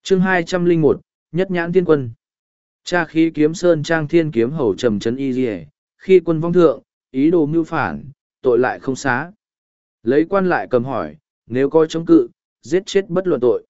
chương 201, Nhất Nhãn Thiên Quân. Cha khí kiếm sơn trang thiên kiếm hầu trầm trấn y dì khi quân vong thượng, ý đồ mưu phản, tội lại không xá. Lấy quan lại cầm hỏi, nếu có chống cự, giết chết bất luận tội.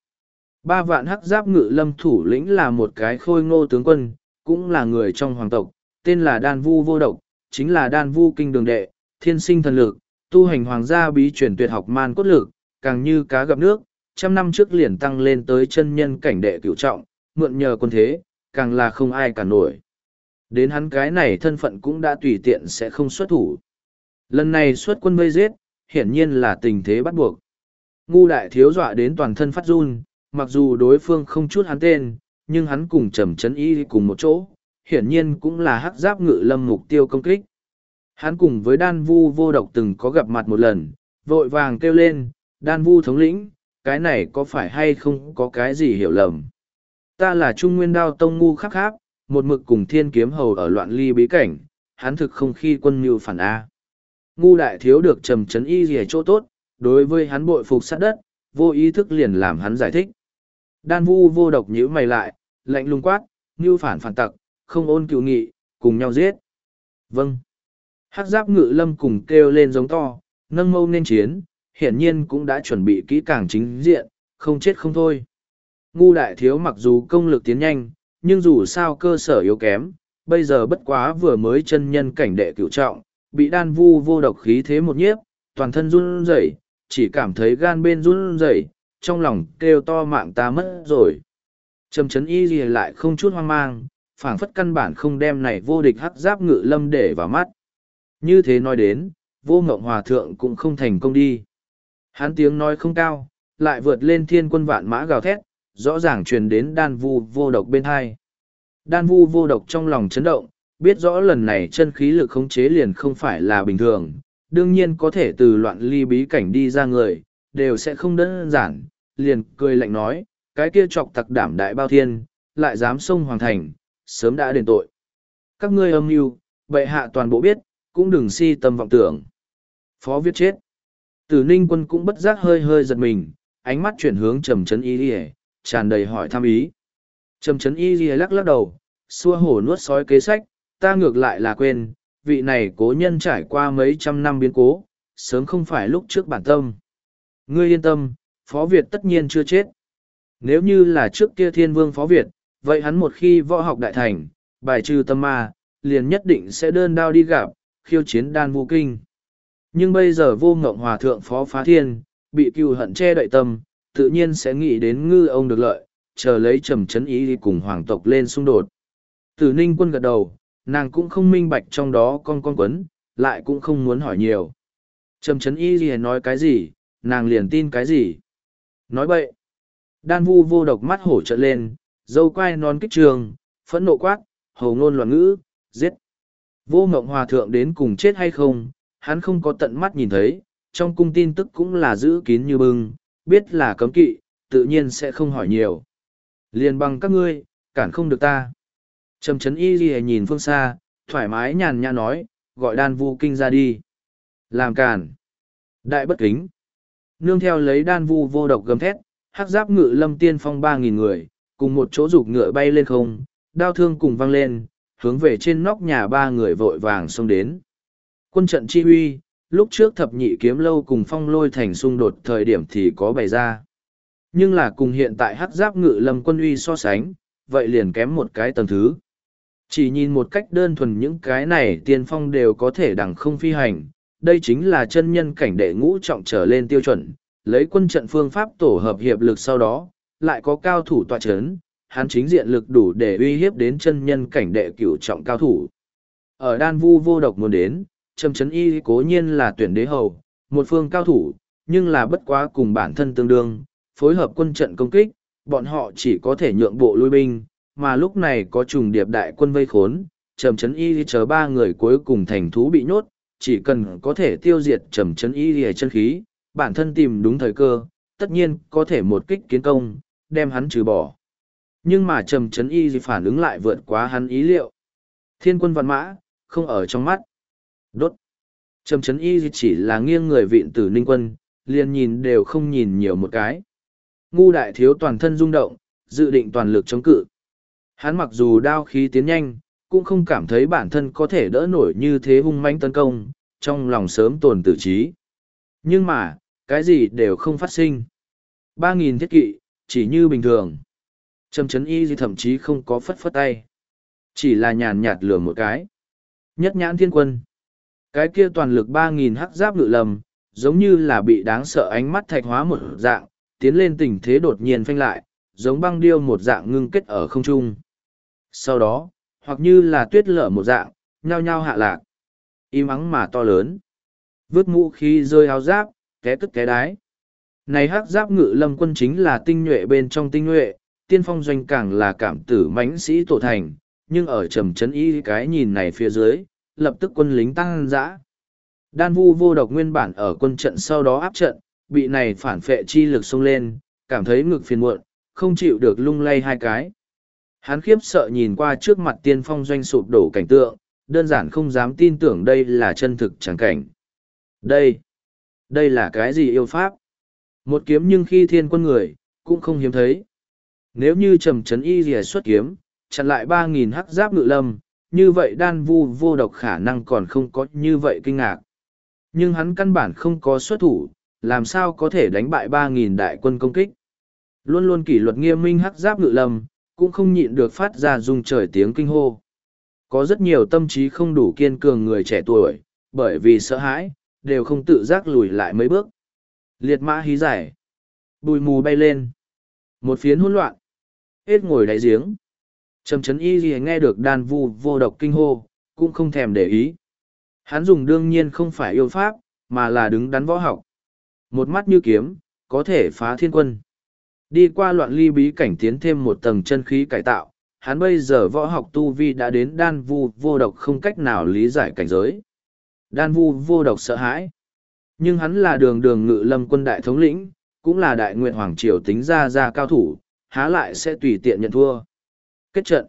3 vạn hắc giáp ngự lâm thủ lĩnh là một cái khôi ngô tướng quân, cũng là người trong hoàng tộc, tên là Đan Vu Vô Độc, chính là Đan Vu Kinh Đường Đệ, thiên sinh thần lực, tu hành hoàng gia bí truyền tuyệt học man cốt lực, càng như cá gặp nước, 100 năm trước liền tăng lên tới chân nhân cảnh đệ cửu trọng, mượn nhờ quân thế, càng là không ai cả nổi. Đến hắn cái này thân phận cũng đã tùy tiện sẽ không xuất thủ. Lần này xuất quân vây giết, hiển nhiên là tình thế bắt buộc. Ngu đại thiếu dọa đến toàn thân phát run, mặc dù đối phương không chút hắn tên, nhưng hắn cùng Trầm Trấn Y cùng một chỗ, hiển nhiên cũng là hắc giáp ngự lâm mục tiêu công kích. Hắn cùng với Đan Vu Vô Độc từng có gặp mặt một lần, vội vàng kêu lên, Đan Vu thống lĩnh, cái này có phải hay không có cái gì hiểu lầm. Ta là Trung Nguyên Đao Tông Ngu Khắc Kháp, một mực cùng thiên kiếm hầu ở loạn ly bí cảnh, hắn thực không khi quân mưu phản A. Ngu đại thiếu được Trầm Trấn Y gì chỗ tốt, đối với hắn bội phục sát đất, vô ý thức liền làm hắn giải thích. Đan Vu Vô Độc nhíu mày lại, lạnh lùng quát, mưu phản phản tặc, không ôn cựu nghị, cùng nhau giết. Vâng. Hắc giáp ngự lâm cùng kêu lên giống to, nâng mâu nên chiến, hiển nhiên cũng đã chuẩn bị kỹ càng chính diện, không chết không thôi. Ngu đại thiếu mặc dù công lực tiến nhanh, nhưng dù sao cơ sở yếu kém, bây giờ bất quá vừa mới chân nhân cảnh đệ cửu trọng, bị Đan Vu Vô Độc khí thế một nhiếp, toàn thân run rẩy, chỉ cảm thấy gan bên run rẩy, trong lòng kêu to mạng ta mất rồi. Trầm Trấn Y gì lại không chút hoang mang, phảng phất căn bản không đem này vô địch hắc giáp ngự lâm để vào mắt. Như thế nói đến, Vô Ngộng Hòa Thượng cũng không thành công đi. Hắn tiếng nói không cao, lại vượt lên thiên quân vạn mã gào thét, rõ ràng truyền đến Đan Vu Vô Độc bên hai. Đan Vu Vô Độc trong lòng chấn động, biết rõ lần này chân khí lực khống chế liền không phải là bình thường, đương nhiên có thể từ loạn ly bí cảnh đi ra người, đều sẽ không đơn giản, liền cười lạnh nói, cái kia chọc tặc đảm đại bao thiên, lại dám xông hoàng thành, sớm đã đền tội. Các ngươi âm mưu, bệ hạ toàn bộ biết, cũng đừng si tâm vọng tưởng. Phó viết chết. Tử Ninh Quân cũng bất giác hơi hơi giật mình, ánh mắt chuyển hướng Trầm Trấn Y Lìa, tràn đầy hỏi thăm ý. Trầm Trấn Y Lìa lắc lắc đầu, xua hổ nuốt sói kế sách, ta ngược lại là quên, vị này cố nhân trải qua mấy trăm năm biến cố, sớm không phải lúc trước bản tâm. Ngươi yên tâm, Phó Việt tất nhiên chưa chết. Nếu như là trước kia thiên vương Phó Việt, vậy hắn một khi võ học đại thành, bài trừ tâm ma, liền nhất định sẽ đơn đao đi gặp, khiêu chiến Đan Vu Kinh. Nhưng bây giờ Vô Ngộng Hòa Thượng Phó Phá Thiên, bị cừu hận che đậy tâm, tự nhiên sẽ nghĩ đến ngư ông được lợi, chờ lấy Trầm Trấn Y cùng hoàng tộc lên xung đột. Tử Ninh Quân gật đầu, nàng cũng không minh bạch trong đó con quấn, lại cũng không muốn hỏi nhiều. Trầm Trấn Y gì nói cái gì, nàng liền tin cái gì. Nói bậy. Đan Vu Vô Độc mắt hổ trợn lên, dâu quai non kích trường, phẫn nộ quát, hầu ngôn loạn ngữ, giết. Vô Ngộng Hòa Thượng đến cùng chết hay không, hắn không có tận mắt nhìn thấy, trong cung tin tức cũng là giữ kín như bưng, biết là cấm kỵ, tự nhiên sẽ không hỏi nhiều. Liền bằng các ngươi, cản không được ta. Trầm Trấn Y Ghi nhìn phương xa, thoải mái nhàn nhã nói, gọi Đan Vu Kinh ra đi. Làm cản. Đại bất kính. Nương theo lấy Đan Vu Vô Độc gầm thét, hắc giáp ngự lâm tiên phong 3.000 người, cùng một chỗ rục ngựa bay lên không, đao thương cùng vang lên, hướng về trên nóc nhà 3 người vội vàng xông đến. Quân trận chi huy, lúc trước thập nhị kiếm lâu cùng Phong Lôi thành xung đột thời điểm thì có bày ra. Nhưng là cùng hiện tại hắc giáp ngự lâm quân uy so sánh, vậy liền kém một cái tầng thứ. Chỉ nhìn một cách đơn thuần những cái này tiên phong đều có thể đằng không phi hành, đây chính là chân nhân cảnh đệ ngũ trọng trở lên tiêu chuẩn, lấy quân trận phương pháp tổ hợp hiệp lực sau đó, lại có cao thủ tọa chấn, hắn chính diện lực đủ để uy hiếp đến chân nhân cảnh đệ cửu trọng cao thủ. Ở Đan Vu Vô Độc muốn đến, Trầm Trấn Y cố nhiên là tuyển đế hầu, một phương cao thủ, nhưng là bất quá cùng bản thân tương đương, phối hợp quân trận công kích, bọn họ chỉ có thể nhượng bộ lui binh, mà lúc này có trùng điệp đại quân vây khốn, Trầm Trấn Y chờ 3 người cuối cùng thành thú bị nhốt, chỉ cần có thể tiêu diệt Trầm Trấn Y chân khí, bản thân tìm đúng thời cơ, tất nhiên có thể một kích kiến công, đem hắn trừ bỏ. Nhưng mà Trầm Trấn Y phản ứng lại vượt quá hắn ý liệu. Thiên quân vạn mã, không ở trong mắt. Đốt. Trầm Trấn Y chỉ là nghiêng người vịn Tử Ninh Quân, liền nhìn đều không nhìn nhiều một cái. Ngu đại thiếu toàn thân rung động, dự định toàn lực chống cự. Hắn mặc dù đao khí tiến nhanh, cũng không cảm thấy bản thân có thể đỡ nổi như thế hung mãnh tấn công, trong lòng sớm tồn tử trí. Nhưng mà, cái gì đều không phát sinh. 3.000 thiết kỵ, chỉ như bình thường. Trầm Trấn Y thậm chí không có phất phất tay. Chỉ là nhàn nhạt lừa một cái. Nhất nhãn thiên quân. Cái kia toàn lực 3.000 hắc giáp ngự lầm, giống như là bị đáng sợ ánh mắt thạch hóa một dạng, tiến lên tình thế đột nhiên phanh lại, giống băng điêu một dạng ngưng kết ở không trung. Sau đó, hoặc như là tuyết lở một dạng, nhao nhao hạ lạc. Im ắng mà to lớn. Vứt mũ khí rơi áo giáp, té cất té đái. Này hắc giáp ngự lâm quân chính là tinh nhuệ bên trong tinh nhuệ, tiên phong doanh càng là cảm tử mãnh sĩ tổ thành, nhưng ở Trầm Trấn Y cái nhìn này phía dưới, lập tức quân lính tăng dã. Đan Vu Vô Độc nguyên bản ở quân trận sau đó áp trận, bị này phản phệ chi lực xông lên, cảm thấy ngực phiền muộn, không chịu được lung lay hai cái. Hắn khiếp sợ nhìn qua trước mặt tiên phong doanh sụp đổ cảnh tượng, đơn giản không dám tin tưởng đây là chân thực chẳng cảnh. Đây là cái gì yêu pháp? Một kiếm nhưng khi thiên quân người, cũng không hiếm thấy. Nếu như Trầm Trấn Y rìa xuất kiếm, chặn lại 3.000 hắc giáp ngự lâm, như vậy Đan Vu Vô Độc khả năng còn không có như vậy kinh ngạc. Nhưng hắn căn bản không có xuất thủ, làm sao có thể đánh bại 3.000 đại quân công kích. Luôn luôn kỷ luật nghiêm minh hắc giáp ngự lâm, cũng không nhịn được phát ra rung trời tiếng kinh hô. Có rất nhiều tâm trí không đủ kiên cường người trẻ tuổi, bởi vì sợ hãi, đều không tự giác lùi lại mấy bước. Liệt mã hí giải. Bùi mù bay lên. Một phiến hỗn loạn. Hết ngồi đáy giếng. Trầm Trấn Y gì nghe được Đan Vu Vô Độc kinh hô, cũng không thèm để ý. Hắn dùng đương nhiên không phải yêu pháp, mà là đứng đắn võ học. Một mắt như kiếm, có thể phá thiên quân. Đi qua loạn ly bí cảnh tiến thêm một tầng chân khí cải tạo, hắn bây giờ võ học tu vi đã đến Đan Vu Vô Độc không cách nào lý giải cảnh giới. Đan Vu Vô Độc sợ hãi. Nhưng hắn là đường đường ngự lâm quân đại thống lĩnh, cũng là đại nguyện hoàng triều tính ra cao thủ, há lại sẽ tùy tiện nhận thua. Kết trận.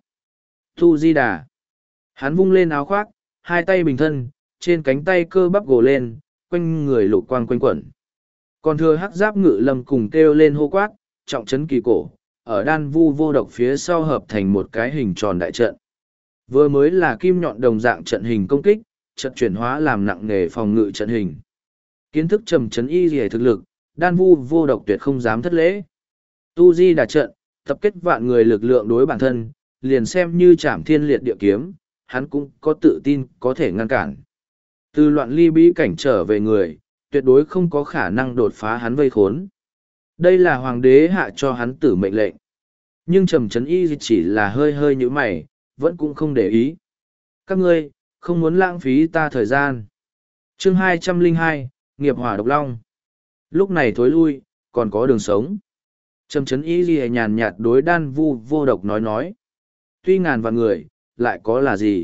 Tu Di Đà. Hắn vung lên áo khoác, hai tay bình thân, trên cánh tay cơ bắp gồ lên, quanh người lục quang quanh quẩn. Còn thừa hắc giáp ngự lâm cùng kêu lên hô quát, trọng trấn kỳ cổ, ở Đan Vu Vô Độc phía sau hợp thành một cái hình tròn đại trận. Vừa mới là kim nhọn đồng dạng trận hình công kích, trận chuyển hóa làm nặng nghề phòng ngự trận hình. Kiến thức Trầm Trấn Y rìa thực lực, Đan Vu Vô Độc tuyệt không dám thất lễ. Tu Di Đà trận, tập kết vạn người lực lượng đối bản thân, liền xem như Trảm Thiên Liệt Địa kiếm, hắn cũng có tự tin có thể ngăn cản. Từ loạn ly bí cảnh trở về người, tuyệt đối không có khả năng đột phá hắn vây khốn. Đây là hoàng đế hạ cho hắn tử mệnh lệnh. Nhưng Trầm Trấn Y chỉ là hơi hơi như mày, vẫn cũng không để ý. Các ngươi, không muốn lãng phí ta thời gian. Chương 202, Nghiệp Hỏa Độc Long. Lúc này thối lui, còn có đường sống. Trầm Trấn Y ghi nhàn nhạt đối Đan Vu Vô Độc nói. Tuy ngàn vạn người, lại có là gì?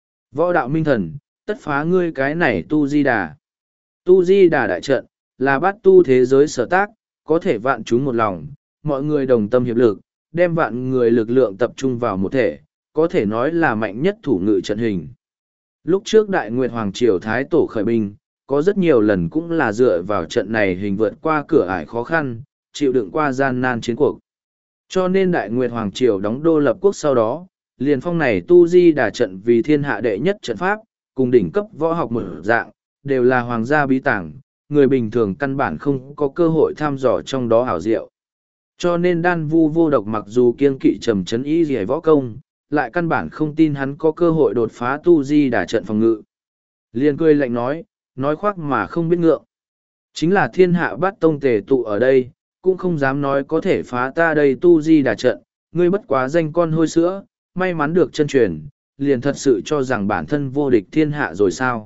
Võ đạo minh thần, tất phá ngươi cái này Tu Di Đà. Tu Di Đà đại trận, là bát tu thế giới sở tác, có thể vạn chúng một lòng, mọi người đồng tâm hiệp lực, đem vạn người lực lượng tập trung vào một thể, có thể nói là mạnh nhất thủ ngự trận hình. Lúc trước Đại Nguyệt Hoàng Triều Thái Tổ khởi binh, có rất nhiều lần cũng là dựa vào trận này hình vượt qua cửa ải khó khăn, chịu đựng qua gian nan chiến cuộc. Cho nên Đại Nguyệt Hoàng Triều đóng đô lập quốc sau đó, liền phong này Tu Di Đà trận vì thiên hạ đệ nhất trận pháp, cùng đỉnh cấp võ học một dạng, đều là hoàng gia bí tàng, người bình thường căn bản không có cơ hội tham dò trong đó ảo diệu. Cho nên Đan Vu Vô Độc mặc dù kiêng kỵ Trầm Trấn Y rìa võ công, lại căn bản không tin hắn có cơ hội đột phá Tu Di Đà trận phòng ngự. Liền cười lạnh nói khoác mà không biết ngượng. Chính là thiên hạ bát tông tề tụ ở đây, cũng không dám nói có thể phá ta đây Tu Di Đà trận, ngươi bất quá danh con hôi sữa, may mắn được chân truyền, liền thật sự cho rằng bản thân vô địch thiên hạ rồi sao.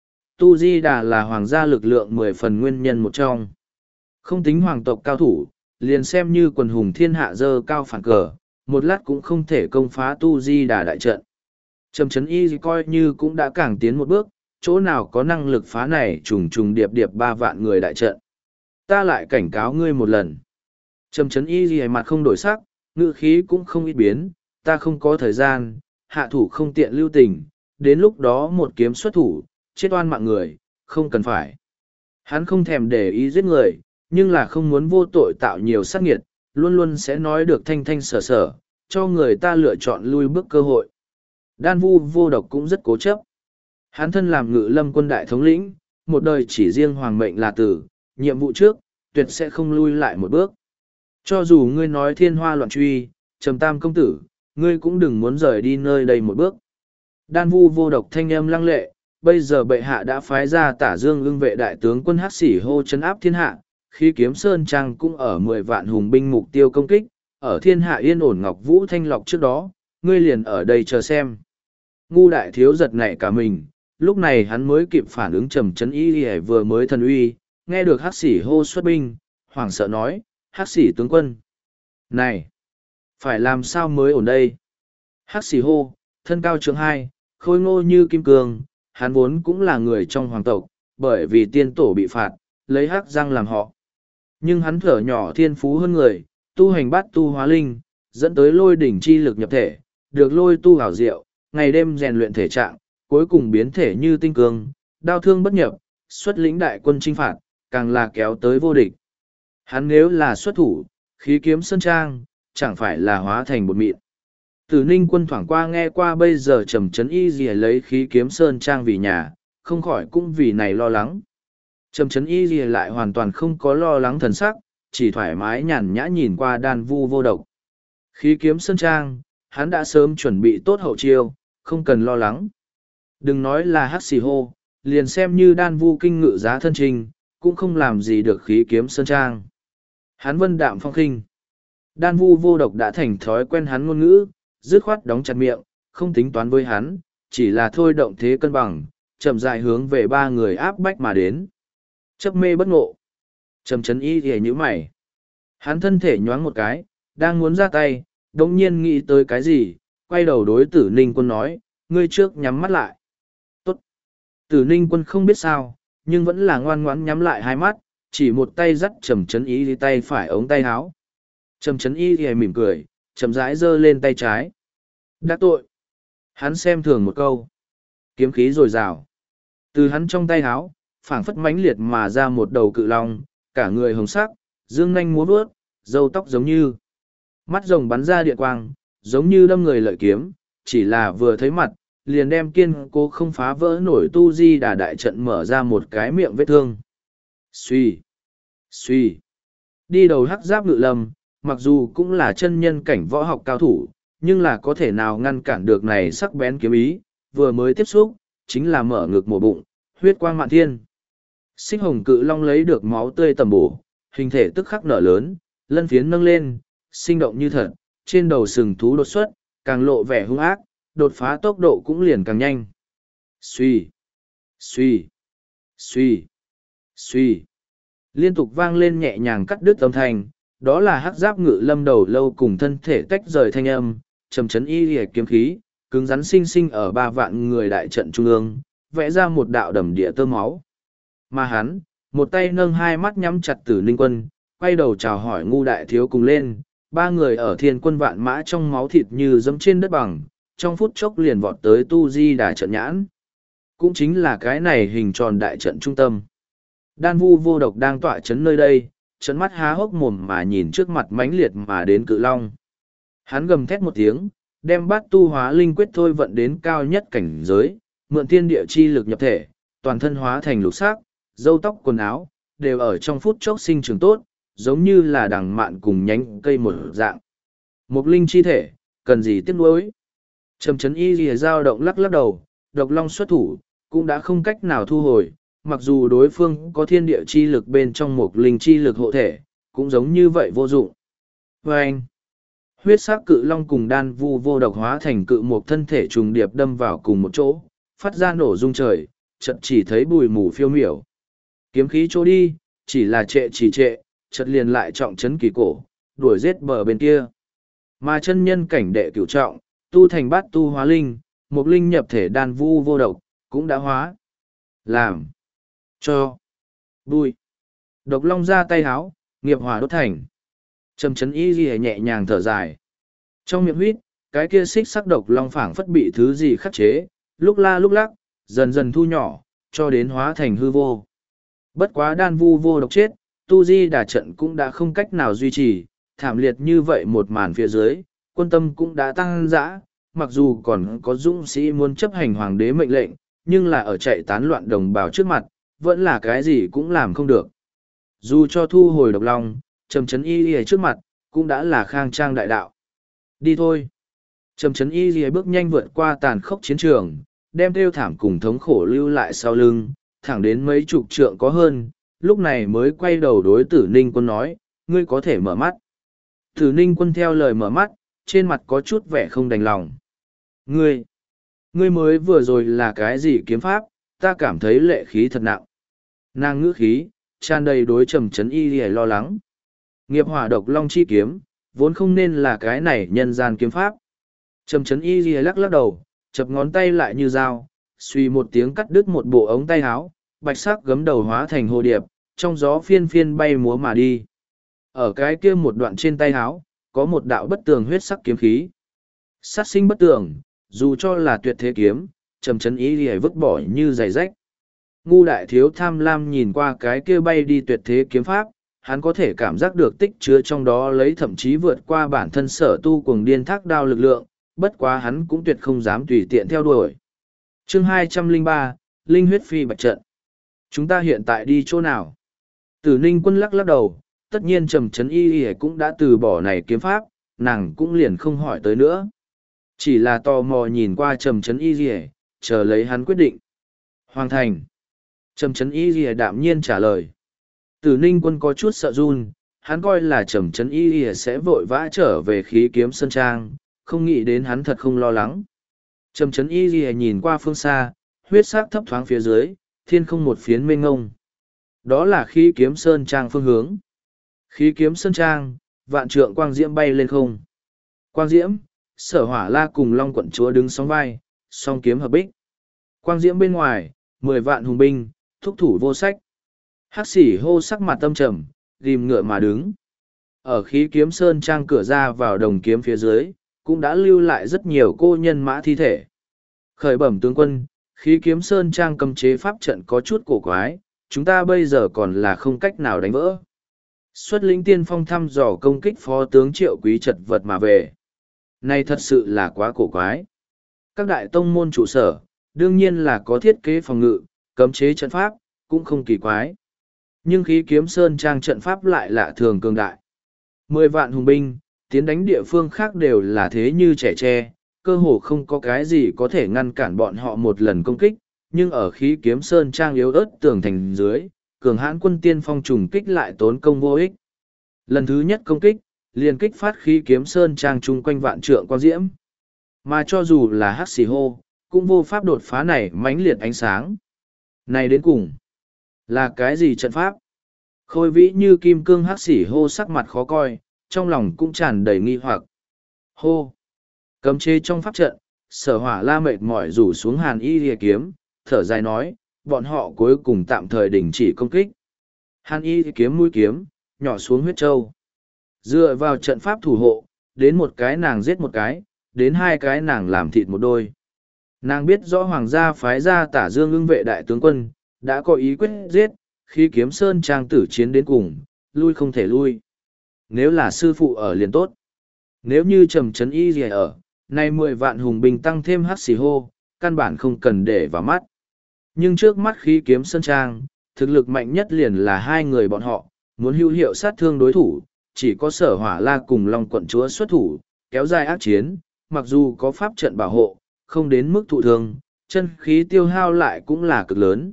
Tu Di Đà là hoàng gia lực lượng 10 phần nguyên nhân một trong. Không tính hoàng tộc cao thủ, liền xem như quần hùng thiên hạ dơ cao phản cờ, một lát cũng không thể công phá Tu Di Đà đại trận. Trầm Trấn Y coi như cũng đã càng tiến một bước, chỗ nào có năng lực phá này trùng trùng điệp điệp 3 vạn người đại trận. Ta lại cảnh cáo ngươi một lần. Trầm Trấn Y mặt không đổi sắc, ngữ khí cũng không ít biến, ta không có thời gian, hạ thủ không tiện lưu tình, đến lúc đó một kiếm xuất thủ, chết oan mạng người, không cần phải. Hắn không thèm để ý giết người, nhưng là không muốn vô tội tạo nhiều sát nghiệt, luôn luôn sẽ nói được thanh thanh sở sở, cho người ta lựa chọn lui bước cơ hội. Đan Vu Vô Độc cũng rất cố chấp. Hắn thân làm Ngự Lâm quân đại thống lĩnh, một đời chỉ riêng hoàng mệnh là tử, nhiệm vụ trước, tuyệt sẽ không lui lại một bước. Cho dù ngươi nói thiên hoa loạn truy, Trầm Tam công tử, ngươi cũng đừng muốn rời đi nơi đây một bước. Đan Vu Vô Độc thanh âm lăng lệ, bây giờ bệ hạ đã phái ra Tả Dương Ưng vệ đại tướng quân Hắc Xỉ Hô trấn áp thiên hạ, khi Kiếm Sơn Trang cũng ở 10 vạn hùng binh mục tiêu công kích, ở thiên hạ yên ổn Ngọc Vũ Thanh Lọc trước đó, ngươi liền ở đây chờ xem. Ngu đại thiếu giật nảy cả mình, lúc này hắn mới kịp phản ứng. Trầm Trấn Y vừa mới thần uy, nghe được Hắc Xỉ Hô xuất binh, hoảng sợ nói, Hắc Xỉ tướng quân. Này, phải làm sao mới ổn đây? Hắc Xỉ Hô, thân cao trượng 2, khôi ngô như kim cương, hắn vốn cũng là người trong hoàng tộc, bởi vì tiên tổ bị phạt, lấy hắc răng làm họ. Nhưng hắn thở nhỏ thiên phú hơn người, tu hành bát tu hóa linh, dẫn tới lôi đỉnh chi lực nhập thể, được lôi tu hảo diệu, ngày đêm rèn luyện thể trạng, cuối cùng biến thể như tinh cương, đao thương bất nhập, xuất lĩnh đại quân chinh phạt, càng là kéo tới vô địch. Hắn nếu là xuất thủ, khí kiếm sơn trang, chẳng phải là hóa thành bột mịn. Tử Ninh quân thoảng qua nghe qua bây giờ Trầm Trấn Y Dìa lấy khí kiếm sơn trang vì nhà, không khỏi cũng vì này lo lắng. Trầm Trấn Y Dìa lại hoàn toàn không có lo lắng thần sắc, chỉ thoải mái nhàn nhã nhìn qua Đan Vu Vô Độc. Khí kiếm sơn trang, hắn đã sớm chuẩn bị tốt hậu chiêu, không cần lo lắng. Đừng nói là Hắc Xỉ Hô, liền xem như Đan Vu kinh ngự giá thân trình, cũng không làm gì được khí kiếm sơn trang. Hắn vân đạm phong khinh. Đan Vu Vô Độc đã thành thói quen hắn ngôn ngữ, dứt khoát đóng chặt miệng, không tính toán với hắn, chỉ là thôi động thế cân bằng, chậm rãi hướng về ba người áp bách mà đến. Chấp mê bất ngộ. Trầm Trấn Y thì nhíu mày. Hắn thân thể nhoáng một cái, đang muốn ra tay, đống nhiên nghĩ tới cái gì, quay đầu đối Tử Ninh quân nói, ngươi trước nhắm mắt lại. Tốt. Tử Ninh quân không biết sao, nhưng vẫn là ngoan ngoãn nhắm lại hai mắt, chỉ một tay dắt Trầm Trấn Y đi tay phải ống tay áo. Trầm Trấn Y thì mỉm cười, chậm rãi giơ lên tay trái. Đắc tội. Hắn xem thường một câu. Kiếm khí dồi dào. Từ hắn trong tay háo, phảng phất mãnh liệt mà ra một đầu cự long, cả người hồng sắc, dương nanh múa vuốt, râu tóc giống như. Mắt rồng bắn ra điện quang, giống như đâm người lợi kiếm, chỉ là vừa thấy mặt, liền đem kiên cố không phá vỡ nổi tu di đà đại trận mở ra một cái miệng vết thương. Xuy. Xuy. Đi đầu hắc giáp ngự lâm, mặc dù cũng là chân nhân cảnh võ học cao thủ, nhưng là có thể nào ngăn cản được này sắc bén kiếm ý, vừa mới tiếp xúc, chính là mở ngực mổ bụng, huyết quang mạn thiên. Xích hồng cự long lấy được máu tươi tầm bổ, hình thể tức khắc nở lớn, lân phiến nâng lên, sinh động như thật, trên đầu sừng thú đột xuất, càng lộ vẻ hung ác, đột phá tốc độ cũng liền càng nhanh. Xuy, xuy, xuy, xuy. Liên tục vang lên nhẹ nhàng cắt đứt âm thanh, đó là hắc giáp ngự lâm đầu lâu cùng thân thể tách rời thanh âm, Trầm Trấn Y lìa kiếm khí, cứng rắn sinh sinh ở 3 vạn người đại trận trung ương, vẽ ra một đạo đầm địa tơ máu. Mà hắn, một tay nâng hai mắt nhắm chặt Tử Ninh quân, quay đầu chào hỏi ngu đại thiếu cùng lên, ba người ở thiên quân vạn mã trong máu thịt như dẫm trên đất bằng, trong phút chốc liền vọt tới tu di đà trận nhãn. Cũng chính là cái này hình tròn đại trận trung tâm. Đan Vu Vô Độc đang tọa chấn nơi đây, trận mắt há hốc mồm mà nhìn trước mặt mãnh liệt mà đến cự long. Hắn gầm thét một tiếng, đem bát tu hóa linh quyết thôi vận đến cao nhất cảnh giới, mượn thiên địa chi lực nhập thể, toàn thân hóa thành lục sắc, râu tóc quần áo, đều ở trong phút chốc sinh trưởng tốt, giống như là đằng mạn cùng nhánh cây một dạng. Một linh chi thể, cần gì tiếc nuối. Trầm Trấn Y lìa dao động lắc lắc đầu, độc long xuất thủ, cũng đã không cách nào thu hồi, mặc dù đối phương có thiên địa chi lực bên trong một linh chi lực hộ thể, cũng giống như vậy vô dụng. Và anh, huyết sắc cự long cùng Đan Vu Vô Độc hóa thành cự một thân thể trùng điệp đâm vào cùng một chỗ, phát ra nổ rung trời, chợt chỉ thấy bụi mù phiêu miểu. Kiếm khí trôi đi, chỉ là trệ, chợt liền lại trọng chấn kỳ cổ, đuổi giết bờ bên kia. Mà chân nhân cảnh đệ cửu trọng, tu thành bát tu hóa linh, một linh nhập thể Đan Vu Vô Độc, cũng đã hóa. Làm. Cho. Bùi. Độc long ra tay háo, nghiệp hỏa đốt thành. Trầm Trấn Y ghi nhẹ nhàng thở dài. Trong miệng huýt, cái kia xích sắc độc long phảng phất bị thứ gì khắc chế, lúc la lúc lắc, dần dần thu nhỏ, cho đến hóa thành hư vô. Bất quá Đan Vu Vô Độc chết, tu di đà trận cũng đã không cách nào duy trì, thảm liệt như vậy một màn phía dưới, quân tâm cũng đã tăng dã, mặc dù còn có dũng sĩ muốn chấp hành hoàng đế mệnh lệnh, nhưng là ở chạy tán loạn đồng bào trước mặt, vẫn là cái gì cũng làm không được. Dù cho thu hồi độc long, Trầm Trấn Y Y trước mặt, cũng đã là khang trang đại đạo. Đi thôi. Trầm Trấn Y Y bước nhanh vượt qua tàn khốc chiến trường, đem thê thảm cùng thống khổ lưu lại sau lưng, thẳng đến mấy chục trượng có hơn, lúc này mới quay đầu đối Tử Ninh Quân nói, ngươi có thể mở mắt. Tử Ninh Quân theo lời mở mắt, trên mặt có chút vẻ không đành lòng. Ngươi mới vừa rồi là cái gì kiếm pháp, ta cảm thấy lệ khí thật nặng. Nàng ngữ khí, tràn đầy đối Trầm Trấn Y Y lo lắng. Nghiệp hỏa độc long chi kiếm, vốn không nên là cái này nhân gian kiếm pháp. Trầm Trấn Y Y lắc lắc đầu, chập ngón tay lại như dao, suy một tiếng cắt đứt một bộ ống tay áo, bạch sắc gấm đầu hóa thành hồ điệp, trong gió phiên phiên bay múa mà đi. Ở cái kia một đoạn trên tay áo, có một đạo bất tường huyết sắc kiếm khí. Sát sinh bất tường, dù cho là tuyệt thế kiếm, Trầm Trấn Y Y vứt bỏ như giày rách. Ngu đại thiếu tham lam nhìn qua cái kia bay đi tuyệt thế kiếm pháp, hắn có thể cảm giác được tích chứa trong đó lấy thậm chí vượt qua bản thân sở tu cuồng điên thác đao lực lượng, bất quá hắn cũng tuyệt không dám tùy tiện theo đuổi. Chương 203, Linh huyết phi bạch trận. Chúng ta hiện tại đi chỗ nào? Tử Ninh Quân lắc lắc đầu, tất nhiên Trầm Trấn Y Y cũng đã từ bỏ này kiếm pháp, nàng cũng liền không hỏi tới nữa. Chỉ là tò mò nhìn qua Trầm Trấn Y Y, chờ lấy hắn quyết định. Hoàng thành. Trầm Trấn Y Y đạm nhiên trả lời. Tử Ninh Quân có chút sợ run, hắn coi là Trầm Trấn Y Y sẽ vội vã trở về khí kiếm sơn trang, không nghĩ đến hắn thật không lo lắng. Trầm Trấn Y Y nhìn qua phương xa, huyết sắc thấp thoáng phía dưới, thiên không một phiến mênh ngông. Đó là khí kiếm sơn trang phương hướng. Khí kiếm sơn trang, vạn trượng quang diễm bay lên không. Quang diễm, Sở Hỏa La cùng Long quận chúa đứng song vai, song kiếm hợp bích. Quang diễm bên ngoài, 10 vạn hùng binh, thúc thủ vô sách. Hắc Sĩ Hô sắc mặt tâm trầm, ghim ngựa mà đứng. Ở khí kiếm sơn trang cửa ra vào đồng kiếm phía dưới, cũng đã lưu lại rất nhiều cô nhân mã thi thể. Khởi bẩm tướng quân, khí kiếm sơn trang cấm chế pháp trận có chút cổ quái, chúng ta bây giờ còn là không cách nào đánh vỡ. Xuất lĩnh tiên phong thăm dò công kích phó tướng Triệu Quý chật vật mà về. Này thật sự là quá cổ quái. Các đại tông môn trụ sở, đương nhiên là có thiết kế phòng ngự, cấm chế trận pháp, cũng không kỳ quái. Nhưng khí kiếm sơn trang trận pháp lại lạ thường cường đại. 10 vạn hùng binh, tiến đánh địa phương khác đều là thế như trẻ tre, cơ hồ không có cái gì có thể ngăn cản bọn họ một lần công kích, nhưng ở khí kiếm sơn trang yếu ớt tường thành dưới, cường hãn quân tiên phong trùng kích lại tốn công vô ích. Lần thứ nhất công kích, liền kích phát khí kiếm sơn trang chung quanh vạn trượng quang diễm. Mà cho dù là Hắc Sĩ Hô, cũng vô pháp đột phá này mãnh liệt ánh sáng. Này đến cùng, là cái gì trận pháp? Khôi vĩ như kim cương Hắc Sĩ Hô sắc mặt khó coi, trong lòng cũng tràn đầy nghi hoặc. Hô! Cấm chế trong pháp trận, Sở Hỏa La mệt mỏi rủ xuống Hàn Y Lìa kiếm, thở dài nói, bọn họ cuối cùng tạm thời đình chỉ công kích. Hàn Y kiếm mũi kiếm, nhỏ xuống huyết châu. Dựa vào trận pháp thủ hộ, đến một cái nàng giết một cái, đến hai cái nàng làm thịt một đôi. Nàng biết rõ hoàng gia phái ra Tả Dương Ưng vệ đại tướng quân, đã có ý quyết giết, khi kiếm sơn trang tử chiến đến cùng, lui không thể lui. Nếu là sư phụ ở liền tốt. Nếu như Trầm Trấn Y gì ở, nay 10 vạn hùng binh tăng thêm Hắc Sĩ Hô, căn bản không cần để vào mắt. Nhưng trước mắt khí kiếm sơn trang, thực lực mạnh nhất liền là hai người bọn họ, muốn hữu hiệu sát thương đối thủ, chỉ có Sở Hỏa La cùng Long quận chúa xuất thủ, kéo dài ác chiến, mặc dù có pháp trận bảo hộ, không đến mức thụ thương, chân khí tiêu hao lại cũng là cực lớn.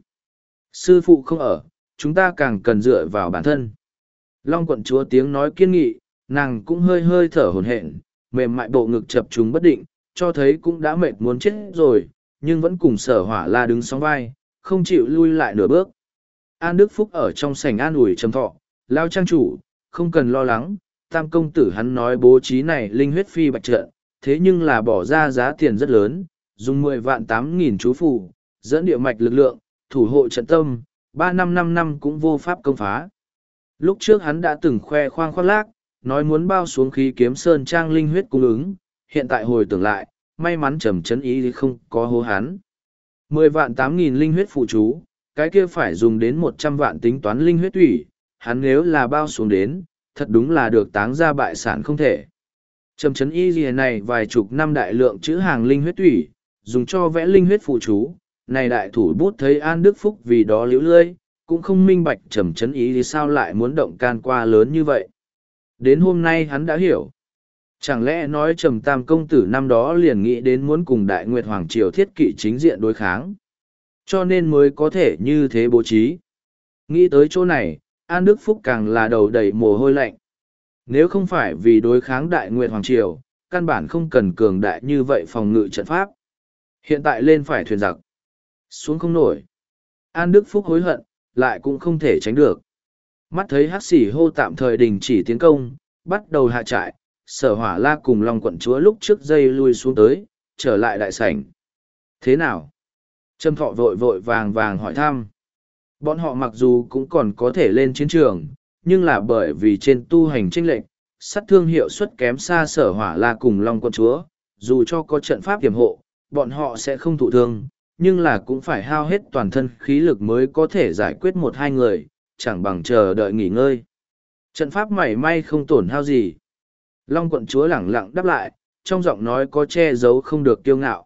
Sư phụ không ở, chúng ta càng cần dựa vào bản thân. Long quận chúa tiếng nói kiên nghị, nàng cũng hơi hơi thở hổn hển, mềm mại bộ ngực chập trùng bất định, cho thấy cũng đã mệt muốn chết rồi, nhưng vẫn cùng Sở Hỏa La đứng song vai, không chịu lui lại nửa bước. An Đức Phúc ở trong sảnh an ủi trầm thọ, lao trang chủ, không cần lo lắng, tam công tử hắn nói bố trí này linh huyết phi bạch trận, thế nhưng là bỏ ra giá tiền rất lớn, dùng 10 vạn 8.000 chú phù, dẫn địa mạch lực lượng, thủ hộ trận tâm, 3 năm 5 năm cũng vô pháp công phá. Lúc trước hắn đã từng khoe khoang khoác lác, nói muốn bao xuống khí kiếm sơn trang linh huyết cung ứng, hiện tại hồi tưởng lại, may mắn Trầm Trấn Y không có hố hắn. 10 vạn 8.000 linh huyết phụ chú, cái kia phải dùng đến 100 vạn tính toán linh huyết thủy, hắn nếu là bao xuống đến, thật đúng là được táng ra bại sản không thể. Trầm chấn y gì này vài chục năm đại lượng chữ hàng linh huyết thủy, dùng cho vẽ linh huyết phụ chú, này đại thủ bút thấy An Đức Phúc vì đó liễu lơi, cũng không minh bạch trầm chấn ý thì sao lại muốn động can qua lớn như vậy. Đến hôm nay hắn đã hiểu. Chẳng lẽ nói Trầm Tam công tử năm đó liền nghĩ đến muốn cùng Đại Nguyệt Hoàng Triều thiết kỵ chính diện đối kháng, cho nên mới có thể như thế bố trí. Nghĩ tới chỗ này, An Đức Phúc càng là đầu đầy mồ hôi lạnh. Nếu không phải vì đối kháng Đại Nguyệt Hoàng Triều, căn bản không cần cường đại như vậy phòng ngự trận pháp. Hiện tại lên phải thuyền giặc, xuống không nổi. An Đức Phúc hối hận, lại cũng không thể tránh được. Mắt thấy Hắc Xỉ Hô tạm thời đình chỉ tiến công, bắt đầu hạ trại, Sở Hỏa La cùng Long quận chúa lúc trước dây lui xuống tới, trở lại đại sảnh. Thế nào? Trâm Thọ vội vội vàng vàng hỏi thăm. Bọn họ mặc dù cũng còn có thể lên chiến trường, nhưng là bởi vì trên tu hành chênh lệch, sát thương hiệu suất kém xa Sở Hỏa La cùng Long quận chúa, dù cho có trận pháp tiềm hộ, bọn họ sẽ không thụ thương, nhưng là cũng phải hao hết toàn thân khí lực mới có thể giải quyết một hai người, chẳng bằng chờ đợi nghỉ ngơi. Trận pháp mảy may không tổn hao gì. Long quận chúa lẳng lặng đáp lại, trong giọng nói có che giấu không được kiêu ngạo.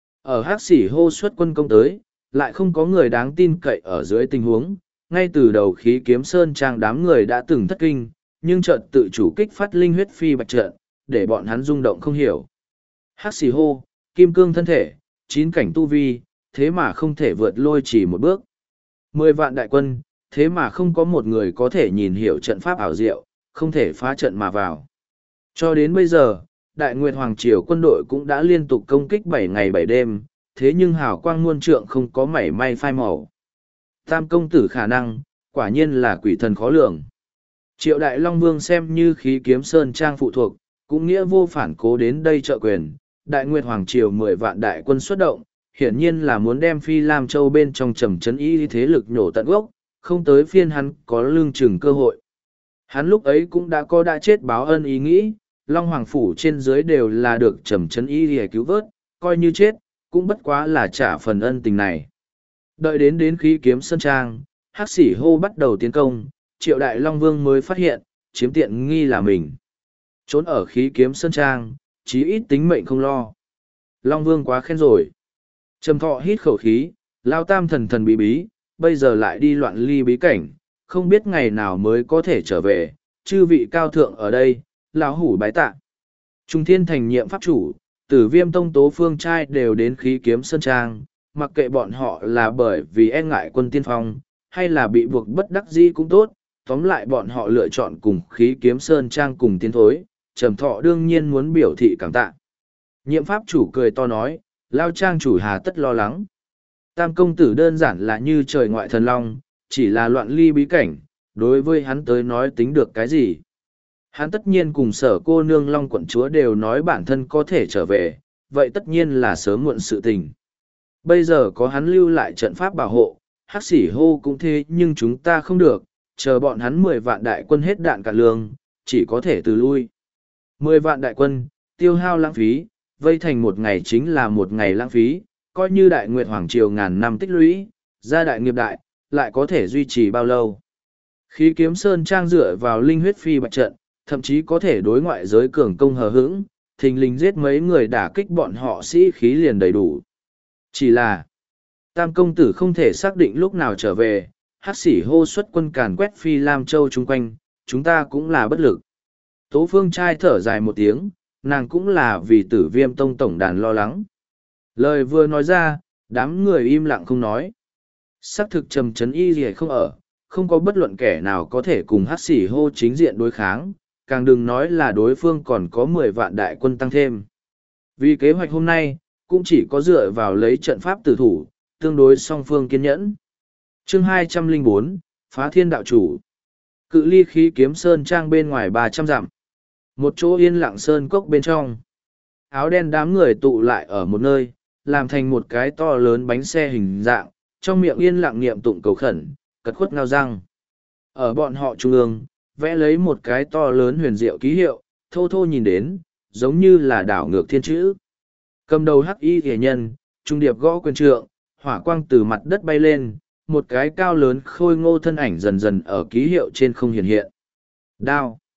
Ở Hắc Xỉ Hô xuất quân công tới, lại không có người đáng tin cậy ở dưới tình huống, ngay từ đầu khí kiếm sơn trang đám người đã từng thất kinh, nhưng trận tự chủ kích phát linh huyết phi bạch trận, để bọn hắn rung động không hiểu. Hắc Xỉ Hô, kim cương thân thể, 9 cảnh tu vi, thế mà không thể vượt lôi chỉ một bước. 10 vạn đại quân, thế mà không có một người có thể nhìn hiểu trận pháp ảo diệu, không thể phá trận mà vào. Cho đến bây giờ, Đại Nguyệt Hoàng Triều quân đội cũng đã liên tục công kích 7 ngày 7 đêm, thế nhưng hào quang muôn trượng không có mảy may phai màu. Tam công tử khả năng, quả nhiên là quỷ thần khó lường. Triệu Đại Long Vương xem như khí kiếm sơn trang phụ thuộc, cũng nghĩa vô phản cố đến đây trợ quyền. Đại Nguyệt Hoàng Triều 10 vạn đại quân xuất động, hiển nhiên là muốn đem Phi Lam Châu bên trong trầm trấn y thế lực nhổ tận gốc, không tới phiên hắn có lương chừng cơ hội. Hắn lúc ấy cũng đã chết báo ân ý nghĩ, Long Hoàng Phủ trên dưới đều là được trầm trấn y để cứu vớt, coi như chết, cũng bất quá là trả phần ân tình này. Đợi đến khí kiếm sơn trang, Hắc Xỉ Hô bắt đầu tiến công, Triệu Đại Long Vương mới phát hiện, chiếm tiện nghi là mình. Trốn ở khí kiếm sơn trang, chí ít tính mệnh không lo. Long Vương quá khen rồi. Trầm Thọ hít khẩu khí, Lao Tam thần thần bí bí, bây giờ lại đi loạn ly bí cảnh, không biết ngày nào mới có thể trở về, chư vị cao thượng ở đây, lão hủ bái tạ. Trung Thiên thành nhiệm pháp chủ, Tử Viêm Tông Tố Phương trai đều đến khí kiếm sơn trang, mặc kệ bọn họ là bởi vì e ngại quân tiên phong, hay là bị buộc bất đắc dĩ cũng tốt, tóm lại bọn họ lựa chọn cùng khí kiếm sơn trang cùng tiến thối, Trầm Thọ đương nhiên muốn biểu thị cảm tạ. Nhiệm pháp chủ cười to nói, Lao trang chủ hà tất lo lắng. Tam công tử đơn giản là như trời ngoại thần long, chỉ là loạn ly bí cảnh, đối với hắn tới nói tính được cái gì. Hắn tất nhiên cùng Sở cô nương Long quận chúa đều nói bản thân có thể trở về, vậy tất nhiên là sớm muộn sự tình. Bây giờ có hắn lưu lại trận pháp bảo hộ, Hắc Xỉ Hô cũng thế nhưng chúng ta không được, chờ bọn hắn 10 vạn đại quân hết đạn cả lương, chỉ có thể từ lui. 10 vạn đại quân, tiêu hao lãng phí, vây thành một ngày chính là một ngày lãng phí, coi như Đại Nguyệt Hoàng Triều ngàn năm tích lũy, gia đại nghiệp đại, lại có thể duy trì bao lâu. Khí kiếm sơn trang dựa vào linh huyết phi bạch trận, thậm chí có thể đối ngoại giới cường công hờ hững, thình lình giết mấy người đả kích bọn họ sĩ khí liền đầy đủ. Chỉ là, Tam công tử không thể xác định lúc nào trở về, Hắc Xỉ Hô xuất quân càn quét Phi Lam Châu chung quanh, chúng ta cũng là bất lực. Tố Phương trai thở dài một tiếng, nàng cũng là vì Tử Viêm Tông tổng đàn lo lắng. Lời vừa nói ra, đám người im lặng không nói. Xác thực trầm trấn y gì không ở, không có bất luận kẻ nào có thể cùng Hắc Xỉ Hô chính diện đối kháng, càng đừng nói là đối phương còn có 10 vạn đại quân tăng thêm. Vì kế hoạch hôm nay, cũng chỉ có dựa vào lấy trận pháp tử thủ, tương đối song phương kiên nhẫn. Chương 204, Phá Thiên Đạo Chủ. Cự ly khí kiếm sơn trang bên ngoài 300 dặm. Một chỗ yên lặng sơn cốc bên trong. Áo đen đám người tụ lại ở một nơi, làm thành một cái to lớn bánh xe hình dạng, trong miệng yên lặng niệm tụng cầu khẩn, cật khuất ngao răng. Ở bọn họ trung ương, vẽ lấy một cái to lớn huyền diệu ký hiệu, thô thô nhìn đến, giống như là đảo ngược thiên chữ. Cầm đầu hắc y thể nhân, trung điệp gõ quyền trượng, hỏa quang từ mặt đất bay lên, một cái cao lớn khôi ngô thân ảnh dần dần ở ký hiệu trên không hiện hiện. Đao.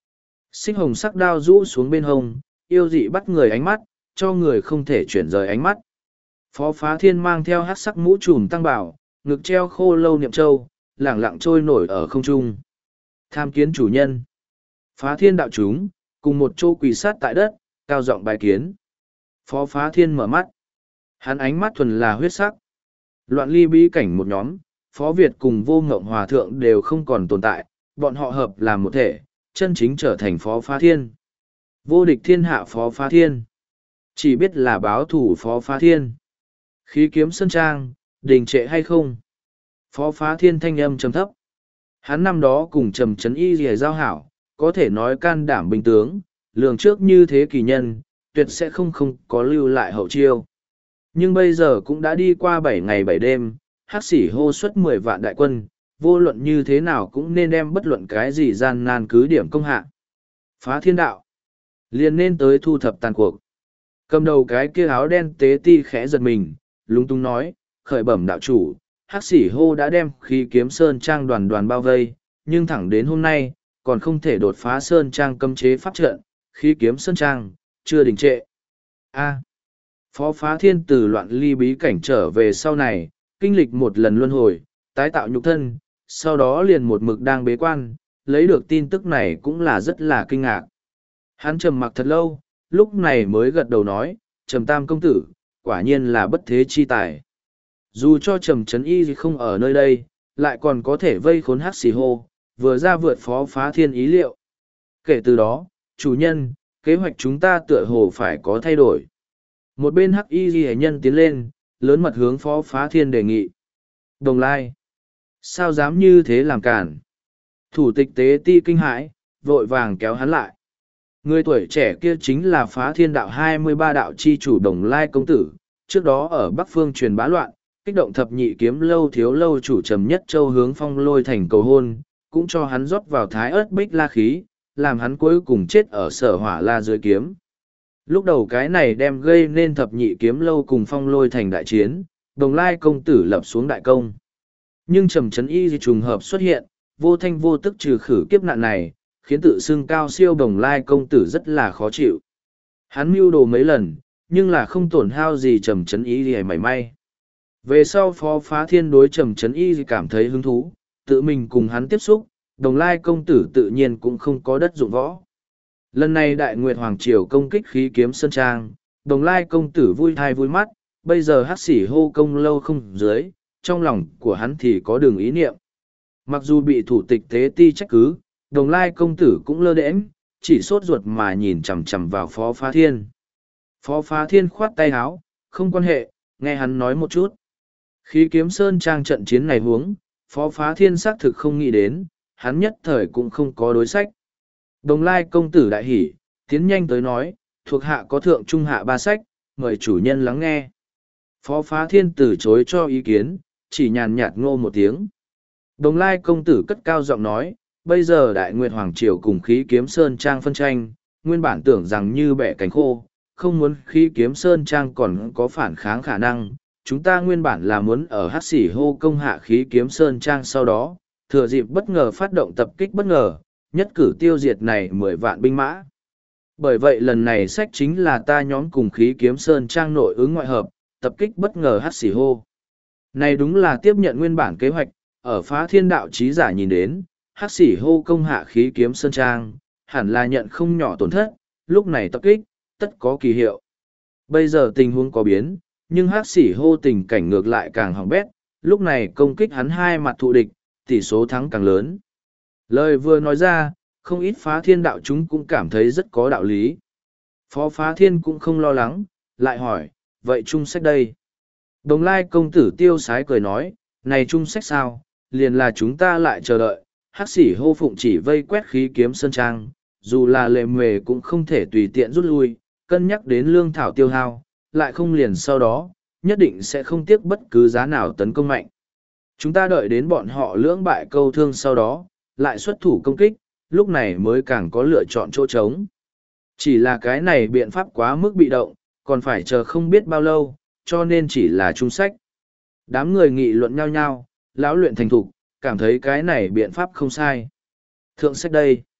Xích hồng sắc đao rũ xuống bên hông, yêu dị bắt người ánh mắt, cho người không thể chuyển rời ánh mắt. Phó Phá Thiên mang theo hắc sắc mũ trùm tăng bảo, ngực treo khô lâu niệm châu, lẳng lặng trôi nổi ở không trung. Tham kiến chủ nhân. Phá Thiên đạo chúng, cùng một chỗ quỳ sát tại đất, cao giọng bài kiến. Phó Phá Thiên mở mắt. Hắn ánh mắt thuần là huyết sắc. Loạn ly bí cảnh một nhóm, Phó Việt cùng Vô Ngộng Hòa Thượng đều không còn tồn tại, bọn họ hợp làm một thể, chân chính trở thành Phó Phá Thiên. Vô địch thiên hạ Phó Phá Thiên. Chỉ biết là báo thủ Phó Phá Thiên. Khí kiếm sơn trang, đình trệ hay không? Phó Phá Thiên thanh âm trầm thấp. Hắn năm đó cùng Trầm Trấn Y Lìa giao hảo, có thể nói can đảm bình tướng, lường trước như thế kỳ nhân, tuyệt sẽ không có lưu lại hậu chiêu. Nhưng bây giờ cũng đã đi qua 7 ngày 7 đêm, hắc xỉ hô xuất 10 vạn đại quân, vô luận như thế nào cũng nên đem bất luận cái gì gian nan cứ điểm công hạ. Phá thiên đạo, liền nên tới thu thập tàn cuộc. Cầm đầu cái kia áo đen tế ti khẽ giật mình, lúng túng nói, khởi bẩm đạo chủ, hắc xỉ hô đã đem khí kiếm sơn trang đoàn bao vây, nhưng thẳng đến hôm nay, còn không thể đột phá sơn trang cấm chế pháp trận, khí kiếm sơn trang, chưa đình trệ. A. Phó Phá Thiên từ loạn ly bí cảnh trở về sau này, kinh lịch một lần luân hồi, tái tạo nhục thân, sau đó liền một mực đang bế quan, lấy được tin tức này cũng là rất là kinh ngạc. Hắn trầm mặc thật lâu, lúc này mới gật đầu nói, Trầm Tam công tử, quả nhiên là bất thế chi tài. Dù cho Trầm Trấn Y không ở nơi đây, lại còn có thể vây khốn hắc xì hô, vừa ra vượt Phó Phá Thiên ý liệu. Kể từ đó, chủ nhân, kế hoạch chúng ta tựa hồ phải có thay đổi. Một bên hắc y ghi nhân tiến lên, lớn mật hướng Phó Phá Thiên đề nghị. Đồng Lai, sao dám như thế làm cản? Thủ tịch tế ti kinh hãi, vội vàng kéo hắn lại. Người tuổi trẻ kia chính là Phá Thiên đạo 23 đạo chi chủ Đồng Lai công tử, trước đó ở Bắc Phương truyền bá loạn, kích động thập nhị kiếm lâu thiếu lâu chủ Trầm Nhất Châu hướng Phong Lôi thành cầu hôn, cũng cho hắn rót vào thái ớt bích la khí, làm hắn cuối cùng chết ở Sở Hỏa La dưới kiếm. Lúc đầu cái này đem gây nên thập nhị kiếm lâu cùng Phong Lôi thành đại chiến, Đồng Lai công tử lập xuống đại công. Nhưng Trầm Trấn Y trùng hợp xuất hiện, vô thanh vô tức trừ khử kiếp nạn này, khiến tự xưng cao siêu Đồng Lai công tử rất là khó chịu. Hắn mưu đồ mấy lần, nhưng là không tổn hao gì Trầm Trấn Y gì mảy may. Về sau Phó Phá Thiên đối Trầm Trấn Y cảm thấy hứng thú, tự mình cùng hắn tiếp xúc, Đồng Lai công tử tự nhiên cũng không có đất dụng võ. Lần này Đại Nguyệt Hoàng Triều công kích khí kiếm sơn trang, Đồng Lai công tử vui thai vui mắt, bây giờ hắc xỉ hô công lâu không dưới, trong lòng của hắn thì có đường ý niệm. Mặc dù bị thủ tịch tế ti trách cứ, Đồng Lai công tử cũng lơ đễnh, chỉ sốt ruột mà nhìn chằm chằm vào Phó Phá Thiên. Phó Phá Thiên khoát tay áo, không quan hệ, nghe hắn nói một chút. Khí kiếm sơn trang trận chiến này huống, Phó Phá Thiên xác thực không nghĩ đến, hắn nhất thời cũng không có đối sách. Đồng Lai công tử đại hỉ, tiến nhanh tới nói, thuộc hạ có thượng trung hạ ba sách, mời chủ nhân lắng nghe. Phó Phá Thiên từ chối cho ý kiến, chỉ nhàn nhạt ngô một tiếng. Đồng Lai công tử cất cao giọng nói, bây giờ Đại Nguyệt Hoàng Triều cùng khí kiếm sơn trang phân tranh, nguyên bản tưởng rằng như bẻ cánh khô, không muốn khí kiếm sơn trang còn có phản kháng khả năng. Chúng ta nguyên bản là muốn ở hắc xỉ hô công hạ khí kiếm sơn trang sau đó, thừa dịp bất ngờ phát động tập kích bất ngờ, nhất cử tiêu diệt này 10 vạn binh mã. Bởi vậy lần này sách chính là ta nhóm cùng khí kiếm sơn trang nội ứng ngoại hợp, tập kích bất ngờ hắc xỉ hô. Này đúng là tiếp nhận nguyên bản kế hoạch, ở Phá Thiên đạo trí giả nhìn đến, hắc xỉ hô công hạ khí kiếm sơn trang, hẳn là nhận không nhỏ tổn thất, lúc này tập kích, tất có kỳ hiệu. Bây giờ tình huống có biến, nhưng hắc xỉ hô tình cảnh ngược lại càng hỏng bét, lúc này công kích hắn hai mặt thụ địch, tỷ số thắng càng lớn. Lời vừa nói ra, không ít Phá Thiên đạo chúng cũng cảm thấy rất có đạo lý. Phó Phá Thiên cũng không lo lắng, lại hỏi, vậy trung sách đây? Đồng Lai công tử tiêu sái cười nói, này trung sách sao, liền là chúng ta lại chờ đợi, hắc xỉ hô phụng chỉ vây quét khí kiếm sơn trang, dù là lệ mề cũng không thể tùy tiện rút lui, cân nhắc đến lương thảo tiêu hao, lại không liền sau đó, nhất định sẽ không tiếc bất cứ giá nào tấn công mạnh. Chúng ta đợi đến bọn họ lưỡng bại câu thương sau đó, lại xuất thủ công kích, lúc này mới càng có lựa chọn chỗ trống. Chỉ là cái này biện pháp quá mức bị động, còn phải chờ không biết bao lâu, cho nên chỉ là trung sách. Đám người nghị luận nhau nhau, lão luyện thành thục, cảm thấy cái này biện pháp không sai. Thượng sách đây.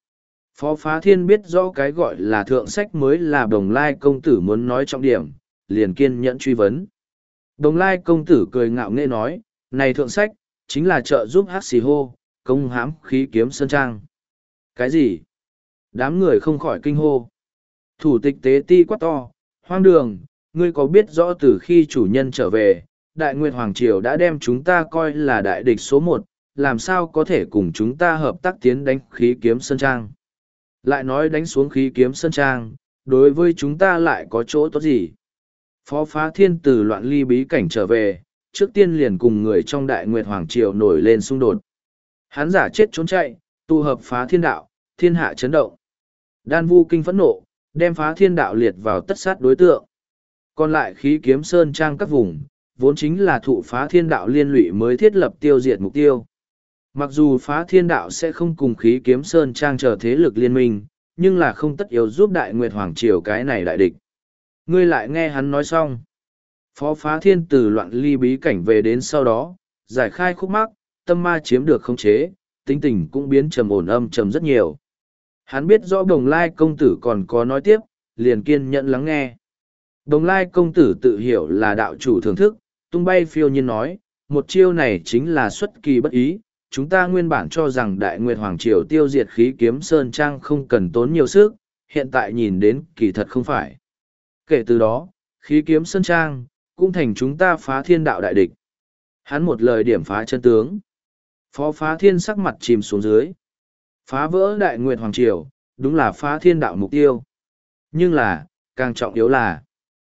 Phó Phá Thiên biết rõ cái gọi là thượng sách mới là Bồng Lai công tử muốn nói trọng điểm, liền kiên nhẫn truy vấn. Bồng Lai công tử cười ngạo nghễ nói, này thượng sách, chính là trợ giúp hát xì hô, công hãm khí kiếm sơn trang. Cái gì? Đám người không khỏi kinh hô. Thủ tịch tế ti quát to, hoang đường, ngươi có biết rõ từ khi chủ nhân trở về, Đại Nguyệt Hoàng Triều đã đem chúng ta coi là đại địch số một, làm sao có thể cùng chúng ta hợp tác tiến đánh khí kiếm sơn trang. Lại nói đánh xuống khí kiếm sơn trang, đối với chúng ta lại có chỗ tốt gì? Phó Phá Thiên từ loạn ly bí cảnh trở về, trước tiên liền cùng người trong Đại Nguyệt Hoàng Triều nổi lên xung đột. Hắn giả chết trốn chạy, tụ hợp phá thiên đạo, thiên hạ chấn động. Đan Vu Kinh phẫn nộ, đem phá thiên đạo liệt vào tất sát đối tượng. Còn lại khí kiếm sơn trang các vùng, vốn chính là thụ phá thiên đạo liên lụy mới thiết lập tiêu diệt mục tiêu. Mặc dù phá thiên đạo sẽ không cùng khí kiếm sơn trang chờ thế lực liên minh, nhưng là không tất yếu giúp Đại Nguyệt Hoàng Triều cái này đại địch. Ngươi lại nghe hắn nói xong. Phó Phá Thiên từ loạn ly bí cảnh về đến sau đó, giải khai khúc mắc, tâm ma chiếm được khống chế, tính tình cũng biến trầm ổn âm trầm rất nhiều. Hắn biết rõ Bồng Lai công tử còn có nói tiếp, liền kiên nhẫn lắng nghe. Bồng Lai công tử tự hiểu là đạo chủ thưởng thức, tung bay phiêu nhiên nói, một chiêu này chính là xuất kỳ bất ý. Chúng ta nguyên bản cho rằng Đại Nguyệt Hoàng Triều tiêu diệt khí kiếm sơn trang không cần tốn nhiều sức, hiện tại nhìn đến kỳ thật không phải. Kể từ đó, khí kiếm sơn trang, cũng thành chúng ta phá thiên đạo đại địch. Hắn một lời điểm phá chân tướng. Phó Phá Thiên sắc mặt chìm xuống dưới. Phá vỡ Đại Nguyệt Hoàng Triều, đúng là phá thiên đạo mục tiêu. Nhưng là, càng trọng yếu là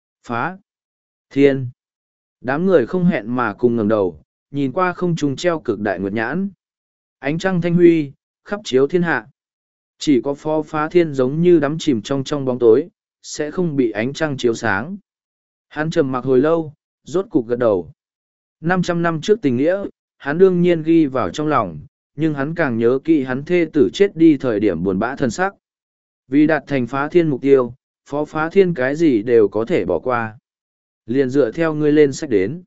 phá thiên. Đám người không hẹn mà cùng ngẩng đầu, nhìn qua không trung treo cực đại nguyệt nhãn. Ánh trăng thanh huy, khắp chiếu thiên hạ. Chỉ có Phó Phá Thiên giống như đắm chìm trong bóng tối, sẽ không bị ánh trăng chiếu sáng. Hắn trầm mặc hồi lâu, rốt cục gật đầu. 500 năm trước tình nghĩa, hắn đương nhiên ghi vào trong lòng, nhưng hắn càng nhớ kỹ hắn thê tử chết đi thời điểm buồn bã thân sắc. Vì đạt thành phá thiên mục tiêu, Phó Phá Thiên cái gì đều có thể bỏ qua. Liền dựa theo ngươi lên sách đến.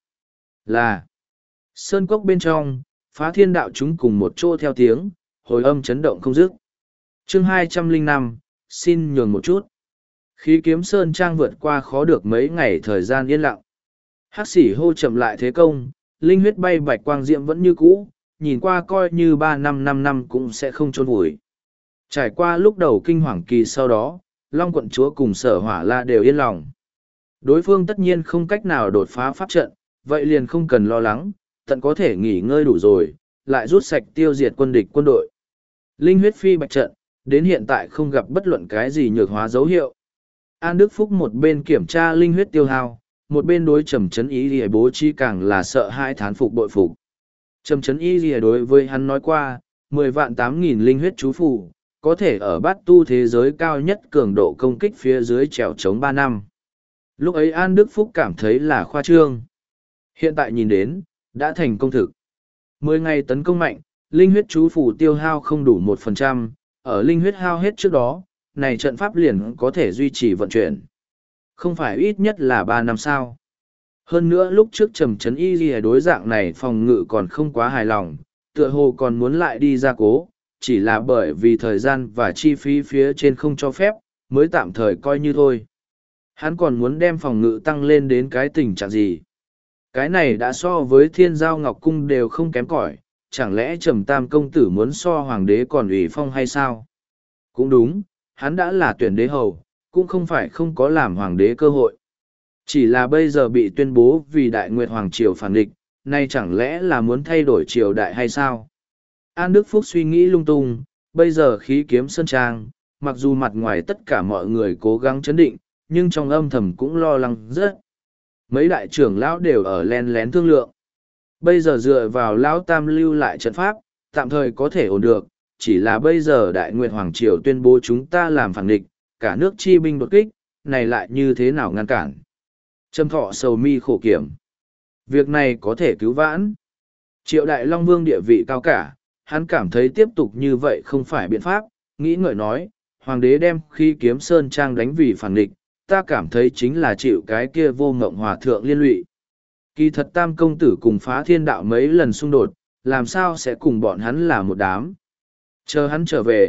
Là sơn cốc bên trong, phá thiên đạo chúng cùng một chỗ theo tiếng, hồi âm chấn động không dứt. Chương 205, xin nhường một chút. Khí kiếm sơn trang vượt qua khó được mấy ngày thời gian yên lặng. Hắc xỉ hô chậm lại thế công, linh huyết bay bạch quang diệm vẫn như cũ, nhìn qua coi như 3 năm 5 năm cũng sẽ không chôn vùi. Trải qua lúc đầu kinh hoàng kỳ sau đó, Long quận chúa cùng Sở Hỏa La đều yên lòng. Đối phương tất nhiên không cách nào đột phá pháp trận, vậy liền không cần lo lắng, tận có thể nghỉ ngơi đủ rồi, lại rút sạch tiêu diệt quân địch quân đội. Linh huyết phi bạch trận, đến hiện tại không gặp bất luận cái gì nhược hóa dấu hiệu. An Đức Phúc một bên kiểm tra linh huyết tiêu hao, một bên đối Trầm Chấn Y Lìa bố trí càng là sợ hãi thán phục bội phục. Trầm Chấn Y Lìa đối với hắn nói qua, 10 vạn 8.000 linh huyết chú phù, có thể ở bát tu thế giới cao nhất cường độ công kích phía dưới trèo chống 3 năm. Lúc ấy An Đức Phúc cảm thấy là khoa trương. Hiện tại nhìn đến, đã thành công thực. 10 ngày tấn công mạnh, linh huyết chú phù tiêu hao không đủ 1%, ở linh huyết hao hết trước đó, này trận pháp liền có thể duy trì vận chuyển. Không phải ít nhất là 3 năm sao. Hơn nữa lúc trước Trầm Chấn Y Lìa đối dạng này phòng ngự còn không quá hài lòng, tựa hồ còn muốn lại đi gia cố, chỉ là bởi vì thời gian và chi phí phía trên không cho phép, mới tạm thời coi như thôi. Hắn còn muốn đem phòng ngự tăng lên đến cái tình trạng gì. Cái này đã so với Thiên Giao Ngọc Cung đều không kém cỏi, chẳng lẽ Trầm Tam công tử muốn so hoàng đế còn ủy phong hay sao? Cũng đúng, hắn đã là tuyển đế hầu, cũng không phải không có làm hoàng đế cơ hội. Chỉ là bây giờ bị tuyên bố vì Đại Nguyệt Hoàng Triều phản địch, nay chẳng lẽ là muốn thay đổi triều đại hay sao? An Đức Phúc suy nghĩ lung tung, bây giờ khí kiếm sơn trang, mặc dù mặt ngoài tất cả mọi người cố gắng chấn định, nhưng trong âm thầm cũng lo lắng rất. Mấy đại trưởng lão đều ở len lén thương lượng. Bây giờ dựa vào lão tam lưu lại trận pháp, tạm thời có thể ổn được, chỉ là bây giờ Đại Nguyệt Hoàng Triều tuyên bố chúng ta làm phản địch, cả nước chi binh đột kích, này lại như thế nào ngăn cản? Trâm Thọ sầu mi khổ kiểm. Việc này có thể cứu vãn. Triệu Đại Long Vương địa vị cao cả, hắn cảm thấy tiếp tục như vậy không phải biện pháp, nghĩ ngợi nói, Hoàng đế đem khi kiếm sơn trang đánh vì phản địch, ta cảm thấy chính là chịu cái kia vô ngộng hòa thượng liên lụy. Kỳ thật Tam công tử cùng phá thiên đạo mấy lần xung đột, làm sao sẽ cùng bọn hắn là một đám. Chờ hắn trở về,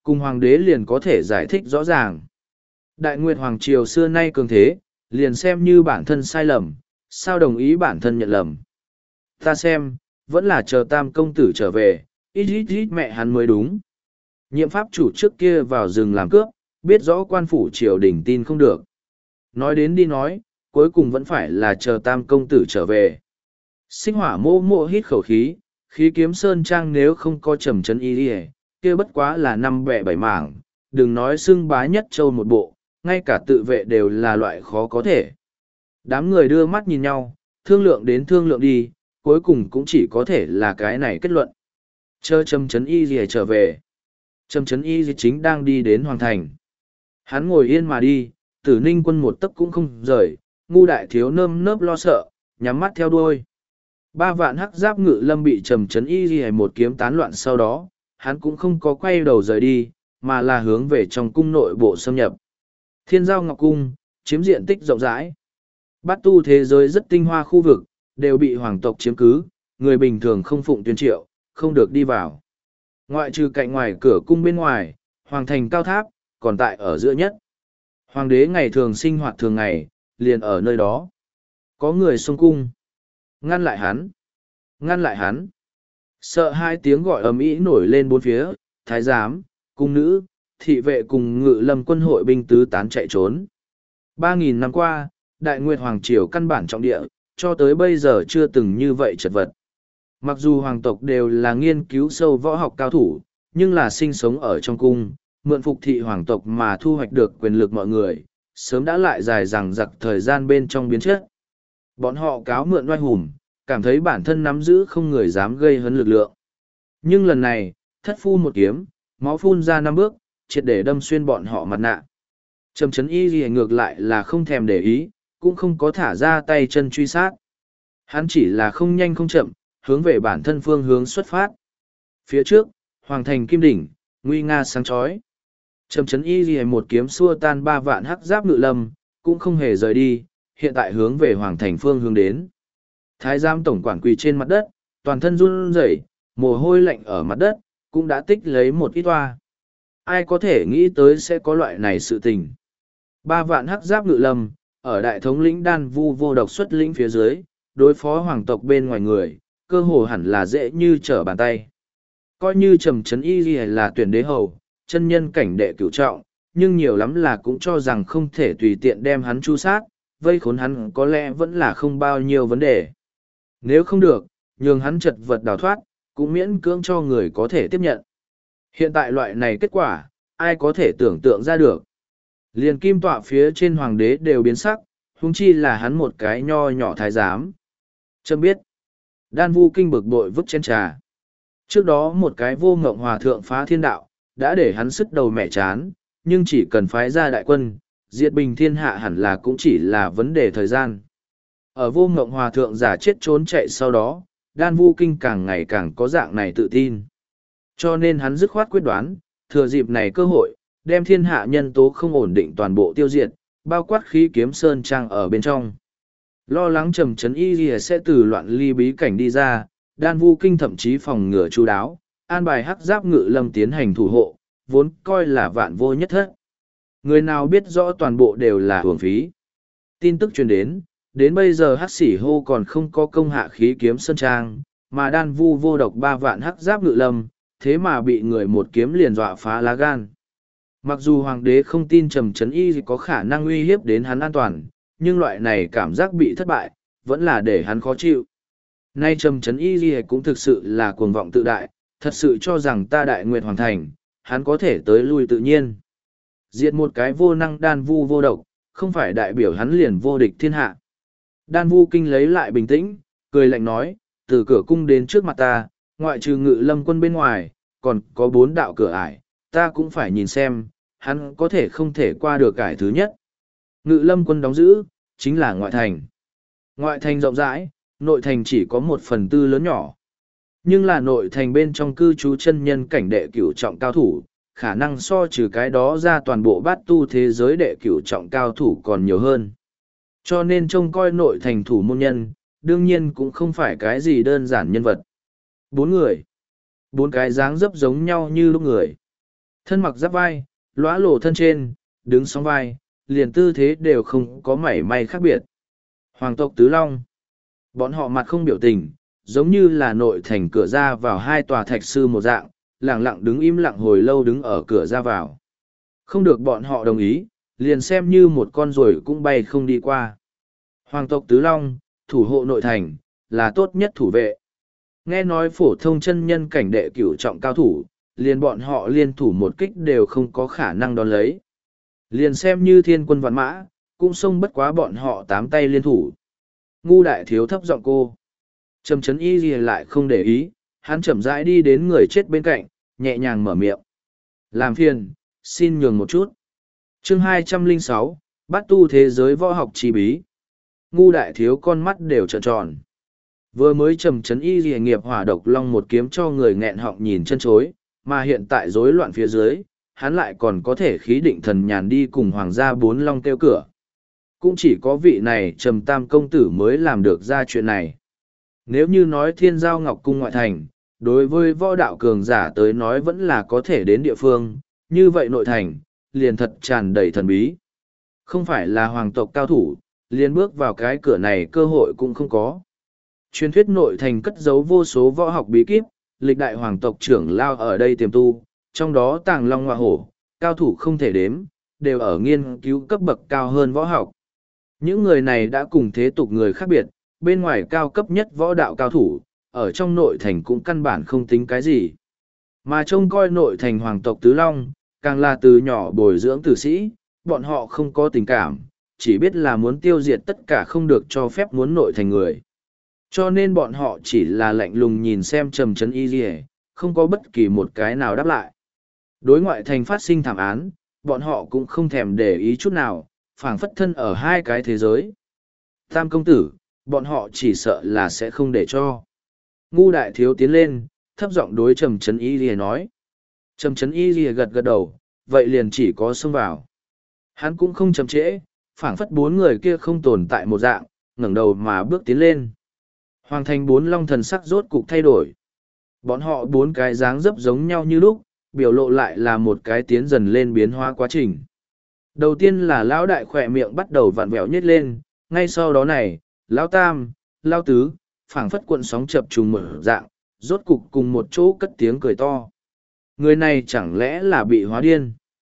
cùng hoàng đế liền có thể giải thích rõ ràng. Đại Nguyệt Hoàng Triều xưa nay cường thế, liền xem như bản thân sai lầm, sao đồng ý bản thân nhận lầm. Ta xem, vẫn là chờ tam công tử trở về, ít mẹ hắn mới đúng. Nhiệm pháp chủ trước kia vào rừng làm cướp, biết rõ quan phủ triều đình tin không được. Nói đến đi nói, cuối cùng vẫn phải là chờ tam công tử trở về. Sinh hỏa mô mô hít khẩu khí, khí kiếm sơn trang nếu không có trầm chân y đi kia bất quá là năm bẹ bảy mảng, đừng nói xưng bá nhất châu một bộ, ngay cả tự vệ đều là loại khó có thể. Đám người đưa mắt nhìn nhau, thương lượng đến thương lượng đi, cuối cùng cũng chỉ có thể là cái này kết luận. Chờ Trầm Chấn Y gì trở về. Trầm Chấn Y gì chính đang đi đến Hoàng Thành. Hắn ngồi yên mà đi, Tử Ninh Quân một tấc cũng không rời, ngu đại thiếu nơm nớp lo sợ, nhắm mắt theo đuôi. 3 vạn hắc giáp Ngự Lâm bị Trầm Chấn Y gì một kiếm tán loạn sau đó, hắn cũng không có quay đầu rời đi, mà là hướng về trong cung nội bộ xâm nhập. Thiên Giao Ngọc Cung, chiếm diện tích rộng rãi. Bát tu thế giới rất tinh hoa khu vực, đều bị hoàng tộc chiếm cứ, người bình thường không phụng tuyên triệu, không được đi vào. Ngoại trừ cạnh ngoài cửa cung bên ngoài, hoàng thành cao tháp, còn tại ở giữa nhất. Hoàng đế ngày thường sinh hoạt thường ngày, liền ở nơi đó. Có người xông cung. Ngăn lại hắn. Ngăn lại hắn. Sợ hai tiếng gọi ầm ĩ nổi lên bốn phía, thái giám, cung nữ, thị vệ cùng Ngự Lâm quân hội binh tứ tán chạy trốn. 3.000 năm qua, Đại Nguyệt Hoàng Triều căn bản trọng địa, cho tới bây giờ chưa từng như vậy chật vật. Mặc dù hoàng tộc đều là nghiên cứu sâu võ học cao thủ, nhưng là sinh sống ở trong cung, mượn phục thị hoàng tộc mà thu hoạch được quyền lực mọi người, sớm đã lại dài dằng dặc thời gian bên trong biến chất. Bọn họ cáo mượn oai hùng, cảm thấy bản thân nắm giữ không người dám gây hấn lực lượng. Nhưng lần này, thất phu một kiếm, máu phun ra 5 bước, triệt để đâm xuyên bọn họ mặt nạ. Trầm Chấn Y gì ngược lại là không thèm để ý, cũng không có thả ra tay chân truy sát. Hắn chỉ là không nhanh không chậm, hướng về bản thân phương hướng xuất phát. Phía trước, Hoàng thành Kim Đỉnh, nguy nga sáng chói. Trầm Chấn Y gì một kiếm xua tan 3 vạn hắc giáp Ngự Lâm, cũng không hề rời đi, hiện tại hướng về Hoàng thành phương hướng đến. Thái giám tổng quản quỳ trên mặt đất, toàn thân run rẩy, mồ hôi lạnh ở mặt đất, cũng đã tích lấy một ít toa. Ai có thể nghĩ tới sẽ có loại này sự tình. 3 vạn hắc giáp Ngự Lâm, ở đại thống lĩnh Đan Vu vô độc xuất lĩnh phía dưới, đối phó hoàng tộc bên ngoài người, cơ hồ hẳn là dễ như trở bàn tay. Coi như Trầm Chấn Y là tuyển đế hầu, chân nhân cảnh đệ cửu trọng, nhưng nhiều lắm là cũng cho rằng không thể tùy tiện đem hắn chu sát, vây khốn hắn có lẽ vẫn là không bao nhiêu vấn đề. Nếu không được, nhường hắn chật vật đào thoát, cũng miễn cưỡng cho người có thể tiếp nhận. Hiện tại loại này kết quả, ai có thể tưởng tượng ra được. Liền kim tọa phía trên hoàng đế đều biến sắc, huống chi là hắn một cái nho nhỏ thái giám. Chấm biết, Đan Vu kinh bực bội vứt chén trà. Trước đó một cái Vô Ngộng Hòa thượng phá thiên đạo, đã để hắn sứt đầu mẹ chán, nhưng chỉ cần phái ra đại quân, diệt bình thiên hạ hẳn là cũng chỉ là vấn đề thời gian. Ở Vô Ngộng Hòa thượng giả chết trốn chạy sau đó, Đan Vu kinh càng ngày càng có dạng này tự tin. Cho nên hắn dứt khoát quyết đoán, thừa dịp này cơ hội, đem thiên hạ nhân tố không ổn định toàn bộ tiêu diệt, bao quát khí kiếm sơn trang ở bên trong. Lo lắng Trầm Chấn Y sẽ từ loạn ly bí cảnh đi ra, Đan Vu kinh thậm chí phòng ngừa chu đáo, an bài hắc giáp Ngự Lâm tiến hành thủ hộ, vốn coi là vạn vô nhất thất. Người nào biết rõ toàn bộ đều là hưởng phí. Tin tức truyền đến bây giờ hắc sĩ hô còn không có công hạ khí kiếm sơn trang, mà Đan Vu vô độc 3 vạn hắc giáp Ngự Lâm, thế mà bị người một kiếm liền dọa phá lá gan. Mặc dù hoàng đế không tin Trầm Chấn Y có khả năng uy hiếp đến hắn an toàn, nhưng loại này cảm giác bị thất bại, vẫn là để hắn khó chịu. Nay Trầm Chấn Y cũng thực sự là cuồng vọng tự đại, thật sự cho rằng ta Đại Nguyệt Hoàng thành, hắn có thể tới lui tự nhiên. Diệt một cái vô năng Đan Vu vô độc, không phải đại biểu hắn liền vô địch thiên hạ. Đan Vu kinh lấy lại bình tĩnh, cười lạnh nói, từ cửa cung đến trước mặt ta, ngoại trừ Ngự Lâm quân bên ngoài, còn có 4 đạo cửa ải, ta cũng phải nhìn xem, hắn có thể không thể qua được ải thứ nhất. Ngự Lâm quân đóng giữ, chính là ngoại thành. Ngoại thành rộng rãi, nội thành chỉ có 1/4 lớn nhỏ. Nhưng là nội thành bên trong cư trú chân nhân cảnh đệ cửu trọng cao thủ, khả năng so trừ cái đó ra toàn bộ bát tu thế giới đệ cửu trọng cao thủ còn nhiều hơn. Cho nên trông coi nội thành thủ môn nhân, đương nhiên cũng không phải cái gì đơn giản nhân vật. 4 người. 4 cái dáng dấp giống nhau như lúc người. Thân mặc giáp vai, lóa lộ thân trên, đứng sóng vai, liền tư thế đều không có mảy may khác biệt. Hoàng tộc Tứ Long. Bọn họ mặt không biểu tình, giống như là nội thành cửa ra vào hai tòa thạch sư một dạng, lặng lặng đứng im lặng hồi lâu đứng ở cửa ra vào. Không được bọn họ đồng ý, liền xem như một con ruồi cũng bay không đi qua. Hoàng tộc Tứ Long, thủ hộ nội thành, là tốt nhất thủ vệ. Nghe nói phổ thông chân nhân cảnh đệ cửu trọng cao thủ, liền bọn họ liên thủ một kích đều không có khả năng đón lấy. Liền xem như thiên quân vạn mã, cũng xông bất quá bọn họ tám tay liên thủ. Ngu đại thiếu thấp giọng cô. Trầm chấn y gì lại không để ý, hắn chậm rãi đi đến người chết bên cạnh, nhẹ nhàng mở miệng. Làm phiền, xin nhường một chút. Chương 206, Bát tu thế giới võ học chi bí. Ngu đại thiếu con mắt đều trợn tròn. Vừa mới trầm chấn y gì nghiệp hỏa độc long một kiếm cho người nghẹn họng nhìn chân chối, mà hiện tại rối loạn phía dưới, hắn lại còn có thể khí định thần nhàn đi cùng hoàng gia bốn long kêu cửa. Cũng chỉ có vị này trầm tam công tử mới làm được ra chuyện này. Nếu như nói thiên giao ngọc cung ngoại thành, đối với võ đạo cường giả tới nói vẫn là có thể đến địa phương, như vậy nội thành, liền thật tràn đầy thần bí. Không phải là hoàng tộc cao thủ, liền bước vào cái cửa này cơ hội cũng không có. Truyền thuyết nội thành cất giấu vô số võ học bí kíp, lịch đại hoàng tộc trưởng lao ở đây tiềm tu, trong đó tàng long hoa hổ, cao thủ không thể đếm, đều ở nghiên cứu cấp bậc cao hơn võ học. Những người này đã cùng thế tục người khác biệt, bên ngoài cao cấp nhất võ đạo cao thủ, ở trong nội thành cũng căn bản không tính cái gì. Mà trông coi nội thành hoàng tộc Tứ Long, càng là từ nhỏ bồi dưỡng tử sĩ, bọn họ không có tình cảm, chỉ biết là muốn tiêu diệt tất cả không được cho phép muốn nội thành người. Cho nên bọn họ chỉ là lạnh lùng nhìn xem trầm trấn y dì không có bất kỳ một cái nào đáp lại. Đối ngoại thành phát sinh thảm án, bọn họ cũng không thèm để ý chút nào, phảng phất thân ở hai cái thế giới. Tam công tử, bọn họ chỉ sợ là sẽ không để cho. Ngu đại thiếu tiến lên, thấp giọng đối trầm trấn y dì nói. Trầm trấn y dì gật gật đầu, vậy liền chỉ có xông vào. Hắn cũng không chậm trễ, phảng phất bốn người kia không tồn tại một dạng, ngẩng đầu mà bước tiến lên. Hoàng thành bốn long thần sắc rốt cục thay đổi. Bọn họ bốn cái dáng dấp giống nhau như lúc, biểu lộ lại là một cái tiến dần lên biến hóa quá trình. Đầu tiên là lão đại khỏe miệng bắt đầu vặn vẹo nhét lên, ngay sau đó này, lão tam, lão tứ, phảng phất cuộn sóng chập trùng mở dạng, rốt cục cùng một chỗ cất tiếng cười to. Người này chẳng lẽ là bị hóa điên?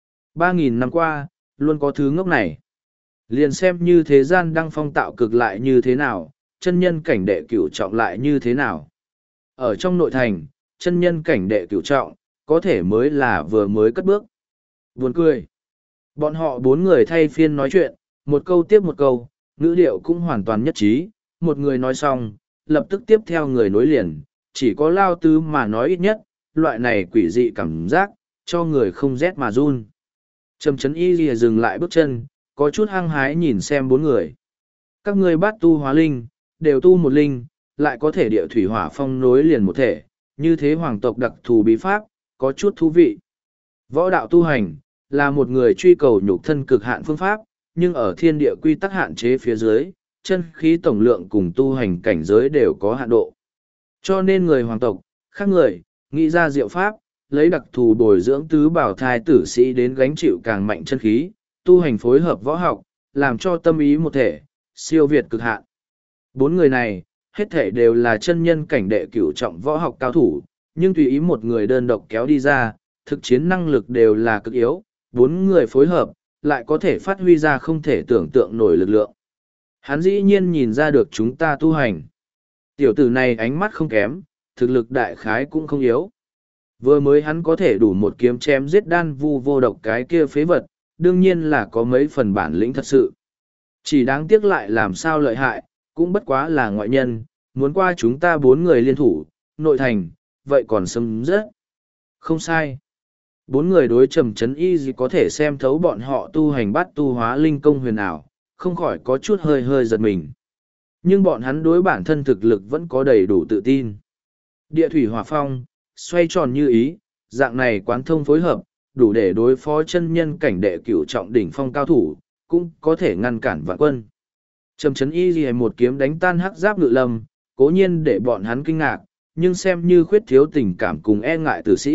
3.000 năm qua, luôn có thứ ngốc này. Liền xem như thế gian đang phong tạo cực lại như thế nào, chân nhân cảnh đệ cửu trọng lại như thế nào. Ở trong nội thành, chân nhân cảnh đệ cửu trọng, có thể mới là vừa mới cất bước. Buồn cười. Bọn họ bốn người thay phiên nói chuyện, một câu tiếp một câu, ngữ điệu cũng hoàn toàn nhất trí, một người nói xong, lập tức tiếp theo người nối liền, chỉ có Lao Tứ mà nói ít nhất, loại này quỷ dị cảm giác, cho người không rét mà run. Trầm chấn y lìa dừng lại bước chân, có chút hăng hái nhìn xem bốn người. Các ngươi bát tu hóa linh, đều tu một linh, lại có thể địa thủy hỏa phong nối liền một thể, như thế hoàng tộc đặc thù bí pháp, có chút thú vị. Võ đạo tu hành, là một người truy cầu nhục thân cực hạn phương pháp, nhưng ở thiên địa quy tắc hạn chế phía dưới, chân khí tổng lượng cùng tu hành cảnh giới đều có hạn độ. Cho nên người hoàng tộc, khác người, nghĩ ra diệu pháp, lấy đặc thù bồi dưỡng tứ bảo thai tử sĩ đến gánh chịu càng mạnh chân khí, tu hành phối hợp võ học, làm cho tâm ý một thể, siêu việt cực hạn. Bốn người này, hết thể đều là chân nhân cảnh đệ cửu trọng võ học cao thủ, nhưng tùy ý một người đơn độc kéo đi ra, thực chiến năng lực đều là cực yếu, bốn người phối hợp, lại có thể phát huy ra không thể tưởng tượng nổi lực lượng. Hắn dĩ nhiên nhìn ra được chúng ta tu hành. Tiểu tử này ánh mắt không kém, thực lực đại khái cũng không yếu. Vừa mới hắn có thể đủ một kiếm chém giết đan vu vô độc cái kia phế vật, đương nhiên là có mấy phần bản lĩnh thật sự. Chỉ đáng tiếc lại làm sao lợi hại, cũng bất quá là ngoại nhân, muốn qua chúng ta bốn người liên thủ, nội thành, vậy còn sâm rất. Không sai. Bốn người đối trầm chấn y gì có thể xem thấu bọn họ tu hành bát tu hóa linh công huyền ảo, không khỏi có chút hơi hơi giật mình. Nhưng bọn hắn đối bản thân thực lực vẫn có đầy đủ tự tin. Địa thủy hỏa phong, xoay tròn như ý, dạng này quán thông phối hợp, đủ để đối phó chân nhân cảnh đệ cửu trọng đỉnh phong cao thủ, cũng có thể ngăn cản vạn quân. Trầm chấn y gì một kiếm đánh tan hắc giáp ngự lâm, cố nhiên để bọn hắn kinh ngạc, nhưng xem như khuyết thiếu tình cảm cùng e ngại tử sĩ,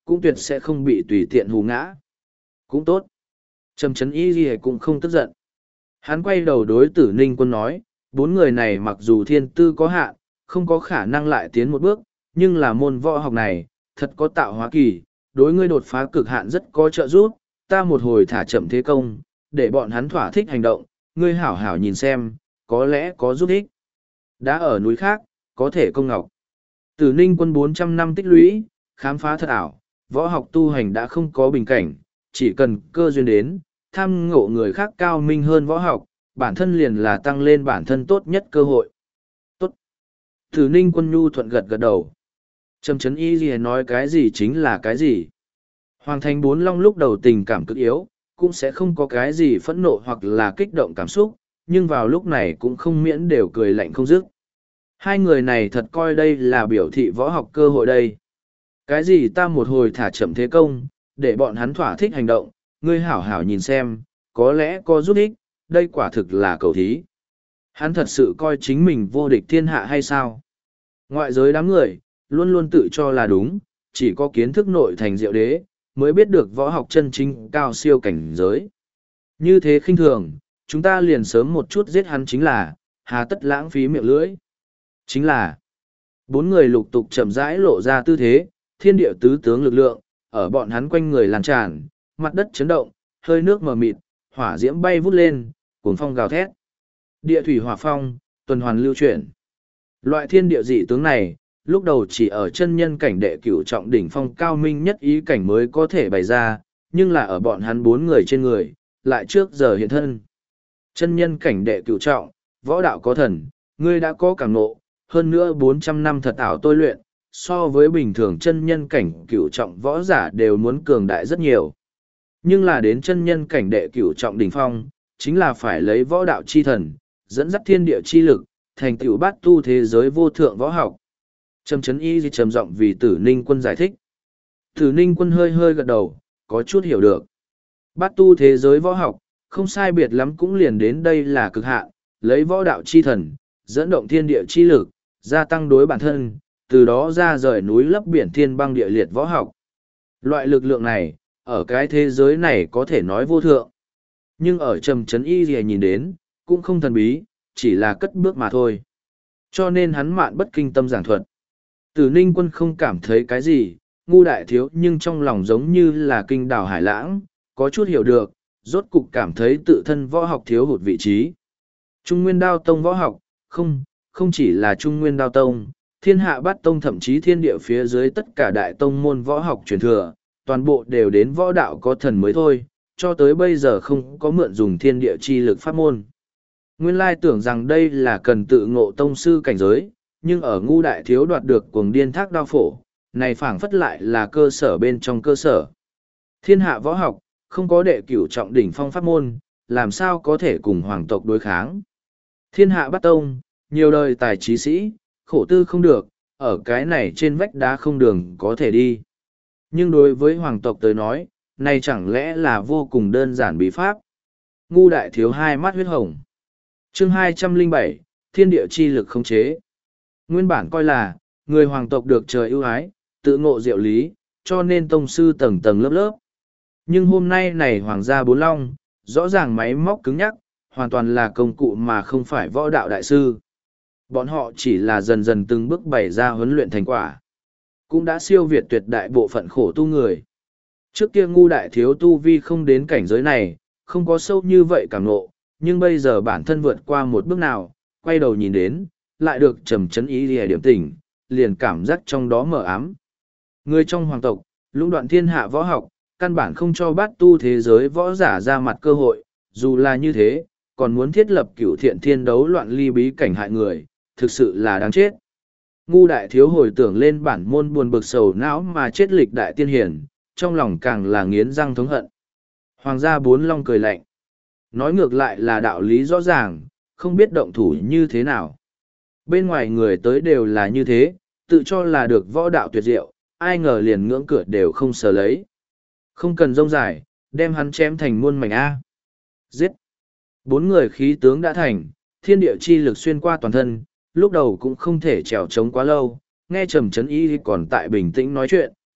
cũng tuyệt sẽ không bị tùy tiện hù ngã. Cũng tốt. Trầm Trấn Y Ghi cũng không tức giận. Hắn quay đầu đối Tử Ninh Quân nói, bốn người này mặc dù thiên tư có hạn, không có khả năng lại tiến một bước, nhưng là môn võ học này, thật có tạo hóa kỳ, đối ngươi đột phá cực hạn rất có trợ giúp, ta một hồi thả chậm thế công, để bọn hắn thỏa thích hành động, ngươi hảo hảo nhìn xem, có lẽ có giúp ích. Đã ở núi khác, có thể công ngọc. Tử Ninh Quân 400 năm tích lũy, khám phá thật ảo, võ học tu hành đã không có bình cảnh, chỉ cần cơ duyên đến, tham ngộ người khác cao minh hơn võ học, bản thân liền là tăng lên bản thân tốt nhất cơ hội. Tốt. Tử Ninh Quân nhu thuận gật gật đầu. Trầm Trấn Y Ghi nói cái gì chính là cái gì. Hoàng thành bốn long lúc đầu tình cảm cực yếu, cũng sẽ không có cái gì phẫn nộ hoặc là kích động cảm xúc, nhưng vào lúc này cũng không miễn đều cười lạnh không dứt. Hai người này thật coi đây là biểu thị võ học cơ hội đây. Cái gì ta một hồi thả chậm thế công, để bọn hắn thỏa thích hành động, ngươi hảo hảo nhìn xem, có lẽ có giúp ích, đây quả thực là cầu thí. Hắn thật sự coi chính mình vô địch thiên hạ hay sao? Ngoại giới đám người, luôn luôn tự cho là đúng, chỉ có kiến thức nội thành diệu đế, mới biết được võ học chân chính cao siêu cảnh giới. Như thế khinh thường, chúng ta liền sớm một chút giết hắn chính là, hà tất lãng phí miệng lưỡi. Chính là, bốn người lục tục chậm rãi lộ ra tư thế, thiên địa tứ tướng lực lượng, ở bọn hắn quanh người lan tràn, mặt đất chấn động, hơi nước mờ mịt, hỏa diễm bay vút lên, cuồng phong gào thét. Địa thủy hỏa phong, tuần hoàn lưu chuyển. Loại thiên địa dị tướng này, lúc đầu chỉ ở chân nhân cảnh đệ cửu trọng đỉnh phong cao minh nhất ý cảnh mới có thể bày ra, nhưng là ở bọn hắn bốn người trên người, lại trước giờ hiện thân. Chân nhân cảnh đệ cửu trọng, võ đạo có thần, ngươi đã có cảm ngộ, hơn nữa 400 năm thật ảo tôi luyện, so với bình thường chân nhân cảnh cửu trọng võ giả đều muốn cường đại rất nhiều. Nhưng là đến chân nhân cảnh đệ cửu trọng đỉnh phong, chính là phải lấy võ đạo chi thần, dẫn dắt thiên địa chi lực, thành tựu bát tu thế giới vô thượng võ học. Trầm Trấn Y trầm giọng vì Tử Ninh Quân giải thích. Tử Ninh Quân hơi hơi gật đầu, có chút hiểu được. Bát tu thế giới võ học, không sai biệt lắm cũng liền đến đây là cực hạn, lấy võ đạo chi thần, dẫn động thiên địa chi lực, gia tăng đối bản thân, từ đó ra rời núi lấp biển thiên băng địa liệt võ học. Loại lực lượng này, ở cái thế giới này có thể nói vô thượng. Nhưng ở Trầm Trấn Y gì nhìn đến, cũng không thần bí, chỉ là cất bước mà thôi. Cho nên hắn mạn bất kinh tâm giảng thuật. Tử Ninh Quân không cảm thấy cái gì, ngu đại thiếu nhưng trong lòng giống như là kinh đào hải lãng, có chút hiểu được, rốt cục cảm thấy tự thân võ học thiếu hụt vị trí. Trung Nguyên Đao Tông võ học, không chỉ là Trung Nguyên Đao Tông, thiên hạ bát tông thậm chí thiên địa phía dưới tất cả đại tông môn võ học truyền thừa, toàn bộ đều đến võ đạo có thần mới thôi, cho tới bây giờ không có mượn dùng thiên địa chi lực pháp môn. Nguyên lai tưởng rằng đây là cần tự ngộ tông sư cảnh giới, nhưng ở ngu đại thiếu đoạt được cuồng điên thác đao phổ, này phảng phất lại là cơ sở bên trong cơ sở. Thiên hạ võ học, không có đệ cửu trọng đỉnh phong pháp môn, làm sao có thể cùng hoàng tộc đối kháng. Thiên hạ bát tông, nhiều đời tài trí sĩ, khổ tư không được, ở cái này trên vách đá không đường có thể đi. Nhưng đối với hoàng tộc tới nói, này chẳng lẽ là vô cùng đơn giản bí pháp. Ngu đại thiếu hai mắt huyết hồng. Chương 207, Thiên địa chi lực khống chế. Nguyên bản coi là, người hoàng tộc được trời ưu ái, tự ngộ diệu lý, cho nên tông sư tầng tầng lớp lớp. Nhưng hôm nay này hoàng gia bốn long, rõ ràng máy móc cứng nhắc, hoàn toàn là công cụ mà không phải võ đạo đại sư. Bọn họ chỉ là dần dần từng bước bày ra huấn luyện thành quả. Cũng đã siêu việt tuyệt đại bộ phận khổ tu người. Trước kia ngu đại thiếu tu vi không đến cảnh giới này, không có sâu như vậy cảm ngộ, nhưng bây giờ bản thân vượt qua một bước nào, quay đầu nhìn đến, lại được Trầm Trấn Y lìa điểm tỉnh, liền cảm giác trong đó mở ám. Người trong hoàng tộc, lũng đoạn thiên hạ võ học, căn bản không cho bát tu thế giới võ giả ra mặt cơ hội, dù là như thế, còn muốn thiết lập cửu thiện thiên đấu loạn ly bí cảnh hại người, thực sự là đáng chết. Ngu đại thiếu hồi tưởng lên bản môn buồn bực sầu não mà chết lịch đại tiên hiển, trong lòng càng là nghiến răng thống hận. Hoàng gia bốn long cười lạnh. Nói ngược lại là đạo lý rõ ràng, không biết động thủ như thế nào. Bên ngoài người tới đều là như thế, tự cho là được võ đạo tuyệt diệu, ai ngờ liền ngưỡng cửa đều không sờ lấy. Không cần rông dài, đem hắn chém thành muôn mảnh A. Giết! Bốn người khí tướng đã thành, thiên địa chi lực xuyên qua toàn thân, lúc đầu cũng không thể trèo trống quá lâu, nghe Trầm Trấn Y còn tại bình tĩnh nói chuyện,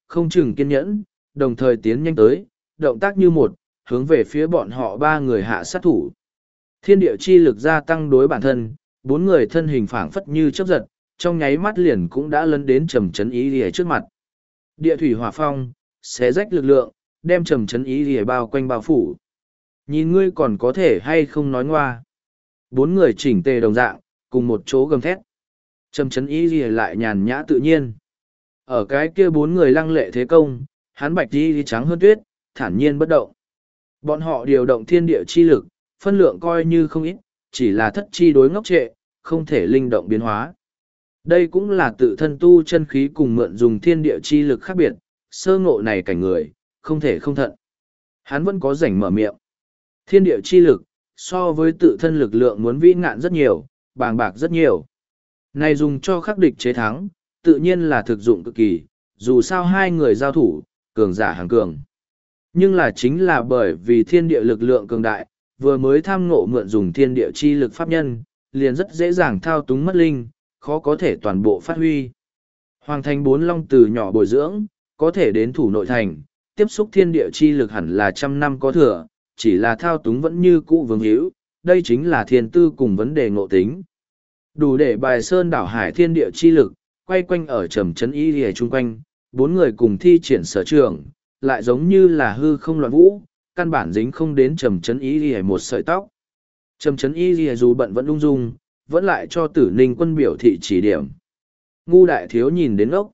không chừng kiên nhẫn, đồng thời tiến nhanh tới, động tác như một, hướng về phía bọn họ ba người hạ sát thủ. Thiên địa chi lực gia tăng đối bản thân, bốn người thân hình phảng phất như chớp giật, trong nháy mắt liền cũng đã lấn đến Trầm Chấn Ý Lìa trước mặt. Địa thủy hỏa phong, xé rách lực lượng, đem Trầm Chấn Ý Lìa bao quanh bao phủ. Nhìn ngươi còn có thể hay không nói ngoa. Bốn người chỉnh tề đồng dạng, cùng một chỗ gầm thét. Trầm Chấn Ý Lìa lại nhàn nhã tự nhiên. Ở cái kia bốn người lăng lệ thế công, hắn bạch đi trắng hơn tuyết, thản nhiên bất động. Bọn họ điều động thiên địa chi lực, phân lượng coi như không ít, chỉ là thất chi đối ngốc trệ, không thể linh động biến hóa. Đây cũng là tự thân tu chân khí cùng mượn dùng thiên địa chi lực khác biệt, sơ ngộ này cảnh người, không thể không thận. Hắn vẫn có rảnh mở miệng. Thiên địa chi lực, so với tự thân lực lượng muốn vĩ ngạn rất nhiều, bàng bạc rất nhiều. Này dùng cho khắc địch chế thắng, tự nhiên là thực dụng cực kỳ, dù sao hai người giao thủ, cường giả hàng cường. Nhưng là chính là bởi vì thiên địa lực lượng cường đại, vừa mới tham ngộ mượn dùng thiên địa chi lực pháp nhân, liền rất dễ dàng thao túng mất linh, khó có thể toàn bộ phát huy. Hoàng thành bốn long từ nhỏ bồi dưỡng, có thể đến thủ nội thành, tiếp xúc thiên địa chi lực hẳn là 100 năm có thừa, chỉ là thao túng vẫn như cũ vướng hữu, đây chính là thiên tư cùng vấn đề ngộ tính. Đủ để bài sơn đảo hải thiên địa chi lực, quay quanh ở Trầm Chấn Ý Lìa chung quanh, bốn người cùng thi triển sở trường, lại giống như là hư không loạn vũ, căn bản dính không đến Trầm Chấn Ý Lìa một sợi tóc. Trầm Chấn Ý Lìa dù bận vẫn ung dung, vẫn lại cho Tử Ninh Quân biểu thị chỉ điểm. Ngu đại thiếu nhìn đến ốc.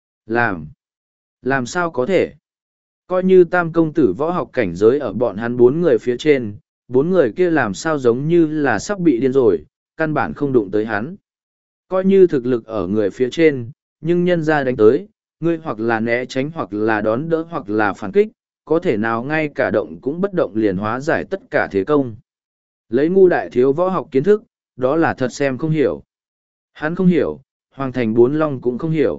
Làm sao có thể? Coi như tam công tử võ học cảnh giới ở bọn hắn bốn người phía trên, bốn người kia làm sao giống như là sắp bị điên rồi, căn bản không đụng tới hắn. Coi như thực lực ở người phía trên, nhưng nhân ra đánh tới, ngươi hoặc là né tránh hoặc là đón đỡ hoặc là phản kích, có thể nào ngay cả động cũng bất động liền hóa giải tất cả thế công. Lấy ngu đại thiếu võ học kiến thức, đó là thật xem không hiểu. Hắn không hiểu, Hoàng thành bốn long cũng không hiểu.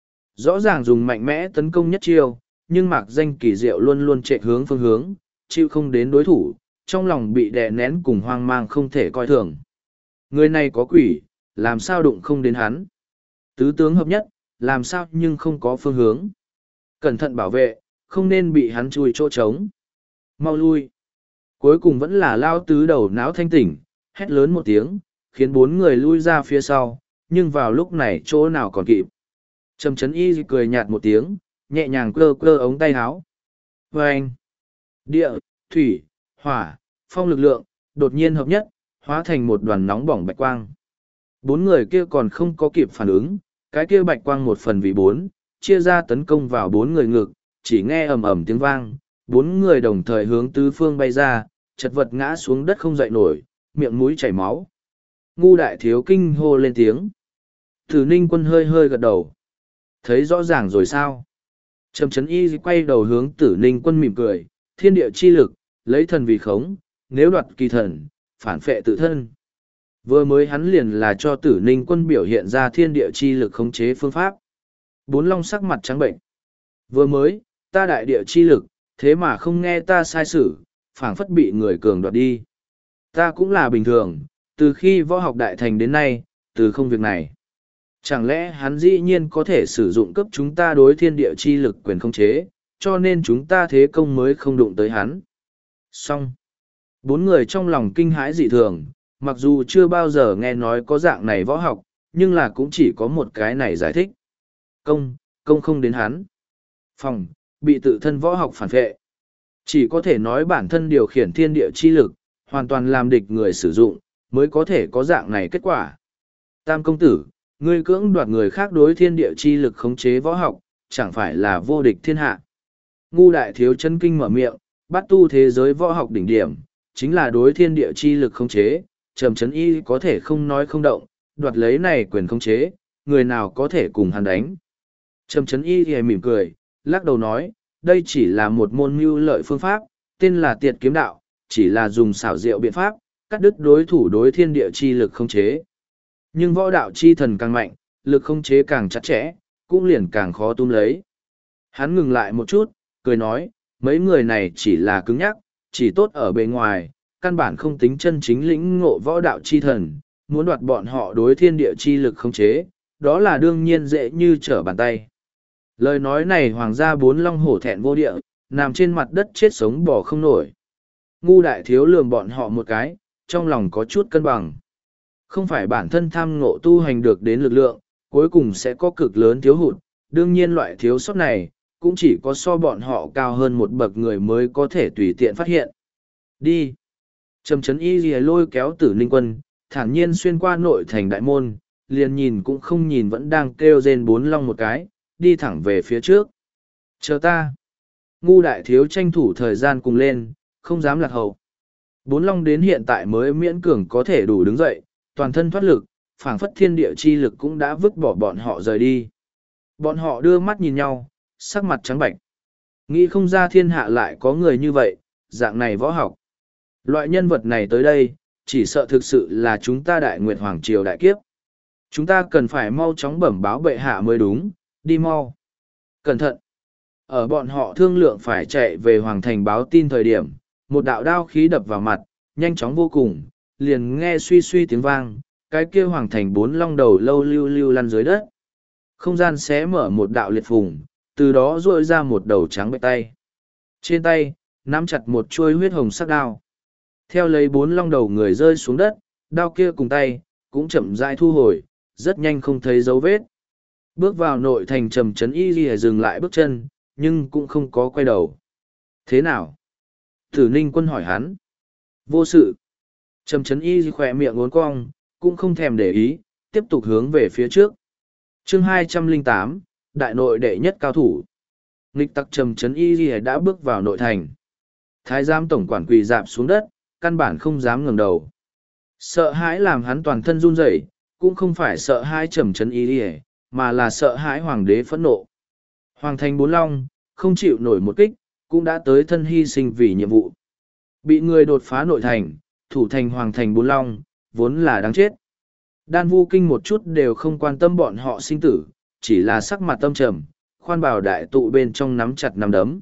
Rõ ràng dùng mạnh mẽ tấn công nhất chiêu, nhưng mạc danh kỳ diệu luôn luôn chạy hướng phương hướng, chịu không đến đối thủ, trong lòng bị đè nén cùng hoang mang không thể coi thường. Người này có quỷ, làm sao đụng không đến hắn. Tứ tướng hợp nhất, làm sao nhưng không có phương hướng. Cẩn thận bảo vệ, không nên bị hắn chui chỗ trống. Mau lui. Cuối cùng vẫn là lao tứ đầu não thanh tỉnh, hét lớn một tiếng, khiến bốn người lui ra phía sau, nhưng vào lúc này chỗ nào còn kịp. Trầm Chấn Y cười nhạt một tiếng, nhẹ nhàng cơ cơ ống tay áo. Vâng! Địa, thủy, hỏa, phong lực lượng, đột nhiên hợp nhất, hóa thành một đoàn nóng bỏng bạch quang. Bốn người kia còn không có kịp phản ứng, cái kia bạch quang một phần vì bốn, chia ra tấn công vào bốn người ngực, chỉ nghe ầm ầm tiếng vang, bốn người đồng thời hướng tứ phương bay ra, chật vật ngã xuống đất không dậy nổi, miệng mũi chảy máu. Ngu đại thiếu kinh hô lên tiếng. Tử Ninh Quân hơi hơi gật đầu. Thấy rõ ràng rồi sao? Trầm Chấn Y quay đầu hướng Tử Ninh Quân mỉm cười, thiên địa chi lực, lấy thần vì khống, nếu đoạt kỳ thần, phản phệ tự thân. Vừa mới hắn liền là cho Tử Ninh Quân biểu hiện ra thiên địa chi lực khống chế phương pháp. Bốn long sắc mặt trắng bệnh. Vừa mới, ta đại địa chi lực, thế mà không nghe ta sai sử, phảng phất bị người cường đoạt đi. Ta cũng là bình thường, từ khi võ học đại thành đến nay, từ không việc này. Chẳng lẽ hắn dĩ nhiên có thể sử dụng cấp chúng ta đối thiên địa chi lực quyền khống chế, cho nên chúng ta thế công mới không đụng tới hắn. Xong. Bốn người trong lòng kinh hãi dị thường, mặc dù chưa bao giờ nghe nói có dạng này võ học, nhưng là cũng chỉ có một cái này giải thích. Công không đến hắn. Phòng, bị tự thân võ học phản vệ. Chỉ có thể nói bản thân điều khiển thiên địa chi lực, hoàn toàn làm địch người sử dụng, mới có thể có dạng này kết quả. Tam công tử, ngươi cưỡng đoạt người khác đối thiên địa chi lực khống chế võ học, chẳng phải là vô địch thiên hạ. Ngu đại thiếu chân kinh mở miệng, bắt tu thế giới võ học đỉnh điểm, chính là đối thiên địa chi lực khống chế, Trầm Chấn Y có thể không nói không động, đoạt lấy này quyền khống chế, người nào có thể cùng hắn đánh. Trầm Chấn Y thì mỉm cười, lắc đầu nói, đây chỉ là một môn mưu lợi phương pháp, tên là tiệt kiếm đạo, chỉ là dùng xảo diệu biện pháp, cắt đứt đối thủ đối thiên địa chi lực khống chế. Nhưng võ đạo chi thần càng mạnh, lực khống chế càng chặt chẽ, cũng liền càng khó túm lấy. Hắn ngừng lại một chút, cười nói, mấy người này chỉ là cứng nhắc, chỉ tốt ở bề ngoài, căn bản không tính chân chính lĩnh ngộ võ đạo chi thần, muốn đoạt bọn họ đối thiên địa chi lực khống chế, đó là đương nhiên dễ như trở bàn tay. Lời nói này hoàng gia bốn long hổ thẹn vô địa, nằm trên mặt đất chết sống bò không nổi. Ngu đại thiếu lườm bọn họ một cái, trong lòng có chút cân bằng. Không phải bản thân tham ngộ tu hành được đến lực lượng, cuối cùng sẽ có cực lớn thiếu hụt, đương nhiên loại thiếu sót này, cũng chỉ có so bọn họ cao hơn một bậc người mới có thể tùy tiện phát hiện. Đi! Trầm Trấn Y Lìa lôi kéo Tử Ninh Quân, thản nhiên xuyên qua nội thành đại môn, liền nhìn cũng không nhìn vẫn đang kêu rên bốn long một cái, đi thẳng về phía trước. Chờ ta! Ngu đại thiếu tranh thủ thời gian cùng lên, không dám lạc hậu. Bốn long đến hiện tại mới miễn cường có thể đủ đứng dậy, toàn thân thoát lực, phảng phất thiên địa chi lực cũng đã vứt bỏ bọn họ rời đi. Bọn họ đưa mắt nhìn nhau, sắc mặt trắng bệch. Nghĩ không ra thiên hạ lại có người như vậy, dạng này võ học. Loại nhân vật này tới đây, chỉ sợ thực sự là chúng ta Đại Nguyệt Hoàng Triều đại kiếp. Chúng ta cần phải mau chóng bẩm báo bệ hạ mới đúng, đi mau. Cẩn thận! Ở bọn họ thương lượng phải chạy về Hoàng Thành báo tin thời điểm, một đạo đao khí đập vào mặt, nhanh chóng vô cùng, liền nghe suy suy tiếng vang, cái kia Hoàng Thành bốn long đầu lâu lưu lưu lăn dưới đất. Không gian xé mở một đạo liệt phùng, từ đó duỗi ra một đầu trắng bệch tay. Trên tay, nắm chặt một chuôi huyết hồng sắc đao. Theo lấy bốn long đầu người rơi xuống đất, đao kia cùng tay, cũng chậm rãi thu hồi, rất nhanh không thấy dấu vết. Bước vào nội thành Trầm Trấn Y Lìa dừng lại bước chân, nhưng cũng không có quay đầu. Thế nào? Tử Ninh Quân hỏi hắn. Vô sự. Trầm Trấn Y khỏe miệng uốn cong, cũng không thèm để ý, tiếp tục hướng về phía trước. Chương 208, Đại nội đệ nhất cao thủ. Nghịch tặc Trầm Trấn Y đã bước vào nội thành. Thái giám tổng quản quỳ dạp xuống đất, căn bản không dám ngẩng đầu. Sợ hãi làm hắn toàn thân run rẩy, cũng không phải sợ hãi Trầm Trấn Y, mà là sợ hãi hoàng đế phẫn nộ. Hoàng thành bốn long, không chịu nổi một kích, cũng đã tới thân hy sinh vì nhiệm vụ. Bị người đột phá nội thành, thủ thành hoàng thành bốn long, vốn là đáng chết. Đan Vu Kinh một chút đều không quan tâm bọn họ sinh tử, chỉ là sắc mặt tâm trầm, khoan bảo đại tụ bên trong nắm chặt nắm đấm.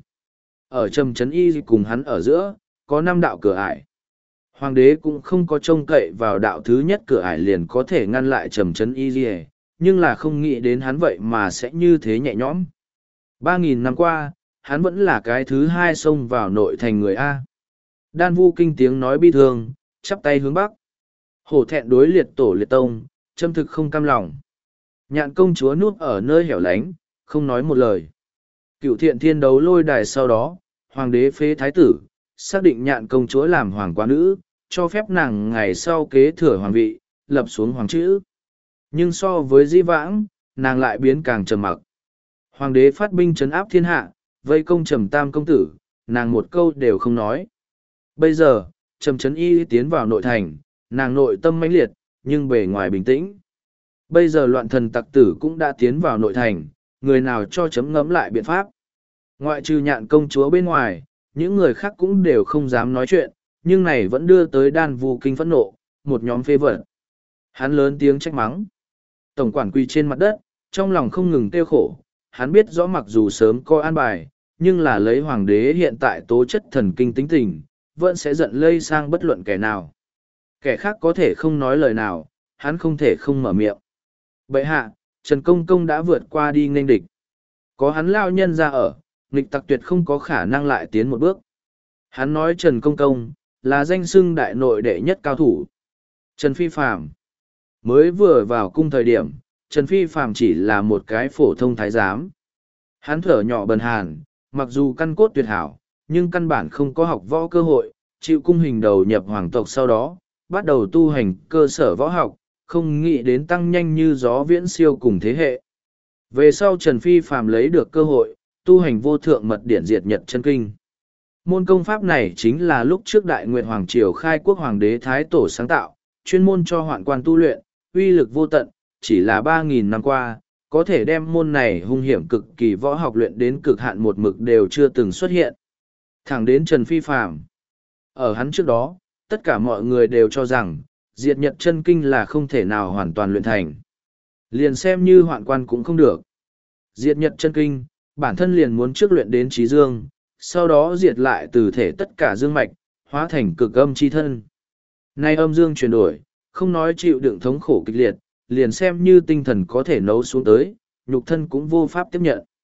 Ở Trầm Trấn Y cùng hắn ở giữa, có 5 đạo cửa ải. Hoàng đế cũng không có trông cậy vào đạo thứ nhất cửa ải liền có thể ngăn lại Trầm Trấn Y, nhưng là không nghĩ đến hắn vậy mà sẽ như thế nhẹ nhõm. 3.000 năm qua, hắn vẫn là cái thứ hai xông vào nội thành người A. Đan Vu Kinh tiếng nói bi thương, chắp tay hướng bắc. Hổ thẹn đối liệt tổ liệt tông, châm thực không cam lòng. Nhạn công chúa núp ở nơi hẻo lánh, không nói một lời. Cựu thiện thiên đấu lôi đài sau đó, hoàng đế phế thái tử, xác định nhạn công chúa làm hoàng quá nữ, cho phép nàng ngày sau kế thừa hoàng vị, lập xuống hoàng chữ. Nhưng so với di vãng, nàng lại biến càng trầm mặc. Hoàng đế phát binh trấn áp thiên hạ, vây công Trầm Tam công tử, nàng một câu đều không nói. Bây giờ, Trầm Trấn Y tiến vào nội thành, nàng nội tâm mãnh liệt, nhưng bề ngoài bình tĩnh. Bây giờ loạn thần tặc tử cũng đã tiến vào nội thành, người nào cho chấm ngẫm lại biện pháp. Ngoại trừ nhạn công chúa bên ngoài, những người khác cũng đều không dám nói chuyện, nhưng này vẫn đưa tới Đan Vu Kinh phẫn nộ, một nhóm phê vật. Hắn lớn tiếng trách mắng. Tổng quản quỳ trên mặt đất, trong lòng không ngừng tiêu khổ, hắn biết rõ mặc dù sớm coi an bài, nhưng là lấy hoàng đế hiện tại tố chất thần kinh tính tình, vẫn sẽ giận lây sang bất luận kẻ nào. Kẻ khác có thể không nói lời nào, hắn không thể không mở miệng. Bệ hạ, Trần Công Công đã vượt qua đi nghênh địch. Có hắn lao nhân ra ở, nghịch tặc tuyệt không có khả năng lại tiến một bước. Hắn nói Trần Công Công, là danh xưng đại nội đệ nhất cao thủ. Trần Phi Phàm mới vừa vào cung thời điểm, Trần Phi Phàm chỉ là một cái phổ thông thái giám. Hắn thở nhỏ bần hàn, mặc dù căn cốt tuyệt hảo, nhưng căn bản không có học võ cơ hội, chịu cung hình đầu nhập hoàng tộc sau đó, bắt đầu tu hành cơ sở võ học, không nghĩ đến tăng nhanh như gió viễn siêu cùng thế hệ. Về sau Trần Phi Phàm lấy được cơ hội, tu hành vô thượng mật điển diệt nhật chân kinh. Môn công pháp này chính là lúc trước Đại Nguyệt Hoàng Triều khai quốc hoàng đế Thái Tổ sáng tạo, chuyên môn cho hoạn quan tu luyện, uy lực vô tận, chỉ là 3.000 năm qua, có thể đem môn này hung hiểm cực kỳ võ học luyện đến cực hạn một mực đều chưa từng xuất hiện. Thẳng đến Trần Phi Phàm. Ở hắn trước đó, tất cả mọi người đều cho rằng, diệt nhật chân kinh là không thể nào hoàn toàn luyện thành. Liền xem như hoạn quan cũng không được. Diệt nhật chân kinh, bản thân liền muốn trước luyện đến trí dương, sau đó diệt lại từ thể tất cả dương mạch, hóa thành cực âm chi thân. Nay âm dương chuyển đổi, không nói chịu đựng thống khổ kịch liệt, liền xem như tinh thần có thể nấu xuống tới, nhục thân cũng vô pháp tiếp nhận.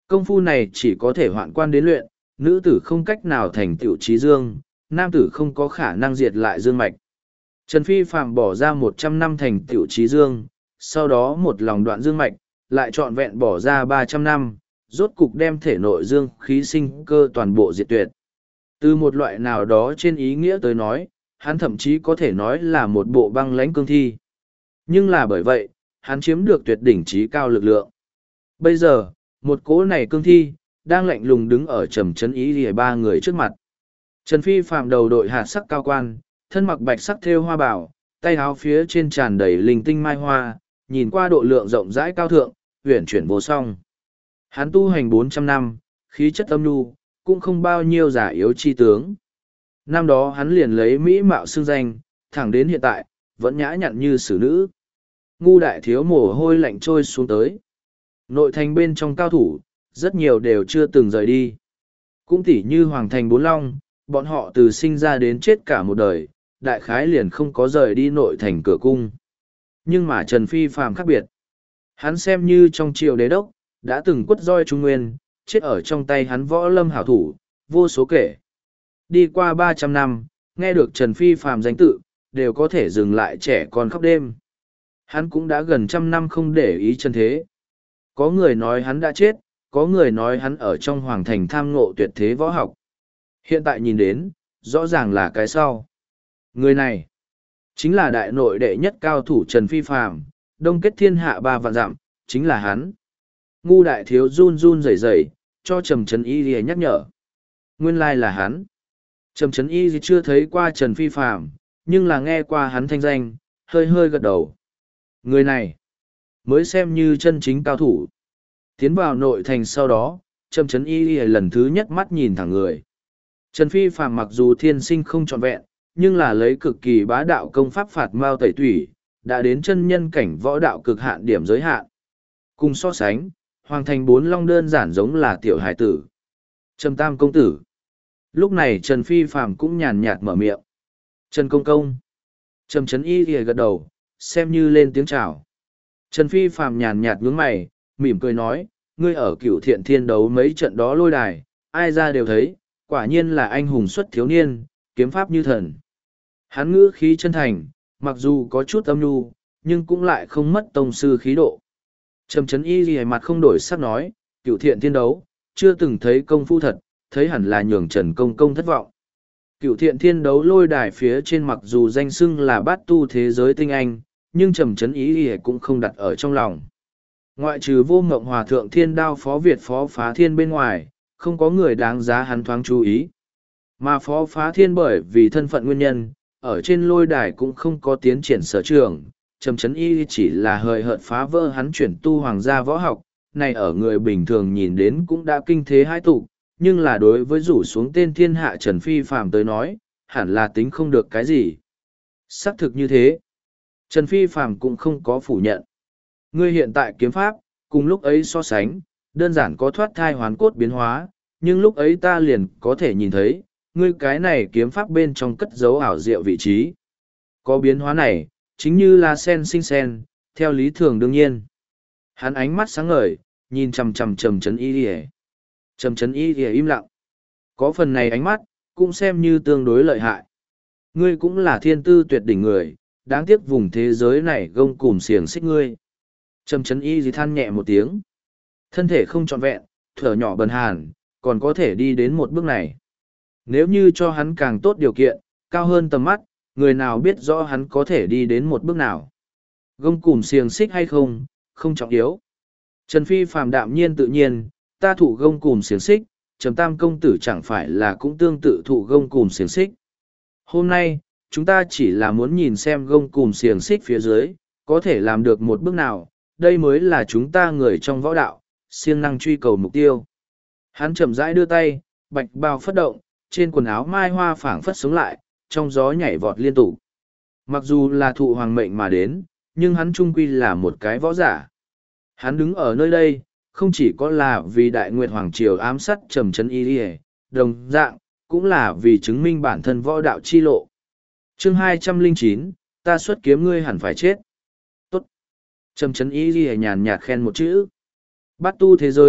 Công phu này chỉ có thể hoạn quan đến luyện, nữ tử không cách nào thành tựu trí dương, nam tử không có khả năng diệt lại dương mạch. Trần Phi Phàm bỏ ra 100 năm thành tựu trí dương, sau đó một lòng đoạn dương mạch, lại trọn vẹn bỏ ra 300 năm, rốt cục đem thể nội dương khí sinh cơ toàn bộ diệt tuyệt. Từ một loại nào đó trên ý nghĩa tới nói, hắn thậm chí có thể nói là một bộ băng lãnh cương thi. Nhưng là bởi vậy, hắn chiếm được tuyệt đỉnh trí cao lực lượng. Bây giờ, một cỗ này cương thi, đang lạnh lùng đứng ở trầm trấn ý lìa ba người trước mặt. Trần Phi Phạm đầu đội hạt sắc cao quan, thân mặc bạch sắc thêu hoa bảo, tay áo phía trên tràn đầy linh tinh mai hoa, nhìn qua độ lượng rộng rãi cao thượng, uyển chuyển vô song. Hắn tu hành 400 năm, khí chất âm nhu, cũng không bao nhiêu giả yếu chi tướng. Năm đó hắn liền lấy mỹ mạo xưng danh, thẳng đến hiện tại, vẫn nhã nhặn như xử nữ. Ngu đại thiếu mồ hôi lạnh trôi xuống tới. Nội thành bên trong cao thủ, rất nhiều đều chưa từng rời đi. Cũng tỉ như Hoàng thành Bốn Long, bọn họ từ sinh ra đến chết cả một đời, đại khái liền không có rời đi nội thành cửa cung. Nhưng mà Trần Phi Phàm khác biệt. Hắn xem như trong triều đế đốc, đã từng quất roi Trung Nguyên, chết ở trong tay hắn võ lâm hảo thủ, vô số kể. Đi qua 300 năm, nghe được Trần Phi Phàm danh tự, đều có thể dừng lại trẻ con khóc đêm. Hắn cũng đã gần 100 năm không để ý chân thế. Có người nói hắn đã chết, có người nói hắn ở trong hoàng thành tham ngộ tuyệt thế võ học. Hiện tại nhìn đến, rõ ràng là cái sau. Người này, chính là đại nội đệ nhất cao thủ Trần Phi Phàm, đông kết thiên hạ 3 vạn dặm, chính là hắn. Ngu đại thiếu run run rẩy rẩy, cho Trầm Trấn Y Lìa nhắc nhở. Nguyên lai là hắn. Trầm Trấn Y chưa thấy qua Trần Phi Phàm, nhưng là nghe qua hắn thanh danh, hơi hơi gật đầu. Người này, mới xem như chân chính cao thủ. Tiến vào nội thành sau đó, Trầm Trấn Y Lìa lần thứ nhất mắt nhìn thẳng người. Trần Phi Phàm mặc dù thiên sinh không trọn vẹn, nhưng là lấy cực kỳ bá đạo công pháp phạt mao tẩy tủy, đã đến chân nhân cảnh võ đạo cực hạn điểm giới hạn. Cùng so sánh, Hoàng thành Bốn Long đơn giản giống là tiểu hải tử. Trầm Tam công tử. Lúc này Trần Phi Phàm cũng nhàn nhạt mở miệng. Trần công công. Trầm Trấn Y lìa gật đầu, xem như lên tiếng chào. Trần Phi Phàm nhàn nhạt nhướng mày, mỉm cười nói, ngươi ở Cửu Thiện Thiên đấu mấy trận đó lôi đài, ai ra đều thấy, quả nhiên là anh hùng xuất thiếu niên, kiếm pháp như thần. Hắn ngữ khí chân thành, mặc dù có chút âm nhu, nhưng cũng lại không mất tông sư khí độ. Trầm Trấn Y lìa mặt không đổi sắc nói, Cửu Thiện Thiên đấu, chưa từng thấy công phu thật, thấy hẳn là nhường Trần công công thất vọng. Cửu Thiện Thiên đấu lôi đài phía trên mặc dù danh xưng là bát tu thế giới tinh anh, nhưng Trầm Trấn Y lìa cũng không đặt ở trong lòng. Ngoại trừ Vô Ngộng Hòa thượng Thiên Đao Phó Việt Phó Phá Thiên bên ngoài, không có người đáng giá hắn thoáng chú ý. Mà Phó Phá Thiên bởi vì thân phận nguyên nhân, ở trên lôi đài cũng không có tiến triển sở trường. Trầm Trấn Y chỉ là hời hợt phá vỡ hắn chuyển tu hoàng gia võ học, này ở người bình thường nhìn đến cũng đã kinh thế hai tụ, nhưng là đối với rủ xuống tên thiên hạ Trần Phi Phàm tới nói, hẳn là tính không được cái gì. Xác thực như thế, Trần Phi Phàm cũng không có phủ nhận. Ngươi hiện tại kiếm pháp, cùng lúc ấy so sánh, đơn giản có thoát thai hoán cốt biến hóa, nhưng lúc ấy ta liền có thể nhìn thấy, ngươi cái này kiếm pháp bên trong cất dấu ảo diệu vị trí. Có biến hóa này, chính như là sen sinh sen, theo lý thường đương nhiên. Hắn ánh mắt sáng ngời, nhìn chằm chằm Trầm Trấn Y lìa. Trầm Trấn Y lìa im lặng. Có phần này ánh mắt, cũng xem như tương đối lợi hại. Ngươi cũng là thiên tư tuyệt đỉnh người, đáng tiếc vùng thế giới này gông cùm xiềng xích ngươi. Trầm Trấn Y gì than nhẹ một tiếng. Thân thể không trọn vẹn, thở nhỏ bần hàn, còn có thể đi đến một bước này. Nếu như cho hắn càng tốt điều kiện, cao hơn tầm mắt, người nào biết rõ hắn có thể đi đến một bước nào. Gông cùm xiềng xích hay không, không trọng yếu. Trần Phi Phàm đạm nhiên tự nhiên, ta thụ gông cùm xiềng xích, Trầm Tam công tử chẳng phải là cũng tương tự thụ gông cùm xiềng xích. Hôm nay, chúng ta chỉ là muốn nhìn xem gông cùm xiềng xích phía dưới, có thể làm được một bước nào, đây mới là chúng ta người trong võ đạo, siêng năng truy cầu mục tiêu. Hắn chậm rãi đưa tay, bạch bào phất động, trên quần áo mai hoa phảng phất sống lại, trong gió nhảy vọt liên tục. Mặc dù là thụ hoàng mệnh mà đến, nhưng hắn trung quy là một cái võ giả. Hắn đứng ở nơi đây, không chỉ có là vì Đại Nguyệt Hoàng Triều ám sát Trầm Trấn Y lìa, đồng dạng, cũng là vì chứng minh bản thân võ đạo chi lộ. Chương 209, ta xuất kiếm ngươi hẳn phải chết. Tốt. Trầm Trấn Y lìa nhàn nhạt khen một chữ. Bát tu thế giới,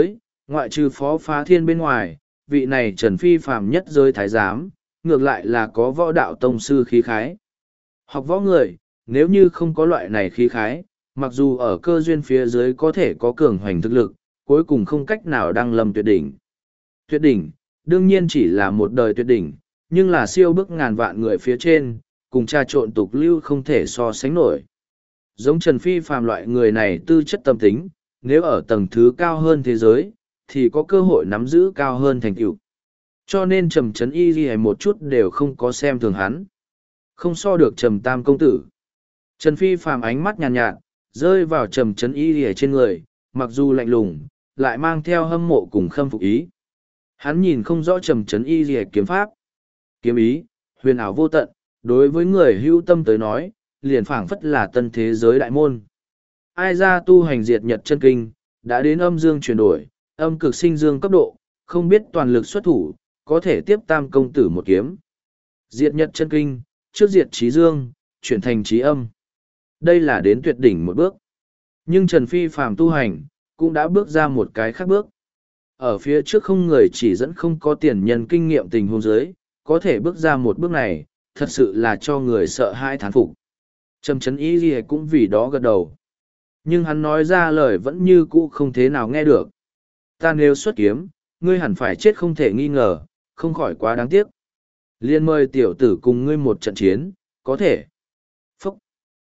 Ngoại trừ Phó Phá Thiên bên ngoài, vị này Trần Phi phàm nhất giới thái giám, ngược lại là có võ đạo tông sư khí khái. Học võ người, nếu như không có loại này khí khái, mặc dù ở cơ duyên phía dưới có thể có cường hoành thực lực, cuối cùng không cách nào đăng lâm tuyệt đỉnh. Tuyệt đỉnh, đương nhiên chỉ là một đời tuyệt đỉnh, nhưng là siêu bức ngàn vạn người phía trên, cùng trà trộn tục lưu không thể so sánh nổi. Giống Trần Phi phàm loại người này tư chất tâm tính, nếu ở tầng thứ cao hơn thế giới, thì có cơ hội nắm giữ cao hơn thành tựu. Cho nên Trầm Trấn Y Ghi một chút đều không có xem thường hắn. Không so được Trầm Tam công tử. Trần Phi phàm ánh mắt nhàn nhạt, rơi vào Trầm Trấn Y Ghi trên người, mặc dù lạnh lùng, lại mang theo hâm mộ cùng khâm phục ý. Hắn nhìn không rõ Trầm Trấn Y Ghi kiếm pháp. Kiếm ý, huyền ảo vô tận, đối với người hữu tâm tới nói, liền phảng phất là tân thế giới đại môn. Ai ra tu hành diệt nhật chân kinh, đã đến âm dương chuyển đổi, âm cực sinh dương cấp độ, không biết toàn lực xuất thủ, có thể tiếp Tam công tử một kiếm. Diệt nhật chân kinh, trước diệt trí dương, chuyển thành trí âm. Đây là đến tuyệt đỉnh một bước. Nhưng Trần Phi phàm tu hành, cũng đã bước ra một cái khác bước. Ở phía trước không người chỉ dẫn không có tiền nhân kinh nghiệm tình huống giới, có thể bước ra một bước này, thật sự là cho người sợ hãi thán phục. Trầm Trấn Y Ghi cũng vì đó gật đầu. Nhưng hắn nói ra lời vẫn như cũ không thế nào nghe được. Ta nếu xuất kiếm, ngươi hẳn phải chết không thể nghi ngờ, không khỏi quá đáng tiếc. Liên mời tiểu tử cùng ngươi một trận chiến, có thể. Phúc!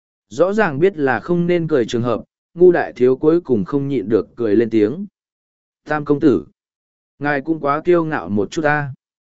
Rõ ràng biết là không nên cười trường hợp, ngu đại thiếu cuối cùng không nhịn được cười lên tiếng. Tam công tử! Ngài cũng quá kiêu ngạo một chút ta.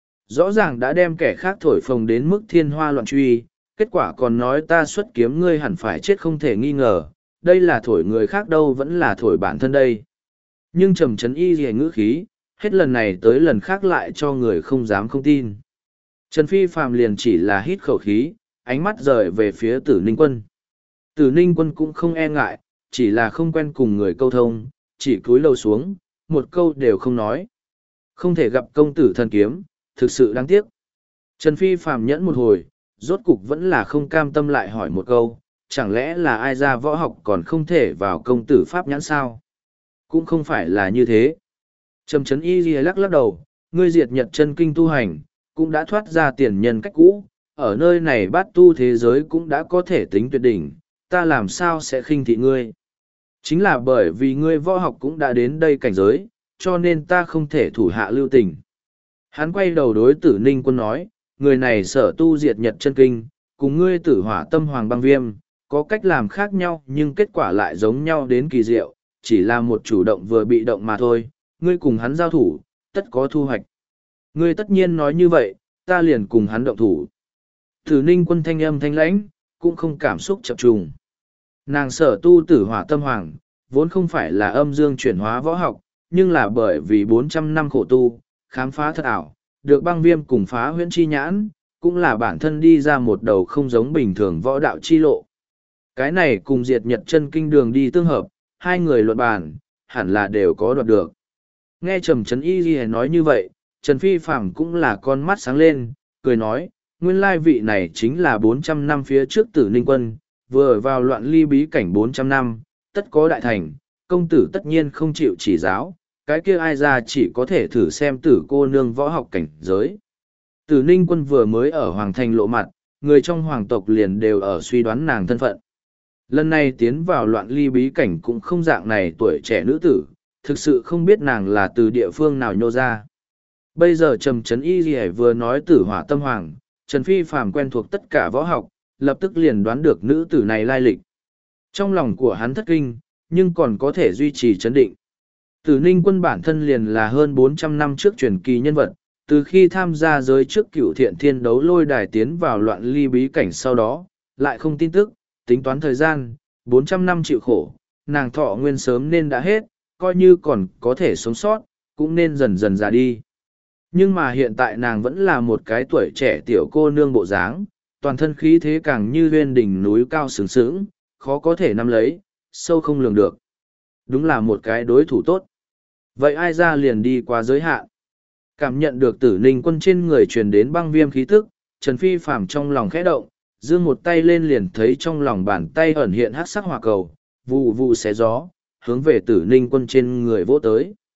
Rõ ràng đã đem kẻ khác thổi phồng đến mức thiên hoa loạn truy, kết quả còn nói ta xuất kiếm ngươi hẳn phải chết không thể nghi ngờ, đây là thổi người khác đâu vẫn là thổi bản thân đây. Nhưng Trầm Trấn Y Ghi ngữ khí, hết lần này tới lần khác lại cho người không dám không tin. Trần Phi phàm liền chỉ là hít khẩu khí, ánh mắt rời về phía Tử Ninh Quân. Tử Ninh Quân cũng không e ngại, chỉ là không quen cùng người câu thông, chỉ cúi đầu xuống, một câu đều không nói. Không thể gặp công tử thần kiếm, thực sự đáng tiếc. Trần Phi phàm nhẫn một hồi, rốt cục vẫn là không cam tâm lại hỏi một câu, chẳng lẽ là ai ra võ học còn không thể vào công tử pháp nhãn sao? Cũng không phải là như thế. Trầm Trấn Y Ghi lắc lắc đầu, ngươi diệt nhật chân kinh tu hành, cũng đã thoát ra tiền nhân cách cũ, ở nơi này bát tu thế giới cũng đã có thể tính tuyệt đỉnh, ta làm sao sẽ khinh thị ngươi? Chính là bởi vì ngươi võ học cũng đã đến đây cảnh giới, cho nên ta không thể thủ hạ lưu tình. Hắn quay đầu đối Tử Ninh Quân nói, người này sở tu diệt nhật chân kinh, cùng ngươi Tử Hỏa Tâm Hoàng Băng Viêm, có cách làm khác nhau nhưng kết quả lại giống nhau đến kỳ diệu, chỉ là một chủ động vừa bị động mà thôi, ngươi cùng hắn giao thủ, tất có thu hoạch. Ngươi tất nhiên nói như vậy, ta liền cùng hắn động thủ. Tử Ninh Quân thanh âm thanh lãnh, cũng không cảm xúc chập trùng. Nàng sở tu Tử Hỏa Tâm Hoàng, vốn không phải là âm dương chuyển hóa võ học, nhưng là bởi vì 400 năm khổ tu, khám phá thật ảo, được Băng Viêm cùng phá huyễn chi nhãn, cũng là bản thân đi ra một đầu không giống bình thường võ đạo chi lộ. Cái này cùng diệt nhật chân kinh đường đi tương hợp, hai người luận bàn, hẳn là đều có đoạt được. Nghe Trầm Trấn Y Ghi nói như vậy, Trần Phi phàm cũng là con mắt sáng lên, cười nói, nguyên lai vị này chính là 400 năm phía trước Tử Ninh Quân, vừa vào loạn ly bí cảnh 400 năm, tất có đại thành, công tử tất nhiên không chịu chỉ giáo, cái kia ai ra chỉ có thể thử xem tử cô nương võ học cảnh giới. Tử Ninh Quân vừa mới ở Hoàng Thành lộ mặt, người trong hoàng tộc liền đều ở suy đoán nàng thân phận. Lần này tiến vào loạn ly bí cảnh cũng không dạng này tuổi trẻ nữ tử, thực sự không biết nàng là từ địa phương nào nhô ra. Bây giờ Trầm Trấn Y Ghi vừa nói Tử Hỏa Tâm Hoàng, Trần Phi phàm quen thuộc tất cả võ học, lập tức liền đoán được nữ tử này lai lịch. Trong lòng của hắn thất kinh, nhưng còn có thể duy trì chấn định. Tử Ninh Quân bản thân liền là hơn 400 năm trước truyền kỳ nhân vật, từ khi tham gia giới trước Cửu Thiện Thiên đấu lôi đài tiến vào loạn ly bí cảnh sau đó, lại không tin tức, tính toán thời gian, 400 năm chịu khổ, nàng thọ nguyên sớm nên đã hết, coi như còn có thể sống sót, cũng nên dần dần già đi. Nhưng mà hiện tại nàng vẫn là một cái tuổi trẻ tiểu cô nương bộ dáng, toàn thân khí thế càng như huyên đỉnh núi cao sướng sướng, khó có thể nắm lấy, sâu không lường được. Đúng là một cái đối thủ tốt. Vậy ai ra liền đi qua giới hạn. Cảm nhận được Tử Ninh Quân trên người truyền đến băng viêm khí tức, Trần Phi phàm trong lòng khẽ động, giương một tay lên liền thấy trong lòng bàn tay ẩn hiện hắc sắc hỏa cầu, vụ vụ xé gió, hướng về Tử Ninh Quân trên người vỗ tới.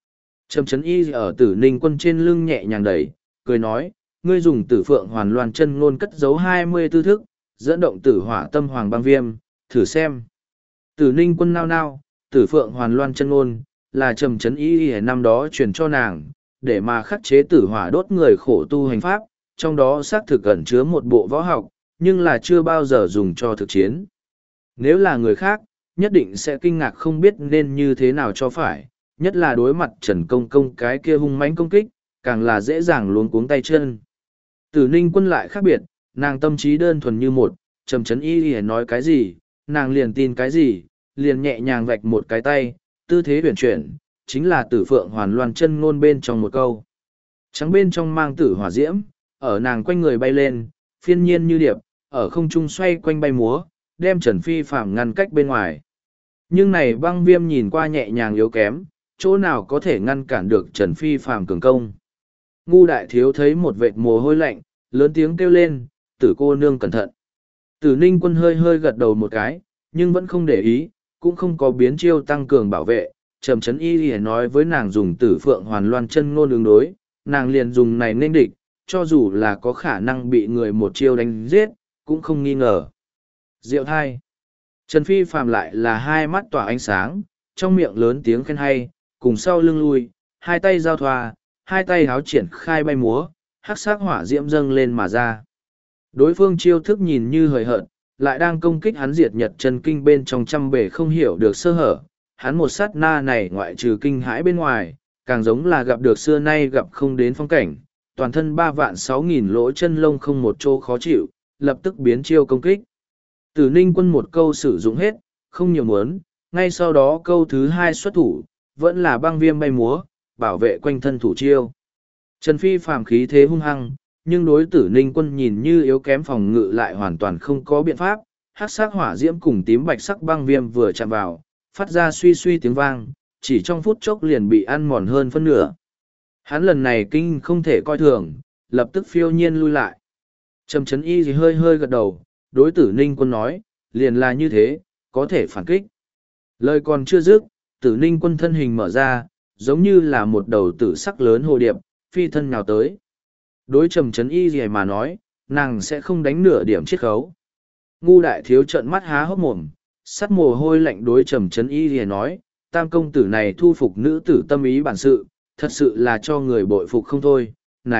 Trầm chấn y ở Tử Ninh Quân trên lưng nhẹ nhàng đẩy, cười nói, ngươi dùng Tử Phượng Hoàn Loan chân ngôn cất giấu 24 thức, dẫn động Tử Hỏa Tâm Hoàng Băng Viêm, thử xem. Tử Ninh Quân nao nao, Tử Phượng Hoàn Loan chân ngôn là Trầm chấn y năm đó truyền cho nàng, để mà khắc chế tử hỏa đốt người khổ tu hành pháp, trong đó xác thực ẩn chứa một bộ võ học, nhưng là chưa bao giờ dùng cho thực chiến. Nếu là người khác, nhất định sẽ kinh ngạc không biết nên như thế nào cho phải, nhất là đối mặt Trần Công Công cái kia hung mãnh công kích, càng là dễ dàng luống cuống tay chân. Tử Ninh Quân lại khác biệt, nàng tâm trí đơn thuần như một, Trầm chấn y nói cái gì, nàng liền tin cái gì, liền nhẹ nhàng vạch một cái tay, tư thế huyền chuyển, chính là Tử Phượng Hoàn Loan chân ngôn bên trong một câu. Trắng bên trong mang tử hỏa diễm, ở nàng quanh người bay lên, phiên nhiên như điệp, ở không trung xoay quanh bay múa, đem Trần Phi Phàm ngăn cách bên ngoài. Nhưng này băng viêm nhìn qua nhẹ nhàng yếu kém, chỗ nào có thể ngăn cản được Trần Phi Phàm cường công. Ngu đại thiếu thấy một vệt mồ hôi lạnh, lớn tiếng kêu lên, Tử cô nương cẩn thận. Tử Ninh Quân hơi hơi gật đầu một cái, nhưng vẫn không để ý, cũng không có biến chiêu tăng cường bảo vệ. Trầm chấn y nói với nàng dùng Tử Phượng Hoàn Loan chân ngôn ứng đối, nàng liền dùng này nên địch, cho dù là có khả năng bị người một chiêu đánh giết, cũng không nghi ngờ. Diệu thai. Trần Phi Phàm lại là hai mắt tỏa ánh sáng, trong miệng lớn tiếng khen hay, cùng sau lưng lui, hai tay giao thoa, hai tay háo triển khai bay múa, hắc sắc hỏa diễm dâng lên mà ra. Đối phương chiêu thức nhìn như hời hợt, lại đang công kích hắn diệt nhật chân kinh bên trong trăm bể không hiểu được sơ hở. Hắn một sát na này ngoại trừ kinh hãi bên ngoài, càng giống là gặp được xưa nay gặp không đến phong cảnh, toàn thân 3.600.000 lỗ chân lông không một chỗ khó chịu, lập tức biến chiêu công kích. Tử Ninh Quân một câu sử dụng hết, không nhiều muốn, ngay sau đó câu thứ hai xuất thủ, vẫn là băng viêm bay múa, bảo vệ quanh thân thủ chiêu. Trần Phi phàm khí thế hung hăng, nhưng đối Tử Ninh Quân nhìn như yếu kém phòng ngự lại hoàn toàn không có biện pháp, hắc sắc hỏa diễm cùng tím bạch sắc băng viêm vừa chạm vào, phát ra suy suy tiếng vang, chỉ trong phút chốc liền bị ăn mòn hơn phân nửa. Hắn lần này kinh không thể coi thường, lập tức phiêu nhiên lui lại. Trầm chấn y gì hơi hơi gật đầu, đối Tử Ninh Quân nói, liền là như thế, có thể phản kích. Lời còn chưa dứt, Tử Ninh Quân thân hình mở ra, giống như là một đầu tử sắc lớn hồ điệp, phi thân nhào tới. Đối Trầm chấn y gì mà nói, nàng sẽ không đánh nửa điểm chiết khấu. Ngu đại thiếu trợn mắt há hốc mồm, sắt mồ hôi lạnh đối Trầm chấn y gì nói, tam công tử này thu phục nữ tử tâm ý bản sự, thật sự là cho người bội phục không thôi.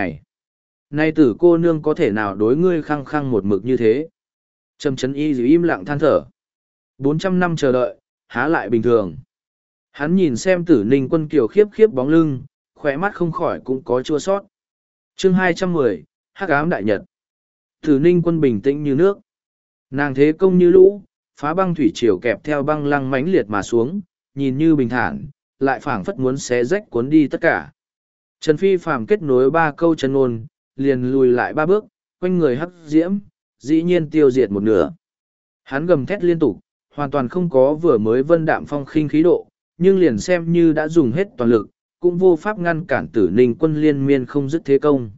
Này tử cô nương có thể nào đối ngươi khăng khăng một mực như thế? Trầm chấn y giữ im lặng than thở. 400 năm chờ đợi, há lại bình thường. Hắn nhìn xem Tử Ninh Quân kiều khiếp khiếp bóng lưng, khỏe mắt không khỏi cũng có chua sót. Chương 210, Hắc ám đại nhật. Tử Ninh Quân bình tĩnh như nước. Nàng thế công như lũ, phá băng thủy triều kẹp theo băng lăng mãnh liệt mà xuống, nhìn như bình thản, lại phảng phất muốn xé rách cuốn đi tất cả. Trần Phi phàm kết nối 3 câu chân ngôn, liền lùi lại 3 bước, quanh người hắc diễm, dĩ nhiên tiêu diệt một nửa. Hắn gầm thét liên tục, hoàn toàn không có vừa mới vân đạm phong khinh khí độ, nhưng liền xem như đã dùng hết toàn lực, cũng vô pháp ngăn cản Tử Ninh Quân liên miên không dứt thế công.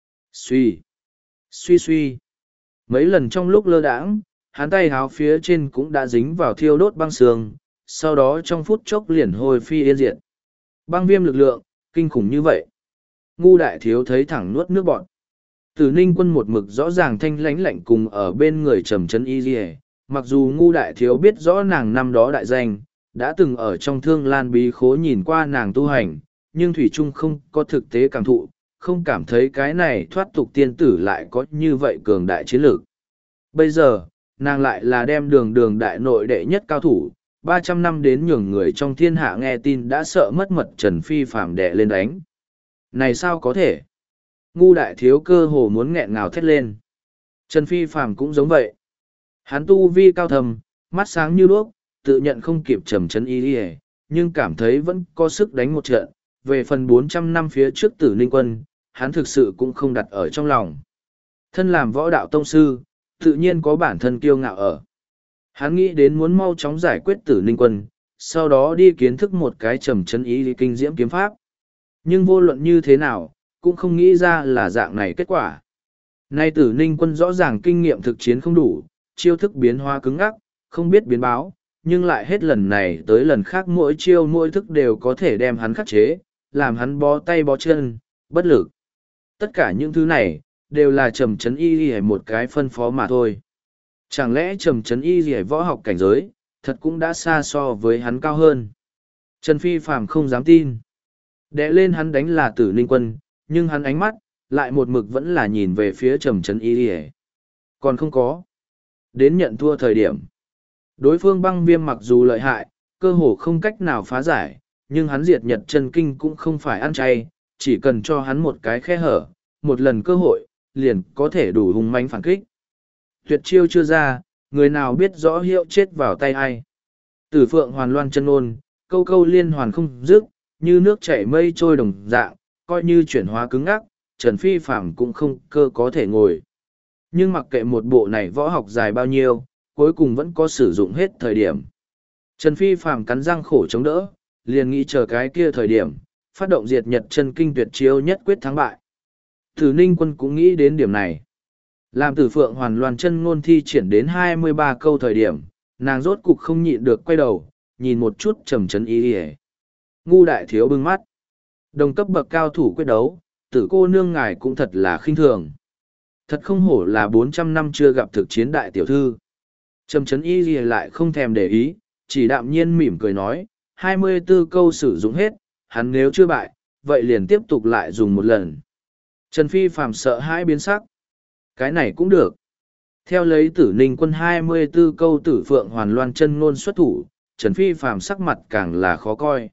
Suy, suy suy. Mấy lần trong lúc lơ đãng, hắn tay háo phía trên cũng đã dính vào thiêu đốt băng sương, sau đó trong phút chốc liền hồi phi yên diệt. Băng viêm lực lượng, kinh khủng như vậy. Ngu đại thiếu thấy thẳng nuốt nước bọt. Tử Ninh Quân một mực rõ ràng thanh lãnh lạnh cùng ở bên người Trầm chấn y dì, mặc dù ngu đại thiếu biết rõ nàng năm đó đại danh, đã từng ở trong Thương Lan bí khố nhìn qua nàng tu hành, nhưng thủy trung không có thực tế cảm thụ, không cảm thấy cái này thoát tục tiên tử lại có như vậy cường đại chiến lược. Bây giờ, nàng lại là đem đường đại nội đệ nhất cao thủ, 300 năm đến nhường người trong thiên hạ nghe tin đã sợ mất mật Trần Phi phàm đè lên đánh. Này sao có thể? Ngu đại thiếu cơ hồ muốn nghẹn ngào thét lên. Trần Phi phàm cũng giống vậy. Hắn tu vi cao thầm, mắt sáng như đuốc, tự nhận không kịp Trầm chấn y đi, nhưng cảm thấy vẫn có sức đánh một trận. Về phần 400 năm phía trước Tử Ninh Quân, hắn thực sự cũng không đặt ở trong lòng. Thân làm võ đạo tông sư, tự nhiên có bản thân kiêu ngạo ở. Hắn nghĩ đến muốn mau chóng giải quyết Tử Ninh Quân, sau đó đi kiến thức một cái Trầm chấn y kinh diễm kiếm pháp. Nhưng vô luận như thế nào, cũng không nghĩ ra là dạng này kết quả. Nay Tử Ninh Quân rõ ràng kinh nghiệm thực chiến không đủ, chiêu thức biến hóa cứng ngắc, không biết biến báo, nhưng lại hết lần này tới lần khác mỗi chiêu mỗi thức đều có thể đem hắn khắc chế, làm hắn bó tay bó chân, bất lực. Tất cả những thứ này, đều là Trầm Trấn Y Lìa một cái phân phó mà thôi. Chẳng lẽ Trầm Trấn Y Lìa võ học cảnh giới, thật cũng đã xa so với hắn cao hơn. Trần Phi Phàm không dám tin. Đè lên hắn đánh là Tử Ninh Quân, nhưng hắn ánh mắt, lại một mực vẫn là nhìn về phía Trầm Trấn Y Lìa. Còn không có. Đến nhận thua thời điểm. Đối phương băng viêm mặc dù lợi hại, cơ hồ không cách nào phá giải, nhưng hắn diệt nhật chân kinh cũng không phải ăn chay, chỉ cần cho hắn một cái khe hở, một lần cơ hội, liền có thể đủ hung mãnh phản kích. Tuyệt chiêu chưa ra, người nào biết rõ hiệu chết vào tay ai. Tử Phượng Hoàn Loan chân ôn, câu câu liên hoàn không dứt, như nước chảy mây trôi đồng dạng, coi như chuyển hóa cứng ngắc, Trần Phi Phàm cũng không cơ có thể ngồi. Nhưng mặc kệ một bộ này võ học dài bao nhiêu, cuối cùng vẫn có sử dụng hết thời điểm. Trần Phi Phàm cắn răng khổ chống đỡ, liền nghĩ chờ cái kia thời điểm, phát động diệt nhật chân kinh tuyệt chiêu nhất quyết thắng bại. Tử Ninh Quân cũng nghĩ đến điểm này. Làm Tử Phượng Hoàn Loan chân ngôn thi triển đến 23 câu thời điểm, nàng rốt cục không nhịn được quay đầu, nhìn một chút Trầm Trấn Y Lìa. Ngu đại thiếu bưng mắt. Đồng cấp bậc cao thủ quyết đấu, Tử cô nương ngài cũng thật là khinh thường. Thật không hổ là 400 năm chưa gặp thực chiến đại tiểu thư. Trầm Trấn Y Lìa lại không thèm để ý, chỉ đạm nhiên mỉm cười nói, 24 câu sử dụng hết, hắn nếu chưa bại, vậy liền tiếp tục lại dùng một lần. Trần Phi Phàm sợ hãi biến sắc. Cái này cũng được. Theo lấy Tử Ninh Quân 24 câu Tử Phượng Hoàn Loan chân ngôn xuất thủ, Trần Phi Phàm sắc mặt càng là khó coi.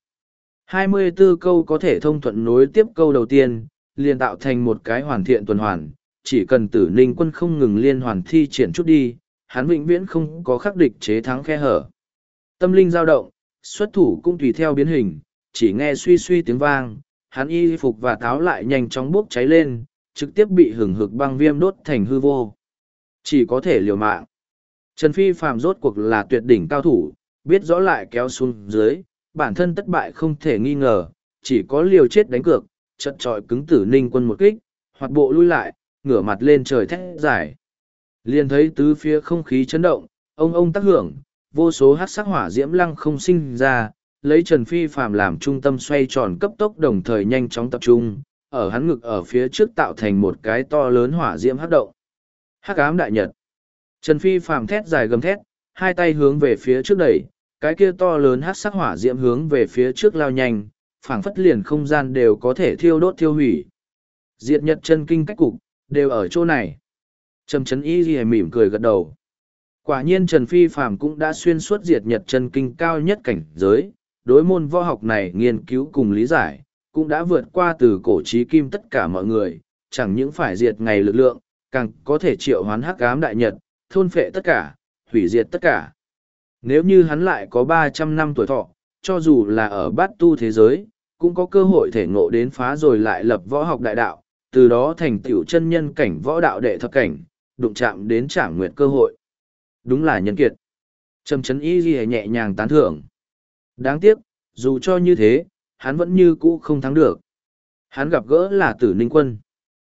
24 câu có thể thông thuận nối tiếp câu đầu tiên, liền tạo thành một cái hoàn thiện tuần hoàn, chỉ cần Tử Ninh Quân không ngừng liên hoàn thi triển chút đi, hắn vĩnh viễn không có khắc địch chế thắng khe hở. Tâm linh dao động, xuất thủ cũng tùy theo biến hình, chỉ nghe suy suy tiếng vang, hắn y phục và tháo lại nhanh chóng bốc cháy lên, trực tiếp bị hừng hực băng viêm đốt thành hư vô. Chỉ có thể liều mạng. Trần Phi Phàm rốt cuộc là tuyệt đỉnh cao thủ, biết rõ lại kéo xuống dưới, bản thân thất bại không thể nghi ngờ, chỉ có liều chết đánh cược, chật trọi cứng Tử Ninh Quân một kích, hoạt bộ lui lại, ngửa mặt lên trời thét giải. Liền thấy tứ phía không khí chấn động, ông tác hưởng, vô số hát sắc hỏa diễm lăng không sinh ra, lấy Trần Phi Phàm làm trung tâm xoay tròn cấp tốc đồng thời nhanh chóng tập trung, ở hắn ngực ở phía trước tạo thành một cái to lớn hỏa diễm hắc động. Hắc ám đại nhật. Trần Phi Phàm thét dài gầm thét, hai tay hướng về phía trước đẩy, cái kia to lớn hắc sắc hỏa diễm hướng về phía trước lao nhanh, phảng phất liền không gian đều có thể thiêu đốt thiêu hủy. Diệt nhật chân kinh cách cục, đều ở chỗ này. Trầm Trấn Y Lìa mỉm cười gật đầu. Quả nhiên Trần Phi Phàm cũng đã xuyên suốt diệt nhật chân kinh cao nhất cảnh giới, đối môn võ học này nghiên cứu cùng lý giải, cũng đã vượt qua từ cổ chí kim tất cả mọi người, chẳng những phải diệt ngày lực lượng, càng có thể triệu hoán hắc ám đại nhật, thôn phệ tất cả, hủy diệt tất cả. Nếu như hắn lại có 300 năm tuổi thọ, cho dù là ở bát tu thế giới, cũng có cơ hội thể ngộ đến phá rồi lại lập võ học đại đạo, từ đó thành tựu chân nhân cảnh võ đạo đệ thập cảnh, đụng chạm đến trảm nguyệt cơ hội. Đúng là nhân kiệt. Trầm Trấn Y Lìa nhẹ nhàng tán thưởng. Đáng tiếc, dù cho như thế, hắn vẫn như cũ không thắng được. Hắn gặp gỡ là Tử Ninh Quân.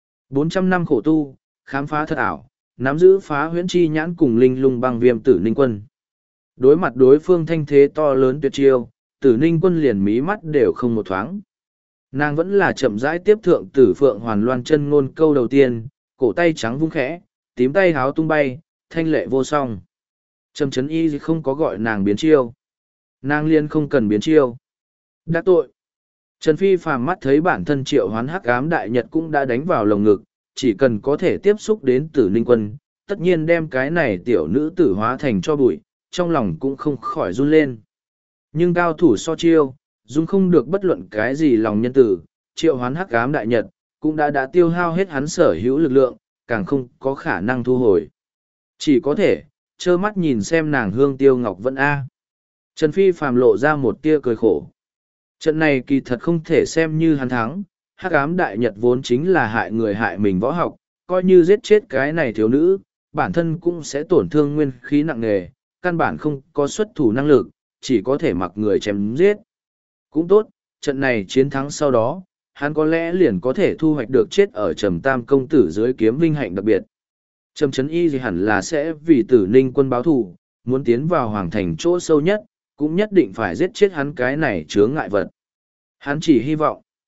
400 năm khổ tu, khám phá thật ảo, nắm giữ phá huyễn chi nhãn cùng linh lung băng viêm Tử Ninh Quân. Đối mặt đối phương thanh thế to lớn tuyệt chiêu, Tử Ninh Quân liền mí mắt đều không một thoáng. Nàng vẫn là chậm rãi tiếp thượng Tử Phượng Hoàn Loan chân ngôn câu đầu tiên, cổ tay trắng vung khẽ, tím tay háo tung bay, thanh lệ vô song. Trầm Trấn Y không có gọi nàng biến chiêu. Nàng liên không cần biến chiêu. Đã tội. Trần Phi Phàm mắt thấy bản thân triệu hoán hắc ám đại nhật cũng đã đánh vào lồng ngực, chỉ cần có thể tiếp xúc đến Tử Ninh Quân, tất nhiên đem cái này tiểu nữ tử hóa thành cho bụi, trong lòng cũng không khỏi run lên. Nhưng cao thủ so chiêu, dung không được bất luận cái gì lòng nhân tử, triệu hoán hắc ám đại nhật, cũng đã tiêu hao hết hắn sở hữu lực lượng, càng không có khả năng thu hồi. Chỉ có thể, trơ mắt nhìn xem nàng hương tiêu ngọc vẫn a. Trần Phi Phàm lộ ra một tia cười khổ. Trận này kỳ thật không thể xem như hắn thắng, hắc ám đại nhật vốn chính là hại người hại mình võ học, coi như giết chết cái này thiếu nữ, bản thân cũng sẽ tổn thương nguyên khí nặng nề, căn bản không có xuất thủ năng lực, chỉ có thể mặc người chém giết. Cũng tốt, trận này chiến thắng sau đó, hắn có lẽ liền có thể thu hoạch được chết ở Trầm Tam công tử dưới kiếm vinh hạnh đặc biệt. Trầm Trấn Y gì hẳn là sẽ vì Tử Ninh Quân báo thù, muốn tiến vào hoàng thành chỗ sâu nhất, cũng nhất định phải giết chết hắn cái này chướng ngại vật. Hắn chỉ hy vọng,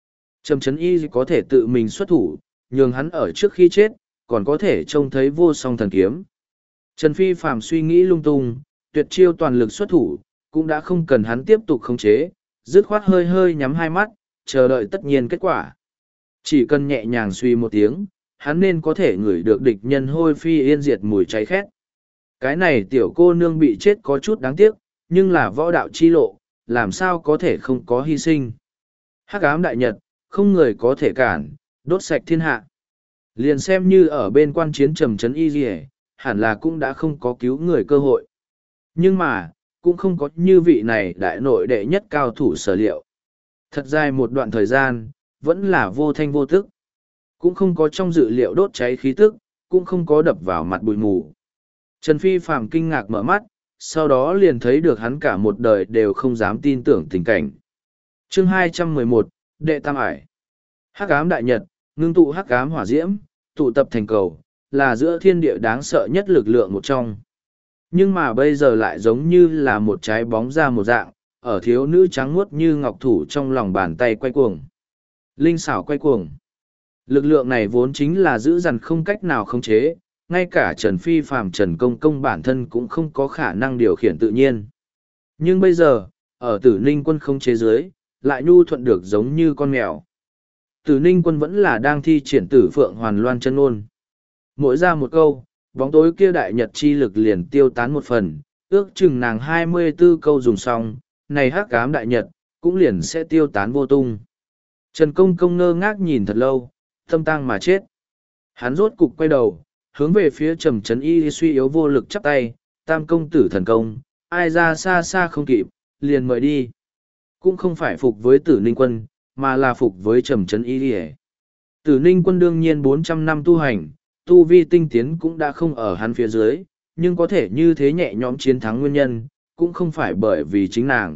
Trầm Trấn Y có thể tự mình xuất thủ, nhường hắn ở trước khi chết, còn có thể trông thấy vô song thần kiếm. Trần Phi Phàm suy nghĩ lung tung, tuyệt chiêu toàn lực xuất thủ, cũng đã không cần hắn tiếp tục khống chế, dứt khoát hơi hơi nhắm hai mắt, chờ đợi tất nhiên kết quả. Chỉ cần nhẹ nhàng suy một tiếng, hắn nên có thể ngửi được địch nhân hôi phi yên diệt mùi cháy khét. Cái này tiểu cô nương bị chết có chút đáng tiếc, nhưng là võ đạo chi lộ, làm sao có thể không có hy sinh. Hắc ám đại nhật, không người có thể cản, đốt sạch thiên hạ. Liền xem như ở bên quan chiến Trầm Trấn Y Dì hẳn là cũng đã không có cứu người cơ hội. Nhưng mà, cũng không có như vị này đại nội đệ nhất cao thủ sở liệu. Thật dài một đoạn thời gian, vẫn là vô thanh vô tức. Cũng không có trong dự liệu đốt cháy khí tức, cũng không có đập vào mặt bụi mù. Trần Phi Phàm kinh ngạc mở mắt, sau đó liền thấy được hắn cả một đời đều không dám tin tưởng tình cảnh. Chương 211, Đệ Tam Ải. Hắc ám đại nhật, ngưng tụ hắc ám hỏa diễm, tụ tập thành cầu, là giữa thiên địa đáng sợ nhất lực lượng một trong. Nhưng mà bây giờ lại giống như là một trái bóng ra một dạng, ở thiếu nữ trắng muốt như ngọc thủ trong lòng bàn tay quay cuồng. Linh xảo quay cuồng. Lực lượng này vốn chính là giữ dằn không cách nào khống chế, ngay cả Trần Phi Phàm Trần Công Công bản thân cũng không có khả năng điều khiển tự nhiên. Nhưng bây giờ, ở Tử Ninh Quân không chế giới, lại nhu thuận được giống như con mèo. Tử Ninh Quân vẫn là đang thi triển Tử Phượng Hoàn Loan chân ngôn. Mỗi ra một câu, bóng tối kia đại nhật chi lực liền tiêu tán một phần, ước chừng nàng 24 câu dùng xong, này hắc ám đại nhật, cũng liền sẽ tiêu tán vô tung. Trần Công Công ngơ ngác nhìn thật lâu, tâm tang mà chết. Hắn rốt cục quay đầu, hướng về phía Trầm Trấn Y suy yếu vô lực chắp tay, tam công tử thần công, ai ra xa xa không kịp, liền mời đi. Cũng không phải phục với Tử Ninh Quân, mà là phục với Trầm Trấn Y. Tử Ninh Quân đương nhiên 400 năm tu hành, tu vi tinh tiến cũng đã không ở hắn phía dưới, nhưng có thể như thế nhẹ nhõm chiến thắng nguyên nhân, cũng không phải bởi vì chính nàng,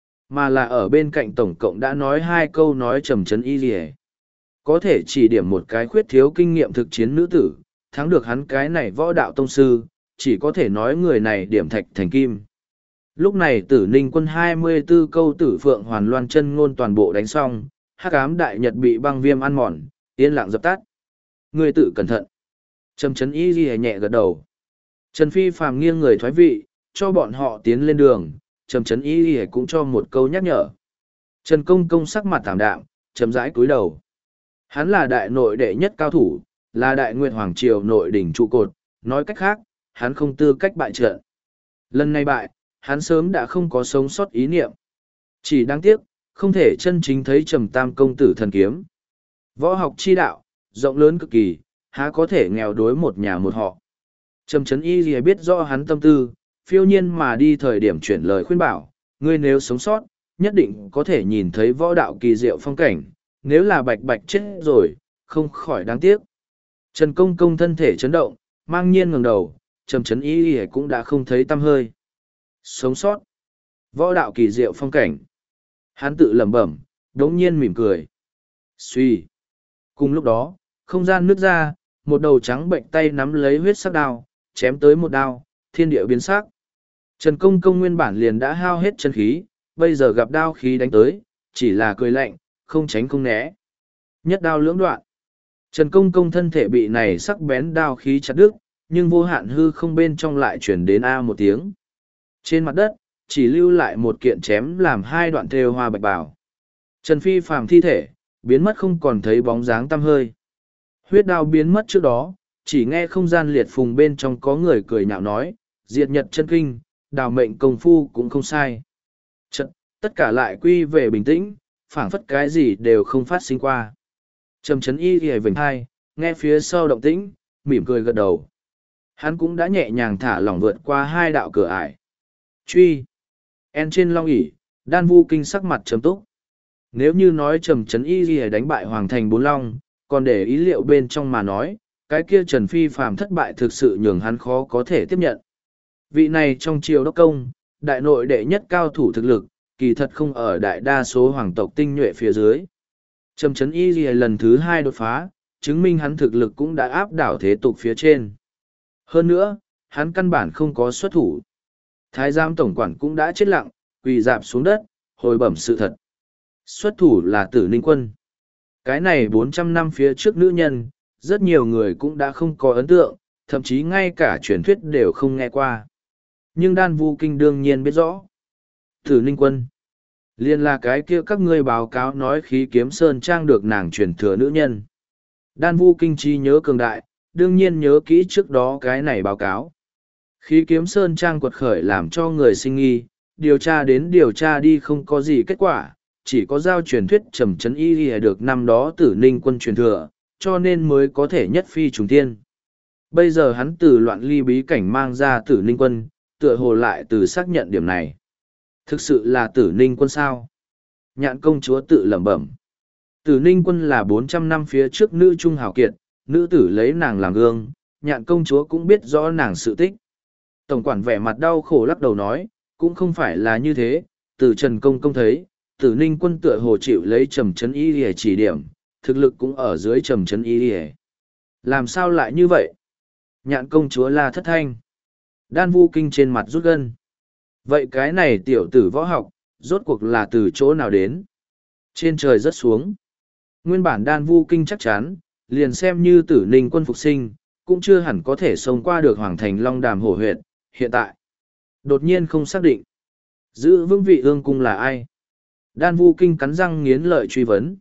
mà là ở bên cạnh tổng cộng đã nói 2 câu nói Trầm Trấn Y. Có thể chỉ điểm một cái khuyết thiếu kinh nghiệm thực chiến nữ tử, thắng được hắn cái này võ đạo tông sư, chỉ có thể nói người này điểm thạch thành kim. Lúc này Tử Ninh Quân 24 câu Tử Phượng Hoàn Loan chân ngôn toàn bộ đánh xong, hắc ám đại nhật bị băng viêm ăn mòn, yên lặng dập tắt. Người tự cẩn thận. Trầm Trấn Y ghi nhẹ gật đầu. Trần Phi Phàm nghiêng người thoái vị, cho bọn họ tiến lên đường, Trầm Trấn Y ghi cũng cho một câu nhắc nhở. Trần Công Công sắc mặt tảm đạm, chấm rãi cúi đầu. Hắn là đại nội đệ nhất cao thủ, là đại nguyệt hoàng triều nội đỉnh trụ cột, nói cách khác, hắn không tư cách bại trận. Lần này bại, hắn sớm đã không có sống sót ý niệm. Chỉ đáng tiếc, không thể chân chính thấy Trầm Tam công tử thần kiếm. Võ học chi đạo, rộng lớn cực kỳ, há có thể nghèo đối một nhà một họ. Trầm Trấn Y gì biết rõ hắn tâm tư, phiêu nhiên mà đi thời điểm chuyển lời khuyên bảo, ngươi nếu sống sót, nhất định có thể nhìn thấy võ đạo kỳ diệu phong cảnh, nếu là bạch bạch chết rồi, không khỏi đáng tiếc. Trần Công Công thân thể chấn động, mang nhiên ngẩng đầu, Trầm Trấn Y cũng đã không thấy tăm hơi. Sống sót. Võ đạo kỳ diệu phong cảnh. Hắn tự lẩm bẩm, đống nhiên mỉm cười. Xuy. Cùng lúc đó, không gian nứt ra, một đầu trắng bệnh tay nắm lấy huyết sắc đao, chém tới một đao, thiên địa biến sắc. Trần Công Công nguyên bản liền đã hao hết chân khí, bây giờ gặp đao khí đánh tới, chỉ là cười lạnh, không tránh không né. Nhất đao lưỡng đoạn. Trần Công Công thân thể bị này sắc bén đao khí chặt đứt, nhưng vô hạn hư không bên trong lại chuyển đến A một tiếng. Trên mặt đất, chỉ lưu lại một kiện chém làm 2 đoạn thêu hoa bạch bào. Trần Phi Phàm thi thể, biến mất không còn thấy bóng dáng tăm hơi. Huyết đao biến mất trước đó, chỉ nghe không gian liệt phùng bên trong có người cười nhạo nói, diệt nhật chân kinh, đào mệnh công phu cũng không sai. Tất cả lại quy về bình tĩnh, phảng phất cái gì đều không phát sinh qua. Trầm Trấn Y ghề vành hai, nghe phía sau động tĩnh, mỉm cười gật đầu. Hắn cũng đã nhẹ nhàng thả lỏng vượt qua 2 đạo cửa ải. Truy. En trên long ỷ, đan vu kinh sắc mặt trầm túc. Nếu như nói Trầm Trấn Y ghề đánh bại Hoàng Thành Bốn Long, còn để ý liệu bên trong mà nói, cái kia Trần Phi Phàm thất bại thực sự nhường hắn khó có thể tiếp nhận. Vị này trong triều đốc công, đại nội đệ nhất cao thủ thực lực, kỳ thật không ở đại đa số hoàng tộc tinh nhuệ phía dưới. Trầm Trấn Y Ghi lần thứ 2 đột phá, chứng minh hắn thực lực cũng đã áp đảo thế tục phía trên. Hơn nữa, hắn căn bản không có xuất thủ. Thái giám tổng quản cũng đã chết lặng, quỳ dạp xuống đất, hồi bẩm sự thật. Xuất thủ là Tử Ninh Quân. Cái này 400 năm phía trước nữ nhân, rất nhiều người cũng đã không có ấn tượng, thậm chí ngay cả truyền thuyết đều không nghe qua. Nhưng Đan Vu Kinh đương nhiên biết rõ. Tử Ninh Quân. Liên là cái kia các ngươi báo cáo nói khí kiếm sơn trang được nàng truyền thừa nữ nhân. Đan Vu Kinh trí nhớ cường đại, đương nhiên nhớ kỹ trước đó cái này báo cáo. Khí kiếm sơn trang quật khởi làm cho người sinh nghi, điều tra đi không có gì kết quả, chỉ có giao truyền thuyết trầm trấn y ghi được năm đó Tử Ninh Quân truyền thừa, cho nên mới có thể nhất phi trùng thiên. Bây giờ hắn từ loạn ly bí cảnh mang ra Tử Ninh Quân, tựa hồ lại từ xác nhận điểm này. Thực sự là Tử Ninh Quân sao? Nhạn công chúa tự lẩm bẩm. Tử Ninh Quân là 400 năm phía trước nữ trung hào kiệt, nữ tử lấy nàng làm gương, Nhạn công chúa cũng biết rõ nàng sự tích. Tổng quản vẻ mặt đau khổ lắc đầu nói, cũng không phải là như thế, từ Trần Công Công thấy, Tử Ninh Quân tựa hồ chịu lấy Trầm Trấn Y để chỉ điểm, thực lực cũng ở dưới Trầm Trấn Y để. Làm sao lại như vậy? Nhạn công chúa la thất thanh. Đan Vu Kinh trên mặt rút gân. Vậy cái này tiểu tử võ học, rốt cuộc là từ chỗ nào đến? Trên trời rớt xuống. Nguyên bản Đan Vu Kinh chắc chắn, liền xem như Tử Ninh Quân phục sinh, cũng chưa hẳn có thể sống qua được Hoàng Thành Long Đàm hổ huyện, hiện tại. Đột nhiên không xác định. Giữ vững vị ương cung là ai? Đan Vu Kinh cắn răng nghiến lợi truy vấn.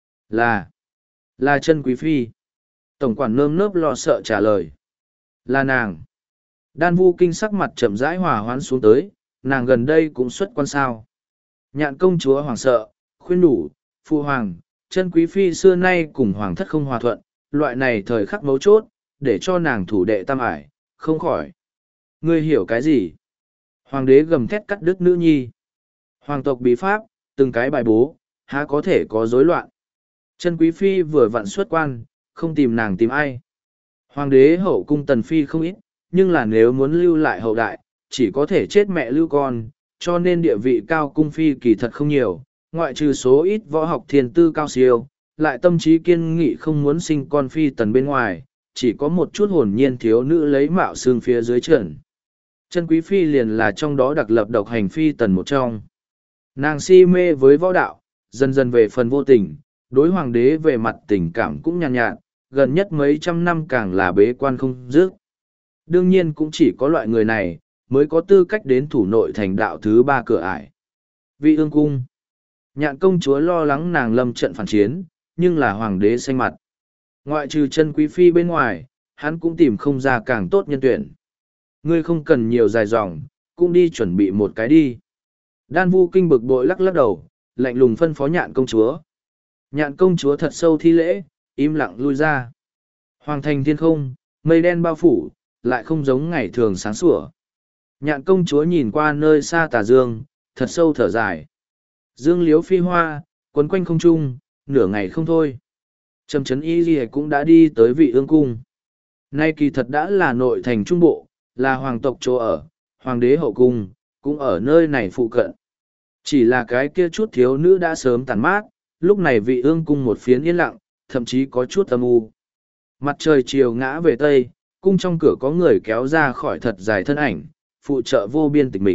Là Chân Quý Phi. Tổng quản nơm nớp lo sợ trả lời. Là nàng. Đan Vu Kinh sắc mặt chậm rãi hòa hoãn xuống tới, nàng gần đây cũng xuất quan sao. Nhạn công chúa hoảng sợ, khuyên đủ, phu hoàng, Chân Quý Phi xưa nay cùng hoàng thất không hòa thuận, loại này thời khắc mấu chốt, để cho nàng thủ đệ tam ải, không khỏi. Ngươi hiểu cái gì? Hoàng đế gầm thét cắt đứt nữ nhi. Hoàng tộc bí pháp, từng cái bài bố, há có thể có rối loạn. Chân Quý Phi vừa vặn xuất quan, không tìm nàng tìm ai. Hoàng đế hậu cung tần phi không ít, nhưng là nếu muốn lưu lại hậu đại, chỉ có thể chết mẹ lưu con, cho nên địa vị cao cung phi kỳ thật không nhiều, ngoại trừ số ít võ học thiên tư cao siêu, lại tâm trí kiên nghị không muốn sinh con phi tần bên ngoài, chỉ có một chút hồn nhiên thiếu nữ lấy mạo xương phía dưới trần. Chân Quý Phi liền là trong đó đặc lập độc hành phi tần một trong. Nàng si mê với võ đạo, dần dần về phần vô tình, đối hoàng đế về mặt tình cảm cũng nhàn nhạt, gần nhất mấy trăm năm càng là bế quan không dứt. Đương nhiên cũng chỉ có loại người này, mới có tư cách đến thủ nội thành đạo thứ 3 cửa ải. Vị ương cung. Nhạn công chúa lo lắng nàng lâm trận phản chiến, nhưng là hoàng đế xanh mặt. Ngoại trừ Chân Quý Phi bên ngoài, hắn cũng tìm không ra càng tốt nhân tuyển. Ngươi không cần nhiều dài dòng, cũng đi chuẩn bị một cái đi. Đan Vu Kinh bực bội lắc lắc đầu, lạnh lùng phân phó Nhạn công chúa. Nhạn công chúa thật sâu thi lễ, im lặng lui ra. Hoàng thành thiên không, mây đen bao phủ, lại không giống ngày thường sáng sủa. Nhạn công chúa nhìn qua nơi xa tà dương, thật sâu thở dài. Dương liếu phi hoa, quấn quanh không trung, nửa ngày không thôi. Trầm Trấn Y Ghi cũng đã đi tới vị ương cung. Nay kỳ thật đã là nội thành trung bộ, là hoàng tộc chỗ ở, hoàng đế hậu cung, cũng ở nơi này phụ cận. Chỉ là cái kia chút thiếu nữ đã sớm tàn mát, lúc này vị ương cung một phiến yên lặng, thậm chí có chút âm u. Mặt trời chiều ngã về tây, cung trong cửa có người kéo ra khỏi thật dài thân ảnh, phụ trợ vô biên tịch mịch.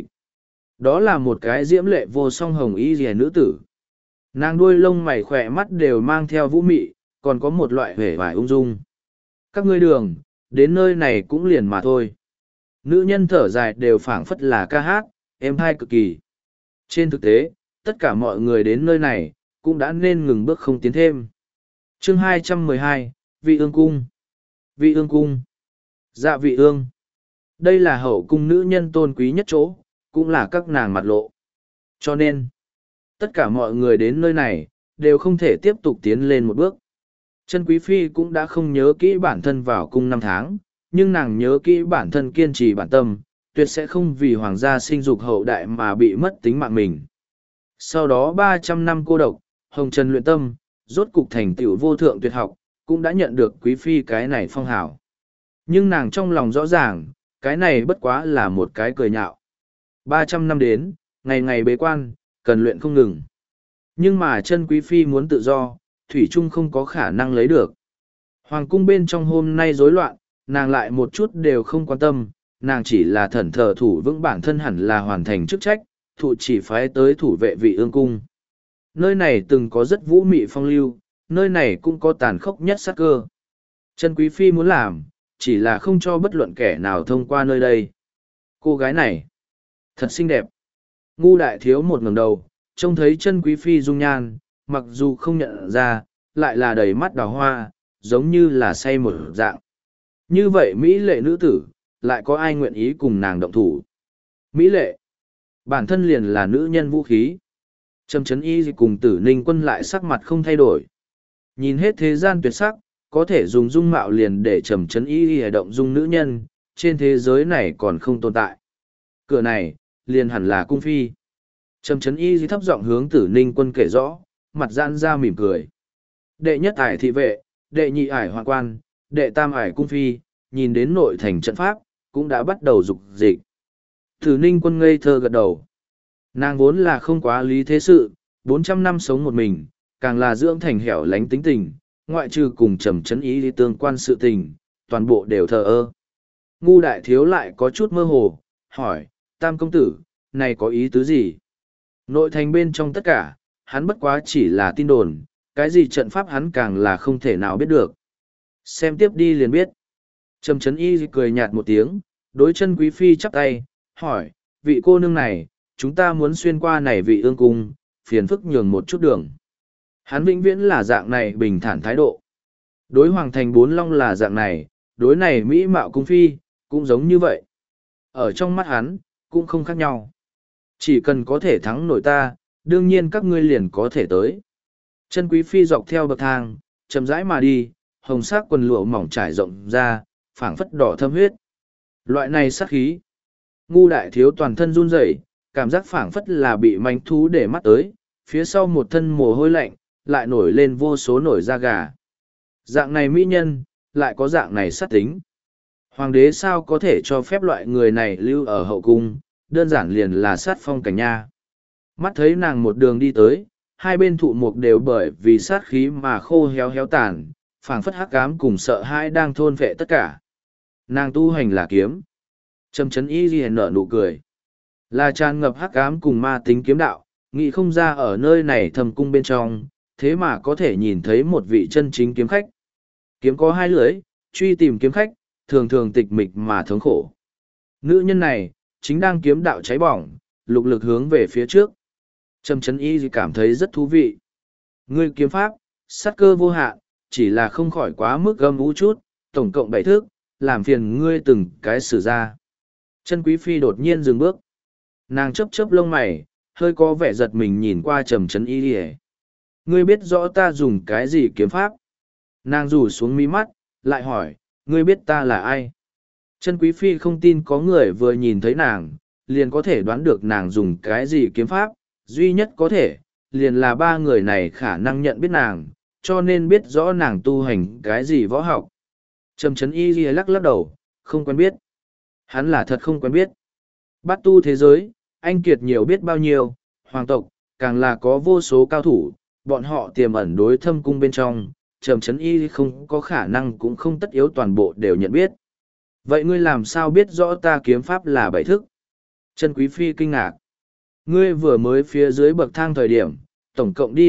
Đó là một cái diễm lệ vô song hồng y rìa nữ tử. Nàng đuôi lông mày khỏe mắt đều mang theo vũ mị, còn có một loại hề vải ung dung. Các ngươi đường, đến nơi này cũng liền mà thôi. Nữ nhân thở dài đều phảng phất là ca hát, êm hai cực kỳ. Trên thực tế, tất cả mọi người đến nơi này, cũng đã nên ngừng bước không tiến thêm. Chương 212, Vị ương cung. Vị ương cung. Dạ vị ương. Đây là hậu cung nữ nhân tôn quý nhất chỗ, cũng là các nàng mặt lộ. Cho nên, tất cả mọi người đến nơi này, đều không thể tiếp tục tiến lên một bước. Chân Quý Phi cũng đã không nhớ kỹ bản thân vào cung 5 tháng, nhưng nàng nhớ kỹ bản thân kiên trì bản tâm, tuyệt sẽ không vì hoàng gia sinh dục hậu đại mà bị mất tính mạng mình. Sau đó 300 năm cô độc, hồng trần luyện tâm, rốt cục thành tựu vô thượng tuyệt học, cũng đã nhận được Quý Phi cái này phong hào. Nhưng nàng trong lòng rõ ràng, cái này bất quá là một cái cười nhạo. 300 năm đến, ngày ngày bế quan, cần luyện không ngừng. Nhưng mà Chân Quý Phi muốn tự do, thủy chung không có khả năng lấy được. Hoàng cung bên trong hôm nay rối loạn, nàng lại một chút đều không quan tâm, nàng chỉ là thẩn thờ thủ vững bản thân hẳn là hoàn thành chức trách, thụ chỉ phái tới thủ vệ vị ương cung. Nơi này từng có rất vũ mị phong lưu, nơi này cũng có tàn khốc nhất sát cơ. Chân Quý Phi muốn làm, chỉ là không cho bất luận kẻ nào thông qua nơi đây. Cô gái này, thật xinh đẹp. Ngu đại thiếu một ngẩng đầu, trông thấy Chân Quý Phi dung nhan, mặc dù không nhận ra, lại là đầy mắt đào hoa, giống như là say một dạng. Như vậy Mỹ lệ nữ tử, lại có ai nguyện ý cùng nàng động thủ? Mỹ lệ, bản thân liền là nữ nhân vũ khí. Trầm Trấn Y cùng Tử Ninh Quân lại sắc mặt không thay đổi. Nhìn hết thế gian tuyệt sắc, có thể dùng dung mạo liền để Trầm Trấn Y động dung nữ nhân, trên thế giới này còn không tồn tại. Cửa này, liền hẳn là cung phi. Trầm Trấn Y thấp giọng hướng Tử Ninh Quân kể rõ, mặt giãn ra mỉm cười. Đệ nhất ải thị vệ, đệ nhị ải hoạn quan, đệ tam ải cung phi, nhìn đến nội thành trận pháp, cũng đã bắt đầu dục dịch. Tử Ninh Quân ngây thơ gật đầu. Nàng vốn là không quá lý thế sự, 400 năm sống một mình, càng là dưỡng thành hẻo lánh tính tình, ngoại trừ cùng Trầm Trấn Y đi tương quan sự tình, toàn bộ đều thờ ơ. Ngu đại thiếu lại có chút mơ hồ, hỏi, Tam công tử, này có ý tứ gì? Nội thành bên trong tất cả, hắn bất quá chỉ là tin đồn, cái gì trận pháp hắn càng là không thể nào biết được. Xem tiếp đi liền biết. Trầm Trấn Y cười nhạt một tiếng, đối Chân Quý Phi chắp tay, hỏi, vị cô nương này, chúng ta muốn xuyên qua này vị ương cung, phiền phức nhường một chút đường. Hắn vĩnh viễn là dạng này bình thản thái độ. Đối Hoàng thành Bốn Long là dạng này, đối này Mỹ mạo cung phi, cũng giống như vậy. Ở trong mắt hắn, cũng không khác nhau. Chỉ cần có thể thắng nổi ta, đương nhiên các ngươi liền có thể tới. Chân Quý Phi dọc theo bậc thang, chậm rãi mà đi, hồng sắc quần lụa mỏng trải rộng ra, phảng phất đỏ thâm huyết. Loại này sát khí. Ngu đại thiếu toàn thân run rẩy, cảm giác phảng phất là bị manh thú để mắt tới, phía sau một thân mồ hôi lạnh, lại nổi lên vô số nổi da gà. Dạng này mỹ nhân, lại có dạng này sát tính. Hoàng đế sao có thể cho phép loại người này lưu ở hậu cung, đơn giản liền là sát phong cảnh nha. Mắt thấy nàng một đường đi tới, hai bên thụ mục đều bởi vì sát khí mà khô héo héo tàn, phảng phất hắc ám cùng sợ hãi đang thôn vệ tất cả. Nàng tu hành là kiếm. Trầm Trấn Y ghi nở nụ cười. Là tràn ngập hắc ám cùng ma tính kiếm đạo, nghĩ không ra ở nơi này thầm cung bên trong, thế mà có thể nhìn thấy một vị chân chính kiếm khách. Kiếm có hai lưỡi, truy tìm kiếm khách, thường thường tịch mịch mà thống khổ. Nữ nhân này, chính đang kiếm đạo cháy bỏng, lục lực hướng về phía trước. Trầm Trấn Y cảm thấy rất thú vị. Ngươi kiếm pháp, sát cơ vô hạn, chỉ là không khỏi quá mức gâm u chút, tổng cộng 7 thước, làm phiền ngươi từng cái xử ra. Chân Quý Phi đột nhiên dừng bước. Nàng chớp chớp lông mày, hơi có vẻ giật mình nhìn qua Trầm Trấn Y. Ngươi biết rõ ta dùng cái gì kiếm pháp? Nàng rủ xuống mí mắt, lại hỏi, ngươi biết ta là ai? Chân Quý Phi không tin có người vừa nhìn thấy nàng, liền có thể đoán được nàng dùng cái gì kiếm pháp, duy nhất có thể, liền là ba người này khả năng nhận biết nàng, cho nên biết rõ nàng tu hành cái gì võ học. Trầm Trấn Y lắc lắc đầu, không quen biết. Hắn là thật không quen biết. Bát tu thế giới, anh kiệt nhiều biết bao nhiêu, hoàng tộc, càng là có vô số cao thủ, bọn họ tiềm ẩn đối thâm cung bên trong, Trầm Trấn Y không có khả năng cũng không tất yếu toàn bộ đều nhận biết. Vậy ngươi làm sao biết rõ ta kiếm pháp là 7 thức? Chân Quý Phi kinh ngạc. Ngươi vừa mới phía dưới bậc thang thời điểm, tổng cộng đi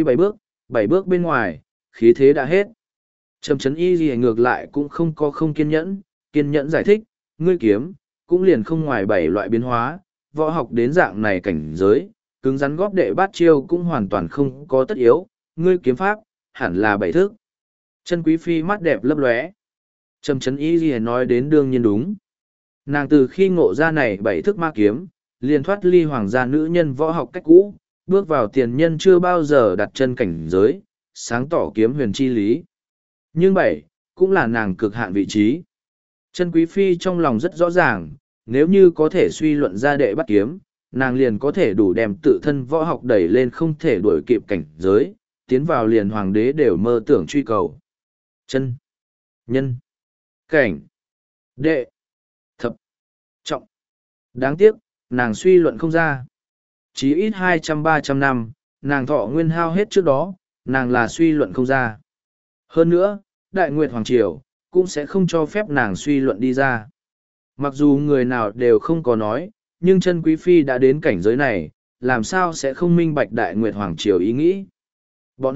7 bước bên ngoài, khí thế đã hết. Trầm Trấn Y gì ngược lại cũng không có không kiên nhẫn giải thích, ngươi kiếm, cũng liền không ngoài 7 loại biến hóa, võ học đến dạng này cảnh giới, cứng rắn góp đệ bát chiêu cũng hoàn toàn không có tất yếu, ngươi kiếm pháp, hẳn là 7 thức. Chân Quý Phi mắt đẹp lấp lóe. Trầm Trấn Y gì nói đến đương nhiên đúng. Nàng từ khi ngộ ra này 7 thức ma kiếm, liền thoát ly hoàng gia nữ nhân võ học cách cũ, bước vào tiền nhân chưa bao giờ đặt chân cảnh giới, sáng tỏ kiếm huyền chi lý. Nhưng 7, cũng là nàng cực hạn vị trí. Chân Quý Phi trong lòng rất rõ ràng, nếu như có thể suy luận ra đệ bắt kiếm, nàng liền có thể đủ đem tự thân võ học đẩy lên không thể đuổi kịp cảnh giới, tiến vào liền hoàng đế đều mơ tưởng truy cầu. Chân, nhân, cảnh, đệ, thập, trọng. Đáng tiếc, nàng suy luận không ra. Chỉ ít 200-300 năm, nàng thọ nguyên hao hết trước đó, nàng là suy luận không ra. Hơn nữa, Đại Nguyệt Hoàng Triều, cũng sẽ không cho phép nàng suy luận đi ra. Mặc dù người nào đều không có nói, nhưng Chân Quý Phi đã đến cảnh giới này, làm sao sẽ không minh bạch Đại Nguyệt Hoàng Triều ý nghĩ. Bọn họ,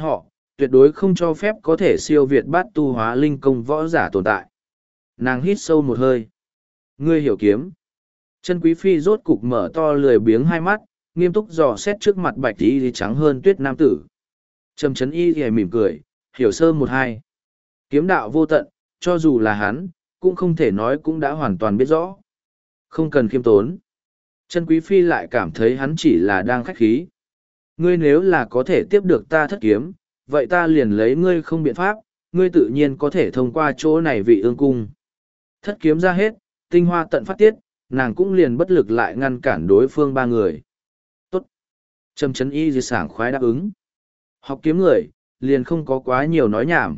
tuyệt đối không cho phép có thể siêu việt bát tu hóa linh công võ giả tồn tại. Nàng hít sâu một hơi. Ngươi hiểu kiếm. Chân quý phi rốt cục mở to lười biếng hai mắt, nghiêm túc dò xét trước mặt bạch y trắng hơn tuyết nam tử. Trầm chấn y thì mỉm cười, hiểu sơ một hai. Kiếm đạo vô tận, cho dù là hắn, cũng không thể nói cũng đã hoàn toàn biết rõ. Không cần khiêm tốn. Chân quý phi lại cảm thấy hắn chỉ là đang khách khí. Ngươi nếu là có thể tiếp được ta thất kiếm, vậy ta liền lấy ngươi không biện pháp, ngươi tự nhiên có thể thông qua chỗ này vị ương cung. Thất kiếm ra hết, tinh hoa tận phát tiết, nàng cũng liền bất lực lại ngăn cản đối phương ba người. Tốt. Trầm chấn y di sảng khoái đáp ứng. Học kiếm người, liền không có quá nhiều nói nhảm.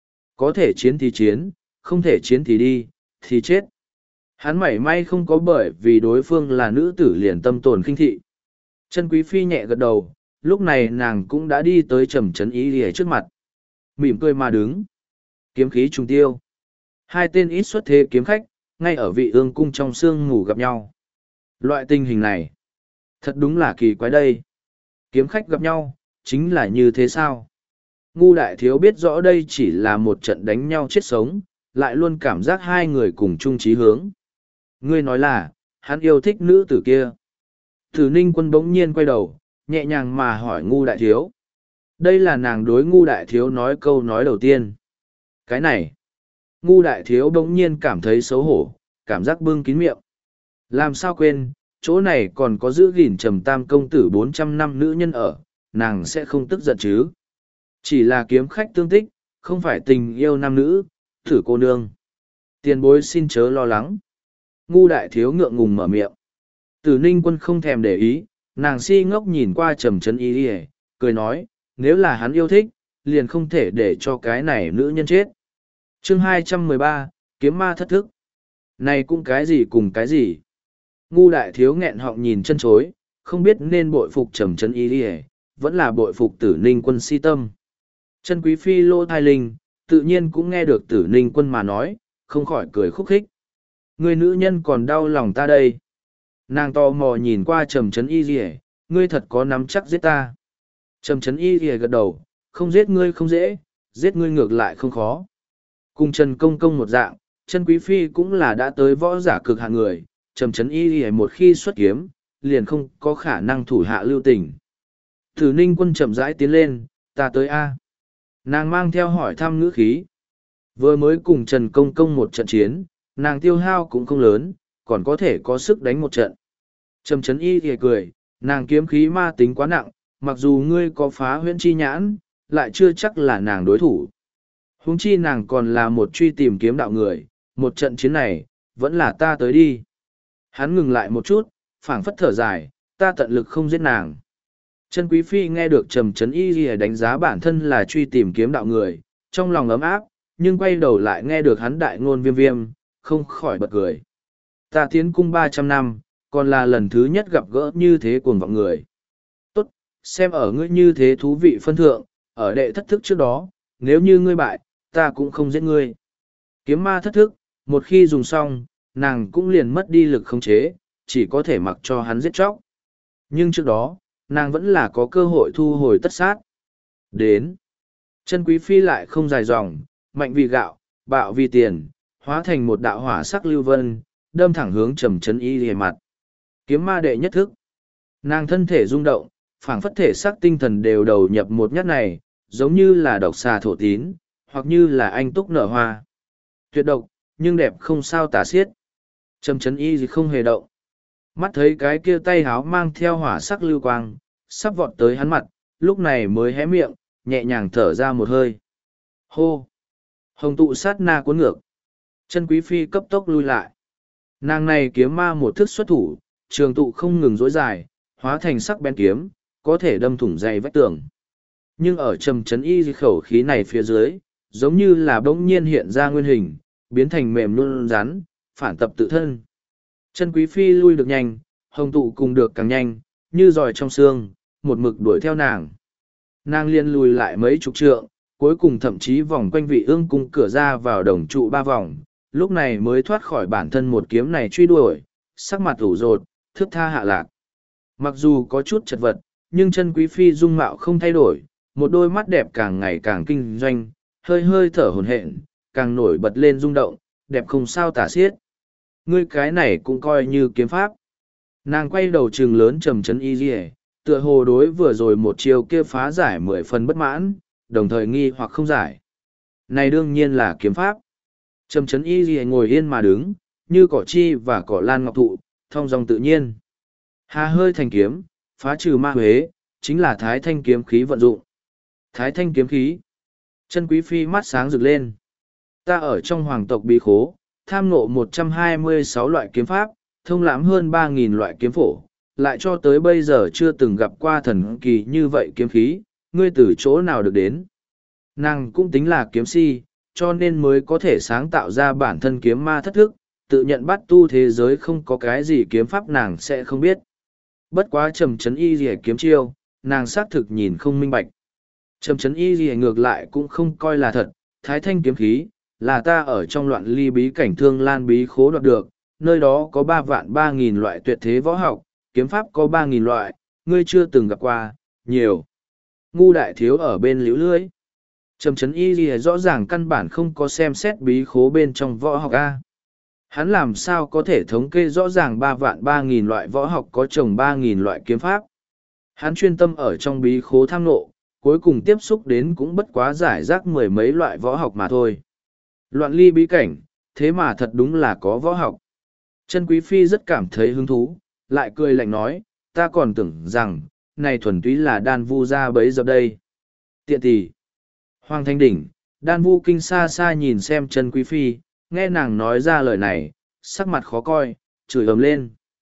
Có thể chiến thì chiến, không thể chiến thì đi, thì chết. Hắn mảy may không có bởi vì đối phương là nữ tử liền tâm tồn khinh thị. Chân quý phi nhẹ gật đầu, lúc này nàng cũng đã đi tới trầm chấn y lìa trước mặt. Mỉm cười mà đứng. Kiếm khí trùng tiêu. Hai tên ít xuất thế kiếm khách, ngay ở vị ương cung trong sương ngủ gặp nhau. Loại tình hình này, thật đúng là kỳ quái đây. Kiếm khách gặp nhau, chính là như thế sao? Ngu đại thiếu biết rõ đây chỉ là một trận đánh nhau chết sống, lại luôn cảm giác hai người cùng chung chí hướng. Ngươi nói là, hắn yêu thích nữ tử kia. Tử Ninh Quân bỗng nhiên quay đầu, nhẹ nhàng mà hỏi ngu đại thiếu. Đây là nàng đối ngu đại thiếu nói câu nói đầu tiên. Cái này, ngu đại thiếu bỗng nhiên cảm thấy xấu hổ, cảm giác bưng kín miệng. Làm sao quên, chỗ này còn có giữ gìn trầm tam công tử 400 năm nữ nhân ở, nàng sẽ không tức giận chứ. Chỉ là kiếm khách tương tích, không phải tình yêu nam nữ, thử cô nương. Tiền bối xin chớ lo lắng. Ngu đại thiếu ngượng ngùng mở miệng. Tử Ninh Quân không thèm để ý, nàng si ngốc nhìn qua trầm chấn y ỉa, cười nói, nếu là hắn yêu thích, liền không thể để cho cái này nữ nhân chết. Chương 213, kiếm ma thất thức. Này cũng cái gì cùng cái gì. Ngu đại thiếu nghẹn họng nhìn chân chối, không biết nên bội phục trầm chấn y ỉa, vẫn là bội phục Tử Ninh Quân si tâm. Chân quý phi lô thai linh, tự nhiên cũng nghe được Tử Ninh Quân mà nói, không khỏi cười khúc khích. Người nữ nhân còn đau lòng ta đây. Nàng tò mò nhìn qua trầm chấn y rìa, ngươi thật có nắm chắc giết ta. Trầm chấn y rìa gật đầu, không giết ngươi không dễ, giết ngươi ngược lại không khó. Cùng Trần Công Công một dạng, chân quý phi cũng là đã tới võ giả cực hạng người, trầm chấn y rìa một khi xuất kiếm, liền không có khả năng thủ hạ lưu tình. Tử Ninh Quân chậm rãi tiến lên, ta tới A. Nàng mang theo hỏi thăm ngữ khí. Vừa mới cùng Trần Công Công một trận chiến, nàng tiêu hao cũng không lớn, còn có thể có sức đánh một trận. Trầm chấn y thì cười, nàng kiếm khí ma tính quá nặng, mặc dù ngươi có phá huyễn chi nhãn, lại chưa chắc là nàng đối thủ. Huống chi nàng còn là một truy tìm kiếm đạo người, một trận chiến này, vẫn là ta tới đi. Hắn ngừng lại một chút, phảng phất thở dài, ta tận lực không giết nàng. Chân quý phi nghe được trầm chấn y ghi đánh giá bản thân là truy tìm kiếm đạo người, trong lòng ấm áp, nhưng quay đầu lại nghe được hắn đại ngôn viêm viêm, không khỏi bật cười. Ta tiến cung 300 năm, còn là lần thứ nhất gặp gỡ như thế cuồng vọng người. Tốt, xem ở ngươi như thế thú vị phân thượng, ở đệ thất thức trước đó, nếu như ngươi bại, ta cũng không giết ngươi. Kiếm ma thất thức, một khi dùng xong, nàng cũng liền mất đi lực khống chế, chỉ có thể mặc cho hắn giết chóc. Nhưng trước đó, nàng vẫn là có cơ hội thu hồi tất sát. Đến, chân quý phi lại không dài dòng, mạnh vì gạo, bạo vì tiền, hóa thành một đạo hỏa sắc lưu vân, đâm thẳng hướng trầm chấn y lìa mặt. Kiếm ma đệ nhất thức. Nàng thân thể rung động, phảng phất thể xác tinh thần đều đầu nhập một nhát này, giống như là độc xà thổ tín, hoặc như là anh túc nở hoa. Tuyệt độc, nhưng đẹp không sao tả xiết. Trầm chấn y gì không hề động. Mắt thấy cái kia tay háo mang theo hỏa sắc lưu quang, sắp vọt tới hắn mặt, lúc này mới hé miệng, nhẹ nhàng thở ra một hơi. Hô! Hồng tụ sát na cuốn ngược. Chân quý phi cấp tốc lui lại. Nàng này kiếm ma một thức xuất thủ, trường tụ không ngừng dối dài, hóa thành sắc bén kiếm, có thể đâm thủng dày vách tường. Nhưng ở trầm chấn y khẩu khí này phía dưới, giống như là bỗng nhiên hiện ra nguyên hình, biến thành mềm luôn rắn, phản tập tự thân. Chân quý phi lui được nhanh, hồng tụ cùng được càng nhanh, như giỏi trong xương, một mực đuổi theo nàng. Nàng liên lùi lại mấy chục trượng, cuối cùng thậm chí vòng quanh vị ương cung cửa ra vào đồng trụ 3 vòng, lúc này mới thoát khỏi bản thân một kiếm này truy đuổi, sắc mặt ủ rột, thước tha hạ lạc. Mặc dù có chút chật vật, nhưng chân quý phi dung mạo không thay đổi, một đôi mắt đẹp càng ngày càng kinh doanh, hơi hơi thở hổn hển, càng nổi bật lên rung động, đẹp không sao tả xiết. Ngươi cái này cũng coi như kiếm pháp. Nàng quay đầu trừng lớn trầm trấn y dì, tựa hồ đối vừa rồi một chiều kia phá giải 10 phần bất mãn, đồng thời nghi hoặc không giải. Này đương nhiên là kiếm pháp. Trầm trấn y dì ngồi yên mà đứng, như cỏ chi và cỏ lan ngọc thụ, thong dong tự nhiên. Hà hơi thành kiếm, phá trừ ma huế, chính là thái thanh kiếm khí vận dụng. Thái thanh kiếm khí. Chân quý phi mắt sáng rực lên. Ta ở trong hoàng tộc bí khố, tham ngộ 126 loại kiếm pháp, thông lãm hơn 3.000 loại kiếm phổ, lại cho tới bây giờ chưa từng gặp qua thần kỳ như vậy kiếm khí, ngươi từ chỗ nào được đến. Nàng cũng tính là kiếm si, cho nên mới có thể sáng tạo ra bản thân kiếm ma thất thức, tự nhận bắt tu thế giới không có cái gì kiếm pháp nàng sẽ không biết. Bất quá trầm trấn y gì kiếm chiêu, nàng xác thực nhìn không minh bạch. Trầm trấn y gì ngược lại cũng không coi là thật, thái thanh kiếm khí, là ta ở trong loạn ly bí cảnh thương lan bí khố đoạt được, nơi đó có 3.000 loại tuyệt thế võ học, kiếm pháp có 3.000 loại, ngươi chưa từng gặp qua, nhiều. Ngu đại thiếu ở bên liễu lưới. Trầm trấn y gì rõ ràng căn bản không có xem xét bí khố bên trong võ học A. Hắn làm sao có thể thống kê rõ ràng 3.000 loại võ học có chồng 3.000 loại kiếm pháp. Hắn chuyên tâm ở trong bí khố tham nộ, cuối cùng tiếp xúc đến cũng bất quá giải rác 10 mấy loại võ học mà thôi. Loạn ly bí cảnh, thế mà thật đúng là có võ học. Chân quý phi rất cảm thấy hứng thú, lại cười lạnh nói, ta còn tưởng rằng, này thuần túy là đan vu ra bấy giờ đây. Tiện tỷ. Hoàng thanh đỉnh, đan vu kinh xa xa nhìn xem chân quý phi, nghe nàng nói ra lời này, sắc mặt khó coi, chửi ầm lên.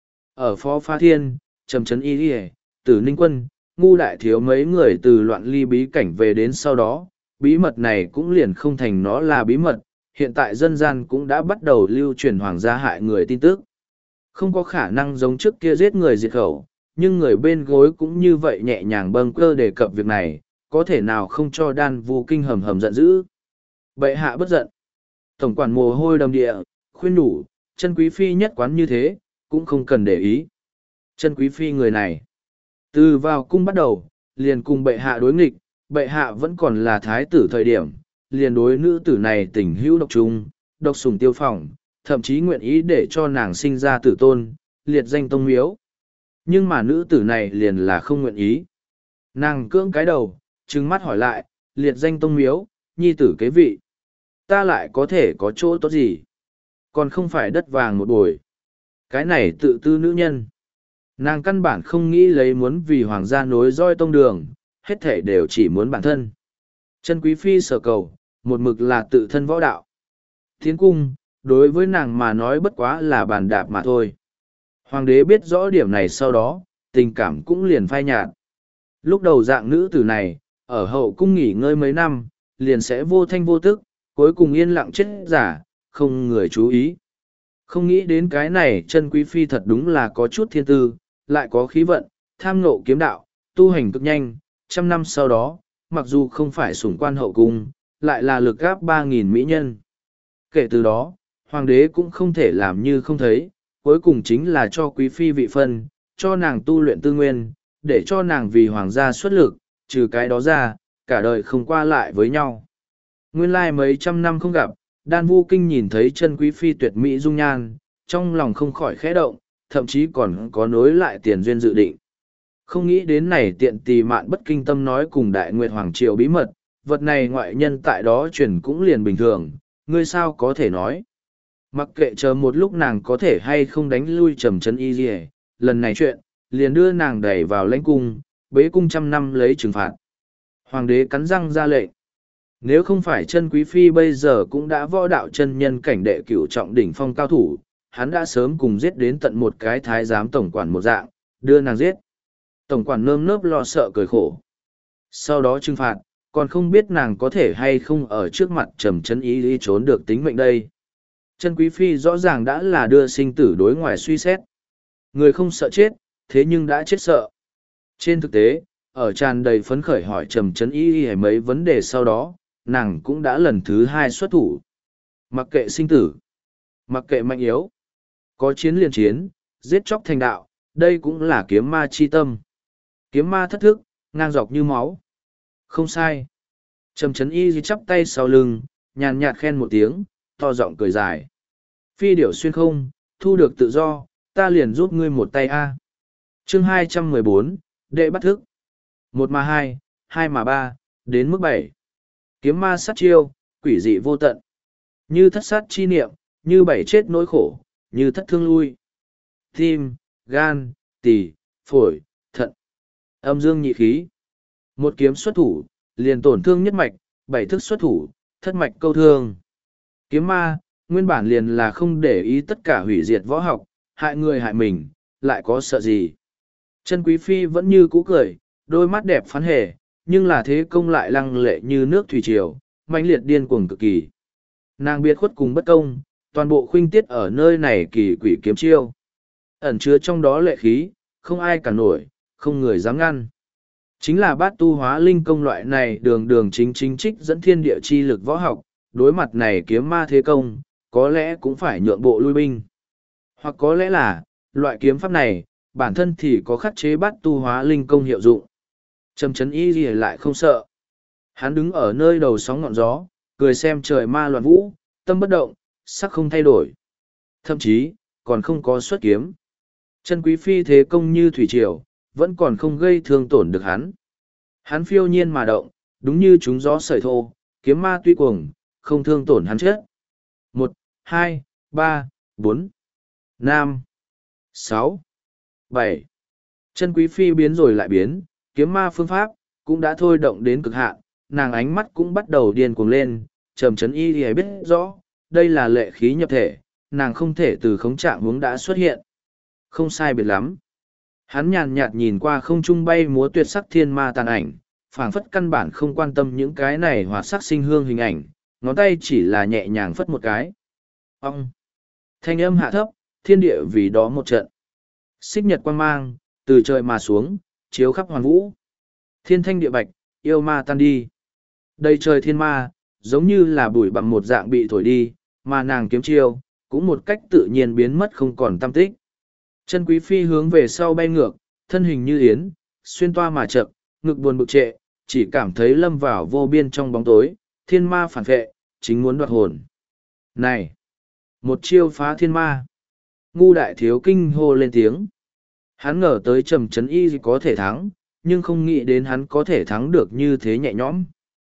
Ở phó pha thiên, trầm trấn y đi tử ninh quân, ngu đại thiếu mấy người từ loạn ly bí cảnh về đến sau đó, bí mật này cũng liền không thành nó là bí mật, hiện tại dân gian cũng đã bắt đầu lưu truyền hoàng gia hại người tin tức. Không có khả năng giống trước kia giết người diệt khẩu, nhưng người bên gối cũng như vậy nhẹ nhàng bâng cơ đề cập việc này, có thể nào không cho đan vu kinh hầm hầm giận dữ. Bệ hạ bất giận. Tổng quản mồ hôi đầm địa, khuyên nhủ, chân quý phi nhất quán như thế, cũng không cần để ý. Chân quý phi người này, từ vào cung bắt đầu, liền cùng bệ hạ đối nghịch, bệ hạ vẫn còn là thái tử thời điểm, liền đối nữ tử này tình hữu độc trung, độc sủng tiêu phỏng, thậm chí nguyện ý để cho nàng sinh ra tử tôn, liệt danh tông miếu. Nhưng mà nữ tử này liền là không nguyện ý. Nàng cưỡng cái đầu, trừng mắt hỏi lại, liệt danh tông miếu, nhi tử kế vị. Ta lại có thể có chỗ tốt gì? Còn không phải đất vàng một bồi. Cái này tự tư nữ nhân. Nàng căn bản không nghĩ lấy muốn vì hoàng gia nối roi tông đường, hết thể đều chỉ muốn bản thân. Chân quý phi sở cầu, một mực là tự thân võ đạo. Thiến cung, đối với nàng mà nói bất quá là bàn đạp mà thôi. Hoàng đế biết rõ điểm này sau đó, tình cảm cũng liền phai nhạt. Lúc đầu dạng nữ tử này, ở hậu cung nghỉ ngơi mấy năm, liền sẽ vô thanh vô tức, cuối cùng yên lặng chết giả, không người chú ý. Không nghĩ đến cái này chân quý phi thật đúng là có chút thiên tư, lại có khí vận, tham ngộ kiếm đạo, tu hành cực nhanh, 100 năm sau đó, mặc dù không phải sủng quan hậu cung, lại là lực gáp 3.000 mỹ nhân. Kể từ đó, hoàng đế cũng không thể làm như không thấy, cuối cùng chính là cho quý phi vị phân, cho nàng tu luyện tư nguyên, để cho nàng vì hoàng gia xuất lực, trừ cái đó ra, cả đời không qua lại với nhau. Nguyên lai mấy trăm năm không gặp, đan vu kinh nhìn thấy chân quý phi tuyệt mỹ dung nhan, trong lòng không khỏi khẽ động, thậm chí còn có nối lại tiền duyên dự định. Không nghĩ đến này tiện tì mạn bất kinh tâm nói cùng đại nguyệt hoàng triều bí mật, vật này ngoại nhân tại đó truyền cũng liền bình thường, ngươi sao có thể nói. Mặc kệ chờ một lúc nàng có thể hay không đánh lui trầm trấn y dì lần này chuyện, liền đưa nàng đẩy vào lãnh cung, bế cung 100 năm lấy trừng phạt. Hoàng đế cắn răng ra lệnh. Nếu không phải chân quý phi bây giờ cũng đã võ đạo chân nhân cảnh đệ cửu trọng đỉnh phong cao thủ, hắn đã sớm cùng giết đến tận một cái thái giám tổng quản một dạng, đưa nàng giết. Tổng quản nơm nớp lo sợ cười khổ. Sau đó trừng phạt, còn không biết nàng có thể hay không ở trước mặt trầm trấn y trốn được tính mệnh đây. Chân quý phi rõ ràng đã là đưa sinh tử đối ngoài suy xét. Người không sợ chết, thế nhưng đã chết sợ. Trên thực tế, ở tràn đầy phấn khởi hỏi trầm trấn y mấy vấn đề sau đó, nàng cũng đã lần thứ 2 xuất thủ. Mặc kệ sinh tử, mặc kệ mạnh yếu, có chiến liền chiến, giết chóc thành đạo, đây cũng là kiếm ma chi tâm. Kiếm ma thất thức, ngang dọc như máu. Không sai. Trầm Trấn Y chắp tay sau lưng, nhàn nhạt khen một tiếng, to giọng cười dài. Phi điểu xuyên không, thu được tự do, ta liền giúp ngươi một tay a. Chương 214, đệ bắt thức. 1 mà 2, 2 mà 3, đến mức 7. Kiếm ma sát chiêu, quỷ dị vô tận. Như thất sát chi niệm, như bảy chết nỗi khổ, như thất thương lui. Tim, gan, tỳ, phổi, thận. Âm dương nhị khí. Một kiếm xuất thủ, liền tổn thương nhất mạch, bảy thức xuất thủ, thất mạch câu thương. Kiếm ma, nguyên bản liền là không để ý tất cả hủy diệt võ học, hại người hại mình, lại có sợ gì. Chân Quý Phi vẫn như cũ cười, đôi mắt đẹp phán hề, nhưng là thế công lại lăng lệ như nước thủy triều, mãnh liệt điên cuồng cực kỳ. Nàng biệt khuất cùng bất công, toàn bộ khuynh tiết ở nơi này kỳ quỷ kiếm chiêu. Ẩn chứa trong đó lệ khí, không ai cản nổi, không người dám ngăn. Chính là bát tu hóa linh công loại này đường đường chính chính trích dẫn thiên địa chi lực võ học, đối mặt này kiếm ma thế công, có lẽ cũng phải nhượng bộ lui binh. Hoặc có lẽ là, loại kiếm pháp này, bản thân thì có khắc chế bát tu hóa linh công hiệu dụng. Trầm Trấn Y gì lại không sợ. Hắn đứng ở nơi đầu sóng ngọn gió, cười xem trời ma loạn vũ, tâm bất động, sắc không thay đổi. Thậm chí, còn không có xuất kiếm. Chân Quý Phi thế công như thủy triều, vẫn còn không gây thương tổn được hắn. Hắn phiêu nhiên mà động, đúng như chúng gió sợi thô, kiếm ma tuy cuồng, không thương tổn hắn chết. 1, 2, 3, 4, 5, 6, 7. Chân Quý Phi biến rồi lại biến, kiếm ma phương pháp, cũng đã thôi động đến cực hạn, nàng ánh mắt cũng bắt đầu điên cuồng lên, Trầm Trấn Y thì biết rõ, đây là lệ khí nhập thể, nàng không thể từ khống trạng hướng đã xuất hiện. Không sai biệt lắm. Hắn nhàn nhạt nhìn qua không trung bay múa tuyệt sắc thiên ma tàn ảnh, phảng phất căn bản không quan tâm những cái này hoạt sắc sinh hương hình ảnh, ngón tay chỉ là nhẹ nhàng phất một cái. Ông! Thanh âm hạ thấp, thiên địa vì đó một trận. Xích nhật quang mang, từ trời mà xuống, chiếu khắp hoàn vũ. Thiên thanh địa bạch, yêu ma tan đi. Đầy trời thiên ma, giống như là bụi bặm một dạng bị thổi đi, mà nàng kiếm chiêu, cũng một cách tự nhiên biến mất không còn tăm tích. Chân Quý Phi hướng về sau bay ngược, thân hình như yến, xuyên toa mà chậm, ngực buồn bực trệ, chỉ cảm thấy lâm vào vô biên trong bóng tối, thiên ma phản vệ, chính muốn đoạt hồn. Này! Một chiêu phá thiên ma! Ngu đại thiếu kinh hô lên tiếng. Hắn ngờ tới Trầm Trấn Y có thể thắng, nhưng không nghĩ đến hắn có thể thắng được như thế nhẹ nhõm.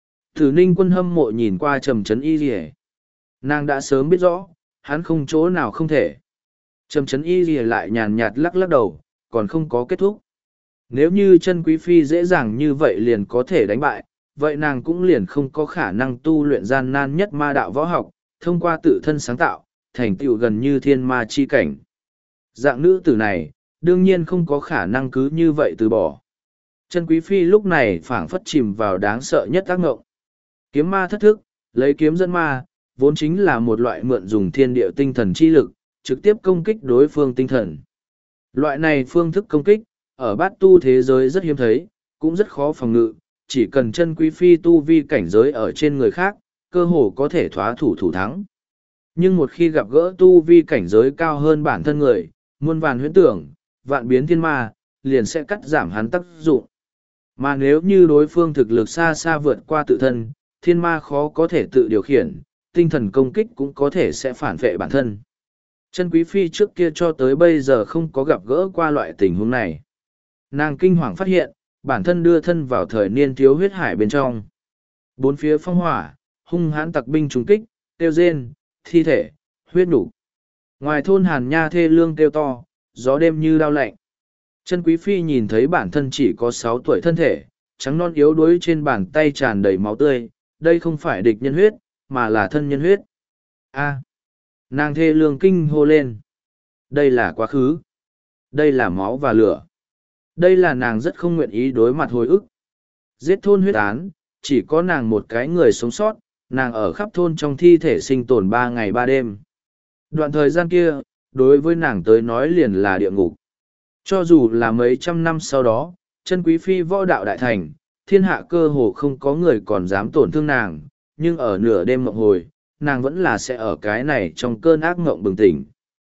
Tử Ninh Quân hâm mộ nhìn qua Trầm Trấn Y gì. Nàng đã sớm biết rõ, hắn không chỗ nào không thể. Trầm Trấn Y gì lại nhàn nhạt lắc lắc đầu, còn không có kết thúc. Nếu như Chân Quý Phi dễ dàng như vậy liền có thể đánh bại, vậy nàng cũng liền không có khả năng tu luyện gian nan nhất ma đạo võ học, thông qua tự thân sáng tạo, thành tựu gần như thiên ma chi cảnh. Dạng nữ tử này, đương nhiên không có khả năng cứ như vậy từ bỏ. Chân Quý Phi lúc này phảng phất chìm vào đáng sợ nhất ác ngộng. Kiếm ma thất thức, lấy kiếm dẫn ma, vốn chính là một loại mượn dùng thiên địa tinh thần chi lực, trực tiếp công kích đối phương tinh thần. Loại này phương thức công kích, ở bát tu thế giới rất hiếm thấy, cũng rất khó phòng ngự, chỉ cần Chân Quý Phi tu vi cảnh giới ở trên người khác, cơ hồ có thể thoá thủ thủ thắng. Nhưng một khi gặp gỡ tu vi cảnh giới cao hơn bản thân người, muôn vàn huyễn tưởng, vạn biến thiên ma, liền sẽ cắt giảm hắn tác dụng. Mà nếu như đối phương thực lực xa xa vượt qua tự thân, thiên ma khó có thể tự điều khiển, tinh thần công kích cũng có thể sẽ phản vệ bản thân. Chân Quý Phi trước kia cho tới bây giờ không có gặp gỡ qua loại tình huống này. Nàng kinh hoàng phát hiện, bản thân đưa thân vào thời niên thiếu huyết hải bên trong. Bốn phía phong hỏa, hung hãn tặc binh trúng kích, tiêu rên, thi thể, huyết nục. Ngoài thôn Hàn Nha thê lương kêu to, gió đêm như đao lạnh. Chân Quý Phi nhìn thấy bản thân chỉ có 6 tuổi thân thể, trắng non yếu đuối trên bàn tay tràn đầy máu tươi, đây không phải địch nhân huyết, mà là thân nhân huyết. A, nàng thê lương kinh hô lên. Đây là quá khứ. Đây là máu và lửa. Đây là nàng rất không nguyện ý đối mặt hồi ức. Giết thôn huyết án, chỉ có nàng một cái người sống sót, nàng ở khắp thôn trong thi thể sinh tồn 3 ngày 3 đêm. Đoạn thời gian kia, đối với nàng tới nói liền là địa ngục. Cho dù là mấy trăm năm sau đó, Chân Quý Phi võ đạo đại thành, thiên hạ cơ hồ không có người còn dám tổn thương nàng, nhưng ở nửa đêm mộng hồi, nàng vẫn là sẽ ở cái này trong cơn ác mộng bừng tỉnh.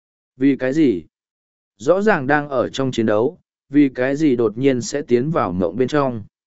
Vì cái gì? Rõ ràng đang ở trong chiến đấu, vì cái gì đột nhiên sẽ tiến vào mộng bên trong?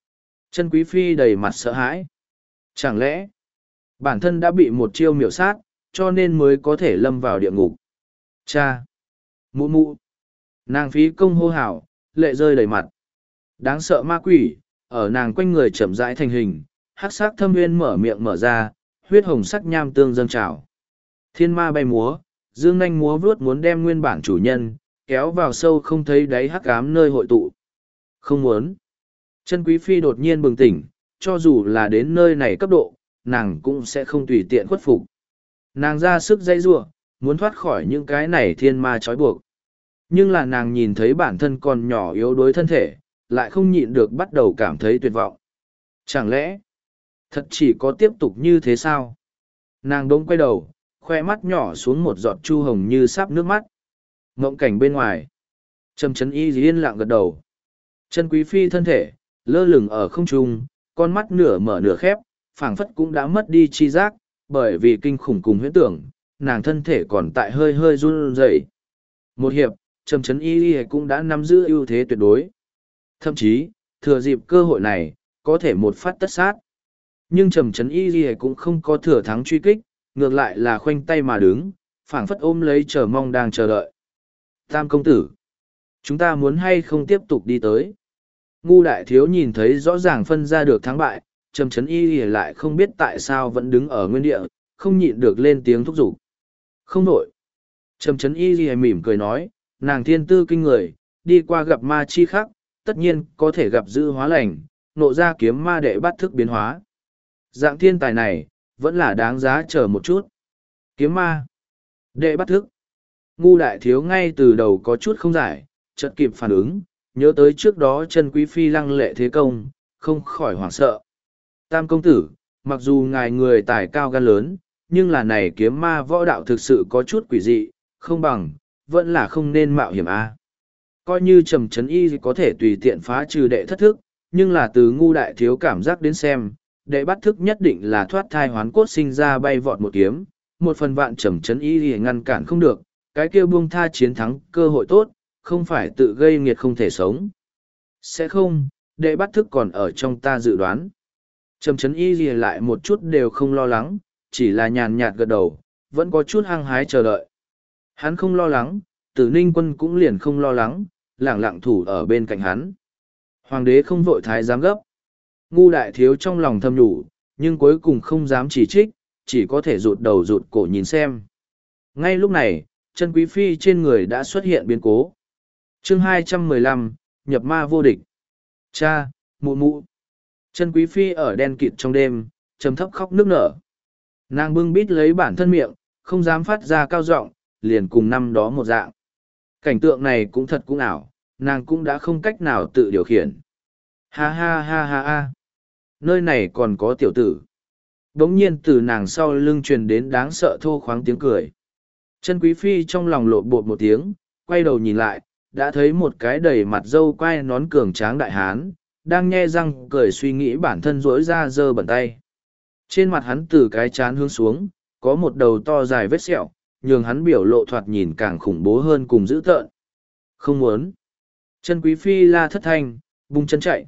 Chân Quý Phi đầy mặt sợ hãi. Chẳng lẽ, bản thân đã bị một chiêu miểu sát, cho nên mới có thể lâm vào địa ngục. Cha! Mụ mụ! Nàng phí công hô hào, lệ rơi đầy mặt. Đáng sợ ma quỷ, ở nàng quanh người chậm rãi thành hình, hắc sắc thâm nguyên mở miệng mở ra, huyết hồng sắc nham tương dâng trào. Thiên ma bay múa, dương nanh múa vuốt muốn đem nguyên bản chủ nhân, kéo vào sâu không thấy đáy hắc ám nơi hội tụ. Không muốn. Chân Quý Phi đột nhiên bừng tỉnh, cho dù là đến nơi này cấp độ, nàng cũng sẽ không tùy tiện khuất phục. Nàng ra sức dây giụa, muốn thoát khỏi những cái này thiên ma trói buộc. Nhưng là nàng nhìn thấy bản thân còn nhỏ yếu đuối thân thể, lại không nhịn được bắt đầu cảm thấy tuyệt vọng. Chẳng lẽ, thật chỉ có tiếp tục như thế sao? Nàng đống quay đầu, khoe mắt nhỏ xuống một giọt chu hồng như sáp nước mắt. Mộng cảnh bên ngoài. Trầm Chấn Y yên lặng gật đầu. Chân Quý Phi thân thể, lơ lửng ở không trung, con mắt nửa mở nửa khép, phảng phất cũng đã mất đi chi giác, bởi vì kinh khủng cùng huyễn tưởng, nàng thân thể còn tại hơi hơi run rẩy. Một hiệp, Trầm Chấn Y cũng đã nắm giữ ưu thế tuyệt đối. Thậm chí, thừa dịp cơ hội này, có thể một phát tất sát. Nhưng Trầm Chấn Y cũng không có thừa thắng truy kích, ngược lại là khoanh tay mà đứng, phảng phất ôm lấy chờ mong đang chờ đợi. Tam công tử, chúng ta muốn hay không tiếp tục đi tới? Ngu đại thiếu nhìn thấy rõ ràng phân ra được thắng bại, Trầm Chấn Y lại không biết tại sao vẫn đứng ở nguyên địa, không nhịn được lên tiếng thúc giục. Không nổi. Trầm Chấn Y mỉm cười nói, nàng thiên tư kinh người, đi qua gặp ma chi khắc, tất nhiên có thể gặp dư hóa lành, nộ ra kiếm ma đệ bắt thức biến hóa. Dạng thiên tài này, vẫn là đáng giá chờ một chút. Kiếm ma. Đệ bắt thức. Ngu đại thiếu ngay từ đầu có chút không giải, chợt kịp phản ứng, nhớ tới trước đó Chân Quý Phi lăng lệ thế công, không khỏi hoảng sợ. Tam công tử, mặc dù ngài người tài cao gan lớn, nhưng là này kiếm ma võ đạo thực sự có chút quỷ dị, không bằng, vẫn là không nên mạo hiểm a. Coi như Trầm Chấn Y có thể tùy tiện phá trừ đệ thất thức, nhưng là từ ngu đại thiếu cảm giác đến xem, đệ bắt thức nhất định là thoát thai hoán cốt sinh ra bay vọt một kiếm, một phần vạn Trầm Chấn Y thì ngăn cản không được, cái kia buông tha chiến thắng cơ hội tốt, không phải tự gây nghiệt không thể sống. Sẽ không, đệ bắt thức còn ở trong ta dự đoán. Trầm Chấn Y gì lại một chút đều không lo lắng, chỉ là nhàn nhạt gật đầu, vẫn có chút hăng hái chờ đợi. Hắn không lo lắng, Tử Ninh Quân cũng liền không lo lắng, lẳng lặng thủ ở bên cạnh hắn. Hoàng đế không vội thái giám gấp. Ngu đại thiếu trong lòng thầm nhủ, nhưng cuối cùng không dám chỉ trích, chỉ có thể rụt đầu rụt cổ nhìn xem. Ngay lúc này, Chân Quý Phi trên người đã xuất hiện biến cố. Chương 215, nhập ma vô địch. Cha, mụ mụ. Chân Quý Phi ở đen kịt trong đêm, trầm thấp khóc nức nở. Nàng bưng bít lấy bản thân miệng, không dám phát ra cao giọng, liền cùng năm đó một dạng. Cảnh tượng này cũng thật cũng ảo, nàng cũng đã không cách nào tự điều khiển. Ha ha ha ha ha. Nơi này còn có tiểu tử. Đống nhiên từ nàng sau lưng truyền đến đáng sợ thô khoáng tiếng cười. Chân Quý Phi trong lòng lộn bột một tiếng, quay đầu nhìn lại, đã thấy một cái đầy mặt râu quai nón cường tráng đại hán, đang nhe răng cười suy nghĩ bản thân rỗi ra giơ bẩn tay. Trên mặt hắn từ cái chán hướng xuống, có một đầu to dài vết sẹo, nhường hắn biểu lộ thoạt nhìn càng khủng bố hơn cùng dữ tợn. Không muốn. Chân Quý Phi la thất thanh, bung chân chạy.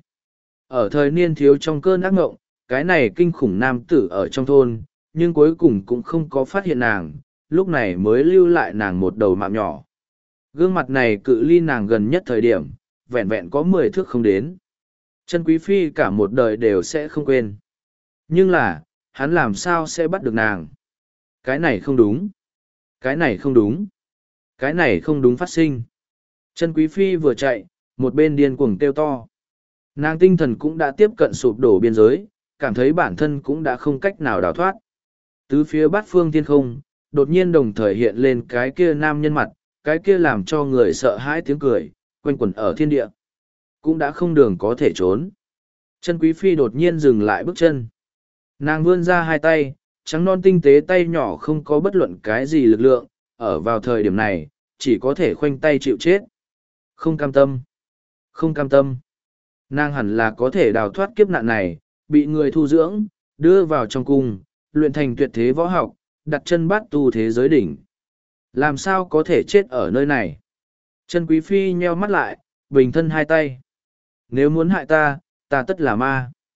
Ở thời niên thiếu trong cơn ác ngộng, cái này kinh khủng nam tử ở trong thôn, nhưng cuối cùng cũng không có phát hiện nàng, lúc này mới lưu lại nàng một đầu mạng nhỏ. Gương mặt này cự ly nàng gần nhất thời điểm, vẹn vẹn có 10 thước không đến. Chân Quý Phi cả một đời đều sẽ không quên. Nhưng là, hắn làm sao sẽ bắt được nàng? Cái này không đúng. Cái này không đúng. Cái này không đúng phát sinh. Chân Quý Phi vừa chạy, một bên điên cuồng kêu to. Nàng tinh thần cũng đã tiếp cận sụp đổ biên giới, cảm thấy bản thân cũng đã không cách nào đào thoát. Tứ phía bát phương thiên không, đột nhiên đồng thời hiện lên cái kia nam nhân mặt, cái kia làm cho người sợ hãi tiếng cười, quanh quẩn ở thiên địa. Cũng đã không đường có thể trốn. Chân Quý Phi đột nhiên dừng lại bước chân. Nàng vươn ra hai tay, trắng non tinh tế tay nhỏ không có bất luận cái gì lực lượng, ở vào thời điểm này, chỉ có thể khoanh tay chịu chết. Không cam tâm. Không cam tâm. Nàng hẳn là có thể đào thoát kiếp nạn này, bị người thu dưỡng, đưa vào trong cung, luyện thành tuyệt thế võ học, đặt chân bát tu thế giới đỉnh. Làm sao có thể chết ở nơi này? Chân Quý Phi nheo mắt lại, bình thân hai tay. Nếu muốn hại ta, ta tất là ma.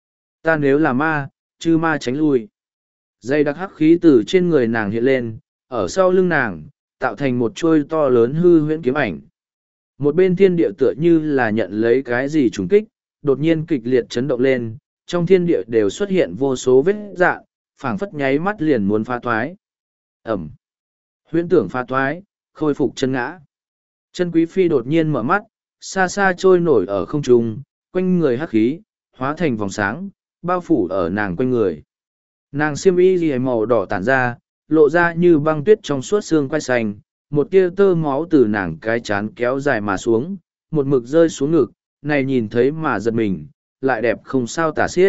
Ta nếu là ma, chư ma tránh lui. Dây đặc hắc khí từ trên người nàng hiện lên, ở sau lưng nàng, tạo thành một chuôi to lớn hư huyễn kiếm ảnh. Một bên thiên địa tựa như là nhận lấy cái gì trùng kích, đột nhiên kịch liệt chấn động lên, trong thiên địa đều xuất hiện vô số vết dạn, phảng phất nháy mắt liền muốn phá thoái. Ẩm. Huyễn tưởng phá thoái, khôi phục chân ngã. Chân quý phi đột nhiên mở mắt, xa xa trôi nổi ở không trung, quanh người hắc khí, hóa thành vòng sáng, bao phủ ở nàng quanh người. Nàng xiêm y ghi màu đỏ tản ra, lộ ra như băng tuyết trong suốt xương quai xanh, một tia tơ máu từ nàng cái chán kéo dài mà xuống, một mực rơi xuống ngực, này nhìn thấy mà giật mình, lại đẹp không sao tả xiết.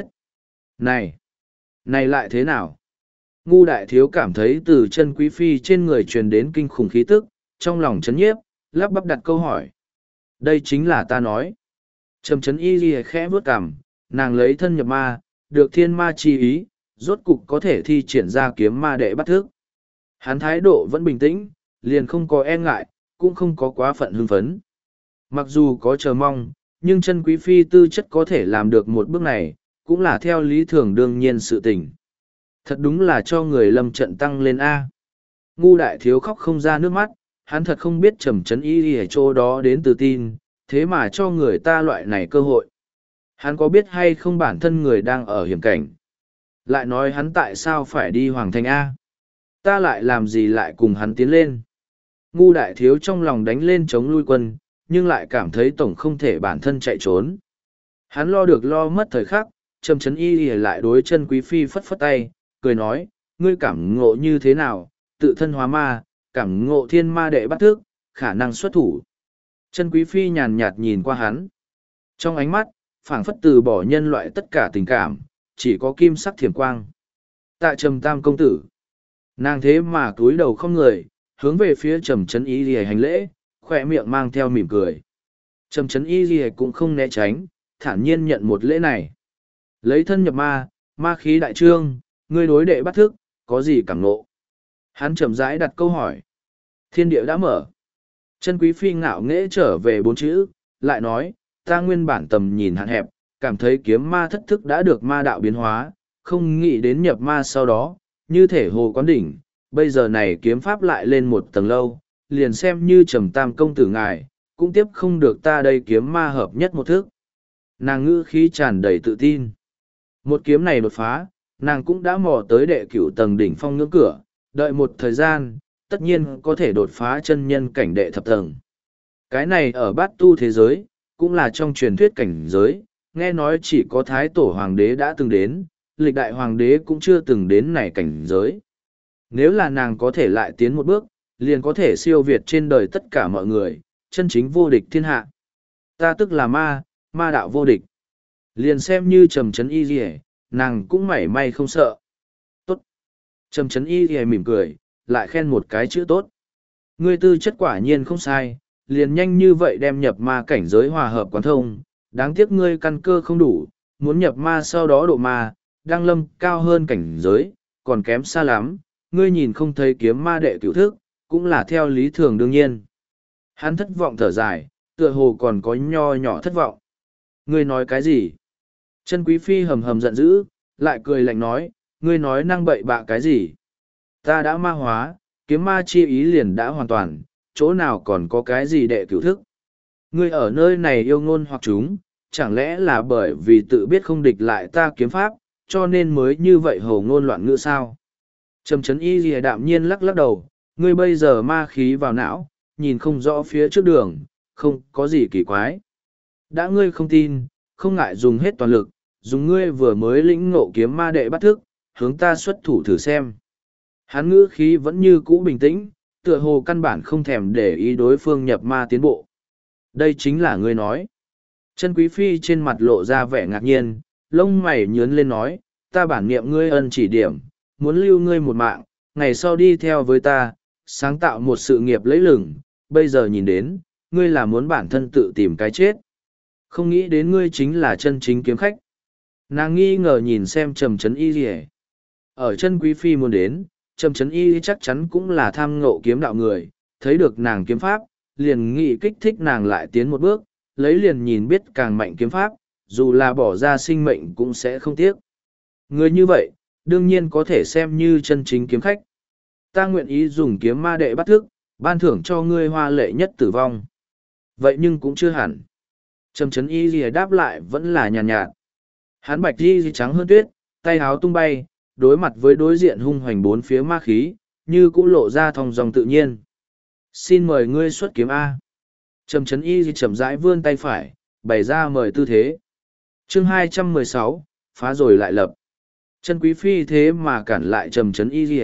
Này! Này lại thế nào? Ngu đại thiếu cảm thấy từ chân quý phi trên người truyền đến kinh khủng khí tức, trong lòng chấn nhiếp, lắp bắp đặt câu hỏi. Đây chính là ta nói. Trầm chấn y ghi khẽ vuốt cằm, nàng lấy thân nhập ma, được thiên ma chi ý, rốt cục có thể thi triển ra kiếm ma đệ bắt thức. Hắn thái độ vẫn bình tĩnh, liền không có e ngại, cũng không có quá phận hưng phấn. Mặc dù có chờ mong, nhưng chân quý phi tư chất có thể làm được một bước này, cũng là theo lý thường đương nhiên sự tình. Thật đúng là cho người lâm trận tăng lên A. Ngu đại thiếu khóc không ra nước mắt, hắn thật không biết trầm chấn y ở chỗ đó đến từ tin, thế mà cho người ta loại này cơ hội. Hắn có biết hay không bản thân người đang ở hiểm cảnh? Lại nói hắn tại sao phải đi Hoàng Thành A? Ta lại làm gì lại cùng hắn tiến lên? Ngu đại thiếu trong lòng đánh lên chống lui quân, nhưng lại cảm thấy tổng không thể bản thân chạy trốn. Hắn lo được lo mất thời khắc, trầm chấn y lại đối chân quý phi phất phất tay, cười nói, ngươi cảm ngộ như thế nào, tự thân hóa ma, cảm ngộ thiên ma đệ bắt thức, khả năng xuất thủ. Chân quý phi nhàn nhạt nhìn qua hắn. Trong ánh mắt, phảng phất từ bỏ nhân loại tất cả tình cảm, chỉ có kim sắc thiểm quang. Tạ trầm tam công tử. Nàng thế mà cúi đầu không người, hướng về phía trầm chấn y lìa hành lễ, khỏe miệng mang theo mỉm cười. Trầm chấn y lìa cũng không né tránh, thản nhiên nhận một lễ này. Lấy thân nhập ma, ma khí đại trương, ngươi đối đệ bắt thức, có gì cảm nộ? Hắn chậm rãi đặt câu hỏi. Thiên địa đã mở. Chân quý phi ngạo nghễ trở về bốn chữ, lại nói, ta nguyên bản tầm nhìn hạn hẹp, cảm thấy kiếm ma thất thức đã được ma đạo biến hóa, không nghĩ đến nhập ma sau đó, như thể hồ quán đỉnh, bây giờ này kiếm pháp lại lên một tầng lâu, liền xem như trầm tam công tử ngài, cũng tiếp không được ta đây kiếm ma hợp nhất một thức. Nàng ngữ khí tràn đầy tự tin. Một kiếm này đột phá, nàng cũng đã mò tới đệ cửu tầng đỉnh phong ngưỡng cửa, đợi một thời gian, tất nhiên có thể đột phá chân nhân cảnh đệ thập tầng. Cái này ở bát tu thế giới, cũng là trong truyền thuyết cảnh giới, nghe nói chỉ có thái tổ hoàng đế đã từng đến, lịch đại hoàng đế cũng chưa từng đến này cảnh giới. Nếu là nàng có thể lại tiến một bước, liền có thể siêu việt trên đời tất cả mọi người, chân chính vô địch thiên hạ. Ta tức là ma, ma đạo vô địch. Liền xem như trầm chấn y gì, nàng cũng mảy may không sợ. Tốt. Trầm chấn y gì mỉm cười, lại khen một cái chữ tốt. Ngươi tư chất quả nhiên không sai, liền nhanh như vậy đem nhập ma cảnh giới hòa hợp quán thông. Đáng tiếc ngươi căn cơ không đủ, muốn nhập ma sau đó độ ma, đăng lâm cao hơn cảnh giới, còn kém xa lắm. Ngươi nhìn không thấy kiếm ma đệ cửu thức, cũng là theo lý thường đương nhiên. Hắn thất vọng thở dài, tựa hồ còn có nho nhỏ thất vọng. Ngươi nói cái gì? Chân quý phi hầm hầm giận dữ, lại cười lạnh nói, ngươi nói năng bậy bạ cái gì? Ta đã ma hóa, kiếm ma chi ý liền đã hoàn toàn, chỗ nào còn có cái gì đệ cửu thức? Ngươi ở nơi này yêu ngôn hoặc chúng, chẳng lẽ là bởi vì tự biết không địch lại ta kiếm pháp, cho nên mới như vậy hồ ngôn loạn ngữ sao? Trầm chấn y lìa đạm nhiên lắc lắc đầu, ngươi bây giờ ma khí vào não, nhìn không rõ phía trước đường, không có gì kỳ quái. Đã ngươi không tin, không ngại dùng hết toàn lực, dùng ngươi vừa mới lĩnh ngộ kiếm ma đệ bắt thức, hướng ta xuất thủ thử xem. Hắn ngữ khí vẫn như cũ bình tĩnh, tựa hồ căn bản không thèm để ý đối phương nhập ma tiến bộ. Đây chính là ngươi nói. Chân quý phi trên mặt lộ ra vẻ ngạc nhiên, lông mày nhướn lên nói, ta bản niệm ngươi ân chỉ điểm, muốn lưu ngươi một mạng, ngày sau đi theo với ta, sáng tạo một sự nghiệp lẫy lừng, bây giờ nhìn đến, ngươi là muốn bản thân tự tìm cái chết. Không nghĩ đến ngươi chính là chân chính kiếm khách. Nàng nghi ngờ nhìn xem trầm chấn y gì. Ở chân quý phi muốn đến, trầm chấn y chắc chắn cũng là tham ngộ kiếm đạo người, thấy được nàng kiếm pháp, liền nghĩ kích thích nàng lại tiến một bước, lấy liền nhìn biết càng mạnh kiếm pháp, dù là bỏ ra sinh mệnh cũng sẽ không tiếc. Người như vậy, đương nhiên có thể xem như chân chính kiếm khách. Ta nguyện ý dùng kiếm ma đệ bắt thức, ban thưởng cho ngươi hoa lệ nhất tử vong. Vậy nhưng cũng chưa hẳn. Trầm Trấn Y Lìa đáp lại vẫn là nhàn nhạt. Hắn bạch y trắng hơn tuyết, tay háo tung bay, đối mặt với đối diện hung hoành bốn phía ma khí, như cũng lộ ra thong dong tự nhiên. Xin mời ngươi xuất kiếm A. Trầm Trấn Y chậm rãi vươn tay phải, bày ra mời tư thế. Chương 216, phá rồi lại lập. Chân quý phi thế mà cản lại Trầm Trấn Y.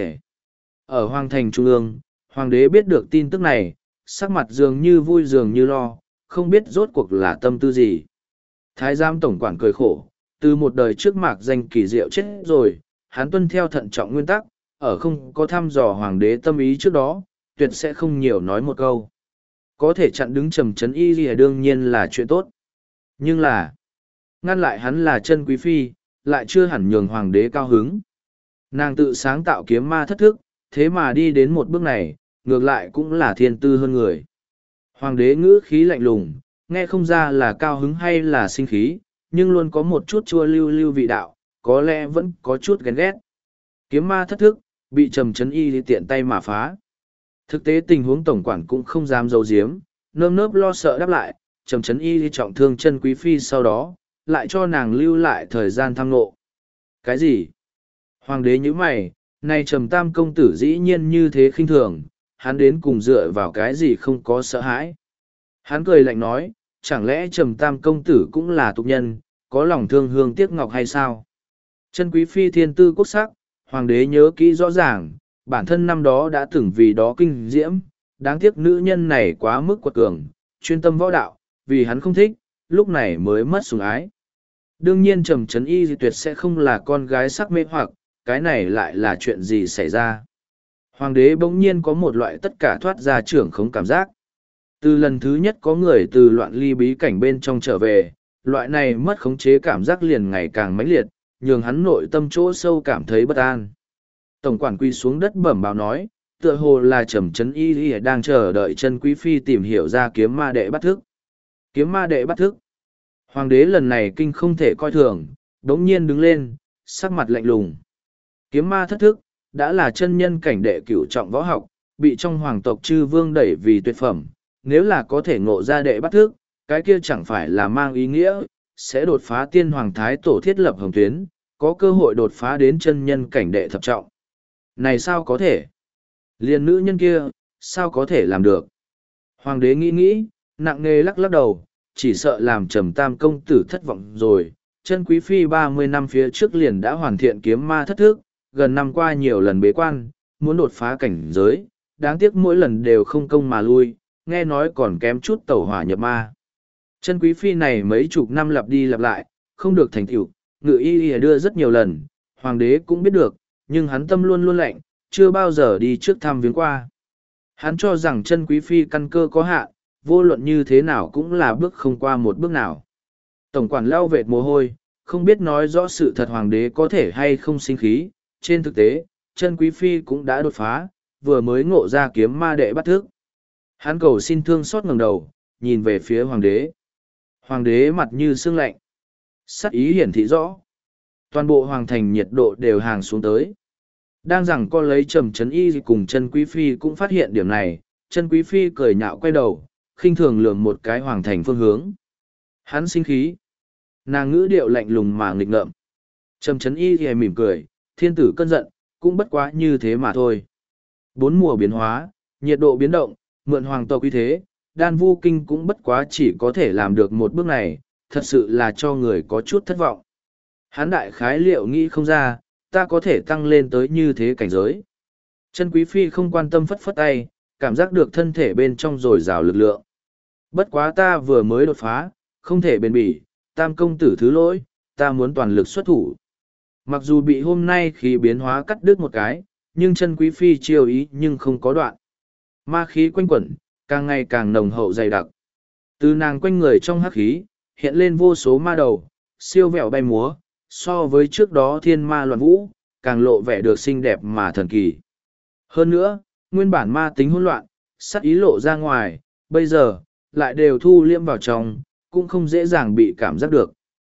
Ở Hoàng thành Trung ương, Hoàng đế biết được tin tức này, sắc mặt dường như vui dường như lo, không biết rốt cuộc là tâm tư gì. Thái giám tổng quản cười khổ, từ một đời trước mạc danh kỳ diệu chết rồi, hắn tuân theo thận trọng nguyên tắc, ở không có thăm dò hoàng đế tâm ý trước đó, tuyệt sẽ không nhiều nói một câu. Có thể chặn đứng Trầm Trấn Y thì đương nhiên là chuyện tốt. Nhưng là, ngăn lại hắn là Chân quý phi, lại chưa hẳn nhường hoàng đế cao hứng. Nàng tự sáng tạo kiếm ma thất thức, thế mà đi đến một bước này, ngược lại cũng là thiên tư hơn người. Hoàng đế ngữ khí lạnh lùng, nghe không ra là cao hứng hay là sinh khí, nhưng luôn có một chút chua lưu lưu vị đạo, có lẽ vẫn có chút ghen ghét. Kiếm ma thất thức, bị Trầm Trấn Y tiện tay mà phá. Thực tế tình huống tổng quản cũng không dám giấu giếm, nơm nớp lo sợ đáp lại, Trầm Trấn Y trọng thương Chân quý phi sau đó, lại cho nàng lưu lại thời gian thăng ngộ. Cái gì? Hoàng đế nhíu mày, này Trầm Tam công tử dĩ nhiên như thế khinh thường, hắn đến cùng dựa vào cái gì không có sợ hãi. Hắn cười lạnh nói, chẳng lẽ Trầm Tam công tử cũng là tục nhân, có lòng thương hương tiếc ngọc hay sao? Chân quý phi thiên tư quốc sắc, hoàng đế nhớ kỹ rõ ràng, bản thân năm đó đã từng vì đó kinh diễm, đáng tiếc nữ nhân này quá mức quật cường, chuyên tâm võ đạo, vì hắn không thích, lúc này mới mất sủng ái. Đương nhiên Trầm Trấn Y tuyệt sẽ không là con gái sắc mê hoặc, cái này lại là chuyện gì xảy ra. Hoàng đế bỗng nhiên có một loại tất cả thoát ra trưởng khống cảm giác. Từ lần thứ nhất có người từ loạn ly bí cảnh bên trong trở về, loại này mất khống chế cảm giác liền ngày càng mãnh liệt, nhường hắn nội tâm chỗ sâu cảm thấy bất an. Tổng quản quy xuống đất bẩm báo nói, tựa hồ là Trầm Trấn Y đang chờ đợi Chân quý phi tìm hiểu ra kiếm ma đệ bắt thức. Kiếm ma đệ bắt thức. Hoàng đế lần này kinh không thể coi thường, đống nhiên đứng lên, sắc mặt lạnh lùng. Kiếm ma thất thức, đã là chân nhân cảnh đệ cửu trọng võ học, bị trong hoàng tộc chư vương đẩy vì tuyệt phẩm. Nếu là có thể ngộ ra đệ bắt thức, cái kia chẳng phải là mang ý nghĩa, sẽ đột phá tiên hoàng thái tổ thiết lập hồng tuyến, có cơ hội đột phá đến chân nhân cảnh đệ thập trọng. Này sao có thể? Liên nữ nhân kia, sao có thể làm được? Hoàng đế nghĩ, nặng nề lắc lắc đầu, chỉ sợ làm Trầm Tam công tử thất vọng rồi. Chân quý phi 30 năm phía trước liền đã hoàn thiện kiếm ma thất thức, gần năm qua nhiều lần bế quan, muốn đột phá cảnh giới, đáng tiếc mỗi lần đều không công mà lui, nghe nói còn kém chút tẩu hỏa nhập ma. Chân quý phi này mấy chục năm lặp đi lặp lại, không được thành tựu, Ngự Y đưa rất nhiều lần, hoàng đế cũng biết được, nhưng hắn tâm luôn luôn lạnh, chưa bao giờ đi trước thăm viếng qua. Hắn cho rằng Chân quý phi căn cơ có hạn, vô luận như thế nào cũng là bước không qua một bước nào. Tổng quản lau vệt mồ hôi, không biết nói rõ sự thật hoàng đế có thể hay không sinh khí. Trên thực tế, Chân quý phi cũng đã đột phá, vừa mới ngộ ra kiếm ma đệ bắt thức. Hắn cầu xin thương xót ngẩng đầu, nhìn về phía hoàng đế. Hoàng đế mặt như sương lạnh. Sắc ý hiển thị rõ. Toàn bộ hoàng thành nhiệt độ đều hàng xuống tới. Đang rằng co lấy Trầm Trấn Y cùng Chân quý phi cũng phát hiện điểm này, Chân quý phi cười nhạo quay đầu, khinh thường lườm một cái hoàng thành phương hướng. Hắn sinh khí. Nàng ngữ điệu lạnh lùng mà nghịch ngợm. Trầm Trấn Y thì mỉm cười, thiên tử cơn giận, cũng bất quá như thế mà thôi. Bốn mùa biến hóa, nhiệt độ biến động, mượn hoàng tộc uy thế, Đan Vu Kinh cũng bất quá chỉ có thể làm được một bước này, thật sự là cho người có chút thất vọng. Hán đại khái liệu nghĩ không ra, ta có thể tăng lên tới như thế cảnh giới. Chân quý phi không quan tâm phất phất tay, cảm giác được thân thể bên trong dồi dào lực lượng. Bất quá ta vừa mới đột phá, không thể bền bỉ, Tam công tử thứ lỗi, ta muốn toàn lực xuất thủ. Mặc dù bị hôm nay khí biến hóa cắt đứt một cái, nhưng Chân quý phi chiêu ý nhưng không có đoạn. Ma khí quanh quẩn, càng ngày càng nồng hậu dày đặc. Từ nàng quanh người trong hắc khí, hiện lên vô số ma đầu, siêu vẹo bay múa, so với trước đó thiên ma loạn vũ, càng lộ vẻ được xinh đẹp mà thần kỳ. Hơn nữa, nguyên bản ma tính hỗn loạn, sắc ý lộ ra ngoài, bây giờ, lại đều thu liễm vào trong, cũng không dễ dàng bị cảm giác được.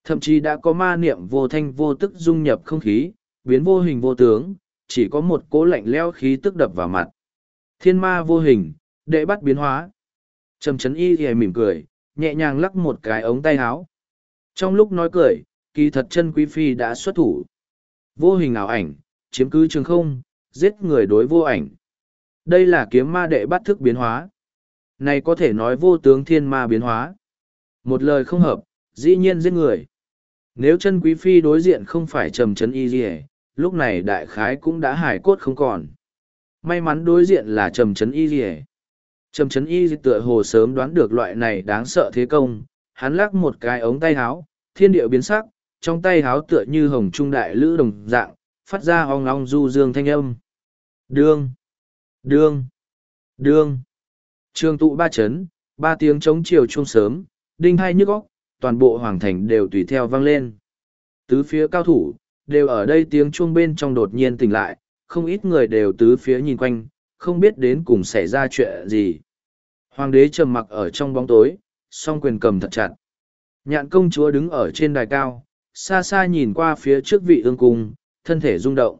Thậm chí đã có ma niệm vô thanh vô tức dung nhập không khí, biến vô hình vô tướng, chỉ có một cỗ lạnh lẽo khí tức đập vào mặt. Thiên ma vô hình, đệ bắt biến hóa. Trầm Chấn Y thì mỉm cười, nhẹ nhàng lắc một cái ống tay áo. Trong lúc nói cười, kỳ thật Chân Quý Phi đã xuất thủ. Vô hình ảo ảnh, chiếm cứ trường không, giết người đối vô ảnh. Đây là kiếm ma đệ bắt thức biến hóa. Này có thể nói vô tướng thiên ma biến hóa. Một lời không hợp, dĩ nhiên giết người. Nếu Chân Quý Phi đối diện không phải Trầm Chấn Y gì, lúc này đại khái cũng đã hài cốt không còn. May mắn đối diện là Trầm Chấn Y gì. Trầm Chấn Y tựa hồ sớm đoán được loại này đáng sợ thế công, hắn lắc một cái ống tay háo, thiên địa biến sắc, trong tay háo tựa như hồng trung đại lữ đồng dạng, phát ra ong ong du dương thanh âm. Đương, đương, đương. Trường tụ ba chấn, ba tiếng trống chiều chuông sớm, đinh hai nhức óc, toàn bộ hoàng thành đều tùy theo vang lên. Tứ phía cao thủ, đều ở đây tiếng chuông bên trong đột nhiên tỉnh lại, không ít người đều tứ phía nhìn quanh, không biết đến cùng xảy ra chuyện gì. Hoàng đế trầm mặc ở trong bóng tối, song quyền cầm thật chặt. Nhạn công chúa đứng ở trên đài cao, xa xa nhìn qua phía trước vị ương cung, thân thể rung động.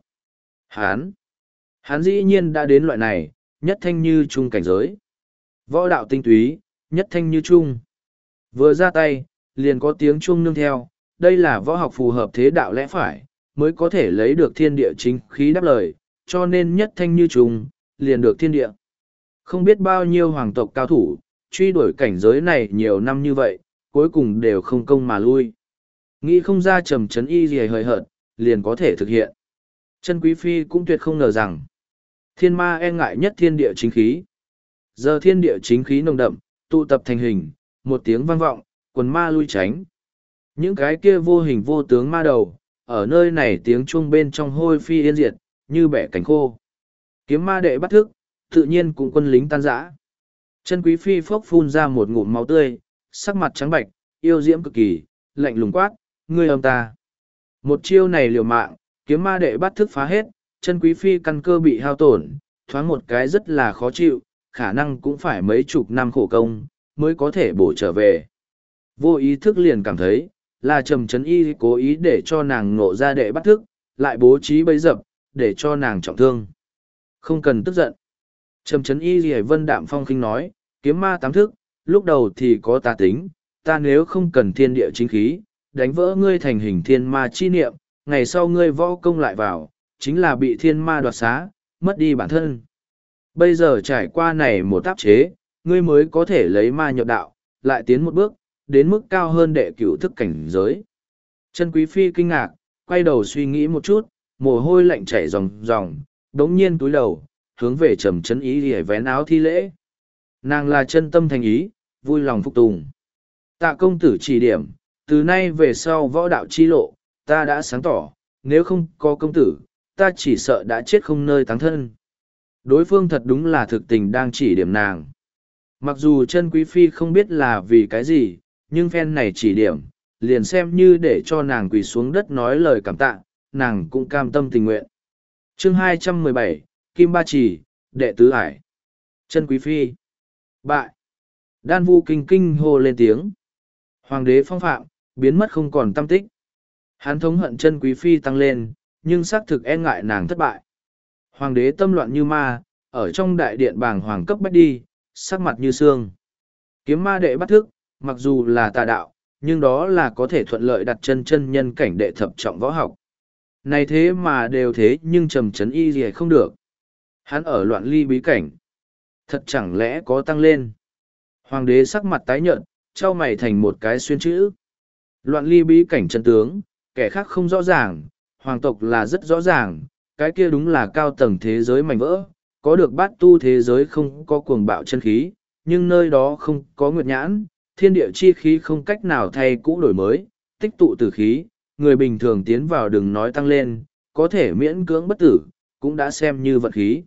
Hán dĩ nhiên đã đến loại này, nhất thanh như trung cảnh giới. Võ đạo tinh túy, nhất thanh như trung. Vừa ra tay, liền có tiếng chuông nương theo, đây là võ học phù hợp thế đạo lẽ phải, mới có thể lấy được thiên địa chính khí đáp lời, cho nên nhất thanh như trung, liền được thiên địa. Không biết bao nhiêu hoàng tộc cao thủ, truy đuổi cảnh giới này nhiều năm như vậy, cuối cùng đều không công mà lui. Nghĩ không ra Trầm Chấn Y gì hời hợt, liền có thể thực hiện. Chân Quý Phi cũng tuyệt không ngờ rằng, thiên ma e ngại nhất thiên địa chính khí. Giờ thiên địa chính khí nồng đậm, tụ tập thành hình, một tiếng vang vọng, quần ma lui tránh. Những cái kia vô hình vô tướng ma đầu, ở nơi này tiếng chuông bên trong hôi phi yên diệt, như bẻ cánh khô. Kiếm ma đệ bắt thức, tự nhiên cũng quân lính tan rã. Chân Quý Phi phốc phun ra một ngụm máu tươi, sắc mặt trắng bạch, yêu diễm cực kỳ, lạnh lùng quát, ngươi âm ta. Một chiêu này liều mạng, kiếm ma đệ bắt thức phá hết, Chân Quý Phi căn cơ bị hao tổn, thoáng một cái rất là khó chịu, khả năng cũng phải mấy chục năm khổ công, mới có thể bổ trở về. Vô ý thức liền cảm thấy, là Trầm Chấn Y cố ý để cho nàng ngộ ra đệ bắt thức, lại bố trí bấy dập, để cho nàng trọng thương. Không cần tức giận. Trầm Chấn Y Lì Vân đạm phong khinh nói, kiếm ma tám thức, lúc đầu thì có tà tính, ta nếu không cần thiên địa chính khí, đánh vỡ ngươi thành hình thiên ma chi niệm, ngày sau ngươi võ công lại vào, chính là bị thiên ma đoạt xá, mất đi bản thân. Bây giờ trải qua này một áp chế, ngươi mới có thể lấy ma nhập đạo, lại tiến một bước, đến mức cao hơn đệ cửu thức cảnh giới. Chân Quý Phi kinh ngạc, quay đầu suy nghĩ một chút, mồ hôi lạnh chảy ròng ròng, đống nhiên túi đầu, hướng về Trầm Chấn Y để vén áo thi lễ. Nàng là chân tâm thành ý, vui lòng phục tùng. Tạ công tử chỉ điểm, từ nay về sau võ đạo chi lộ, ta đã sáng tỏ, nếu không có công tử, ta chỉ sợ đã chết không nơi táng thân. Đối phương thật đúng là thực tình đang chỉ điểm nàng. Mặc dù Chân Quý Phi không biết là vì cái gì, nhưng phen này chỉ điểm, liền xem như để cho nàng quỳ xuống đất nói lời cảm tạ, nàng cũng cam tâm tình nguyện. Chương 217, Kim Ba Chỉ, đệ tứ ải. Chân Quý Phi. Bại. Đan Vu kinh kinh hô lên tiếng. Hoàng đế phong phạm, biến mất không còn tâm tích. Hắn thống hận Chân Quý Phi tăng lên, nhưng xác thực e ngại nàng thất bại. Hoàng đế tâm loạn như ma, ở trong đại điện bàng hoàng cấp bách đi, sắc mặt như xương. Kiếm ma đệ bắt thức, mặc dù là tà đạo, nhưng đó là có thể thuận lợi đặt chân chân nhân cảnh đệ thập trọng võ học. Này thế mà đều thế nhưng Trầm Chấn Y gì không được. Hắn ở loạn ly bí cảnh. Thật chẳng lẽ có tăng lên. Hoàng đế sắc mặt tái nhợt, trao mày thành một cái xuyên chữ. Loạn ly bí cảnh chân tướng, kẻ khác không rõ ràng, hoàng tộc là rất rõ ràng, cái kia đúng là cao tầng thế giới mảnh vỡ, có được bát tu thế giới không có cuồng bạo chân khí, nhưng nơi đó không có nguyệt nhãn, thiên địa chi khí không cách nào thay cũ đổi mới, tích tụ tử khí, người bình thường tiến vào đừng nói tăng lên, có thể miễn cưỡng bất tử, cũng đã xem như vật khí.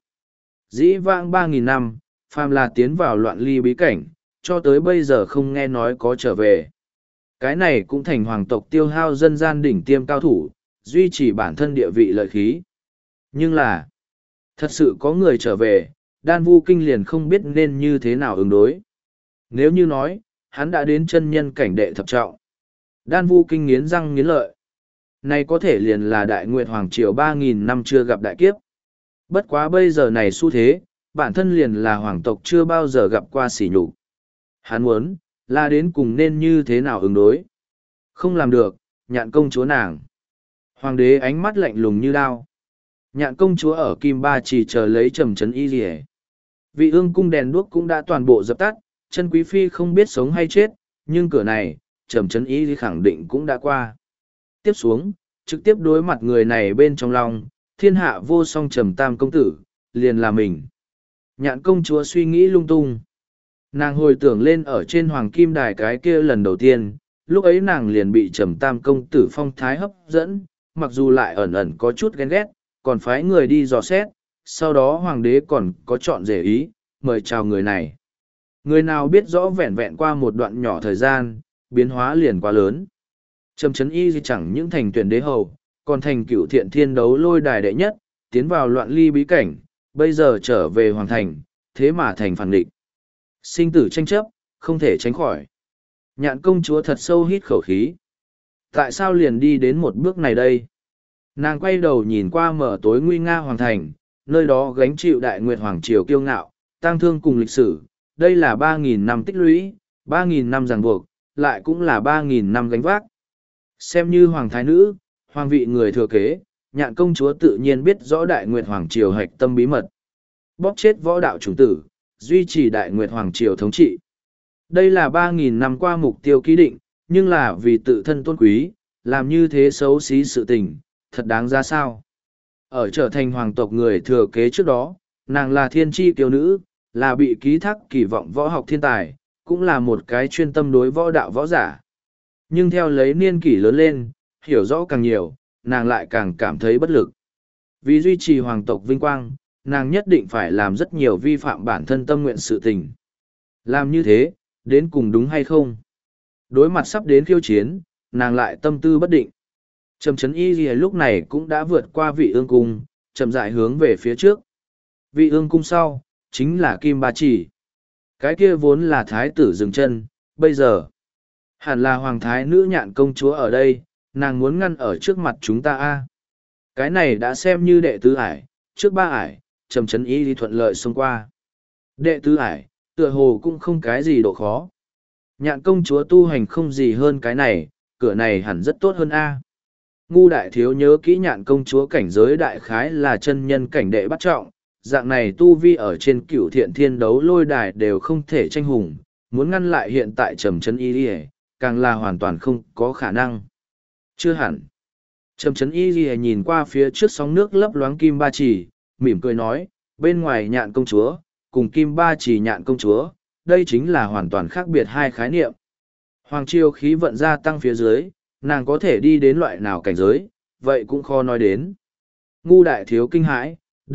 Dĩ vãng 3.000 năm, phàm là tiến vào loạn ly bí cảnh, cho tới bây giờ không nghe nói có trở về. Cái này cũng thành hoàng tộc tiêu hao dân gian đỉnh tiêm cao thủ, duy trì bản thân địa vị lợi khí. Nhưng là, thật sự có người trở về, Đan Vu Kinh liền không biết nên như thế nào ứng đối. Nếu như nói, hắn đã đến chân nhân cảnh đệ thập trọng. Đan Vu Kinh nghiến răng nghiến lợi. Này có thể liền là Đại Nguyệt Hoàng Triều 3.000 năm chưa gặp đại kiếp. Bất quá bây giờ này xu thế, bản thân liền là hoàng tộc chưa bao giờ gặp qua sỉ nhục. Hắn muốn, là đến cùng nên như thế nào ứng đối. Không làm được, Nhạn công chúa nàng. Hoàng đế ánh mắt lạnh lùng như đao. Nhạn công chúa ở Kim Ba chỉ chờ lấy trầm trấn y rỉ. Vị ương cung đèn đuốc cũng đã toàn bộ dập tắt, chân quý phi không biết sống hay chết, nhưng cửa này, trầm trấn y khẳng định cũng đã qua. Tiếp xuống, trực tiếp đối mặt người này bên trong lòng, thiên hạ vô song trầm tam công tử, liền là mình. Nhạn công chúa suy nghĩ lung tung. Nàng hồi tưởng lên ở trên hoàng kim đài cái kia lần đầu tiên, lúc ấy nàng liền bị trầm tam công tử phong thái hấp dẫn, mặc dù lại ẩn ẩn có chút ghen ghét, còn phái người đi dò xét, sau đó hoàng đế còn có chọn rể ý, mời chào người này. Người nào biết rõ vẹn vẹn qua một đoạn nhỏ thời gian, biến hóa liền quá lớn. Trầm trấn y chẳng những thành tuyển đế hầu, còn thành cựu thiện thiên đấu lôi đài đệ nhất, tiến vào loạn ly bí cảnh, bây giờ trở về hoàng thành, thế mà thành phản địch. Sinh tử tranh chấp, không thể tránh khỏi. Nhạn công chúa thật sâu hít khẩu khí. Tại sao liền đi đến một bước này đây? Nàng quay đầu nhìn qua mở tối nguy nga hoàng thành, nơi đó gánh chịu Đại Nguyệt Hoàng Triều kiêu ngạo, tang thương cùng lịch sử. Đây là 3.000 năm tích lũy, 3.000 năm ràng buộc, lại cũng là 3.000 năm gánh vác. Xem như hoàng thái nữ, hoàng vị người thừa kế, Nhạn công chúa tự nhiên biết rõ Đại Nguyệt Hoàng Triều hạch tâm bí mật. Bóp chết võ đạo chủng tử, duy trì Đại Nguyệt Hoàng Triều thống trị. Đây là 3.000 năm qua mục tiêu ký định, nhưng là vì tự thân tôn quý, làm như thế xấu xí sự tình, thật đáng ra sao. Ở trở thành hoàng tộc người thừa kế trước đó, nàng là thiên tri kiêu nữ, là bị ký thác kỳ vọng võ học thiên tài, cũng là một cái chuyên tâm đối võ đạo võ giả. Nhưng theo lấy niên kỷ lớn lên, hiểu rõ càng nhiều, nàng lại càng cảm thấy bất lực. Vì duy trì hoàng tộc vinh quang, nàng nhất định phải làm rất nhiều vi phạm bản thân tâm nguyện sự tình. Làm như thế, đến cùng đúng hay không? Đối mặt sắp đến khiêu chiến, nàng lại tâm tư bất định. Trầm trấn y gì lúc này cũng đã vượt qua vị ương cung, chậm rãi hướng về phía trước. Vị ương cung sau, chính là Kim Ba Chỉ. Cái kia vốn là thái tử dừng chân, bây giờ hẳn là hoàng thái nữ Nhạn công chúa ở đây, nàng muốn ngăn ở trước mặt chúng ta a. Cái này đã xem như đệ tứ ải, trước ba ải, trầm trấn y đi thuận lợi xông qua. Đệ tứ ải, tựa hồ cũng không cái gì độ khó. Nhạn công chúa tu hành không gì hơn cái này, cửa này hẳn rất tốt hơn a. Ngu đại thiếu nhớ kỹ Nhạn công chúa cảnh giới đại khái là chân nhân cảnh đệ bắt trọng, dạng này tu vi ở trên cửu thiện thiên đấu lôi đài đều không thể tranh hùng, muốn ngăn lại hiện tại trầm trấn y đi, càng là hoàn toàn không có khả năng. Chưa hẳn. Trầm trấn y đi nhìn qua phía trước sóng nước lấp loáng Kim Ba Chỉ, mỉm cười nói, bên ngoài Nhạn công chúa, cùng Kim Ba Chỉ Nhạn công chúa, đây chính là hoàn toàn khác biệt hai khái niệm. Hoàng triều khí vận gia tăng phía dưới, nàng có thể đi đến loại nào cảnh giới, vậy cũng khó nói đến. Ngu đại thiếu kinh hãi,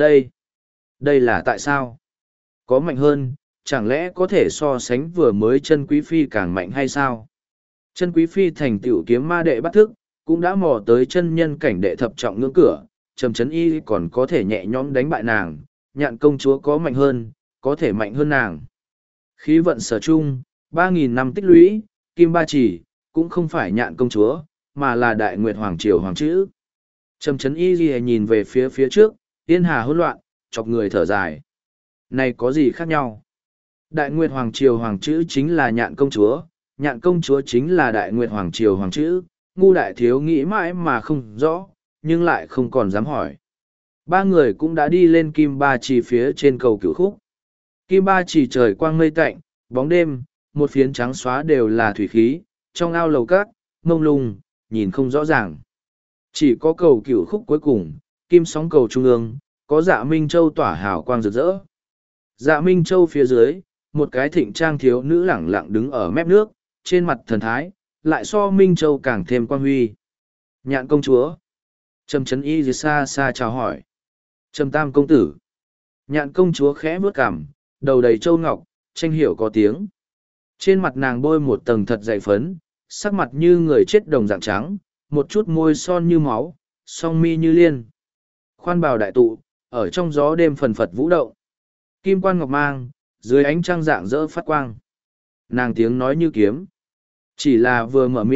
đây là tại sao? Có mạnh hơn, chẳng lẽ có thể so sánh vừa mới chân quý phi càng mạnh hay sao? Chân quý phi thành tựu kiếm ma đệ bắt thức, cũng đã mò tới chân nhân cảnh đệ thập trọng ngưỡng cửa, trầm trấn y còn có thể nhẹ nhõm đánh bại nàng, Nhạn công chúa có mạnh hơn, có thể mạnh hơn nàng. Khí vận sở chung, 3.000 năm tích lũy, Kim Ba Chỉ, cũng không phải Nhạn công chúa, mà là Đại Nguyệt Hoàng Triều hoàng chữ. Trầm trấn y ghi nhìn về phía trước, yên hà hỗn loạn, chọc người thở dài. Này có gì khác nhau? Đại Nguyệt Hoàng Triều hoàng chữ chính là Nhạn công chúa, Nhạn công chúa chính là Đại Nguyệt Hoàng Triều hoàng chữ, ngu đại thiếu nghĩ mãi mà không rõ, nhưng lại không còn dám hỏi. Ba người cũng đã đi lên Kim Ba Chỉ phía trên cầu Cửu Khúc. Kim Ba Chỉ trời quang mây tạnh, bóng đêm, một phiến trắng xóa đều là thủy khí, trong ao lầu cát, mông lung, nhìn không rõ ràng. Chỉ có cầu Cửu Khúc cuối cùng, kim sóng cầu trung ương, có Dạ Minh Châu tỏa hào quang rực rỡ. Dạ Minh Châu phía dưới, một cái thịnh trang thiếu nữ lẳng lặng đứng ở mép nước, trên mặt thần thái, lại so Minh Châu càng thêm quang huy. Nhạn công chúa. Trầm trấn y xa xa chào hỏi. Trầm tam công tử. Nhạn công chúa khẽ bước cằm, đầu đầy châu ngọc, tranh hiểu có tiếng. Trên mặt nàng bôi một tầng thật dày phấn, sắc mặt như người chết đồng dạng trắng, một chút môi son như máu, song mi như liên. Khoan bào đại tụ, ở trong gió đêm phần phật vũ động. Kim quan ngọc mang, dưới ánh trăng dạng dỡ phát quang. Nàng tiếng nói như kiếm. Chỉ là vừa mở miệng,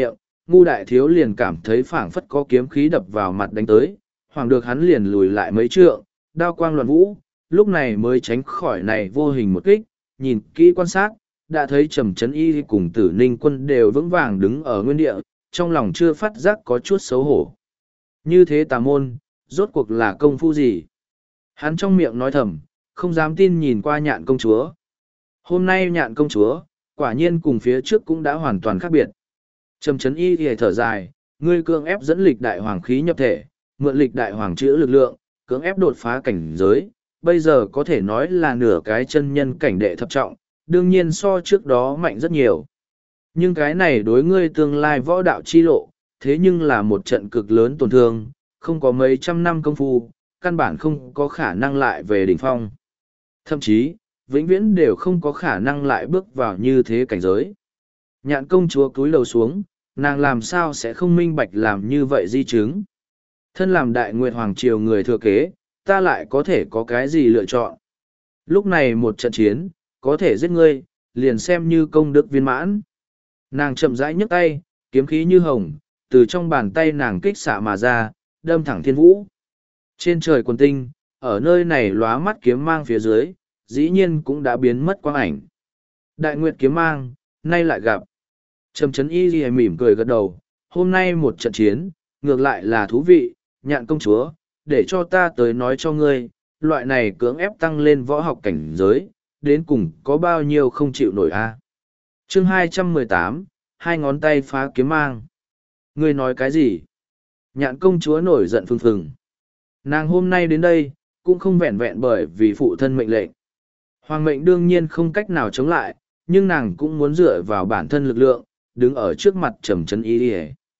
Ngu đại thiếu liền cảm thấy phảng phất có kiếm khí đập vào mặt đánh tới, hoàng được hắn liền lùi lại mấy trượng, đao quang loạn vũ, lúc này mới tránh khỏi này vô hình một kích, nhìn kỹ quan sát, đã thấy Trầm Trấn Y cùng Tử Ninh Quân đều vững vàng đứng ở nguyên địa, trong lòng chưa phát giác có chút xấu hổ. Như thế tà môn, rốt cuộc là công phu gì? Hắn trong miệng nói thầm, không dám tin nhìn qua Nhạn công chúa. Hôm nay Nhạn công chúa, quả nhiên cùng phía trước cũng đã hoàn toàn khác biệt. Trầm Trấn Y thì thở dài, ngươi cưỡng ép dẫn lịch đại hoàng khí nhập thể, mượn lịch đại hoàng chữ lực lượng, cưỡng ép đột phá cảnh giới, bây giờ có thể nói là nửa cái chân nhân cảnh đệ thập trọng, đương nhiên so trước đó mạnh rất nhiều. Nhưng cái này đối ngươi tương lai võ đạo chi lộ, thế nhưng là một trận cực lớn tổn thương, không có mấy trăm năm công phu, căn bản không có khả năng lại về đỉnh phong. Thậm chí, vĩnh viễn đều không có khả năng lại bước vào như thế cảnh giới. Nhạn công chúa cúi đầu xuống, nàng làm sao sẽ không minh bạch làm như vậy di chứng. Thân làm đại nguyệt hoàng triều người thừa kế, ta lại có thể có cái gì lựa chọn. Lúc này một trận chiến, có thể giết ngươi, liền xem như công đức viên mãn. Nàng chậm rãi nhấc tay, kiếm khí như hồng, từ trong bàn tay nàng kích xạ mà ra, đâm thẳng thiên vũ. Trên trời quần tinh, ở nơi này lóa mắt kiếm mang phía dưới, dĩ nhiên cũng đã biến mất quang ảnh. Đại nguyệt kiếm mang, nay lại gặp. Trầm Trấn Y Ghi mỉm cười gật đầu, hôm nay một trận chiến, ngược lại là thú vị, Nhạn công chúa, để cho ta tới nói cho ngươi, loại này cưỡng ép tăng lên võ học cảnh giới, đến cùng có bao nhiêu không chịu nổi a. Chương 218, hai ngón tay phá kiếm mang. Ngươi nói cái gì? Nhạn công chúa nổi giận phừng phừng. Nàng hôm nay đến đây, cũng không vẹn vẹn bởi vì phụ thân mệnh lệnh. Hoàng mệnh đương nhiên không cách nào chống lại, nhưng nàng cũng muốn dựa vào bản thân lực lượng, đứng ở trước mặt Trầm Trấn Y.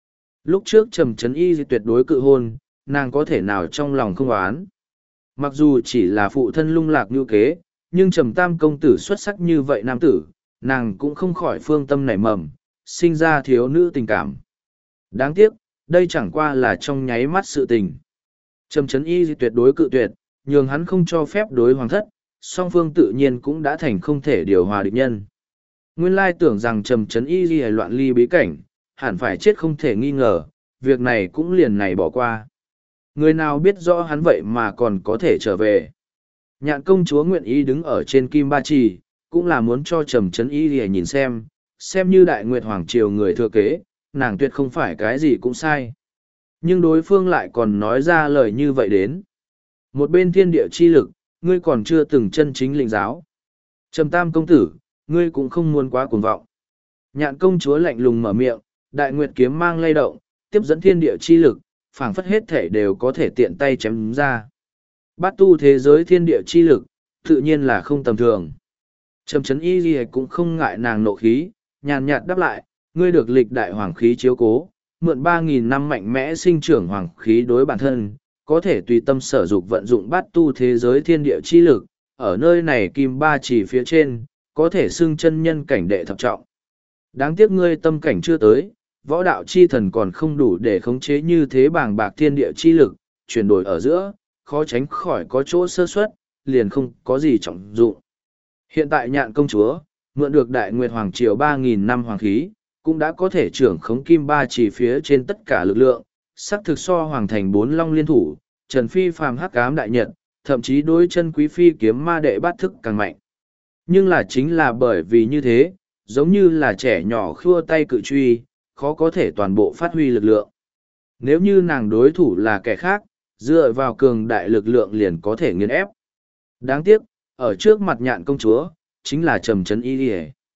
Lúc trước Trầm Trấn Y tuyệt đối cự hôn, nàng có thể nào trong lòng không oán. Mặc dù chỉ là phụ thân lung lạc như kế, nhưng Trầm Tam công tử xuất sắc như vậy nam tử, nàng cũng không khỏi phương tâm nảy mầm, sinh ra thiếu nữ tình cảm. Đáng tiếc, đây chẳng qua là trong nháy mắt sự tình. Trầm Trấn Y tuyệt đối cự tuyệt, nhường hắn không cho phép đối hoàng thất, song phương tự nhiên cũng đã thành không thể điều hòa địch nhân. Nguyên lai tưởng rằng Trầm Trấn Y loạn ly bí cảnh, hẳn phải chết không thể nghi ngờ, việc này cũng liền này bỏ qua. Người nào biết rõ hắn vậy mà còn có thể trở về. Nhạn công chúa nguyện ý đứng ở trên kim ba trì, cũng là muốn cho Trầm Trấn Y nhìn xem như đại nguyệt hoàng triều người thừa kế, nàng tuyệt không phải cái gì cũng sai. Nhưng đối phương lại còn nói ra lời như vậy đến. Một bên thiên địa chi lực, ngươi còn chưa từng chân chính lĩnh giáo. Trầm Tam công tử, ngươi cũng không muốn quá cuồng vọng. Nhạn công chúa lạnh lùng mở miệng, đại nguyệt kiếm mang lay động, tiếp dẫn thiên địa chi lực, phảng phất hết thể đều có thể tiện tay chém ra. Bát tu thế giới thiên địa chi lực, tự nhiên là không tầm thường. Trầm Trấn Y Ghi cũng không ngại nàng nộ khí, nhàn nhạt đáp lại, ngươi được lịch đại hoàng khí chiếu cố, mượn 3.000 năm mạnh mẽ sinh trưởng hoàng khí đối bản thân, có thể tùy tâm sở dục vận dụng bát tu thế giới thiên địa chi lực, ở nơi này kim ba chỉ phía trên, có thể xưng chân nhân cảnh đệ thập trọng. Đáng tiếc ngươi tâm cảnh chưa tới, võ đạo chi thần còn không đủ để khống chế như thế bàng bạc thiên địa chi lực, chuyển đổi ở giữa, khó tránh khỏi có chỗ sơ suất, liền không có gì trọng dụng. Hiện tại Nhạn công chúa, mượn được đại nguyệt hoàng triều 3.000 năm hoàng khí, cũng đã có thể trưởng khống kim ba chỉ phía trên tất cả lực lượng, sắc thực so hoàng thành 4 long liên thủ, Trần Phi phàm hắc ám đại nhật, thậm chí đối chân quý phi kiếm ma đệ bát thức càng mạnh. Nhưng là chính là bởi vì như thế, giống như là trẻ nhỏ khua tay cự truy, khó có thể toàn bộ phát huy lực lượng. Nếu như nàng đối thủ là kẻ khác, dựa vào cường đại lực lượng liền có thể nghiền ép. Đáng tiếc, ở trước mặt Nhạn công chúa, chính là Trầm Trấn Y.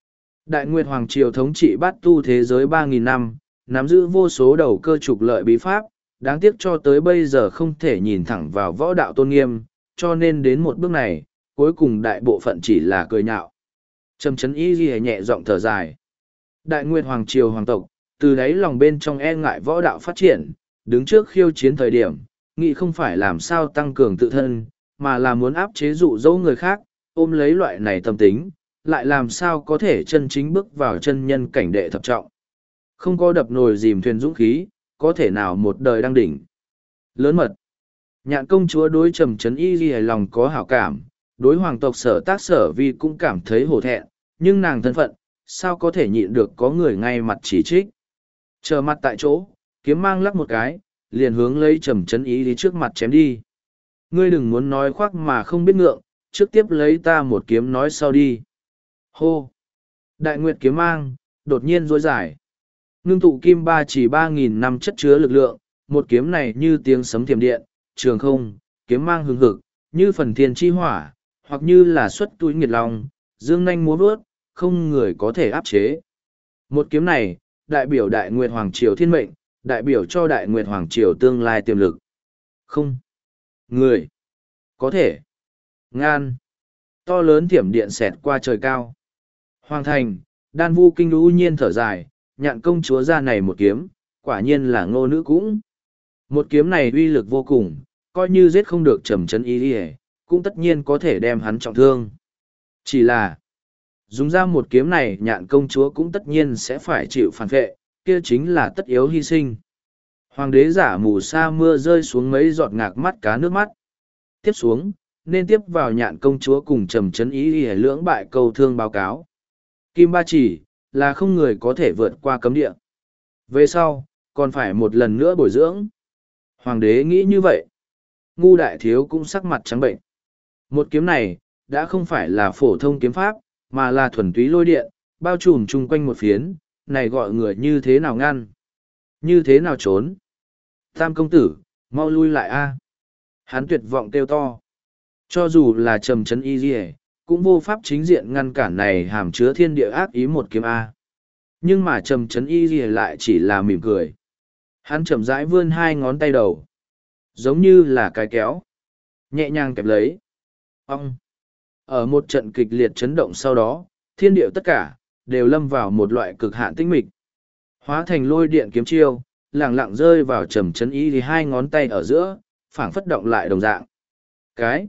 Đại Nguyệt Hoàng Triều thống trị bát tu thế giới 3.000 năm, nắm giữ vô số đầu cơ trục lợi bí pháp, đáng tiếc cho tới bây giờ không thể nhìn thẳng vào võ đạo tôn nghiêm, cho nên đến một bước này, cuối cùng đại bộ phận chỉ là cười nhạo. Trầm Trấn Y nhẹ giọng thở dài. Đại Nguyệt Hoàng Triều hoàng tộc, từ đấy lòng bên trong e ngại võ đạo phát triển, đứng trước khiêu chiến thời điểm, nghĩ không phải làm sao tăng cường tự thân, mà là muốn áp chế dụ dỗ người khác, ôm lấy loại này tâm tính, lại làm sao có thể chân chính bước vào chân nhân cảnh đệ thập trọng. Không có đập nồi dìm thuyền dũng khí, có thể nào một đời đăng đỉnh. Lớn mật. Nhạn công chúa đối Trầm Trấn Y hài lòng có hảo cảm, đối hoàng tộc Sở Tác Sở Vi cũng cảm thấy hổ thẹn, nhưng nàng thân phận, sao có thể nhịn được có người ngay mặt chỉ trích. Chờ mặt tại chỗ, kiếm mang lắc một cái, liền hướng lấy Trầm Chấn Ý đi trước mặt chém đi. Ngươi đừng muốn nói khoác mà không biết ngượng, trước tiếp lấy ta một kiếm nói sau đi. Hô! Đại nguyệt kiếm mang, đột nhiên rối dài. Ngưng tụ kim ba chỉ 3.000 năm chất chứa lực lượng, một kiếm này như tiếng sấm thiểm điện, trường không, kiếm mang hừng hực, như phần thiên chi hỏa, hoặc như là xuất túi nghiệt lòng, dương nanh múa vớt, không người có thể áp chế. Một kiếm này, đại biểu Đại Nguyệt Hoàng Triều thiên mệnh, đại biểu cho Đại Nguyệt Hoàng Triều tương lai tiềm lực. Không. Người. Có thể. Ngan. To lớn thiểm điện xẹt qua trời cao. Hoàng thành, Đan Vu Kinh lũ nhiên thở dài, Nhạn công chúa ra này một kiếm, quả nhiên là ngô nữ cũng. Một kiếm này uy lực vô cùng, coi như giết không được Trầm Chấn Ý, cũng tất nhiên có thể đem hắn trọng thương. Chỉ là, dùng ra một kiếm này Nhạn công chúa cũng tất nhiên sẽ phải chịu phản vệ, kia chính là tất yếu hy sinh. Hoàng đế giả mù sa mưa rơi xuống mấy giọt ngạc mắt cá nước mắt. Tiếp xuống, nên tiếp vào Nhạn công chúa cùng Trầm Chấn Ý lưỡng bại câu thương báo cáo. Kim Ba Chỉ, là không người có thể vượt qua cấm địa. Về sau, còn phải một lần nữa bồi dưỡng. Hoàng đế nghĩ như vậy. Ngu đại thiếu cũng sắc mặt trắng bệnh. Một kiếm này, đã không phải là phổ thông kiếm pháp, mà là thuần túy lôi điện, bao trùm chung quanh một phiến, này gọi người như thế nào ngăn, như thế nào trốn. Tam công tử, mau lui lại a! Hắn tuyệt vọng kêu to. Cho dù là Trầm Chấn Y, cũng vô pháp chính diện ngăn cản này hàm chứa thiên địa ác ý một kiếm a. Nhưng mà Trầm Chấn Y lại chỉ là mỉm cười. Hắn chậm rãi vươn hai ngón tay đầu, giống như là cái kéo, nhẹ nhàng kẹp lấy. Ông! Ở một trận kịch liệt chấn động sau đó, thiên địa tất cả, đều lâm vào một loại cực hạn tĩnh mịch. Hóa thành lôi điện kiếm chiêu, lẳng lặng rơi vào Trầm Chấn Ý thì hai ngón tay ở giữa, phảng phất động lại đồng dạng. Cái?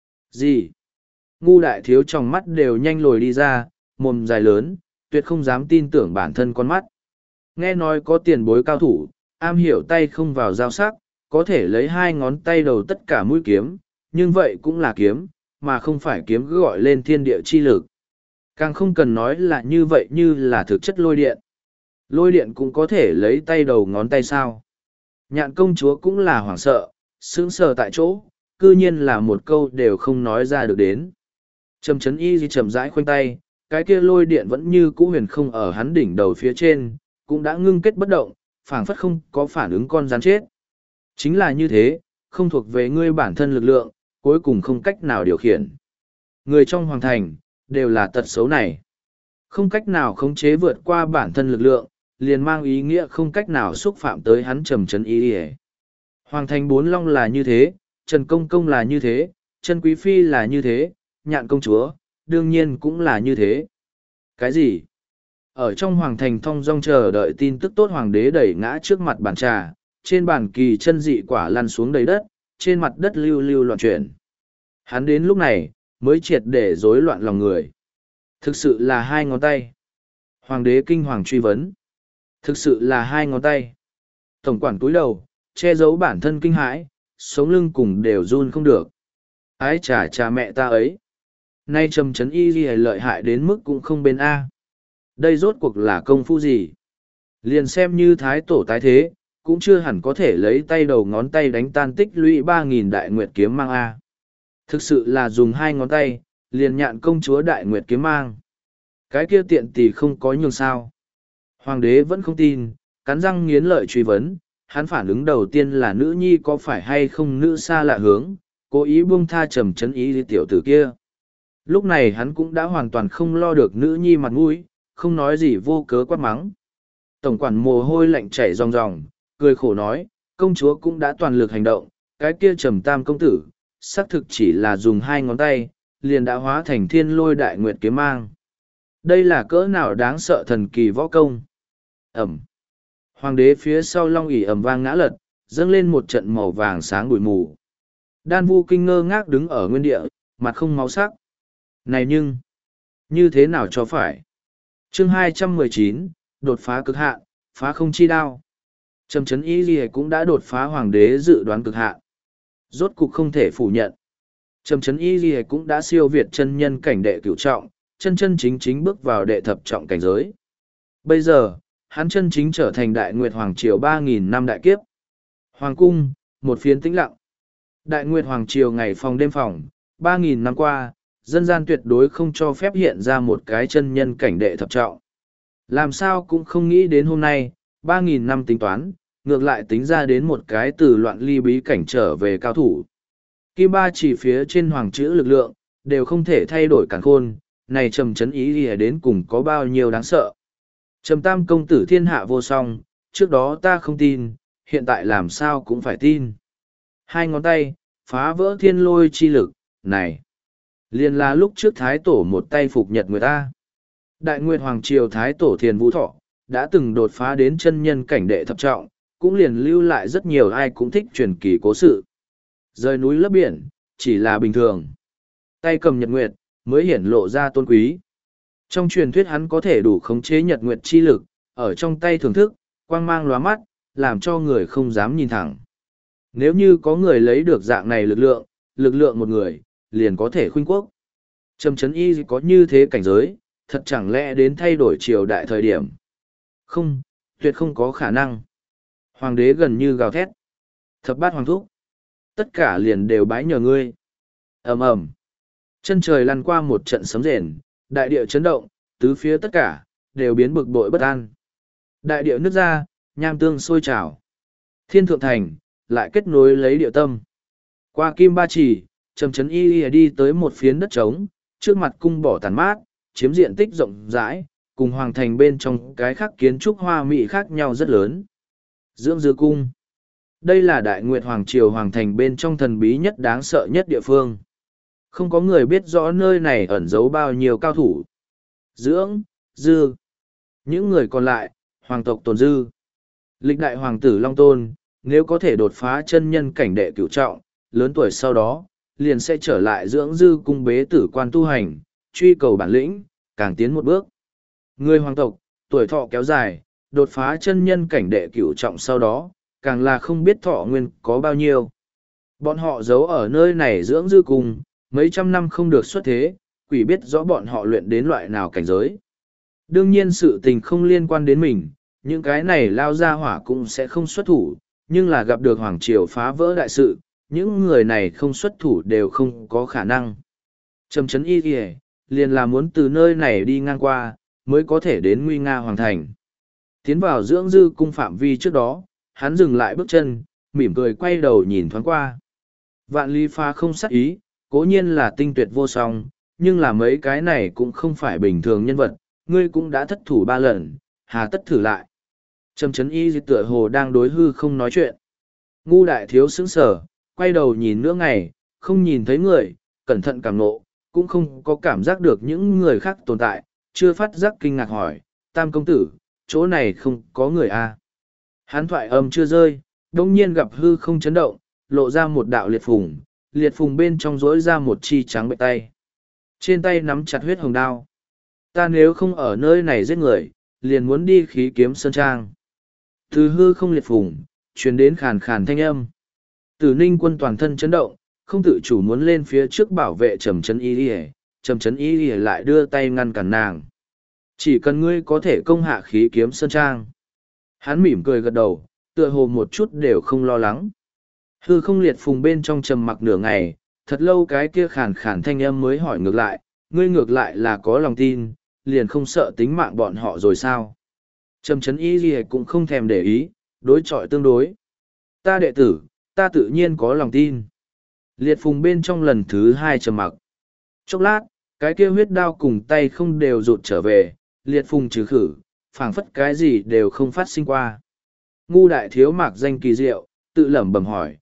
Gì? Ngu đại thiếu trong mắt đều nhanh lồi đi ra, mồm dài lớn, tuyệt không dám tin tưởng bản thân con mắt. Nghe nói có tiền bối cao thủ, am hiểu tay không vào dao sắc, có thể lấy hai ngón tay đầu tất cả mũi kiếm, nhưng vậy cũng là kiếm, mà không phải kiếm cứ gọi lên thiên địa chi lực. Càng không cần nói là như vậy như là thực chất lôi điện. Lôi điện cũng có thể lấy tay đầu ngón tay sao. Nhạn công chúa cũng là hoảng sợ, sững sờ tại chỗ, cư nhiên là một câu đều không nói ra được đến. Trầm Chấn Y chậm rãi khoanh tay, cái kia lôi điện vẫn như cũ huyền không ở hắn đỉnh đầu phía trên, cũng đã ngưng kết bất động, phảng phất không có phản ứng con rắn chết. Chính là như thế, không thuộc về ngươi bản thân lực lượng, cuối cùng không cách nào điều khiển. Người trong hoàng thành, đều là tật xấu này. Không cách nào khống chế vượt qua bản thân lực lượng, liền mang ý nghĩa không cách nào xúc phạm tới hắn Trầm Chấn Y. Hoàng thành bốn long là như thế, Trần Công Công là như thế, Trân Quý Phi là như thế, Nhạn công chúa, đương nhiên cũng là như thế. Cái gì? Ở trong hoàng thành thong dong chờ đợi tin tức tốt, hoàng đế đẩy ngã trước mặt bàn trà, trên bàn kỳ chân dị quả lăn xuống đầy đất, trên mặt đất lưu lưu loạn chuyển. Hắn đến lúc này, mới triệt để rối loạn lòng người. Thực sự là hai ngón tay. Hoàng đế kinh hoàng truy vấn. Thực sự là hai ngón tay. Tổng quản cúi đầu, che giấu bản thân kinh hãi, sống lưng cùng đều run không được. Ái chà cha mẹ ta ấy. Nay Trầm Chấn Y lợi hại đến mức cũng không bên A. Đây rốt cuộc là công phu gì? Liền xem như thái tổ tái thế, cũng chưa hẳn có thể lấy tay đầu ngón tay đánh tan tích lũy 3.000 đại nguyệt kiếm mang A. Thực sự là dùng hai ngón tay, liền Nhạn công chúa đại nguyệt kiếm mang. Cái kia tiện tỷ không có nhường sao. Hoàng đế vẫn không tin, cắn răng nghiến lợi truy vấn, hắn phản ứng đầu tiên là nữ nhi có phải hay không nữ xa lạ hướng, cố ý buông tha Trầm Chấn Y tiểu tử kia. Lúc này hắn cũng đã hoàn toàn không lo được nữ nhi mặt mũi, không nói gì vô cớ quát mắng. Tổng quản mồ hôi lạnh chảy ròng ròng, cười khổ nói, công chúa cũng đã toàn lực hành động, cái kia Trầm Tam công tử, xác thực chỉ là dùng hai ngón tay, liền đã hóa thành thiên lôi đại nguyệt kiếm mang. Đây là cỡ nào đáng sợ thần kỳ võ công. Ẩm. Hoàng đế phía sau long ỷ ầm vang ngã lật, dâng lên một trận màu vàng sáng bụi mù. Đan Vu Kinh ngơ ngác đứng ở nguyên địa, mặt không máu sắc. Này nhưng, như thế nào cho phải? Chương 219, đột phá cực hạn, phá không chi đao. Trầm Chấn Y cũng đã đột phá hoàng đế dự đoán cực hạn. Rốt cục không thể phủ nhận. Trầm Chấn Y cũng đã siêu việt chân nhân cảnh đệ cửu trọng, chân chân chính chính bước vào đệ thập trọng cảnh giới. Bây giờ, hắn chân chính trở thành Đại Nguyệt Hoàng Triều 3.000 năm đại kiếp. Hoàng cung, một phiến tĩnh lặng. Đại Nguyệt Hoàng Triều ngày phòng đêm phòng, 3.000 năm qua, dân gian tuyệt đối không cho phép hiện ra một cái chân nhân cảnh đệ thập trọng. Làm sao cũng không nghĩ đến hôm nay, 3.000 năm tính toán, ngược lại tính ra đến một cái từ loạn ly bí cảnh trở về cao thủ. Kim Ba chỉ phía trên hoàng chữ lực lượng, đều không thể thay đổi càn khôn, này trầm chấn ý đi đến cùng có bao nhiêu đáng sợ. Trầm tam công tử thiên hạ vô song, trước đó ta không tin, hiện tại làm sao cũng phải tin. Hai ngón tay, phá vỡ thiên lôi chi lực, này. Liền là lúc trước Thái Tổ một tay phục nhật người ta. Đại Nguyệt Hoàng Triều Thái Tổ Thiền Vũ Thọ, đã từng đột phá đến chân nhân cảnh đệ thập trọng, cũng liền lưu lại rất nhiều ai cũng thích truyền kỳ cố sự. Rời núi lấp biển, chỉ là bình thường. Tay cầm nhật nguyệt, mới hiển lộ ra tôn quý. Trong truyền thuyết hắn có thể đủ khống chế nhật nguyệt chi lực, ở trong tay thưởng thức, quang mang lóa mắt, làm cho người không dám nhìn thẳng. Nếu như có người lấy được dạng này lực lượng một người, liền có thể khuynh quốc. Trầm Chấn Y có như thế cảnh giới, thật chẳng lẽ đến thay đổi triều đại thời điểm. Không, tuyệt không có khả năng. Hoàng đế gần như gào thét. Thập bát hoàng thúc. Tất cả liền đều bái nhờ ngươi. Ầm ầm. Chân trời lăn qua một trận sấm rền, đại địa chấn động, tứ phía tất cả, đều biến bực bội bất an. Đại địa nứt ra, nham tương sôi trào. Thiên thượng thành, lại kết nối lấy địa tâm. Qua Kim Ba Chỉ, Trầm Chấn Y đi tới một phiến đất trống, trước mặt cung bỏ tàn mát, chiếm diện tích rộng rãi, cùng hoàng thành bên trong cái khác kiến trúc hoa mỹ khác nhau rất lớn. Dưỡng Dư Cung. Đây là Đại Nguyệt Hoàng Triều hoàng thành bên trong thần bí nhất đáng sợ nhất địa phương. Không có người biết rõ nơi này ẩn giấu bao nhiêu cao thủ. Dưỡng, Dư. Những người còn lại, hoàng tộc tồn dư. Lịch đại hoàng tử Long Tôn, nếu có thể đột phá chân nhân cảnh đệ cửu trọng, lớn tuổi sau đó, liền sẽ trở lại Dưỡng Dư Cung bế tử quan tu hành, truy cầu bản lĩnh, càng tiến một bước. Người hoàng tộc, tuổi thọ kéo dài, đột phá chân nhân cảnh đệ cửu trọng sau đó, càng là không biết thọ nguyên có bao nhiêu. Bọn họ giấu ở nơi này Dưỡng Dư Cung, mấy trăm năm không được xuất thế, quỷ biết rõ bọn họ luyện đến loại nào cảnh giới. Đương nhiên sự tình không liên quan đến mình, những cái này lao ra hỏa cũng sẽ không xuất thủ, nhưng là gặp được Hoàng Triều phá vỡ đại sự, những người này không xuất thủ đều không có khả năng. Trầm Chấn Y kìa, liền là muốn từ nơi này đi ngang qua, mới có thể đến nguy nga hoàng thành. Tiến vào Dưỡng Dư Cung phạm vi trước đó, hắn dừng lại bước chân, mỉm cười quay đầu nhìn thoáng qua. Vạn Ly Pha không sắc ý, cố nhiên là tinh tuyệt vô song, nhưng là mấy cái này cũng không phải bình thường nhân vật, ngươi cũng đã thất thủ 3 lần, hà tất thử lại. Trầm Chấn Y tựa hồ đang đối hư không nói chuyện. Ngu đại thiếu sững sờ, quay đầu nhìn nửa ngày, không nhìn thấy người, cẩn thận cảm nộ, cũng không có cảm giác được những người khác tồn tại, chưa phát giác kinh ngạc hỏi, Tam công tử, chỗ này không có người à. Hán thoại âm chưa rơi, đông nhiên gặp hư không chấn động, lộ ra một đạo liệt phùng bên trong rỗi ra một chi trắng bệ tay. Trên tay nắm chặt huyết hồng đao. Ta nếu không ở nơi này giết người, liền muốn đi khí kiếm sơn trang. Từ hư không liệt phùng, truyền đến khàn khàn thanh âm. Tử Ninh Quân toàn thân chấn động, không tự chủ muốn lên phía trước bảo vệ Trầm Chấn Y, Trầm Chấn Y lại đưa tay ngăn cản nàng. Chỉ cần ngươi có thể công hạ khí kiếm sơn trang. Hắn mỉm cười gật đầu, tựa hồ một chút đều không lo lắng. Hư không liệt phùng bên trong trầm mặc nửa ngày, thật lâu cái kia khàn khàn thanh âm mới hỏi ngược lại, ngươi ngược lại là có lòng tin, liền không sợ tính mạng bọn họ rồi sao? Trầm Chấn Y cũng không thèm để ý, đối chọi tương đối. Ta đệ tử, ta tự nhiên có lòng tin. Liệt phùng bên trong lần thứ 2 trầm mặc. Chốc lát, cái kia huyết đao cùng tay không đều rụt trở về, liệt phùng trừ khử, phảng phất cái gì đều không phát sinh qua. Ngu đại thiếu mạc danh kỳ diệu, tự lẩm bẩm hỏi,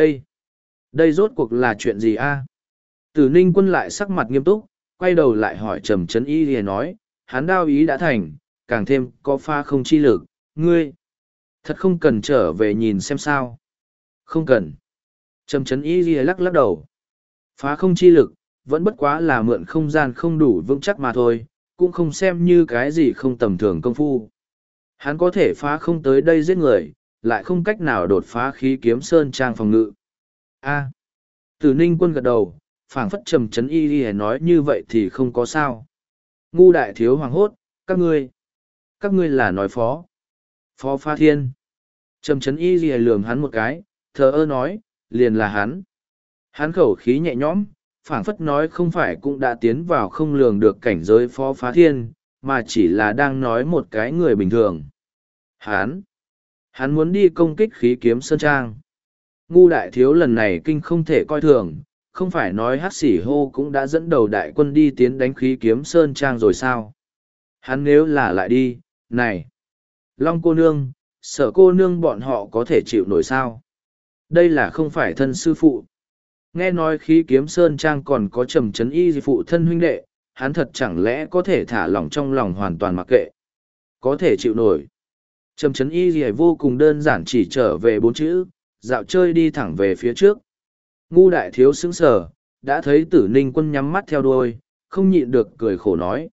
đây rốt cuộc là chuyện gì a? Tử Ninh Quân lại sắc mặt nghiêm túc, quay đầu lại hỏi Trầm Chấn Y thì nói, hắn đao ý đã thành, càng thêm có pha không chi lực, ngươi thật không cần trở về nhìn xem sao. Không cần. Trầm Chấn Y lắc lắc đầu. Phá không chi lực, vẫn bất quá là mượn không gian không đủ vững chắc mà thôi, cũng không xem như cái gì không tầm thường công phu. Hắn có thể phá không tới đây giết người, lại không cách nào đột phá khí kiếm sơn trang phòng ngự. A. Tử Ninh Quân gật đầu, phảng phất Trầm Chấn Y nói như vậy thì không có sao. Ngu đại thiếu hoàng hốt, các ngươi là nói phó. Phó Phá Thiên. Trầm Trấn Y Lìa lườm hắn một cái, thờ ơ nói, liền là hắn. Hắn khẩu khí nhẹ nhõm, phảng phất nói không phải cũng đã tiến vào không lường được cảnh giới Phó Phá Thiên, mà chỉ là đang nói một cái người bình thường. Hắn muốn đi công kích khí kiếm sơn trang. Ngu đại thiếu lần này kinh không thể coi thường, không phải nói Hắc Xỉ Hô cũng đã dẫn đầu đại quân đi tiến đánh khí kiếm sơn trang rồi sao? Hắn nếu là lại đi, này! Long cô nương, Sở cô nương bọn họ có thể chịu nổi sao? Đây là không phải thân sư phụ. Nghe nói khí kiếm sơn trang còn có Trầm Trấn Y phụ thân huynh đệ, hắn thật chẳng lẽ có thể thả lỏng trong lòng hoàn toàn mặc kệ. Có thể chịu nổi. Trầm Trấn Y vô cùng đơn giản chỉ trở về 4 chữ, dạo chơi đi thẳng về phía trước. Ngu đại thiếu sững sờ, đã thấy Tử Ninh Quân nhắm mắt theo đuôi, không nhịn được cười khổ nói,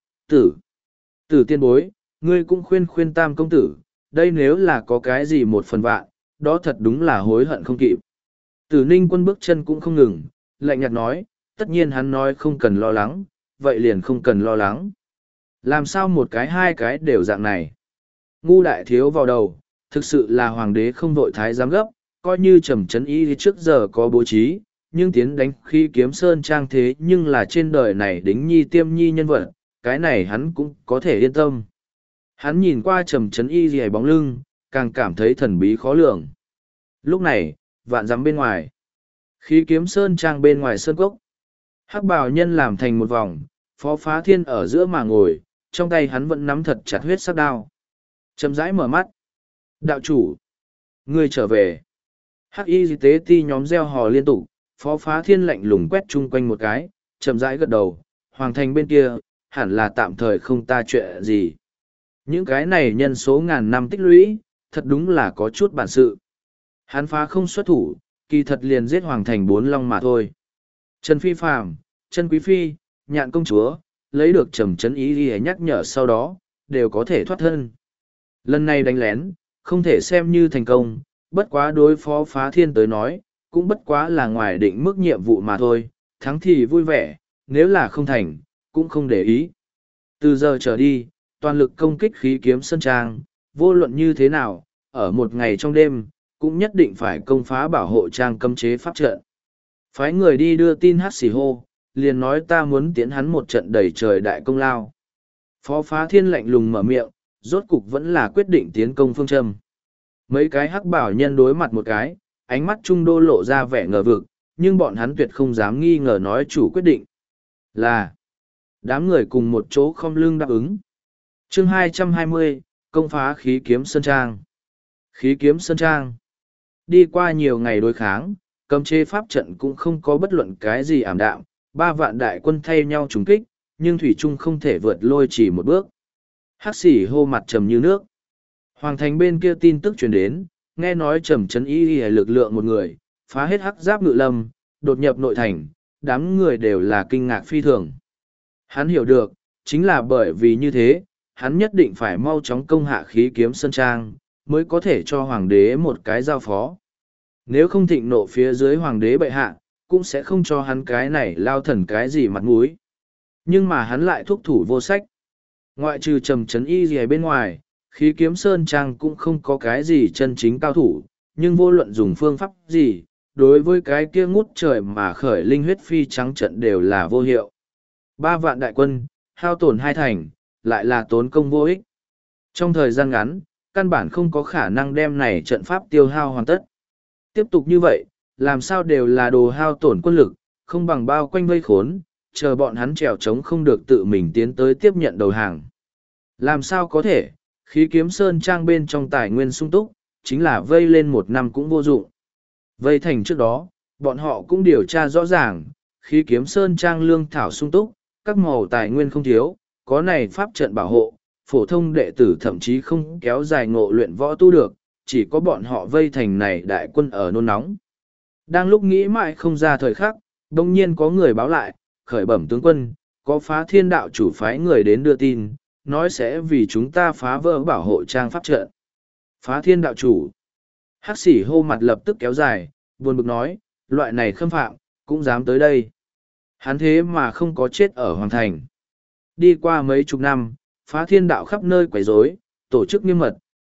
Tử tiên bối, ngươi cũng khuyên khuyên Tam công tử, đây nếu là có cái gì một phần vạn, đó thật đúng là hối hận không kịp. Tử Ninh Quân bước chân cũng không ngừng, lạnh nhạt nói, tất nhiên hắn nói không cần lo lắng, vậy liền không cần lo lắng. Làm sao một cái hai cái đều dạng này? Ngu đại thiếu vào đầu, thực sự là hoàng đế không vội thái giám gấp, coi như Trầm Trấn Y trước giờ có bố trí, nhưng tiến đánh khi kiếm sơn trang thế nhưng là trên đời này đính nhi tiêm nhi nhân vật, cái này hắn cũng có thể yên tâm. Hắn nhìn qua Trầm Trấn Y rìa bóng lưng, càng cảm thấy thần bí khó lường. Lúc này, vạn dặm bên ngoài, khí kiếm sơn trang bên ngoài sơn cốc, hắc bào nhân làm thành một vòng, Phó Phá Thiên ở giữa mà ngồi, trong tay hắn vẫn nắm thật chặt huyết sắc đao. Chậm rãi mở mắt. Đạo chủ, ngươi trở về. Hắc y tế ti nhóm reo hò liên tục, Phó Phá Thiên lạnh lùng quét chung quanh một cái, chậm rãi gật đầu, hoàng thành bên kia, hẳn là tạm thời không ta chuyện gì. Những cái này nhân số ngàn năm tích lũy, thật đúng là có chút bản sự. Hắn phá không xuất thủ, kỳ thật liền giết hoàng thành 4 long mà thôi. Trần Phi Phàm, Trân Quý Phi, Nhạn Công Chúa, lấy được Trầm Trấn Y đi nhắc nhở sau đó, đều có thể thoát thân. Lần này đánh lén, không thể xem như thành công, bất quá đối phó Phá Thiên tới nói, cũng bất quá là ngoài định mức nhiệm vụ mà thôi, thắng thì vui vẻ, nếu là không thành, cũng không để ý. Từ giờ trở đi, toàn lực công kích khí kiếm sơn trang, vô luận như thế nào, ở một ngày trong đêm, cũng nhất định phải công phá bảo hộ trang cấm chế pháp trận. Phái người đi đưa tin Hắc Xỉ Hô, liền nói ta muốn tiến hắn một trận đầy trời đại công lao. Phó Phá Thiên lạnh lùng mở miệng, rốt cục vẫn là quyết định tiến công phương châm. Mấy cái hắc bảo nhân đối mặt một cái, ánh mắt trung đô lộ ra vẻ ngờ vực, nhưng bọn hắn tuyệt không dám nghi ngờ nói chủ quyết định. Là, đám người cùng một chỗ không lưng đáp ứng. Chương 220, công phá khí kiếm sơn trang. Khí kiếm sơn trang. Đi qua nhiều ngày đối kháng, cấm chế pháp trận cũng không có bất luận cái gì ảm đạm, 3 vạn đại quân thay nhau trùng kích, nhưng thủy trung không thể vượt lôi chỉ một bước. Hắc Xỉ Hô mặt trầm như nước. Hoàng thành bên kia tin tức truyền đến, nghe nói Trầm Trấn Y lực lượng một người, phá hết hắc giáp ngự lâm, đột nhập nội thành, đám người đều là kinh ngạc phi thường. Hắn hiểu được, chính là bởi vì như thế, hắn nhất định phải mau chóng công hạ khí kiếm sơn trang, mới có thể cho hoàng đế một cái giao phó. Nếu không thịnh nộ phía dưới hoàng đế bệ hạ, cũng sẽ không cho hắn cái này lao thần cái gì mặt mũi. Nhưng mà hắn lại thúc thủ vô sách. Ngoại trừ Trầm Trấn Y gì bên ngoài, khí kiếm sơn trang cũng không có cái gì chân chính cao thủ, nhưng vô luận dùng phương pháp gì, đối với cái kia ngút trời mà khởi linh huyết phi trắng trận đều là vô hiệu. 3 vạn đại quân, hao tổn 2 thành, lại là tốn công vô ích. Trong thời gian ngắn, căn bản không có khả năng đem này trận pháp tiêu hao hoàn tất. Tiếp tục như vậy, làm sao đều là đồ hao tổn quân lực, không bằng bao quanh vây khốn, chờ bọn hắn trèo trống không được tự mình tiến tới tiếp nhận đầu hàng. Làm sao có thể, khí kiếm sơn trang bên trong tài nguyên sung túc, chính là vây lên 1 năm cũng vô dụng. Vây thành trước đó, bọn họ cũng điều tra rõ ràng, khí kiếm sơn trang lương thảo sung túc, các màu tài nguyên không thiếu, có này pháp trận bảo hộ, phổ thông đệ tử thậm chí không kéo dài ngộ luyện võ tu được, chỉ có bọn họ vây thành này đại quân ở nôn nóng. Đang lúc nghĩ mãi không ra thời khắc, đông nhiên có người báo lại, khởi bẩm tướng quân, có Phá Thiên đạo chủ phái người đến đưa tin, nói sẽ vì chúng ta phá vỡ bảo hộ trang pháp trận. Phá Thiên đạo chủ. Hắc Xỉ Hô mặt lập tức kéo dài, buồn bực nói, loại này khâm phạm, cũng dám tới đây. Hắn thế mà không có chết ở Hoàng Thành. Đi qua mấy chục năm, Phá Thiên đạo khắp nơi quấy rối, tổ chức nghiêm mật,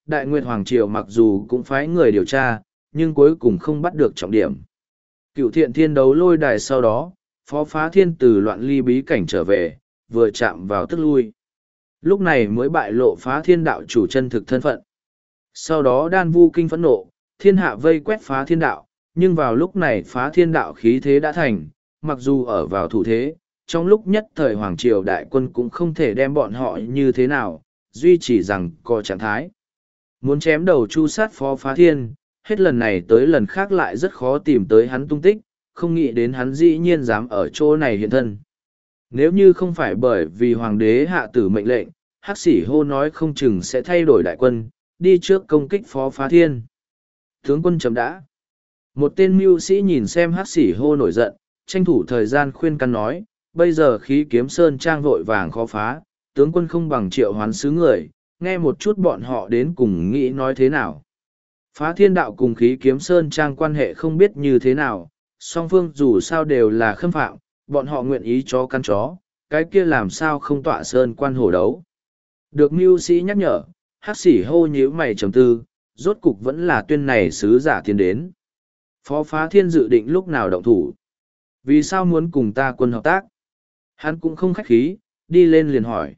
Đại Nguyệt Hoàng Triều mặc dù cũng phái người điều tra, nhưng cuối cùng không bắt được trọng điểm. Cựu Thiện Thiên đấu lôi đài sau đó, Phó Phá Thiên từ loạn ly bí cảnh trở về, vừa chạm vào tức lui. Lúc này mới bại lộ Phá Thiên đạo chủ chân thực thân phận. Sau đó Đan Vu Kinh phẫn nộ, thiên hạ vây quét Phá Thiên đạo, nhưng vào lúc này Phá Thiên đạo khí thế đã thành, mặc dù ở vào thủ thế, trong lúc nhất thời Hoàng Triều đại quân cũng không thể đem bọn họ như thế nào, duy trì rằng có trạng thái. Muốn chém đầu chu sát Phó Phá Thiên, hết lần này tới lần khác lại rất khó tìm tới hắn tung tích, không nghĩ đến hắn dĩ nhiên dám ở chỗ này hiện thân. Nếu như không phải bởi vì Hoàng đế hạ tử mệnh lệnh, Hắc Sĩ Hô nói không chừng sẽ thay đổi đại quân, đi trước công kích Phó Phá Thiên. Tướng quân chấm đã. Một tên mưu sĩ nhìn xem Hắc Sĩ Hô nổi giận, tranh thủ thời gian khuyên can nói, bây giờ khí kiếm sơn trang vội vàng khó phá, tướng quân không bằng triệu hoán sứ người, nghe một chút bọn họ đến cùng nghĩ nói thế nào. Phá Thiên đạo cùng khí kiếm sơn trang quan hệ không biết như thế nào, song phương dù sao đều là khâm phạm, bọn họ nguyện ý cho căn chó, cái kia làm sao không tọa sơn quan hổ đấu. Được mưu sĩ nhắc nhở, Hắc Sĩ Hô nhíu mày trầm tư, rốt cục vẫn là tuyên này sứ giả tiến đến. Phó Phá Thiên dự định lúc nào động thủ. Vì sao muốn cùng ta quân hợp tác? Hắn cũng không khách khí, đi lên liền hỏi.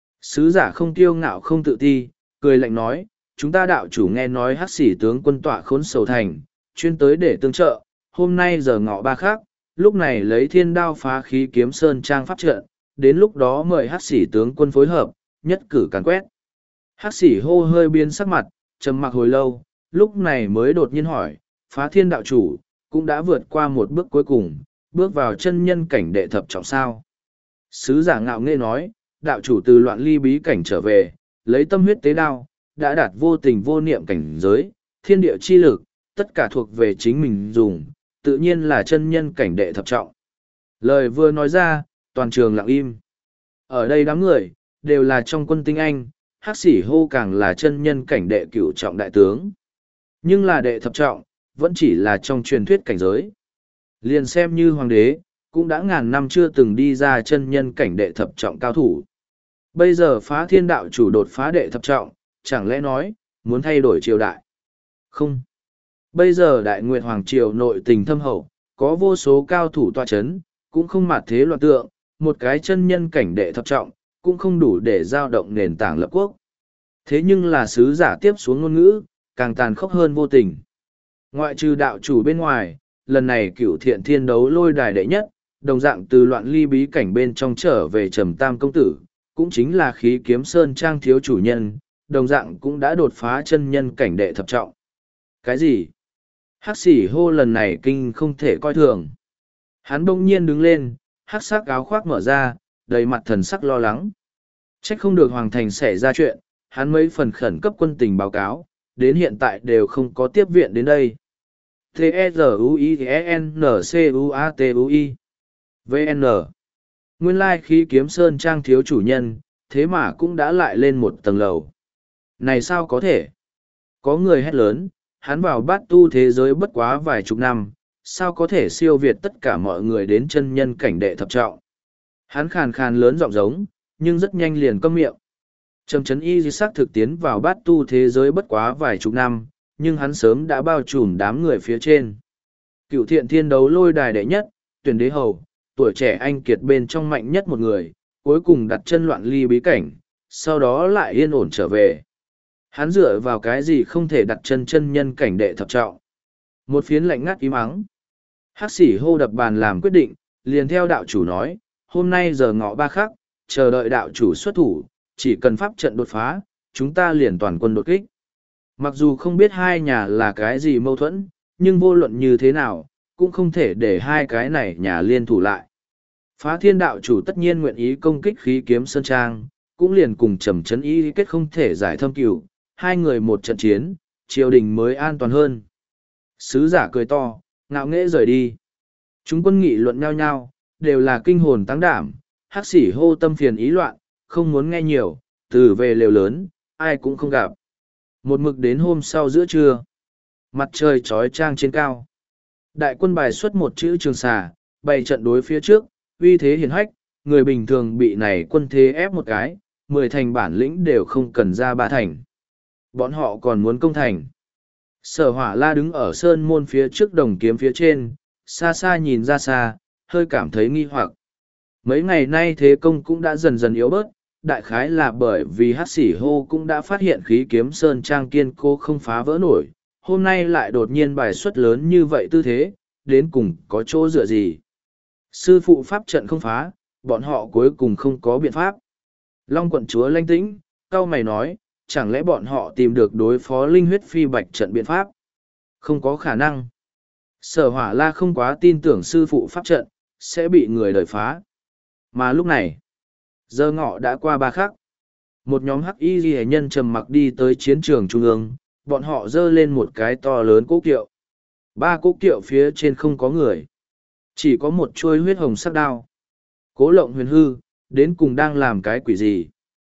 Sứ giả không kiêu ngạo không tự ti, cười lạnh nói, chúng ta đạo chủ nghe nói Hắc Sĩ tướng quân tọa khốn sầu thành, chuyên tới để tương trợ, hôm nay giờ ngọ ba khác, lúc này lấy thiên đao phá khí kiếm sơn trang pháp trận, đến lúc đó mời Hắc Sĩ tướng quân phối hợp, nhất cử càn quét. Hắc Sĩ Hô hơi biến sắc mặt, trầm mặc hồi lâu, lúc này mới đột nhiên hỏi, Phá Thiên đạo chủ, cũng đã vượt qua một bước cuối cùng, bước vào chân nhân cảnh đệ thập trọng sao. Sứ giả ngạo nghễ nói, đạo chủ từ loạn ly bí cảnh trở về, lấy tâm huyết tế đao, đã đạt vô tình vô niệm cảnh giới, thiên địa chi lực, tất cả thuộc về chính mình dùng, tự nhiên là chân nhân cảnh đệ thập trọng. Lời vừa nói ra, toàn trường lặng im. Ở đây đám người, đều là trong quân tinh anh, Hắc Sĩ Hô càng là chân nhân cảnh đệ cửu trọng đại tướng. Nhưng là đệ thập trọng, vẫn chỉ là trong truyền thuyết cảnh giới. Liền xem như hoàng đế, cũng đã ngàn năm chưa từng đi ra chân nhân cảnh đệ thập trọng cao thủ. Bây giờ Phá Thiên đạo chủ đột phá đệ thập trọng, chẳng lẽ nói, muốn thay đổi triều đại? Không. Bây giờ Đại Nguyệt Hoàng Triều nội tình thâm hậu, có vô số cao thủ tọa chấn, cũng không mạt thế loạn tượng, một cái chân nhân cảnh đệ thập trọng, cũng không đủ để giao động nền tảng lập quốc. Thế nhưng là sứ giả tiếp xuống ngôn ngữ, càng tàn khốc hơn vô tình. Ngoại trừ đạo chủ bên ngoài, lần này Cửu Thiện Thiên đấu lôi đài đệ nhất, đồng dạng từ loạn ly bí cảnh bên trong trở về Trầm Tam công tử, cũng chính là khí kiếm sơn trang thiếu chủ nhân, đồng dạng cũng đã đột phá chân nhân cảnh đệ thập trọng. Cái gì? Hắc Sĩ Hô lần này kinh không thể coi thường. Hắn bỗng nhiên đứng lên, hắc sắc áo khoác mở ra, đầy mặt thần sắc lo lắng. Trách không được Hoàng Thành xảy ra chuyện, hắn mấy phần khẩn cấp quân tình báo cáo, đến hiện tại đều không có tiếp viện đến đây. T-E-Z-U-I-N-C-U-A-T-U-I VN Nguyên lai khí kiếm sơn trang thiếu chủ nhân, thế mà cũng đã lại lên một tầng lầu. Này sao có thể? Có người hét lớn, hắn vào bát tu thế giới bất quá vài chục năm, sao có thể siêu việt tất cả mọi người đến chân nhân cảnh đệ thập trọng. Hắn khàn khàn lớn giọng giống, nhưng rất nhanh liền câm miệng. Trầm Trấn Y di sắc thực tiến vào bát tu thế giới bất quá vài chục năm, nhưng hắn sớm đã bao trùm đám người phía trên. Cựu Thiện Thiên đấu lôi đài đệ nhất, tuyển đế hầu, tuổi trẻ anh kiệt bên trong mạnh nhất một người, cuối cùng đặt chân loạn ly bí cảnh, sau đó lại yên ổn trở về. Hắn dựa vào cái gì không thể đặt chân chân nhân cảnh đệ thập trọng. Một phiến lạnh ngắt im ắng. Hắc Sĩ Hô đập bàn làm quyết định, liền theo đạo chủ nói, hôm nay giờ ngọ ba khắc, chờ đợi đạo chủ xuất thủ, chỉ cần pháp trận đột phá, chúng ta liền toàn quân đột kích. Mặc dù không biết hai nhà là cái gì mâu thuẫn, nhưng vô luận như thế nào, cũng không thể để hai cái này nhà liên thủ lại. Phá Thiên đạo chủ tất nhiên nguyện ý công kích khí kiếm sơn trang, cũng liền cùng Trầm Trấn Y kết không thể giải thâm cửu, hai người một trận chiến, triều đình mới an toàn hơn. Sứ giả cười to, ngạo nghễ rời đi. Chúng quân nghị luận nhau nhau, đều là kinh hồn táng đảm, Hắc Sĩ Hô tâm phiền ý loạn, không muốn nghe nhiều, từ về lều lớn, ai cũng không gặp. Một mực đến hôm sau giữa trưa, mặt trời trói trang trên cao. Đại quân bài xuất một chữ Trường Xà, bày trận đối phía trước, uy thế hiển hách, người bình thường bị này quân thế ép một cái, 10 thành bản lĩnh đều không cần ra 3 thành. Bọn họ còn muốn công thành. Sở Hỏa La đứng ở sơn môn phía trước đồng kiếm phía trên, xa xa nhìn ra xa, hơi cảm thấy nghi hoặc. Mấy ngày nay thế công cũng đã dần dần yếu bớt, đại khái là bởi vì Hắc Xỉ Hô cũng đã phát hiện khí kiếm sơn trang kiên cố không phá vỡ nổi, hôm nay lại đột nhiên bài xuất lớn như vậy tư thế, đến cùng có chỗ dựa gì. Sư phụ pháp trận không phá, bọn họ cuối cùng không có biện pháp. Long quận chúa lanh tĩnh, cau mày nói, chẳng lẽ bọn họ tìm được đối phó linh huyết phi bạch trận biện pháp? Không có khả năng. Sở Hỏa La không quá tin tưởng sư phụ pháp trận, sẽ bị người đời phá. Mà lúc này, giờ ngọ đã qua 3 khắc. Một nhóm hắc y ghi nhân trầm mặc đi tới chiến trường trung ương, bọn họ dơ lên một cái to lớn cố kiệu. 3 cố kiệu phía trên không có người. Chỉ có một chuôi huyết hồng sắc đao. Cố Lộng Huyền hư, đến cùng đang làm cái quỷ gì?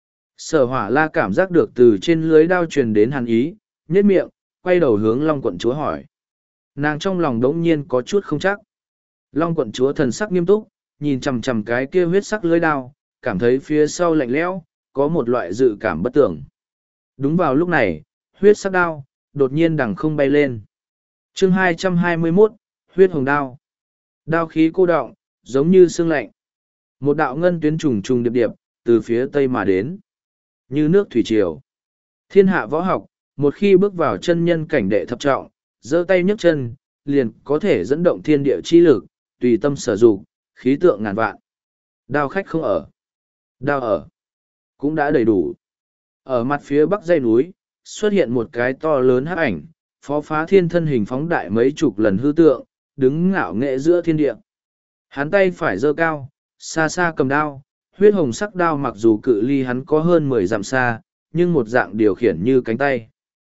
Sở Hỏa La cảm giác được từ trên lưới đao truyền đến hàn ý, nhếch miệng, quay đầu hướng Long quận chúa hỏi. Nàng trong lòng đống nhiên có chút không chắc. Long quận chúa thần sắc nghiêm túc, nhìn chằm chằm cái kia huyết sắc lưới đao, cảm thấy phía sau lạnh lẽo, có một loại dự cảm bất tưởng. Đúng vào lúc này, huyết sắc đao, đột nhiên đằng không bay lên. chương 221, huyết hồng đao. Đao khí cô đọng, giống như xương lạnh. Một đạo ngân tuyến trùng trùng điệp điệp, từ phía tây mà đến. Như nước thủy triều. Thiên hạ võ học, một khi bước vào chân nhân cảnh đệ thập trọng, giơ tay nhấc chân, liền có thể dẫn động thiên địa chi lực, tùy tâm sở dụng, khí tượng ngàn vạn. Đao khách không ở. Đao ở. Cũng đã đầy đủ. Ở mặt phía bắc dãy núi, xuất hiện một cái to lớn hắc ảnh, Phó Phá Thiên thân hình phóng đại mấy chục lần hư tượng, đứng ngạo nghệ giữa thiên địa. Hắn tay phải giơ cao, xa xa cầm đao, huyết hồng sắc đao mặc dù cự ly hắn có hơn 10 dặm xa, nhưng một dạng điều khiển như cánh tay.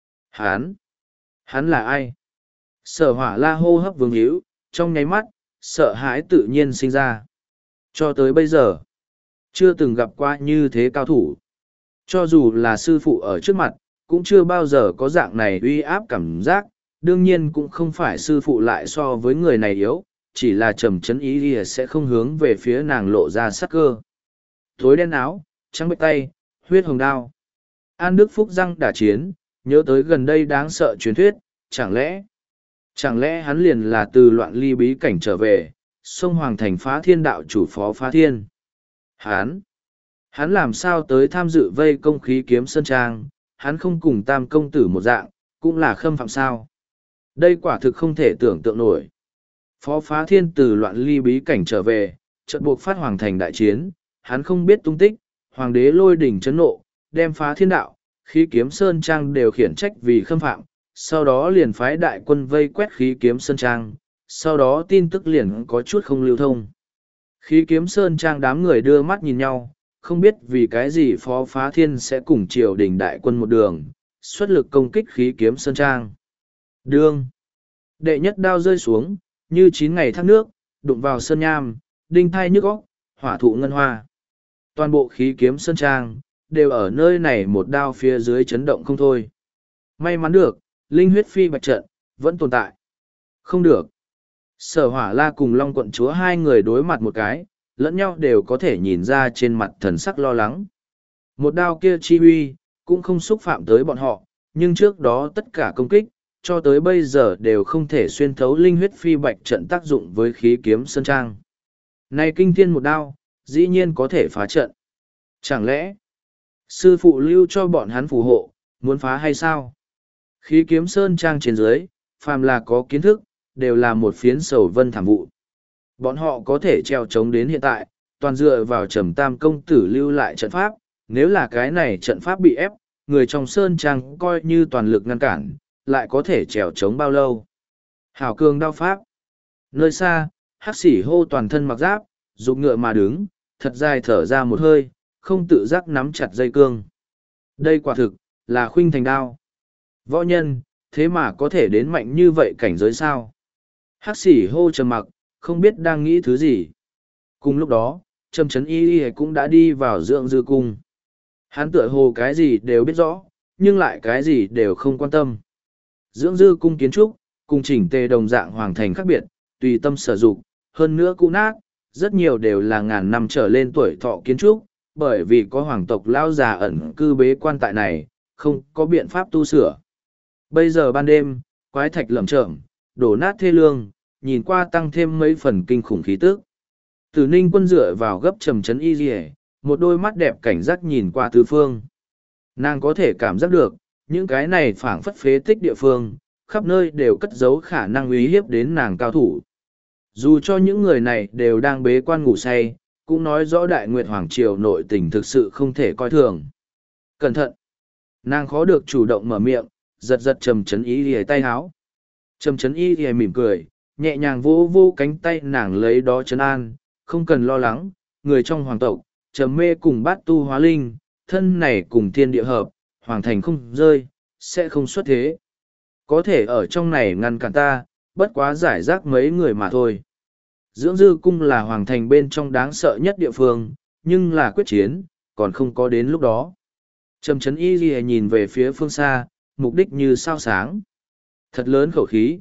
Hắn là ai? Sở Hỏa La hô hấp vương hữu, trong nháy mắt, sợ hãi tự nhiên sinh ra. Cho tới bây giờ, chưa từng gặp qua như thế cao thủ. Cho dù là sư phụ ở trước mặt, cũng chưa bao giờ có dạng này uy áp cảm giác, đương nhiên cũng không phải sư phụ lại so với người này yếu, chỉ là trầm chấn ý thì sẽ không hướng về phía nàng lộ ra sắc cơ. Thối đen áo, trắng bệch tay, huyết hồng đao. An Đức Phúc răng đả chiến, nhớ tới gần đây đáng sợ truyền thuyết, chẳng lẽ hắn liền là từ loạn ly bí cảnh trở về, sông Hoàng Thành Phá Thiên đạo chủ Phó Phá Thiên. Hắn làm sao tới tham dự vây công khí kiếm sơn trang, hắn không cùng tam công tử một dạng, cũng là khâm phạm sao. Đây quả thực không thể tưởng tượng nổi. Phó Phá Thiên từ loạn ly bí cảnh trở về, trận buộc phát Hoàng Thành đại chiến, hắn không biết tung tích, Hoàng đế lôi đỉnh chấn nộ, đem Phá Thiên đạo, khí kiếm sơn trang đều khiển trách vì khâm phạm, sau đó liền phái đại quân vây quét khí kiếm sơn trang, sau đó tin tức liền có chút không lưu thông. Khí kiếm sơn trang đám người đưa mắt nhìn nhau, không biết vì cái gì Phó Phá Thiên sẽ cùng triều đình đại quân một đường, xuất lực công kích khí kiếm sơn trang. Đương. Đệ nhất đao rơi xuống, như 9 ngày thác nước, đụng vào sơn nham, đinh thai nhức óc, hỏa thụ ngân hoa. Toàn bộ khí kiếm sơn trang, đều ở nơi này một đao phía dưới chấn động không thôi. May mắn được, linh huyết phi bạch trận, vẫn tồn tại. Không được. Sở Hỏa La cùng Long quận chúa hai người đối mặt một cái, lẫn nhau đều có thể nhìn ra trên mặt thần sắc lo lắng. Một đao kia chi huy, cũng không xúc phạm tới bọn họ, nhưng trước đó tất cả công kích, cho tới bây giờ đều không thể xuyên thấu linh huyết phi bạch trận tác dụng với khí kiếm sơn trang. Này kinh thiên một đao, dĩ nhiên có thể phá trận. Chẳng lẽ, sư phụ lưu cho bọn hắn phù hộ, muốn phá hay sao? Khí kiếm sơn trang trên dưới, phàm là có kiến thức, đều là một phiến sầu vân thảm vụ. Bọn họ có thể treo chống đến hiện tại, toàn dựa vào Trầm Tam công tử lưu lại trận pháp, nếu là cái này trận pháp bị ép, người trong sơn trang coi như toàn lực ngăn cản, lại có thể trèo chống bao lâu. Hảo cường đao pháp. Nơi xa, Hắc Xỉ Hô toàn thân mặc giáp, rục ngựa mà đứng, thật dài thở ra một hơi, không tự giác nắm chặt dây cương. Đây quả thực, là khuynh thành đao. Võ nhân, thế mà có thể đến mạnh như vậy cảnh giới sao? Hắc Xỉ Hô trầm mặc, không biết đang nghĩ thứ gì. Cùng lúc đó, Trầm Chấn Y cũng đã đi vào Dưỡng Dư cung. Hắn tựa hồ cái gì đều biết rõ, nhưng lại cái gì đều không quan tâm. Dưỡng Dư cung kiến trúc, cùng chỉnh tề đồng dạng hoàng thành khác biệt, tùy tâm sở dụng, hơn nữa cũ nát, rất nhiều đều là ngàn năm trở lên tuổi thọ kiến trúc, bởi vì có hoàng tộc lao già ẩn cư bế quan tại này, không có biện pháp tu sửa. Bây giờ ban đêm, quái thạch lởm chởm, đổ nát thê lương, nhìn qua tăng thêm mấy phần kinh khủng khí tức. Tử Ninh Quân dựa vào gấp trầm trấn y rìa, một đôi mắt đẹp cảnh giác nhìn qua tứ phương. Nàng có thể cảm giác được, những cái này phảng phất phế tích địa phương, khắp nơi đều cất giấu khả năng uy hiếp đến nàng cao thủ. Dù cho những người này đều đang bế quan ngủ say, cũng nói rõ Đại Nguyệt Hoàng Triều nội tình thực sự không thể coi thường. Cẩn thận! Nàng khó được chủ động mở miệng, giật giật trầm trấn y rìa tay háo. Trầm trấn y rìa mỉm cười, nhẹ nhàng vô vô cánh tay nàng lấy đó trấn an, không cần lo lắng, người trong hoàng tộc, trầm mê cùng bát tu hóa linh, thân này cùng thiên địa hợp, hoàng thành không rơi, sẽ không xuất thế. Có thể ở trong này ngăn cản ta, bất quá giải rác mấy người mà thôi. Dưỡng dư cung là hoàng thành bên trong đáng sợ nhất địa phương, nhưng là quyết chiến, còn không có đến lúc đó. Trầm trấn y ghi nhìn về phía phương xa, mục đích như sao sáng. Thật lớn khẩu khí.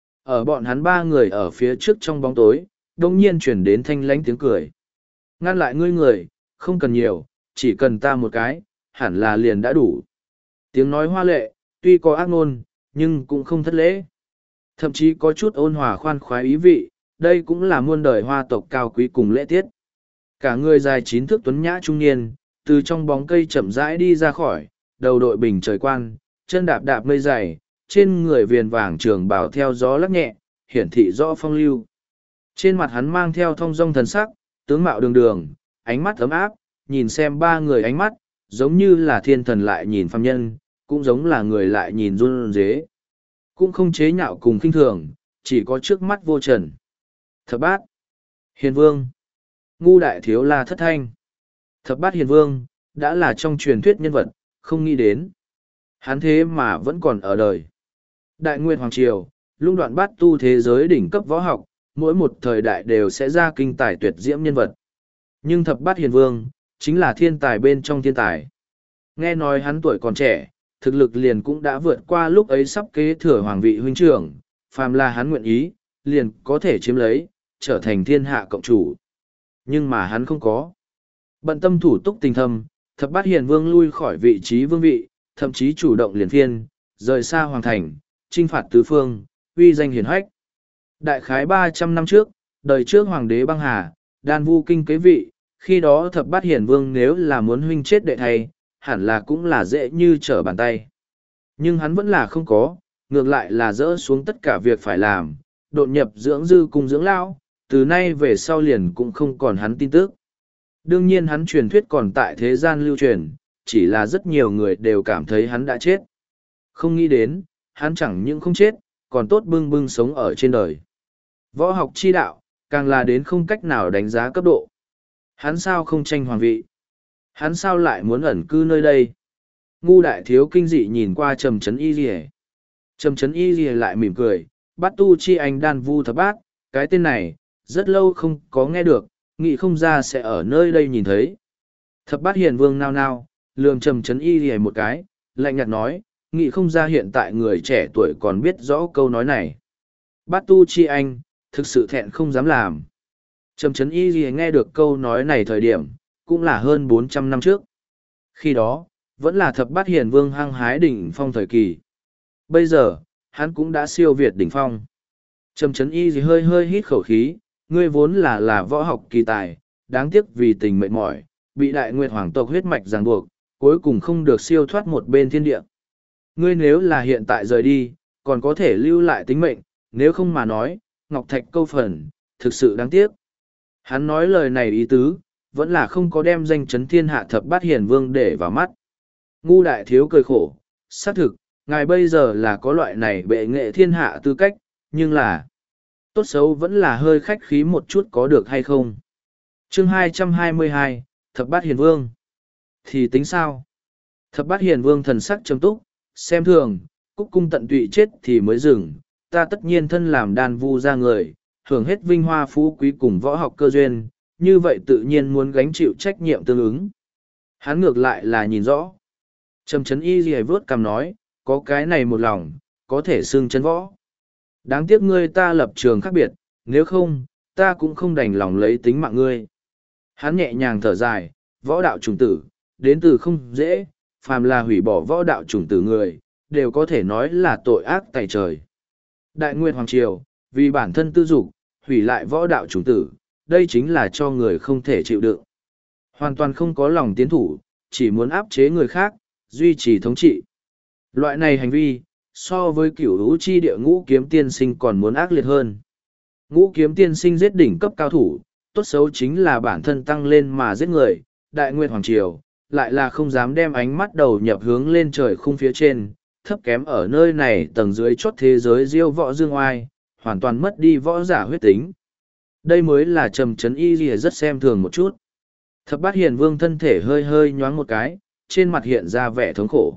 Ở bọn hắn ba người ở phía trước trong bóng tối, đông nhiên chuyển đến thanh lãnh tiếng cười. Ngăn lại ngươi người, không cần nhiều, chỉ cần ta một cái, hẳn là liền đã đủ. Tiếng nói hoa lệ, tuy có ác ngôn, nhưng cũng không thất lễ. Thậm chí có chút ôn hòa khoan khoái ý vị, đây cũng là muôn đời hoa tộc cao quý cùng lễ tiết. Cả người dài 9 thước tuấn nhã trung niên, từ trong bóng cây chậm rãi đi ra khỏi, đầu đội bình trời quan, chân đạp đạp mây dày, trên người viền vàng trường bào theo gió lắc nhẹ, hiển thị rõ phong lưu. Trên mặt hắn mang theo thong dong thần sắc, tướng mạo đường đường, ánh mắt ấm áp, nhìn xem ba người ánh mắt, giống như là thiên thần lại nhìn phàm nhân, cũng giống là người lại nhìn run rế. Cũng không chế nhạo cùng khinh thường, chỉ có trước mắt vô trần. Thập bát, hiền vương, ngu đại thiếu la thất thanh. Thập bát hiền vương, đã là trong truyền thuyết nhân vật, không nghĩ đến. Hắn thế mà vẫn còn ở đời. Đại Nguyên Hoàng Triều, lung đoạn bát tu thế giới đỉnh cấp võ học, mỗi một thời đại đều sẽ ra kinh tài tuyệt diễm nhân vật. Nhưng thập bát hiền vương, chính là thiên tài bên trong thiên tài. Nghe nói hắn tuổi còn trẻ, thực lực liền cũng đã vượt qua lúc ấy sắp kế thừa hoàng vị huynh trưởng, phàm là hắn nguyện ý, liền có thể chiếm lấy, trở thành thiên hạ cộng chủ. Nhưng mà hắn không có. Bận tâm thủ túc tình thâm, thập bát hiền vương lui khỏi vị trí vương vị, thậm chí chủ động liền phiên, rời xa hoàng thành, chinh phạt tứ phương, uy danh hiển hách. Đại khái 300 năm trước, đời trước hoàng đế băng hà, đan vu kinh kế vị, khi đó thập bát hiền vương nếu là muốn huynh chết đệ thay, hẳn là cũng là dễ như trở bàn tay. Nhưng hắn vẫn là không có, ngược lại là dỡ xuống tất cả việc phải làm, đột nhập dưỡng dư cung dưỡng lão, từ nay về sau liền cũng không còn hắn tin tức. Đương nhiên hắn truyền thuyết còn tại thế gian lưu truyền, chỉ là rất nhiều người đều cảm thấy hắn đã chết. Không nghĩ đến, hắn chẳng những không chết, còn tốt bưng bưng sống ở trên đời. Võ học chi đạo, càng là đến không cách nào đánh giá cấp độ. Hắn sao không tranh hoàng vị? Hắn sao lại muốn ẩn cư nơi đây? Ngu đại thiếu kinh dị nhìn qua trầm trấn y rìa. Trầm trấn y rìa lại mỉm cười, bát tu chi anh đan vu thập bát, cái tên này, rất lâu không có nghe được, nghĩ không ra sẽ ở nơi đây nhìn thấy. Thập bát hiền vương nao nao, lườm trầm trấn y rìa một cái, lạnh nhạt nói, nghĩ không ra hiện tại người trẻ tuổi còn biết rõ câu nói này. Bát tu chi anh, thực sự thẹn không dám làm. Trầm trấn y rìa nghe được câu nói này thời điểm, cũng là hơn 400 năm trước. Khi đó, vẫn là thập bát hiền vương hăng hái đỉnh phong thời kỳ. Bây giờ, hắn cũng đã siêu việt đỉnh phong. Trầm trấn y rìa hơi hơi hít khẩu khí, ngươi vốn là võ học kỳ tài, đáng tiếc vì tình mệt mỏi, bị đại nguyệt hoàng tộc huyết mạch ràng buộc, cuối cùng không được siêu thoát một bên thiên địa. Ngươi nếu là hiện tại rời đi, còn có thể lưu lại tính mệnh, nếu không mà nói, ngọc thạch câu phần, thực sự đáng tiếc. Hắn nói lời này ý tứ, vẫn là không có đem danh chấn thiên hạ thập bát hiền vương để vào mắt. Ngu đại thiếu cười khổ, xác thực, ngài bây giờ là có loại này bệ nghệ thiên hạ tư cách, nhưng là tốt xấu vẫn là hơi khách khí một chút có được hay không. Chương 222, Thập bát hiền vương. Thì tính sao? Thập bát hiền vương thần sắc trầm túc, xem thường, cúc cung tận tụy chết thì mới dừng, ta tất nhiên thân làm đàn vu ra người, hưởng hết vinh hoa phú quý cùng võ học cơ duyên, như vậy tự nhiên muốn gánh chịu trách nhiệm tương ứng. Hắn ngược lại là nhìn rõ. Trầm trấn y gì vớt cằm nói, có cái này một lòng, có thể xưng chân võ. Đáng tiếc ngươi ta lập trường khác biệt, nếu không, ta cũng không đành lòng lấy tính mạng ngươi. Hắn nhẹ nhàng thở dài, võ đạo trùng tử, đến từ không dễ, phàm là hủy bỏ võ đạo chủng tử người, đều có thể nói là tội ác tày trời. Đại Nguyệt Hoàng Triều, vì bản thân tư dục, hủy lại võ đạo chủng tử, đây chính là cho người không thể chịu đựng. Hoàn toàn không có lòng tiến thủ, chỉ muốn áp chế người khác, duy trì thống trị. Loại này hành vi, so với cửu hữu chi địa Ngũ Kiếm Tiên Sinh còn muốn ác liệt hơn. Ngũ Kiếm Tiên Sinh giết đỉnh cấp cao thủ, tốt xấu chính là bản thân tăng lên mà giết người, Đại Nguyệt Hoàng Triều, lại là không dám đem ánh mắt đầu nhập hướng lên trời khung phía trên, thấp kém ở nơi này tầng dưới chót thế giới diêu võ dương oai, hoàn toàn mất đi võ giả huyết tính. Đây mới là Trầm Trấn Y Lìa rất xem thường một chút. Thập Bát Hiền Vương thân thể hơi hơi nhoáng một cái, trên mặt hiện ra vẻ thống khổ.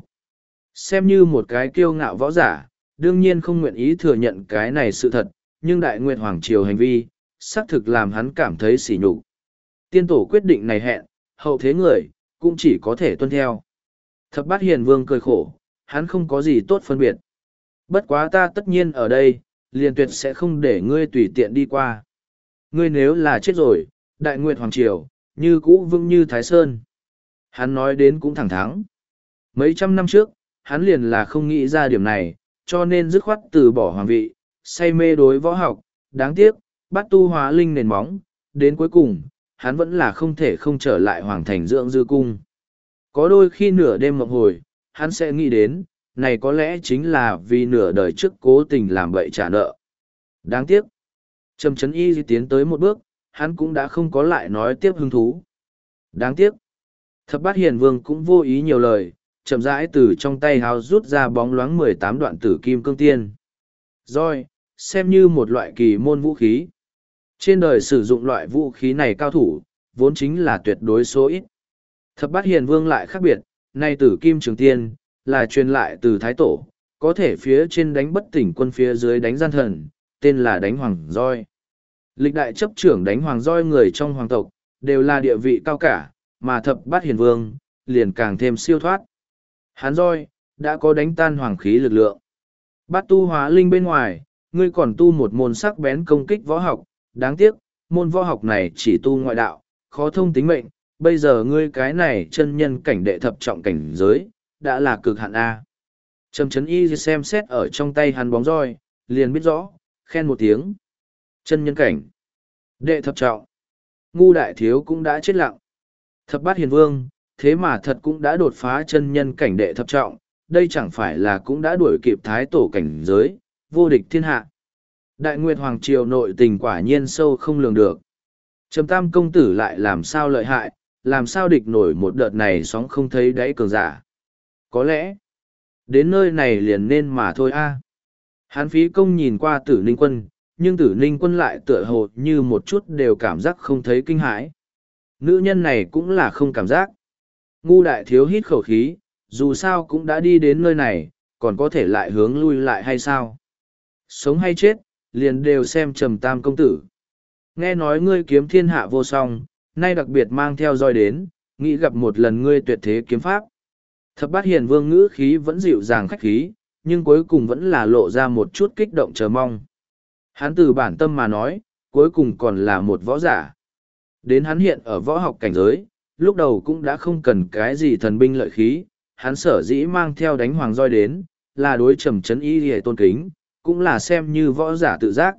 Xem như một cái kiêu ngạo võ giả, đương nhiên không nguyện ý thừa nhận cái này sự thật, nhưng Đại Nguyệt Hoàng Triều hành vi, xác thực làm hắn cảm thấy sỉ nhục. Tiên tổ quyết định này hẹn, hậu thế người, cũng chỉ có thể tuân theo. Thập Bát Hiền Vương cười khổ, hắn không có gì tốt phân biệt. Bất quá ta tất nhiên ở đây, liền tuyệt sẽ không để ngươi tùy tiện đi qua. Ngươi nếu là chết rồi, Đại Nguyệt Hoàng Triều, như cũ vững như Thái Sơn. Hắn nói đến cũng thẳng thắn. Mấy trăm năm trước, hắn liền là không nghĩ ra điểm này, cho nên dứt khoát từ bỏ hoàng vị, say mê đối võ học. Đáng tiếc, Bát tu hóa linh nền móng, đến cuối cùng, hắn vẫn là không thể không trở lại hoàng thành dưỡng dư cung. Có đôi khi nửa đêm mộng hồi, hắn sẽ nghĩ đến, này có lẽ chính là vì nửa đời trước cố tình làm bậy trả nợ. Đáng tiếc, Trầm Trấn Y tiến tới một bước, hắn cũng đã không có lại nói tiếp hứng thú. Đáng tiếc, Thập Bát Hiền Vương cũng vô ý nhiều lời, chậm rãi từ trong tay háo rút ra bóng loáng 18 đoạn tử kim cương tiên. Roi, xem như một loại kỳ môn vũ khí. Trên đời sử dụng loại vũ khí này cao thủ, vốn chính là tuyệt đối số ít. Thập Bát Hiền Vương lại khác biệt, nay tử kim trường tiên, là truyền lại từ Thái Tổ, có thể phía trên đánh bất tỉnh quân phía dưới đánh gian thần, tên là đánh hoàng roi. Lịch đại chấp trưởng đánh hoàng roi người trong hoàng tộc, đều là địa vị cao cả, mà Thập Bát Hiền Vương, liền càng thêm siêu thoát. Hán roi, đã có đánh tan hoàng khí lực lượng. Bát tu hóa linh bên ngoài, ngươi còn tu một môn sắc bén công kích võ học, đáng tiếc, môn võ học này chỉ tu ngoại đạo, khó thông tính mệnh, bây giờ ngươi cái này chân nhân cảnh đệ thập trọng cảnh giới, đã là cực hạn A. Trầm Trấn Y xem xét ở trong tay hắn bóng roi, liền biết rõ, khen một tiếng. Chân nhân cảnh. Đệ thập trọng. Ngu đại thiếu cũng đã chết lặng. Thập Bát Hiền Vương, thế mà thật cũng đã đột phá chân nhân cảnh đệ thập trọng, đây chẳng phải là cũng đã đuổi kịp Thái Tổ cảnh giới, vô địch thiên hạ. Đại Nguyệt Hoàng Triều nội tình quả nhiên sâu không lường được. Trầm Tam công tử lại làm sao lợi hại, làm sao địch nổi một đợt này sóng không thấy đáy cường giả. Có lẽ, đến nơi này liền nên mà thôi a. Hán phí công nhìn qua Tử Ninh Quân, nhưng Tử Ninh Quân lại tựa hồ như một chút đều cảm giác không thấy kinh hãi. Nữ nhân này cũng là không cảm giác. Ngu đại thiếu hít khẩu khí, dù sao cũng đã đi đến nơi này, còn có thể lại hướng lui lại hay sao? Sống hay chết, liền đều xem Trầm Tam công tử. Nghe nói ngươi kiếm thiên hạ vô song, nay đặc biệt mang theo roi đến, nghĩ gặp một lần ngươi tuyệt thế kiếm pháp. Thập Bát Hiền Vương ngữ khí vẫn dịu dàng khách khí, nhưng cuối cùng vẫn là lộ ra một chút kích động chờ mong. Hắn từ bản tâm mà nói, cuối cùng còn là một võ giả. Đến hắn hiện ở võ học cảnh giới, lúc đầu cũng đã không cần cái gì thần binh lợi khí, hắn sở dĩ mang theo đánh hoàng roi đến, là đối Trầm Trấn Y hề tôn kính, cũng là xem như võ giả tự giác.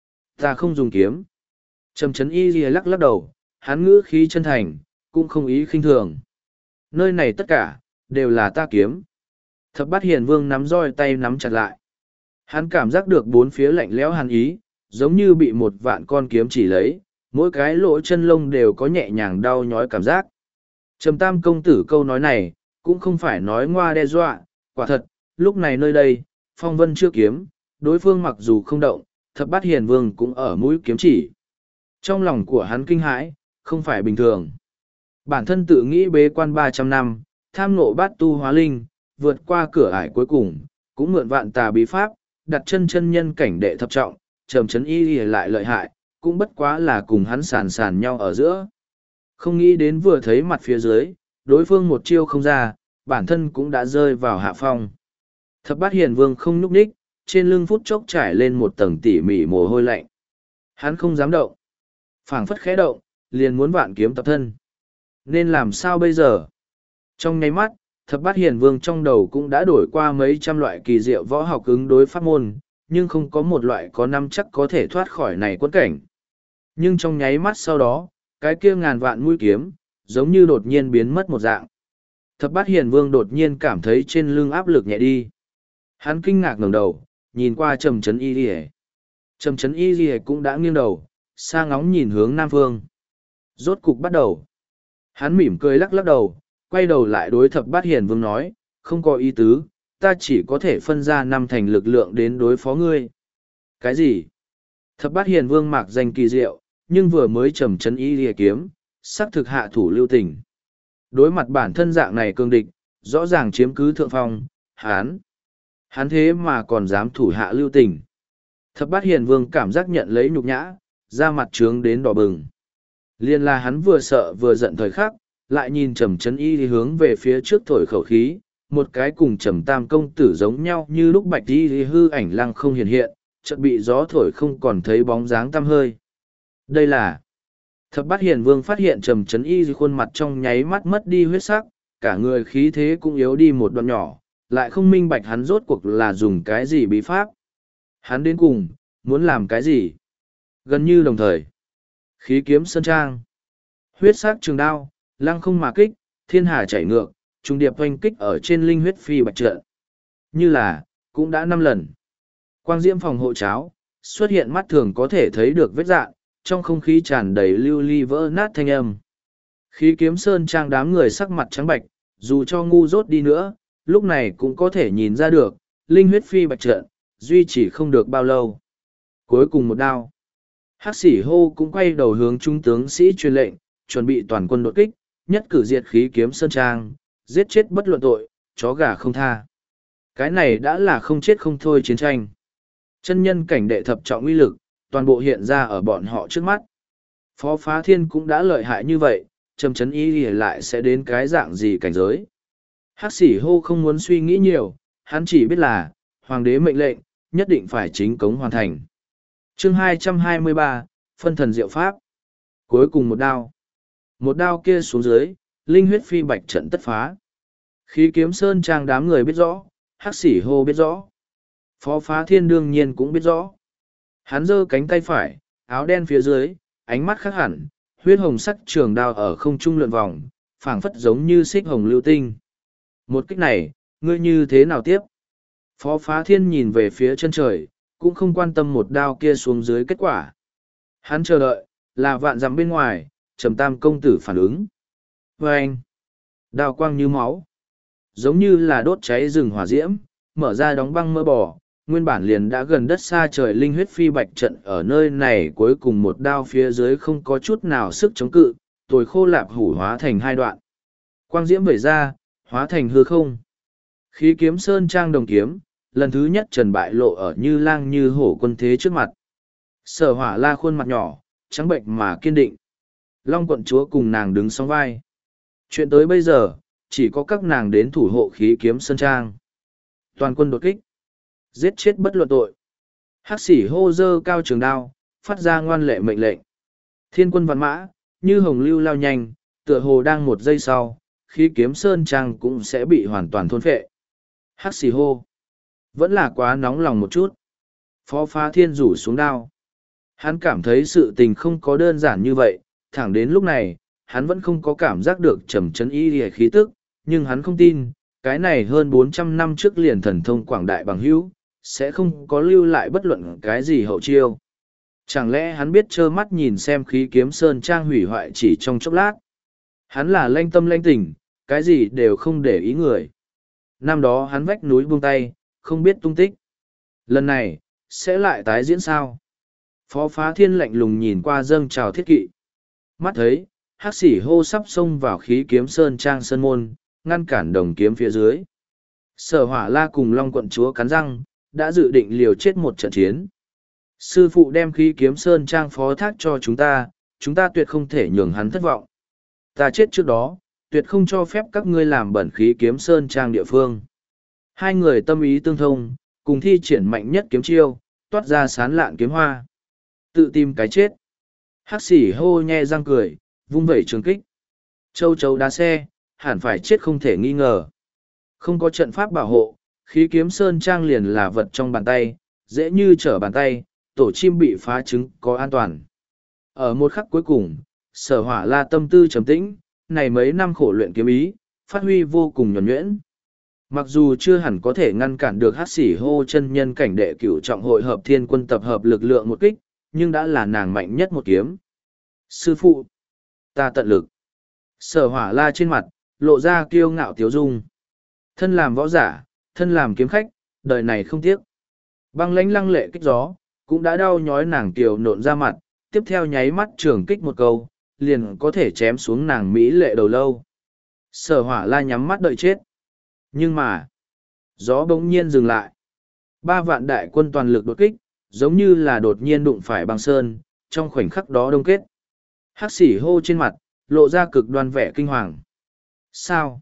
Ta không dùng kiếm. Trầm Trấn Y hề lắc lắc đầu, hắn ngữ khí chân thành, cũng không ý khinh thường. Nơi này tất cả, đều là ta kiếm. Thập Bát Hiền Vương nắm roi tay nắm chặt lại. Hắn cảm giác được bốn phía lạnh lẽo hàn ý, giống như bị một vạn con kiếm chỉ lấy, mỗi cái lỗ chân lông đều có nhẹ nhàng đau nhói cảm giác. Trầm Tam công tử câu nói này, cũng không phải nói ngoa đe dọa, quả thật, lúc này nơi đây, phong vân chưa kiếm, đối phương mặc dù không động, Thập Bát Hiền Vương cũng ở mũi kiếm chỉ. Trong lòng của hắn kinh hãi, không phải bình thường. Bản thân tự nghĩ bế quan 300 năm, tham ngộ bát tu hóa linh, vượt qua cửa ải cuối cùng, cũng mượn vạn tà bí pháp, đặt chân chân nhân cảnh đệ thập trọng, Trầm Trấn Y lại lợi hại, cũng bất quá là cùng hắn sàn sàn nhau ở giữa. Không nghĩ đến vừa thấy mặt phía dưới, đối phương một chiêu không ra, bản thân cũng đã rơi vào hạ phong. Thập Bát Hiền Vương không nhúc nhích, trên lưng phút chốc trải lên một tầng tỉ mỉ mồ hôi lạnh. Hắn không dám động. Phảng phất khẽ động, liền muốn vạn kiếm tập thân. Nên làm sao bây giờ? Trong nháy mắt, Thập bát hiền vương trong đầu cũng đã đổi qua mấy trăm loại kỳ diệu võ học ứng đối pháp môn, nhưng không có một loại có năm chắc có thể thoát khỏi này quẫn cảnh. Nhưng trong nháy mắt sau đó, cái kia ngàn vạn mũi kiếm, giống như đột nhiên biến mất một dạng. Thập bát hiền vương đột nhiên cảm thấy trên lưng áp lực nhẹ đi. Hắn kinh ngạc ngẩng đầu, nhìn qua Trầm Trấn Y Lìa. Trầm Trấn Y Lìa cũng đã nghiêng đầu, sa ngóng nhìn hướng Nam Phương. Rốt cục bắt đầu. Hắn mỉm cười lắc lắc đầu, quay đầu lại đối thập bát hiền vương nói, không có ý tứ, ta chỉ có thể phân ra năm thành lực lượng đến đối phó ngươi. Cái gì? Thập bát hiền vương mạc danh kỳ diệu, nhưng vừa mới Trầm Trấn Y Lìa kiếm, sắc thực hạ thủ lưu tình. Đối mặt bản thân dạng này cương địch, rõ ràng chiếm cứ thượng phong, hắn thế mà còn dám thủ hạ lưu tình. Thập bát hiền vương cảm giác nhận lấy nhục nhã, da mặt trướng đến đỏ bừng. Liên là hắn vừa sợ vừa giận thời khắc, lại nhìn Trầm Trấn Y thì hướng về phía trước thổi khẩu khí, một cái cùng Trầm Tam công tử giống nhau như lúc Bạch Y thì hư ảnh lăng không hiện, chợt bị gió thổi không còn thấy bóng dáng tăm hơi. Đây là Thập bát hiền vương phát hiện Trầm Trấn Y khuôn mặt trong nháy mắt mất đi huyết sắc, cả người khí thế cũng yếu đi một đoạn nhỏ, lại không minh bạch hắn rốt cuộc là dùng cái gì bí pháp. Hắn đến cùng, muốn làm cái gì? Gần như đồng thời. Khí kiếm sơn trang. Huyết sắc trường đao, lăng không mà kích, thiên hà chảy ngược, trùng điệp oanh kích ở trên linh huyết phi bạch trận. Như là, cũng đã 5 lần. Quang diễm phòng hộ cháo, xuất hiện mắt thường có thể thấy được vết dạng, trong không khí tràn đầy lưu ly vỡ nát thanh âm. Khí kiếm sơn trang đám người sắc mặt trắng bạch, dù cho ngu dốt đi nữa, lúc này cũng có thể nhìn ra được, linh huyết phi bạch trận, duy trì không được bao lâu. Cuối cùng một đao. Hắc Sĩ Hô cũng quay đầu hướng trung tướng sĩ truyền lệnh, chuẩn bị toàn quân đột kích, nhất cử diệt khí kiếm sơn trang, giết chết bất luận tội, chó gà không tha. Cái này đã là không chết không thôi chiến tranh. Chân nhân cảnh đệ thập trọng uy lực, toàn bộ hiện ra ở bọn họ trước mắt. Phó Phá Thiên cũng đã lợi hại như vậy, Trầm Trấn Y lại sẽ đến cái dạng gì cảnh giới. Hắc Sĩ Hô không muốn suy nghĩ nhiều, hắn chỉ biết là, hoàng đế mệnh lệnh, nhất định phải chính cống hoàn thành. Chương 223, Phân thần diệu pháp. Cuối cùng một đao. Một đao kia xuống dưới, linh huyết phi bạch trận tất phá. Khí kiếm sơn trang đám người biết rõ, Hắc Sĩ Hô biết rõ. Phó Phá Thiên đương nhiên cũng biết rõ. Hắn giơ cánh tay phải, áo đen phía dưới, ánh mắt khác hẳn, huyết hồng sắc trường đao ở không trung lượn vòng, phảng phất giống như xích hồng lưu tinh. Một kích này, ngươi như thế nào tiếp? Phó Phá Thiên nhìn về phía chân trời, cũng không quan tâm một đao kia xuống dưới kết quả. Hắn chờ đợi, là vạn dặm bên ngoài, Trầm Tam công tử phản ứng. Và anh, đao quang như máu, giống như là đốt cháy rừng hỏa diễm, mở ra đóng băng mơ bò, nguyên bản liền đã gần đất xa trời linh huyết phi bạch trận ở nơi này cuối cùng một đao phía dưới không có chút nào sức chống cự, tồi khô lạp hủ hóa thành hai đoạn. Quang diễm vẩy ra, hóa thành hư không. Khí kiếm sơn trang đồng kiếm, lần thứ nhất trần bại lộ ở như lang như hổ quân thế trước mặt. Sở Hỏa La khuôn mặt nhỏ, trắng bệnh mà kiên định. Long quận chúa cùng nàng đứng song vai. Chuyện tới bây giờ, chỉ có các nàng đến thủ hộ khí kiếm sơn trang. Toàn quân đột kích. Giết chết bất luận tội. Hắc Sĩ Hô dơ cao trường đao, phát ra ngoan lệ mệnh lệnh. Thiên quân vạn mã, như hồng lưu lao nhanh, tựa hồ đang một giây sau, khí kiếm sơn trang cũng sẽ bị hoàn toàn thôn phệ. Hắc Sĩ Hô. Vẫn là quá nóng lòng một chút. Phó Phá Thiên rủ xuống đao. Hắn cảm thấy sự tình không có đơn giản như vậy, thẳng đến lúc này, hắn vẫn không có cảm giác được Trầm Trấn Y hề khí tức, nhưng hắn không tin, cái này hơn 400 năm trước liền thần thông quảng đại bằng hữu, sẽ không có lưu lại bất luận cái gì hậu chiêu. Chẳng lẽ hắn biết trơ mắt nhìn xem khí kiếm sơn trang hủy hoại chỉ trong chốc lát? Hắn là lanh tâm lanh tình, cái gì đều không để ý người. Năm đó hắn vách núi buông tay, không biết tung tích. Lần này, sẽ lại tái diễn sao? Phó Phá Thiên lạnh lùng nhìn qua dâng trào thiết kỵ. Mắt thấy, Hắc Sĩ Hô sắp xông vào khí kiếm sơn trang sơn môn, ngăn cản đồng kiếm phía dưới. Sở Hỏa La cùng Long quận chúa cắn răng, đã dự định liều chết một trận chiến. Sư phụ đem khí kiếm sơn trang phó thác cho chúng ta tuyệt không thể nhường hắn thất vọng. Ta chết trước đó, tuyệt không cho phép các ngươi làm bẩn khí kiếm sơn trang địa phương. Hai người tâm ý tương thông, cùng thi triển mạnh nhất kiếm chiêu, toát ra sán lạn kiếm hoa. Tự tìm cái chết. Hắc Sĩ Hô nhe răng cười, vung vẩy trường kích. Châu chấu đá xe, hẳn phải chết không thể nghi ngờ. Không có trận pháp bảo hộ, khí kiếm sơn trang liền là vật trong bàn tay, dễ như trở bàn tay, tổ chim bị phá trứng có an toàn. Ở một khắc cuối cùng, Sở Hỏa La tâm tư trầm tĩnh, này mấy năm khổ luyện kiếm ý, phát huy vô cùng nhuần nhuyễn. Mặc dù chưa hẳn có thể ngăn cản được Hắc Xỉ Hô chân nhân cảnh đệ cửu trọng hội hợp thiên quân tập hợp lực lượng một kích, nhưng đã là nàng mạnh nhất một kiếm. Sư phụ, ta tận lực. Sở Hỏa La trên mặt, lộ ra kiêu ngạo tiếu dung. Thân làm võ giả, thân làm kiếm khách, đời này không tiếc. Băng lãnh lăng lệ kích gió, cũng đã đau nhói nàng kiều nộn ra mặt, tiếp theo nháy mắt trường kích một câu, liền có thể chém xuống nàng mỹ lệ đầu lâu. Sở Hỏa La nhắm mắt đợi chết. Nhưng mà, gió bỗng nhiên dừng lại. 3 vạn đại quân toàn lực đột kích, giống như là đột nhiên đụng phải băng sơn, trong khoảnh khắc đó đông kết. Hắc Xỉ Hô trên mặt, lộ ra cực đoan vẻ kinh hoàng. Sao?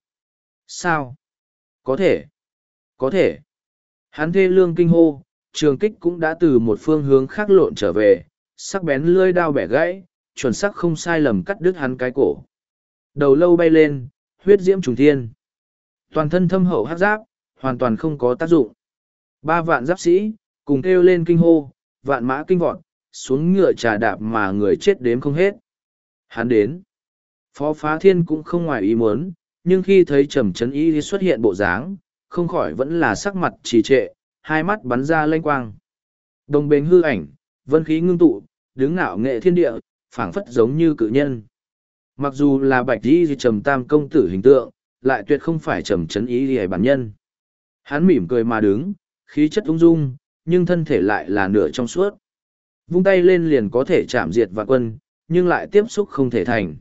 Sao? Có thể. Có thể. Hắn thê lương kinh hô, trường kích cũng đã từ một phương hướng khác lộn trở về, sắc bén lưỡi đao bẻ gãy, chuẩn xác không sai lầm cắt đứt hắn cái cổ. Đầu lâu bay lên, huyết diễm trùng thiên. Toàn thân thâm hậu hắc giáp, hoàn toàn không có tác dụng. 3 vạn giáp sĩ, cùng kêu lên kinh hô, vạn mã kinh vọt, xuống ngựa trà đạp mà người chết đếm không hết. Hắn đến. Phó Phá Thiên cũng không ngoài ý muốn, nhưng khi thấy Trầm Chấn Y xuất hiện bộ dáng, không khỏi vẫn là sắc mặt trì trệ, hai mắt bắn ra lanh quang. Đồng bền hư ảnh, vân khí ngưng tụ, đứng ngạo nghệ thiên địa, phảng phất giống như cự nhân. Mặc dù là Bạch Y Trầm Tam công tử hình tượng, lại tuyệt không phải Trầm Chấn Y bản nhân. Hắn mỉm cười mà đứng, khí chất ung dung, nhưng thân thể lại là nửa trong suốt. Vung tay lên liền có thể chạm diệt vạn quân, nhưng lại tiếp xúc không thể thành.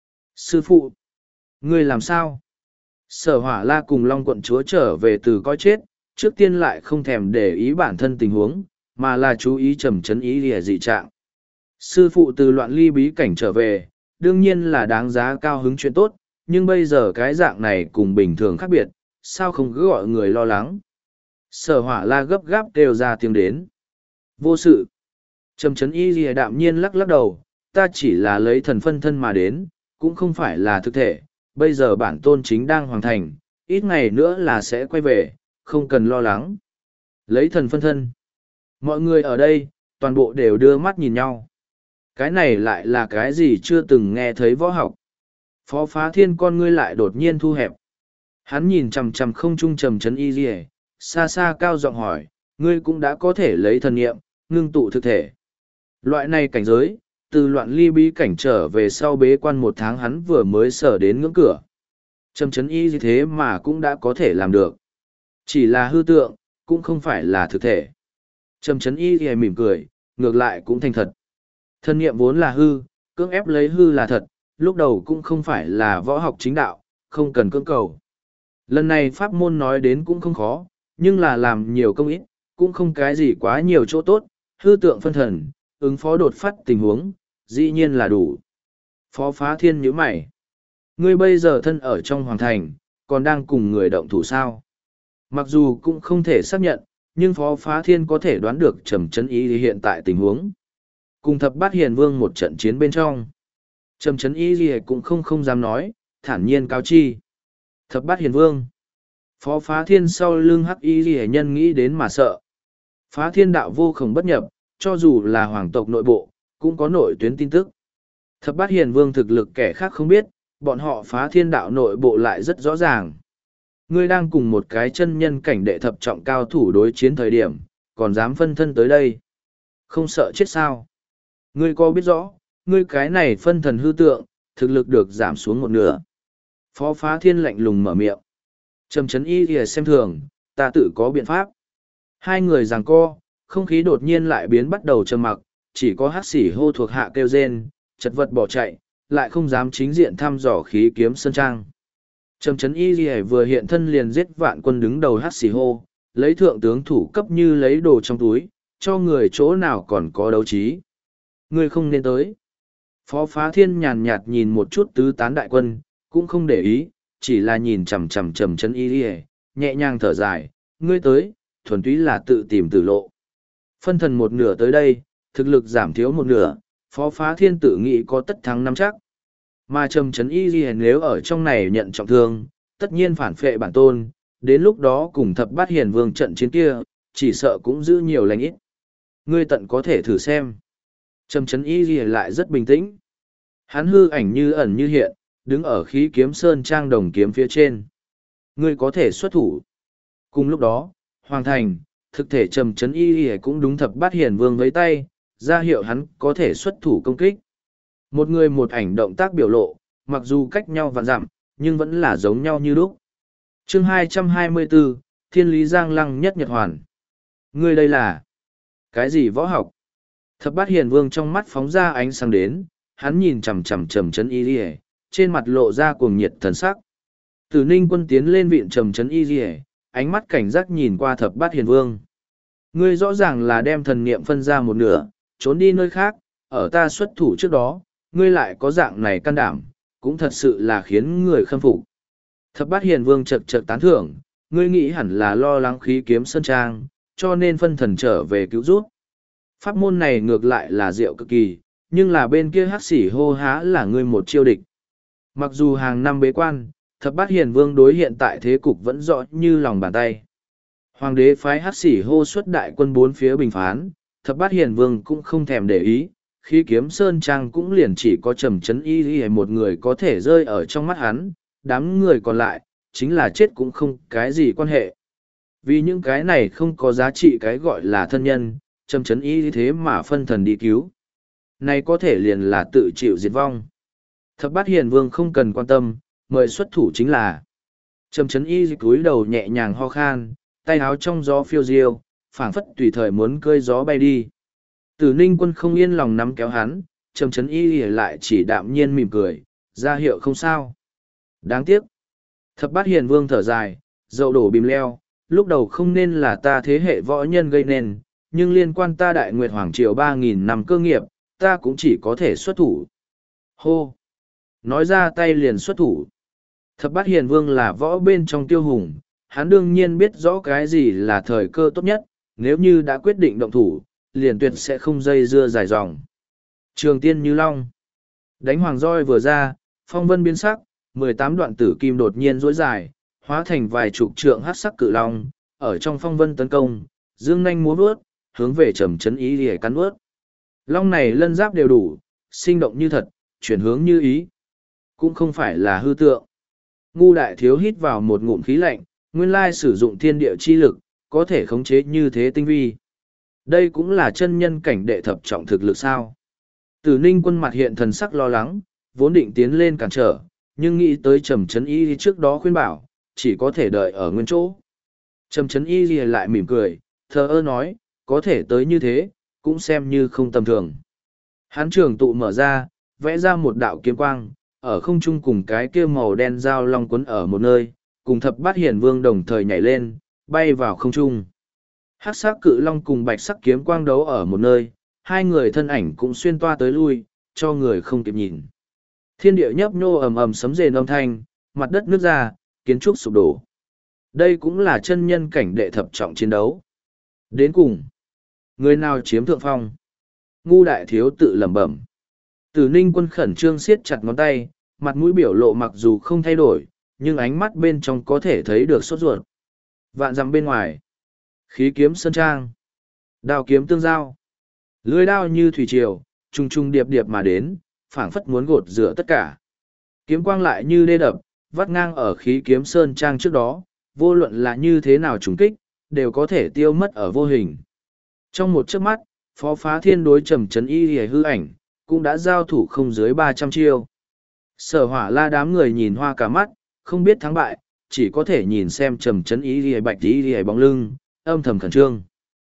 Sư phụ, ngươi làm sao? Sở Hỏa La cùng Long quận chúa trở về từ coi chết, trước tiên lại không thèm để ý bản thân tình huống, mà là chú ý Trầm Chấn Y lìa dị trạng. Sư phụ từ loạn ly bí cảnh trở về, đương nhiên là đáng giá cao hứng chuyện tốt, nhưng bây giờ cái dạng này cùng bình thường khác biệt, sao không cứ gọi người lo lắng? Sở Hỏa La gấp gáp kêu ra tiếng đến. Vô sự. Trầm Chấn Y lìa đạm nhiên lắc lắc đầu, ta chỉ là lấy thần phân thân mà đến, cũng không phải là thực thể, bây giờ bản tôn chính đang hoàn thành, ít ngày nữa là sẽ quay về, không cần lo lắng. Lấy thần phân thân. Mọi người ở đây, toàn bộ đều đưa mắt nhìn nhau. Cái này lại là cái gì chưa từng nghe thấy võ học. Phó Phá Thiên con ngươi lại đột nhiên thu hẹp. Hắn nhìn chằm chằm không trung Trầm Chấn Y lìa, xa xa cao giọng hỏi, ngươi cũng đã có thể lấy thần nghiệm, ngưng tụ thực thể. Loại này cảnh giới, từ loạn ly bí cảnh trở về sau bế quan 1 tháng hắn vừa mới sở đến ngưỡng cửa. Trầm Chấn Y như thế mà cũng đã có thể làm được. Chỉ là hư tượng, cũng không phải là thực thể. Trầm Chấn Y thì mỉm cười, ngược lại cũng thành thật. Thân nghiệm vốn là hư, cưỡng ép lấy hư là thật, lúc đầu cũng không phải là võ học chính đạo, không cần cưỡng cầu. Lần này pháp môn nói đến cũng không khó, nhưng là làm nhiều công ít, cũng không cái gì quá nhiều chỗ tốt, hư tượng phân thần, ứng phó đột phát tình huống, dĩ nhiên là đủ. Phó Phá Thiên nhíu mày. Ngươi bây giờ thân ở trong hoàng thành, còn đang cùng người động thủ sao? Mặc dù cũng không thể xác nhận, nhưng Phó Phá Thiên có thể đoán được Trầm Chấn Y hiện tại tình huống. Cùng Thập Bát Hiền Vương một trận chiến bên trong. Trầm Chấn Y cũng không dám nói, thản nhiên cáo chi. Thập Bát Hiền Vương. Phó Phá Thiên sau lưng Hắc Y nhân nghĩ đến mà sợ. Phá Thiên đạo vô khổng bất nhập, cho dù là hoàng tộc nội bộ, cũng có nội tuyến tin tức. Thập Bát Hiền Vương thực lực kẻ khác không biết, bọn họ Phá Thiên đạo nội bộ lại rất rõ ràng. Ngươi đang cùng một cái chân nhân cảnh đệ thập trọng cao thủ đối chiến thời điểm, còn dám phân thân tới đây. Không sợ chết sao? Ngươi có biết rõ, ngươi cái này phân thần hư tượng, thực lực được giảm xuống 1/2. Phó Phá Thiên lạnh lùng mở miệng. Trầm Chấn Y thì xem thường, ta tự có biện pháp. Hai người giằng co, không khí đột nhiên lại biến bắt đầu trầm mặc, chỉ có Hắc Xỉ Hô thuộc hạ kêu rên, chật vật bỏ chạy, lại không dám chính diện thăm dò khí kiếm sơn trang. Trầm Chấn Y Lì vừa hiện thân liền giết vạn quân đứng đầu Hắc Xỉ Hô, lấy thượng tướng thủ cấp như lấy đồ trong túi, cho người chỗ nào còn có đấu trí. Người không nên tới. Phó Phá Thiên nhàn nhạt nhìn một chút tứ tán đại quân, cũng không để ý, chỉ là nhìn chằm chằm Trầm Chấn Y Lì, nhẹ nhàng thở dài, ngươi tới, thuần túy là tự tìm tử lộ. Phân thần 1/2 tới đây, thực lực giảm thiếu 1/2, Phó Phá Thiên tự nghĩ có tất thắng năm chắc. Mà Trầm Chấn Y Lì nếu ở trong này nhận trọng thương, tất nhiên phản phệ bản tôn, đến lúc đó cùng thập bát hiền vương trận chiến kia, chỉ sợ cũng giữ nhiều lành ít. Ngươi tận có thể thử xem. Trầm Trấn Y Lìa lại rất bình tĩnh. Hắn hư ảnh như ẩn như hiện, đứng ở khí kiếm sơn trang đồng kiếm phía trên. Ngươi có thể xuất thủ. Cùng lúc đó, Hoàng Thành, thực thể Trầm Trấn Y Lìa cũng đúng thập bát hiền vương với tay, ra hiệu hắn có thể xuất thủ công kích. Một người một ảnh động tác biểu lộ, mặc dù cách nhau vạn dặm, nhưng vẫn là giống nhau như lúc. Chương 224, Thiên Lý Giang Lăng nhất nhật hoàn. Ngươi đây là cái gì võ học? Thập bát hiền vương trong mắt phóng ra ánh sáng đến, hắn nhìn chằm chằm Trầm Trấn Y Lìa, trên mặt lộ ra cuồng nhiệt thần sắc. Tử Ninh Quân tiến lên viện Trầm Trấn Y Lìa, ánh mắt cảnh giác nhìn qua thập bát hiền vương. Ngươi rõ ràng là đem thần niệm phân ra một nửa, trốn đi nơi khác, ở ta xuất thủ trước đó, ngươi lại có dạng này can đảm, cũng thật sự là khiến người khâm phục. Thập bát hiền vương chật chật tán thưởng, ngươi nghĩ hẳn là lo lắng khí kiếm sơn trang, cho nên phân thần trở về cứu rút. Pháp môn này ngược lại là diệu cực kỳ, nhưng là bên kia hắc xỉ hô há là ngươi một chiêu địch. Mặc dù hàng năm bế quan, thập bát hiền vương đối hiện tại thế cục vẫn rõ như lòng bàn tay. Hoàng đế phái hắc xỉ hô xuất đại quân bốn phía bình phán, thập bát hiền vương cũng không thèm để ý, khí kiếm sơn trang cũng liền chỉ có Trầm Trấn Y Lìa một người có thể rơi ở trong mắt hắn, đám người còn lại, chính là chết cũng không cái gì quan hệ. Vì những cái này không có giá trị cái gọi là thân nhân, Trầm Trấn Y thế mà phân thần đi cứu. Này có thể liền là tự chịu diệt vong. Thập bát hiền vương không cần quan tâm, mời xuất thủ chính là. Trầm Trấn Y cúi đầu nhẹ nhàng ho khan, tay áo trong gió phiêu diêu, phảng phất tùy thời muốn cơi gió bay đi. Tử Ninh Quân không yên lòng nắm kéo hắn, Trầm Trấn Y lại chỉ đạm nhiên mỉm cười, ra hiệu không sao. Đáng tiếc. Thập bát hiền vương thở dài, dậu đổ bìm leo, lúc đầu không nên là ta thế hệ võ nhân gây nên, nhưng liên quan ta Đại Nguyệt Hoàng Triều 3.000 năm cơ nghiệp, ta cũng chỉ có thể xuất thủ. Hô! Nói ra tay liền xuất thủ. Thập bát hiền vương là võ bên trong tiêu hùng, hắn đương nhiên biết rõ cái gì là thời cơ tốt nhất, nếu như đã quyết định động thủ, liền tuyệt sẽ không dây dưa dài dòng. Trường tiên như long. Đánh hoàng roi vừa ra, phong vân biến sắc, 18 đoạn tử kim đột nhiên rỗi dài, hóa thành vài chục trượng hắc sắc cự long, ở trong phong vân tấn công, dương nanh múa vớt, hướng về Trầm Trấn Y Lìa cắn vớt. Long này lân giáp đều đủ, sinh động như thật, chuyển hướng như ý. Cũng không phải là hư tượng. Ngu đại thiếu hít vào một ngụm khí lạnh, nguyên lai sử dụng thiên địa chi lực, có thể khống chế như thế tinh vi. Đây cũng là chân nhân cảnh đệ thập trọng thực lực sao. Tử Ninh Quân mặt hiện thần sắc lo lắng, vốn định tiến lên cản trở, nhưng nghĩ tới Trầm Trấn Y trước đó khuyên bảo, chỉ có thể đợi ở nguyên chỗ. Trầm Trấn Y lại mỉm cười, thờ ơ nói, có thể tới như thế, cũng xem như không tầm thường. Hán trường tụ mở ra, vẽ ra một đạo kiếm quang, ở không trung cùng cái kia màu đen dao long quấn ở một nơi, cùng thập bát hiền vương đồng thời nhảy lên, bay vào không trung. Hắc sắc cự long cùng bạch sắc kiếm quang đấu ở một nơi, hai người thân ảnh cũng xuyên toa tới lui, cho người không kịp nhìn. Thiên địa nhấp nhô ầm ầm sấm rền âm thanh, mặt đất nứt ra, kiến trúc sụp đổ. Đây cũng là chân nhân cảnh đệ thập trọng chiến đấu. Đến cùng, người nào chiếm thượng phong? Ngu đại thiếu tự lẩm bẩm. Tử Ninh Quân khẩn trương siết chặt ngón tay, mặt mũi biểu lộ mặc dù không thay đổi, nhưng ánh mắt bên trong có thể thấy được sốt ruột. Vạn dặm bên ngoài, khí kiếm sơn trang, đao kiếm tương giao, lưỡi đao như thủy triều, trùng trùng điệp điệp mà đến, phảng phất muốn gột rửa tất cả. Kiếm quang lại như đê đập, vắt ngang ở khí kiếm sơn trang trước đó, vô luận là như thế nào trùng kích, đều có thể tiêu mất ở vô hình. Trong một chớp mắt, Phó Phá Thiên đối Trầm Trấn Y hư ảnh, cũng đã giao thủ không dưới 300 chiêu. Sở Hỏa La đám người nhìn hoa cả mắt, không biết thắng bại, chỉ có thể nhìn xem Trầm Trấn Y bạch y bóng lưng, âm thầm khẩn trương.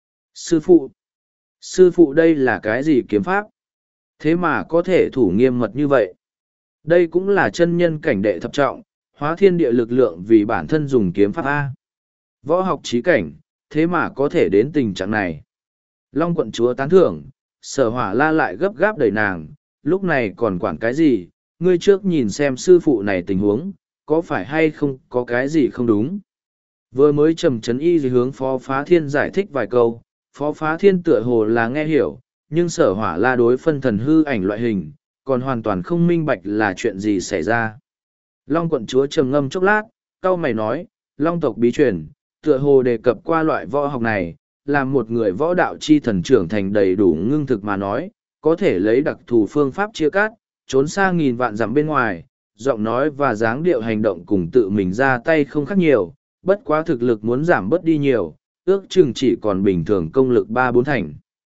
Sư phụ đây là cái gì kiếm pháp? Thế mà có thể thủ nghiêm mật như vậy. Đây cũng là chân nhân cảnh đệ thập trọng, hóa thiên địa lực lượng vì bản thân dùng kiếm pháp A. Võ học trí cảnh, thế mà có thể đến tình trạng này. Long quận chúa tán thưởng, Sở Hỏa La lại gấp gáp đẩy nàng, lúc này còn quản cái gì, ngươi trước nhìn xem sư phụ này tình huống, có phải hay không có cái gì không đúng. Vừa mới Trầm Trấn Y hướng Phó Phá Thiên giải thích vài câu, Phó Phá Thiên tựa hồ là nghe hiểu, nhưng Sở Hỏa La đối phân thần hư ảnh loại hình, còn hoàn toàn không minh bạch là chuyện gì xảy ra. Long quận chúa trầm ngâm chốc lát, cau mày nói, Long tộc bí truyền, tựa hồ đề cập qua loại võ học này, là một người võ đạo chi thần trưởng thành đầy đủ ngưng thực mà nói, có thể lấy đặc thù phương pháp chia cắt, trốn xa nghìn vạn dặm bên ngoài, giọng nói và dáng điệu hành động cùng tự mình ra tay không khác nhiều, bất quá thực lực muốn giảm bớt đi nhiều, ước chừng chỉ còn bình thường công lực 3-4 thành.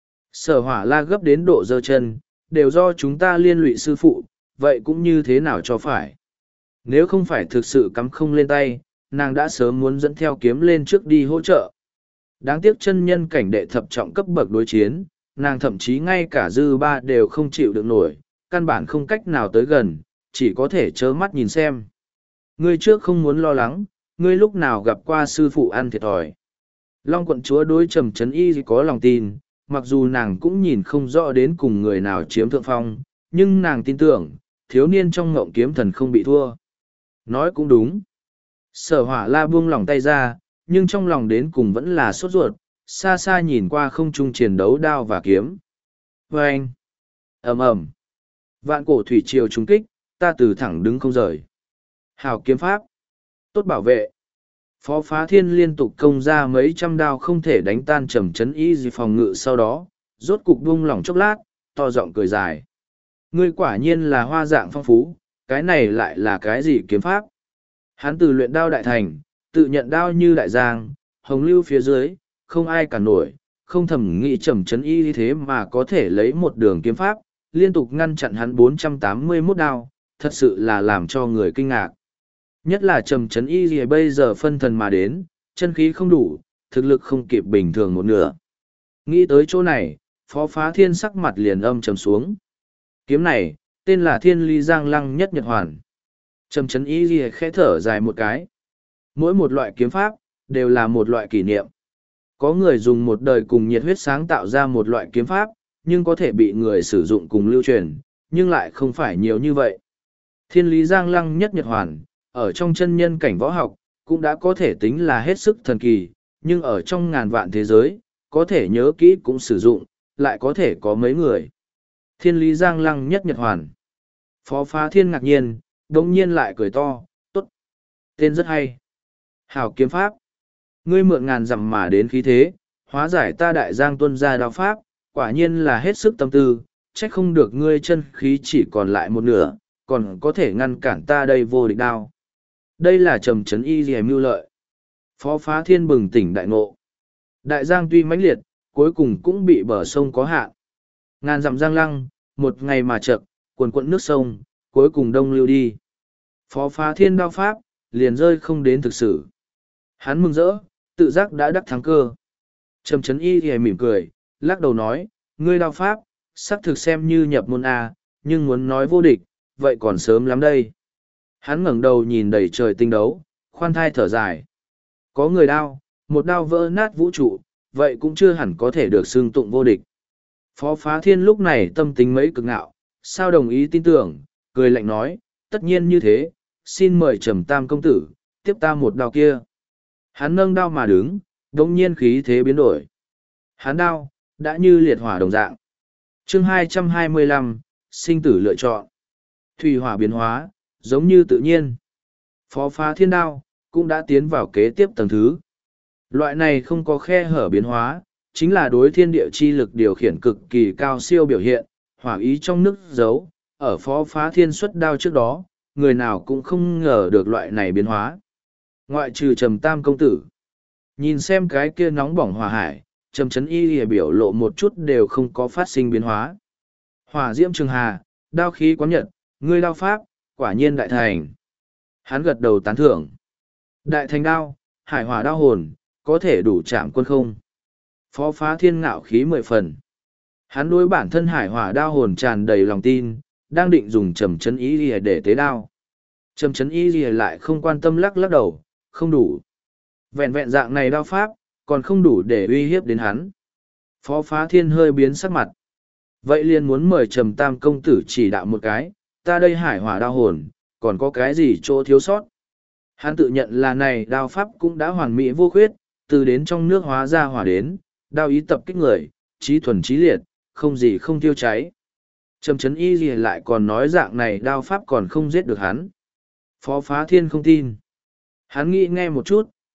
Sở Hỏa La gấp đến độ giơ chân, đều do chúng ta liên lụy sư phụ, vậy cũng như thế nào cho phải. Nếu không phải thực sự cắm không lên tay, nàng đã sớm muốn dẫn theo kiếm lên trước đi hỗ trợ. Đáng tiếc chân nhân cảnh đệ thập trọng cấp bậc đối chiến, nàng thậm chí ngay cả dư ba đều không chịu được nổi, căn bản không cách nào tới gần, chỉ có thể trơ mắt nhìn xem. Ngươi trước không muốn lo lắng, ngươi lúc nào gặp qua sư phụ ăn thiệt thòi. Long quận chúa đối Trầm Trấn Y có lòng tin, mặc dù nàng cũng nhìn không rõ đến cùng người nào chiếm thượng phong, nhưng nàng tin tưởng, thiếu niên trong ngộng kiếm thần không bị thua. Nói cũng đúng. Sở Hỏa La buông lòng tay ra, nhưng trong lòng đến cùng vẫn là sốt ruột, xa xa nhìn qua không trung chiến đấu đao và kiếm. Vâng! ầm ầm, vạn cổ thủy triều trúng kích, ta từ thẳng đứng không rời. Hào kiếm pháp! Tốt bảo vệ! Phó Phá Thiên liên tục công ra mấy trăm đao không thể đánh tan Trầm Trấn Y gì phòng ngự, sau đó, rốt cục buông lỏng chốc lát, to giọng cười dài. Ngươi quả nhiên là hoa dạng phong phú, cái này lại là cái gì kiếm pháp? Hắn từ luyện đao đại thành, tự nhận đao như đại giang, hồng lưu phía dưới, không ai cả nổi, không thầm nghĩ Trầm Trấn Y thế mà có thể lấy một đường kiếm pháp, liên tục ngăn chặn hắn 481 đao, thật sự là làm cho người kinh ngạc. Nhất là Trầm Trấn Y gì bây giờ phân thần mà đến, chân khí không đủ, thực lực không kịp bình thường một nửa. Nghĩ tới chỗ này, Phó Phá Thiên sắc mặt liền âm trầm xuống. Kiếm này, tên là Thiên Ly Giang Lăng Nhất Nhật Hoàn. Trầm Trấn Y gì khẽ thở dài một cái. Mỗi một loại kiếm pháp, đều là một loại kỷ niệm. Có người dùng một đời cùng nhiệt huyết sáng tạo ra một loại kiếm pháp, nhưng có thể bị người sử dụng cùng lưu truyền, nhưng lại không phải nhiều như vậy. Thiên Lý Giang Lăng Nhất Nhật Hoàn, ở trong chân nhân cảnh võ học, cũng đã có thể tính là hết sức thần kỳ, nhưng ở trong ngàn vạn thế giới, có thể nhớ kỹ cũng sử dụng, lại có thể có mấy người. Thiên Lý Giang Lăng Nhất Nhật Hoàn. Phó Phá Thiên ngạc nhiên, đồng nhiên lại cười to, tốt. Tên rất hay. Hảo kiếm pháp. Ngươi mượn ngàn dặm mà đến khí thế, hóa giải ta đại giang tuân ra đao pháp, quả nhiên là hết sức tâm tư, trách không được ngươi chân khí chỉ còn lại một nửa, còn có thể ngăn cản ta đây vô địch đao. Đây là Trầm Trấn Y gì mưu lợi. Phó Phá Thiên bừng tỉnh đại ngộ. Đại giang tuy mãnh liệt, cuối cùng cũng bị bờ sông có hạn. Ngàn dặm giang lăng, một ngày mà chậm, cuồn cuộn nước sông, cuối cùng đông lưu đi. Phó Phá Thiên đao pháp, liền rơi không đến thực sự. Hắn mừng rỡ, tự giác đã đắc thắng cơ. Trầm Trấn Y thì mỉm cười, lắc đầu nói, ngươi đao pháp, xác thực xem như nhập môn A, nhưng muốn nói vô địch, vậy còn sớm lắm đây. Hắn ngẩng đầu nhìn đầy trời tinh đấu, khoan thai thở dài. Có người đao, một đao vỡ nát vũ trụ, vậy cũng chưa hẳn có thể được xưng tụng vô địch. Phó Phá Thiên lúc này tâm tính mấy cực ngạo, sao đồng ý tin tưởng, cười lạnh nói, tất nhiên như thế, xin mời Trầm Tam công tử, tiếp ta một đao kia. Hắn nâng đao mà đứng, đống nhiên khí thế biến đổi. Hắn đao, đã như liệt hỏa đồng dạng. Chương 225, sinh tử lựa chọn. Thủy hỏa biến hóa, giống như tự nhiên. Phó Phá Thiên đao, cũng đã tiến vào kế tiếp tầng thứ. Loại này không có khe hở biến hóa, chính là đối thiên địa chi lực điều khiển cực kỳ cao siêu biểu hiện, hỏa ý trong nước giấu, ở Phó Phá Thiên xuất đao trước đó, người nào cũng không ngờ được loại này biến hóa. Ngoại trừ Trầm Tam công tử. Nhìn xem cái kia nóng bỏng hỏa hải, Trầm Trấn Y biểu lộ một chút đều không có phát sinh biến hóa. Hỏa diễm trường hà, đao khí quán nhật, ngươi đao pháp, quả nhiên đại thành. Hắn gật đầu tán thưởng. Đại thành đao, hải hỏa đao hồn, có thể đủ chạm quân không. Phó Phá Thiên ngạo khí 10 phần. Hắn đối bản thân hải hỏa đao hồn tràn đầy lòng tin, đang định dùng Trầm Trấn Y để tế đao. Trầm Trấn Y lại không quan tâm lắc lắc đầu, không đủ. Vẹn vẹn dạng này đao pháp, còn không đủ để uy hiếp đến hắn. Phó Phá Thiên hơi biến sắc mặt. Vậy liền muốn mời Trầm Tam công tử chỉ đạo một cái, ta đây hải hỏa đao hồn, còn có cái gì chỗ thiếu sót. Hắn tự nhận là này đao pháp cũng đã hoàn mỹ vô khuyết, từ đến trong nước hóa ra hỏa đến, đao ý tập kích người, trí thuần trí liệt, không gì không tiêu cháy. Trầm Trấn Y lại còn nói dạng này đao pháp còn không giết được hắn. Phó Phá Thiên không tin. Hắn nghĩ nghe một chút,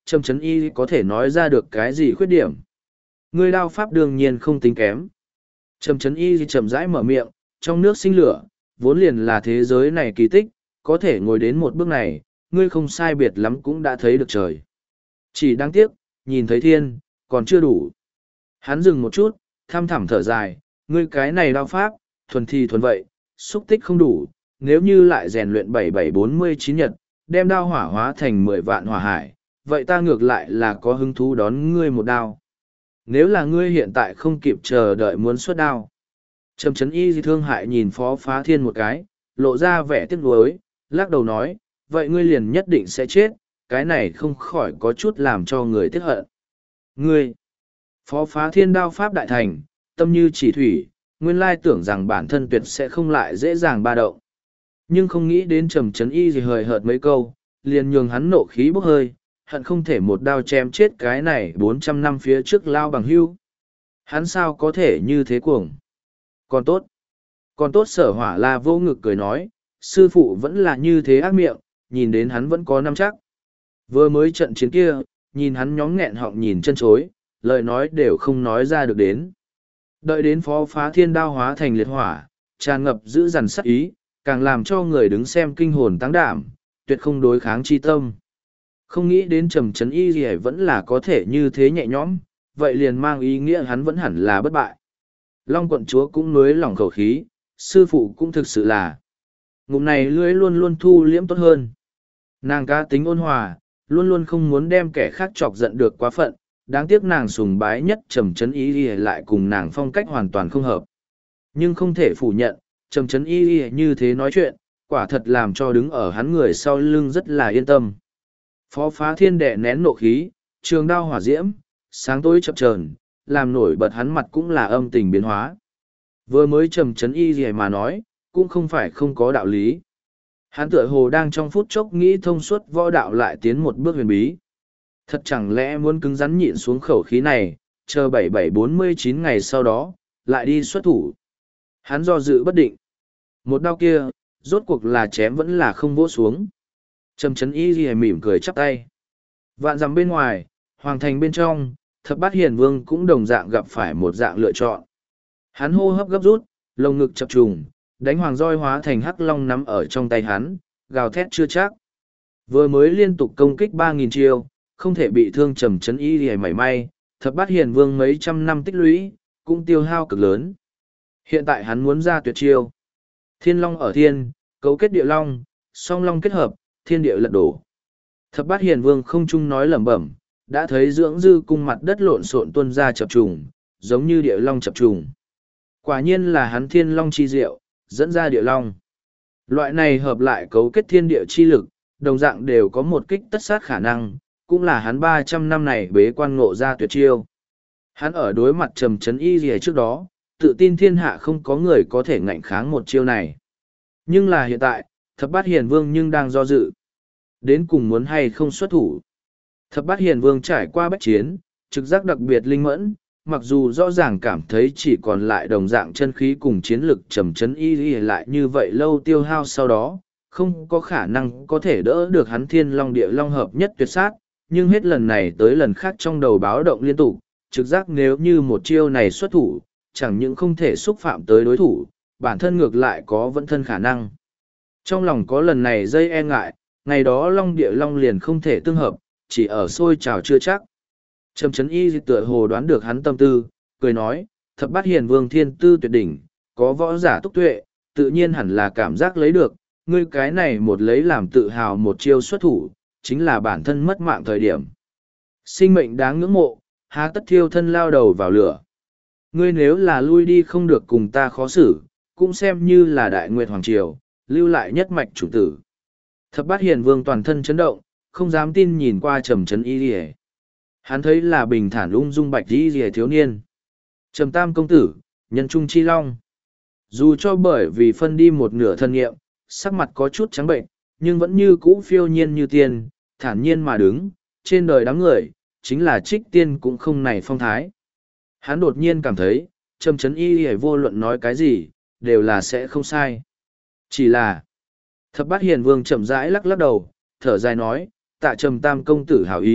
Trầm Trấn Y có thể nói ra được cái gì khuyết điểm. Ngươi đao pháp đương nhiên không tính kém. Trầm Trấn Y chậm rãi mở miệng, trong nước sinh lửa, vốn liền là thế giới này kỳ tích, có thể ngồi đến một bước này, ngươi không sai biệt lắm cũng đã thấy được trời. Chỉ đáng tiếc, nhìn thấy thiên, còn chưa đủ. Hắn dừng một chút, thăm thẳm thở dài, ngươi cái này đao pháp, thuần thì thuần vậy, xúc tích không đủ, nếu như lại rèn luyện 7749 nhật, đem đao hỏa hóa thành 10 vạn hỏa hải, vậy ta ngược lại là có hứng thú đón ngươi một đao. Nếu là ngươi hiện tại không kịp chờ đợi muốn xuất đao. Trầm Trấn Y thương hại nhìn Phó Phá Thiên một cái, lộ ra vẻ tiếc nuối, lắc đầu nói, vậy ngươi liền nhất định sẽ chết, cái này không khỏi có chút làm cho người tiếc hận. Ngươi, Phó Phá Thiên đao pháp đại thành, tâm như chỉ thủy, nguyên lai tưởng rằng bản thân tuyệt sẽ không lại dễ dàng ba động. Nhưng không nghĩ đến Trầm Trấn Y gì hời hợt mấy câu, liền nhường hắn nộ khí bốc hơi, hận không thể một đao chém chết cái này 400 năm phía trước lao bằng hưu. Hắn sao có thể như thế cuồng? Còn tốt. Còn tốt Sở Hỏa La vô ngực cười nói, sư phụ vẫn là như thế ác miệng, nhìn đến hắn vẫn có năm chắc. Vừa mới trận chiến kia, nhìn hắn nhóm nghẹn họng nhìn chân chối, lời nói đều không nói ra được đến. Đợi đến Phó Phá Thiên đao hóa thành liệt hỏa, tràn ngập giữ dằn sắc ý, càng làm cho người đứng xem kinh hồn tăng đảm, tuyệt không đối kháng chi tâm. Không nghĩ đến Trầm Trấn Y gì vẫn là có thể như thế nhẹ nhõm, vậy liền mang ý nghĩa hắn vẫn hẳn là bất bại. Long quận chúa cũng nối lỏng khẩu khí, sư phụ cũng thực sự là. Ngụm này lưỡi luôn luôn thu liễm tốt hơn. Nàng cá tính ôn hòa, luôn luôn không muốn đem kẻ khác chọc giận được quá phận, đáng tiếc nàng sùng bái nhất Trầm Trấn Y gì lại cùng nàng phong cách hoàn toàn không hợp. Nhưng không thể phủ nhận, Trầm Trấn Y gì như thế nói chuyện, quả thật làm cho đứng ở hắn người sau lưng rất là yên tâm. Phó Phá Thiên đè nén nộ khí, trường đao hỏa diễm, sáng tối chập chờn, làm nổi bật hắn mặt cũng là âm tình biến hóa. Vừa mới Trầm Trấn Y gì mà nói, cũng không phải không có đạo lý. Hắn tựa hồ đang trong phút chốc nghĩ thông suốt võ đạo lại tiến một bước huyền bí. Thật chẳng lẽ muốn cứng rắn nhịn xuống khẩu khí này, chờ 7749 ngày sau đó, lại đi xuất thủ. Hắn do dự bất định. Một đao kia, rốt cuộc là chém vẫn là không vỗ xuống. Trầm Trấn Y gì mỉm cười chắp tay. Vạn dặm bên ngoài, hoàng thành bên trong, Thập Bát Hiền Vương cũng đồng dạng gặp phải một dạng lựa chọn. Hắn hô hấp gấp rút, lồng ngực chập trùng, đánh hoàng roi hóa thành hắc long nắm ở trong tay hắn, gào thét chưa chắc. Vừa mới liên tục công kích 3.000 chiêu, không thể bị thương Trầm Trấn Y gì mảy may, Thập Bát Hiền Vương mấy trăm năm tích lũy, cũng tiêu hao cực lớn. Hiện tại hắn muốn ra tuyệt chiêu. Thiên long ở thiên, cấu kết địa long, song long kết hợp, thiên địa lật đổ. Thập Bát Hiền Vương không chung nói lẩm bẩm, đã thấy dưỡng dư cung mặt đất lộn xộn tuôn ra chập trùng, giống như địa long chập trùng. Quả nhiên là hắn thiên long chi diệu, dẫn ra địa long. Loại này hợp lại cấu kết thiên địa chi lực, đồng dạng đều có một kích tất sát khả năng, cũng là hắn 300 năm này bế quan ngộ ra tuyệt chiêu. Hắn ở đối mặt Trầm Trấn Y gì trước đó, tự tin thiên hạ không có người có thể ngạnh kháng một chiêu này. Nhưng là hiện tại, Thập Bát Hiền Vương nhưng đang do dự. Đến cùng muốn hay không xuất thủ. Thập Bát Hiền Vương trải qua bách chiến, trực giác đặc biệt linh mẫn, mặc dù rõ ràng cảm thấy chỉ còn lại đồng dạng chân khí cùng chiến lực Trầm Trấn Y lại như vậy lâu tiêu hao sau đó, không có khả năng có thể đỡ được hắn thiên long địa long hợp nhất tuyệt sát, nhưng hết lần này tới lần khác trong đầu báo động liên tục, trực giác nếu như một chiêu này xuất thủ, chẳng những không thể xúc phạm tới đối thủ, bản thân ngược lại có vẫn thân khả năng. Trong lòng có lần này dây e ngại, ngày đó long địa long liền không thể tương hợp, chỉ ở sôi trào chưa chắc. Trầm Trấn Y tựa hồ đoán được hắn tâm tư, cười nói, Thập Bát Hiền Vương thiên tư tuyệt đỉnh, có võ giả túc tuệ, tự nhiên hẳn là cảm giác lấy được, ngươi cái này một lấy làm tự hào một chiêu xuất thủ, chính là bản thân mất mạng thời điểm. Sinh mệnh đáng ngưỡng mộ, há tất thiêu thân lao đầu vào lửa. Ngươi nếu là lui đi không được cùng ta khó xử, cũng xem như là Đại Nguyệt Hoàng Triều, lưu lại nhất mạch chủ tử. Thập Bát Hiền Vương toàn thân chấn động, không dám tin nhìn qua Trầm Trấn Y Lìa. Hắn thấy là bình thản ung dung bạch y lìa thiếu niên. Trầm Tam công tử, nhân trung chi long. Dù cho bởi vì phân đi một nửa thân nghiệm, sắc mặt có chút trắng bệnh, nhưng vẫn như cũ phiêu nhiên như tiên, thản nhiên mà đứng, trên đời đám người, chính là Trích Tiên cũng không này phong thái. Hắn đột nhiên cảm thấy, Trầm Trấn Y Lìa vô luận nói cái gì, đều là sẽ không sai. Chỉ là, Thập Bát Hiền Vương chậm rãi lắc lắc đầu, thở dài nói, tạ Trầm Tam công tử hảo ý,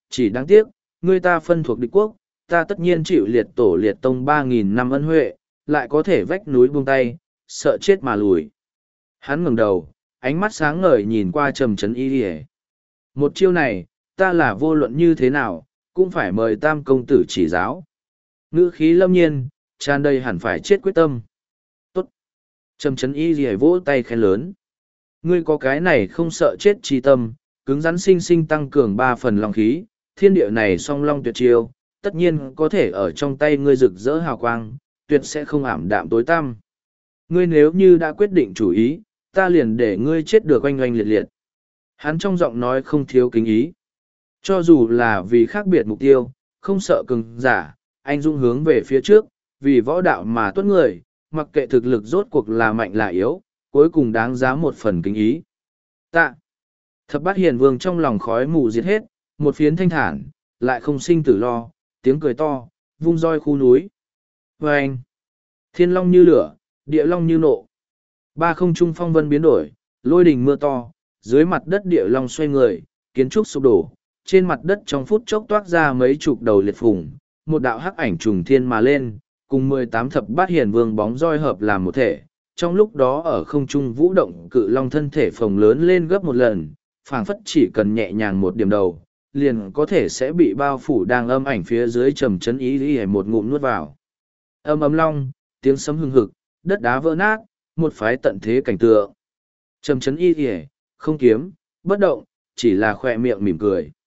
chỉ đáng tiếc, ngươi ta phân thuộc địch quốc, ta tất nhiên chịu liệt tổ liệt tông 3.000 năm ân huệ, lại có thể vách núi buông tay, sợ chết mà lùi. Hắn ngẩng đầu, ánh mắt sáng ngời nhìn qua Trầm Trấn Y. Một chiêu này, ta là vô luận như thế nào, cũng phải mời Tam công tử chỉ giáo. Ngữ khí lâm nhiên, tràn đầy hẳn phải chết quyết tâm. Tốt. Trầm Trấn Y vỗ tay khen lớn. Ngươi có cái này không sợ chết chi tâm, cứng rắn sinh sinh tăng cường 3 phần long khí, thiên địa này song long tuyệt chiêu, tất nhiên có thể ở trong tay ngươi rực rỡ hào quang, tuyệt sẽ không ảm đạm tối tăm. Ngươi nếu như đã quyết định chủ ý, ta liền để ngươi chết được oanh oanh liệt liệt. Hắn trong giọng nói không thiếu kính ý. Cho dù là vì khác biệt mục tiêu, không sợ cường giả, anh dũng hướng về phía trước, vì võ đạo mà tuất người, mặc kệ thực lực rốt cuộc là mạnh là yếu, cuối cùng đáng giá một phần kính ý. Tạ. Thập bát hiền vương trong lòng khói mù diệt hết, một phiến thanh thản, lại không sinh tử lo, tiếng cười to, vung roi khu núi. Và anh. Thiên long như lửa, địa long như nộ. Ba không trung phong vân biến đổi, lôi đình mưa to, dưới mặt đất địa long xoay người, kiến trúc sụp đổ, trên mặt đất trong phút chốc toát ra mấy chục đầu liệt phủng, một đạo hắc ảnh trùng thiên mà lên, cùng 18 thập bát hiền vương bóng roi hợp làm một thể. Trong lúc đó ở không trung vũ động cự long thân thể phồng lớn lên gấp một lần, phảng phất chỉ cần nhẹ nhàng một điểm đầu, liền có thể sẽ bị bao phủ đang âm ảnh phía dưới Trầm Trấn Y một ngụm nuốt vào. Âm ấm long, tiếng sấm hưng hực, đất đá vỡ nát, một phái tận thế cảnh tượng. Trầm Trấn Y không kiếm, bất động, chỉ là khoe miệng mỉm cười.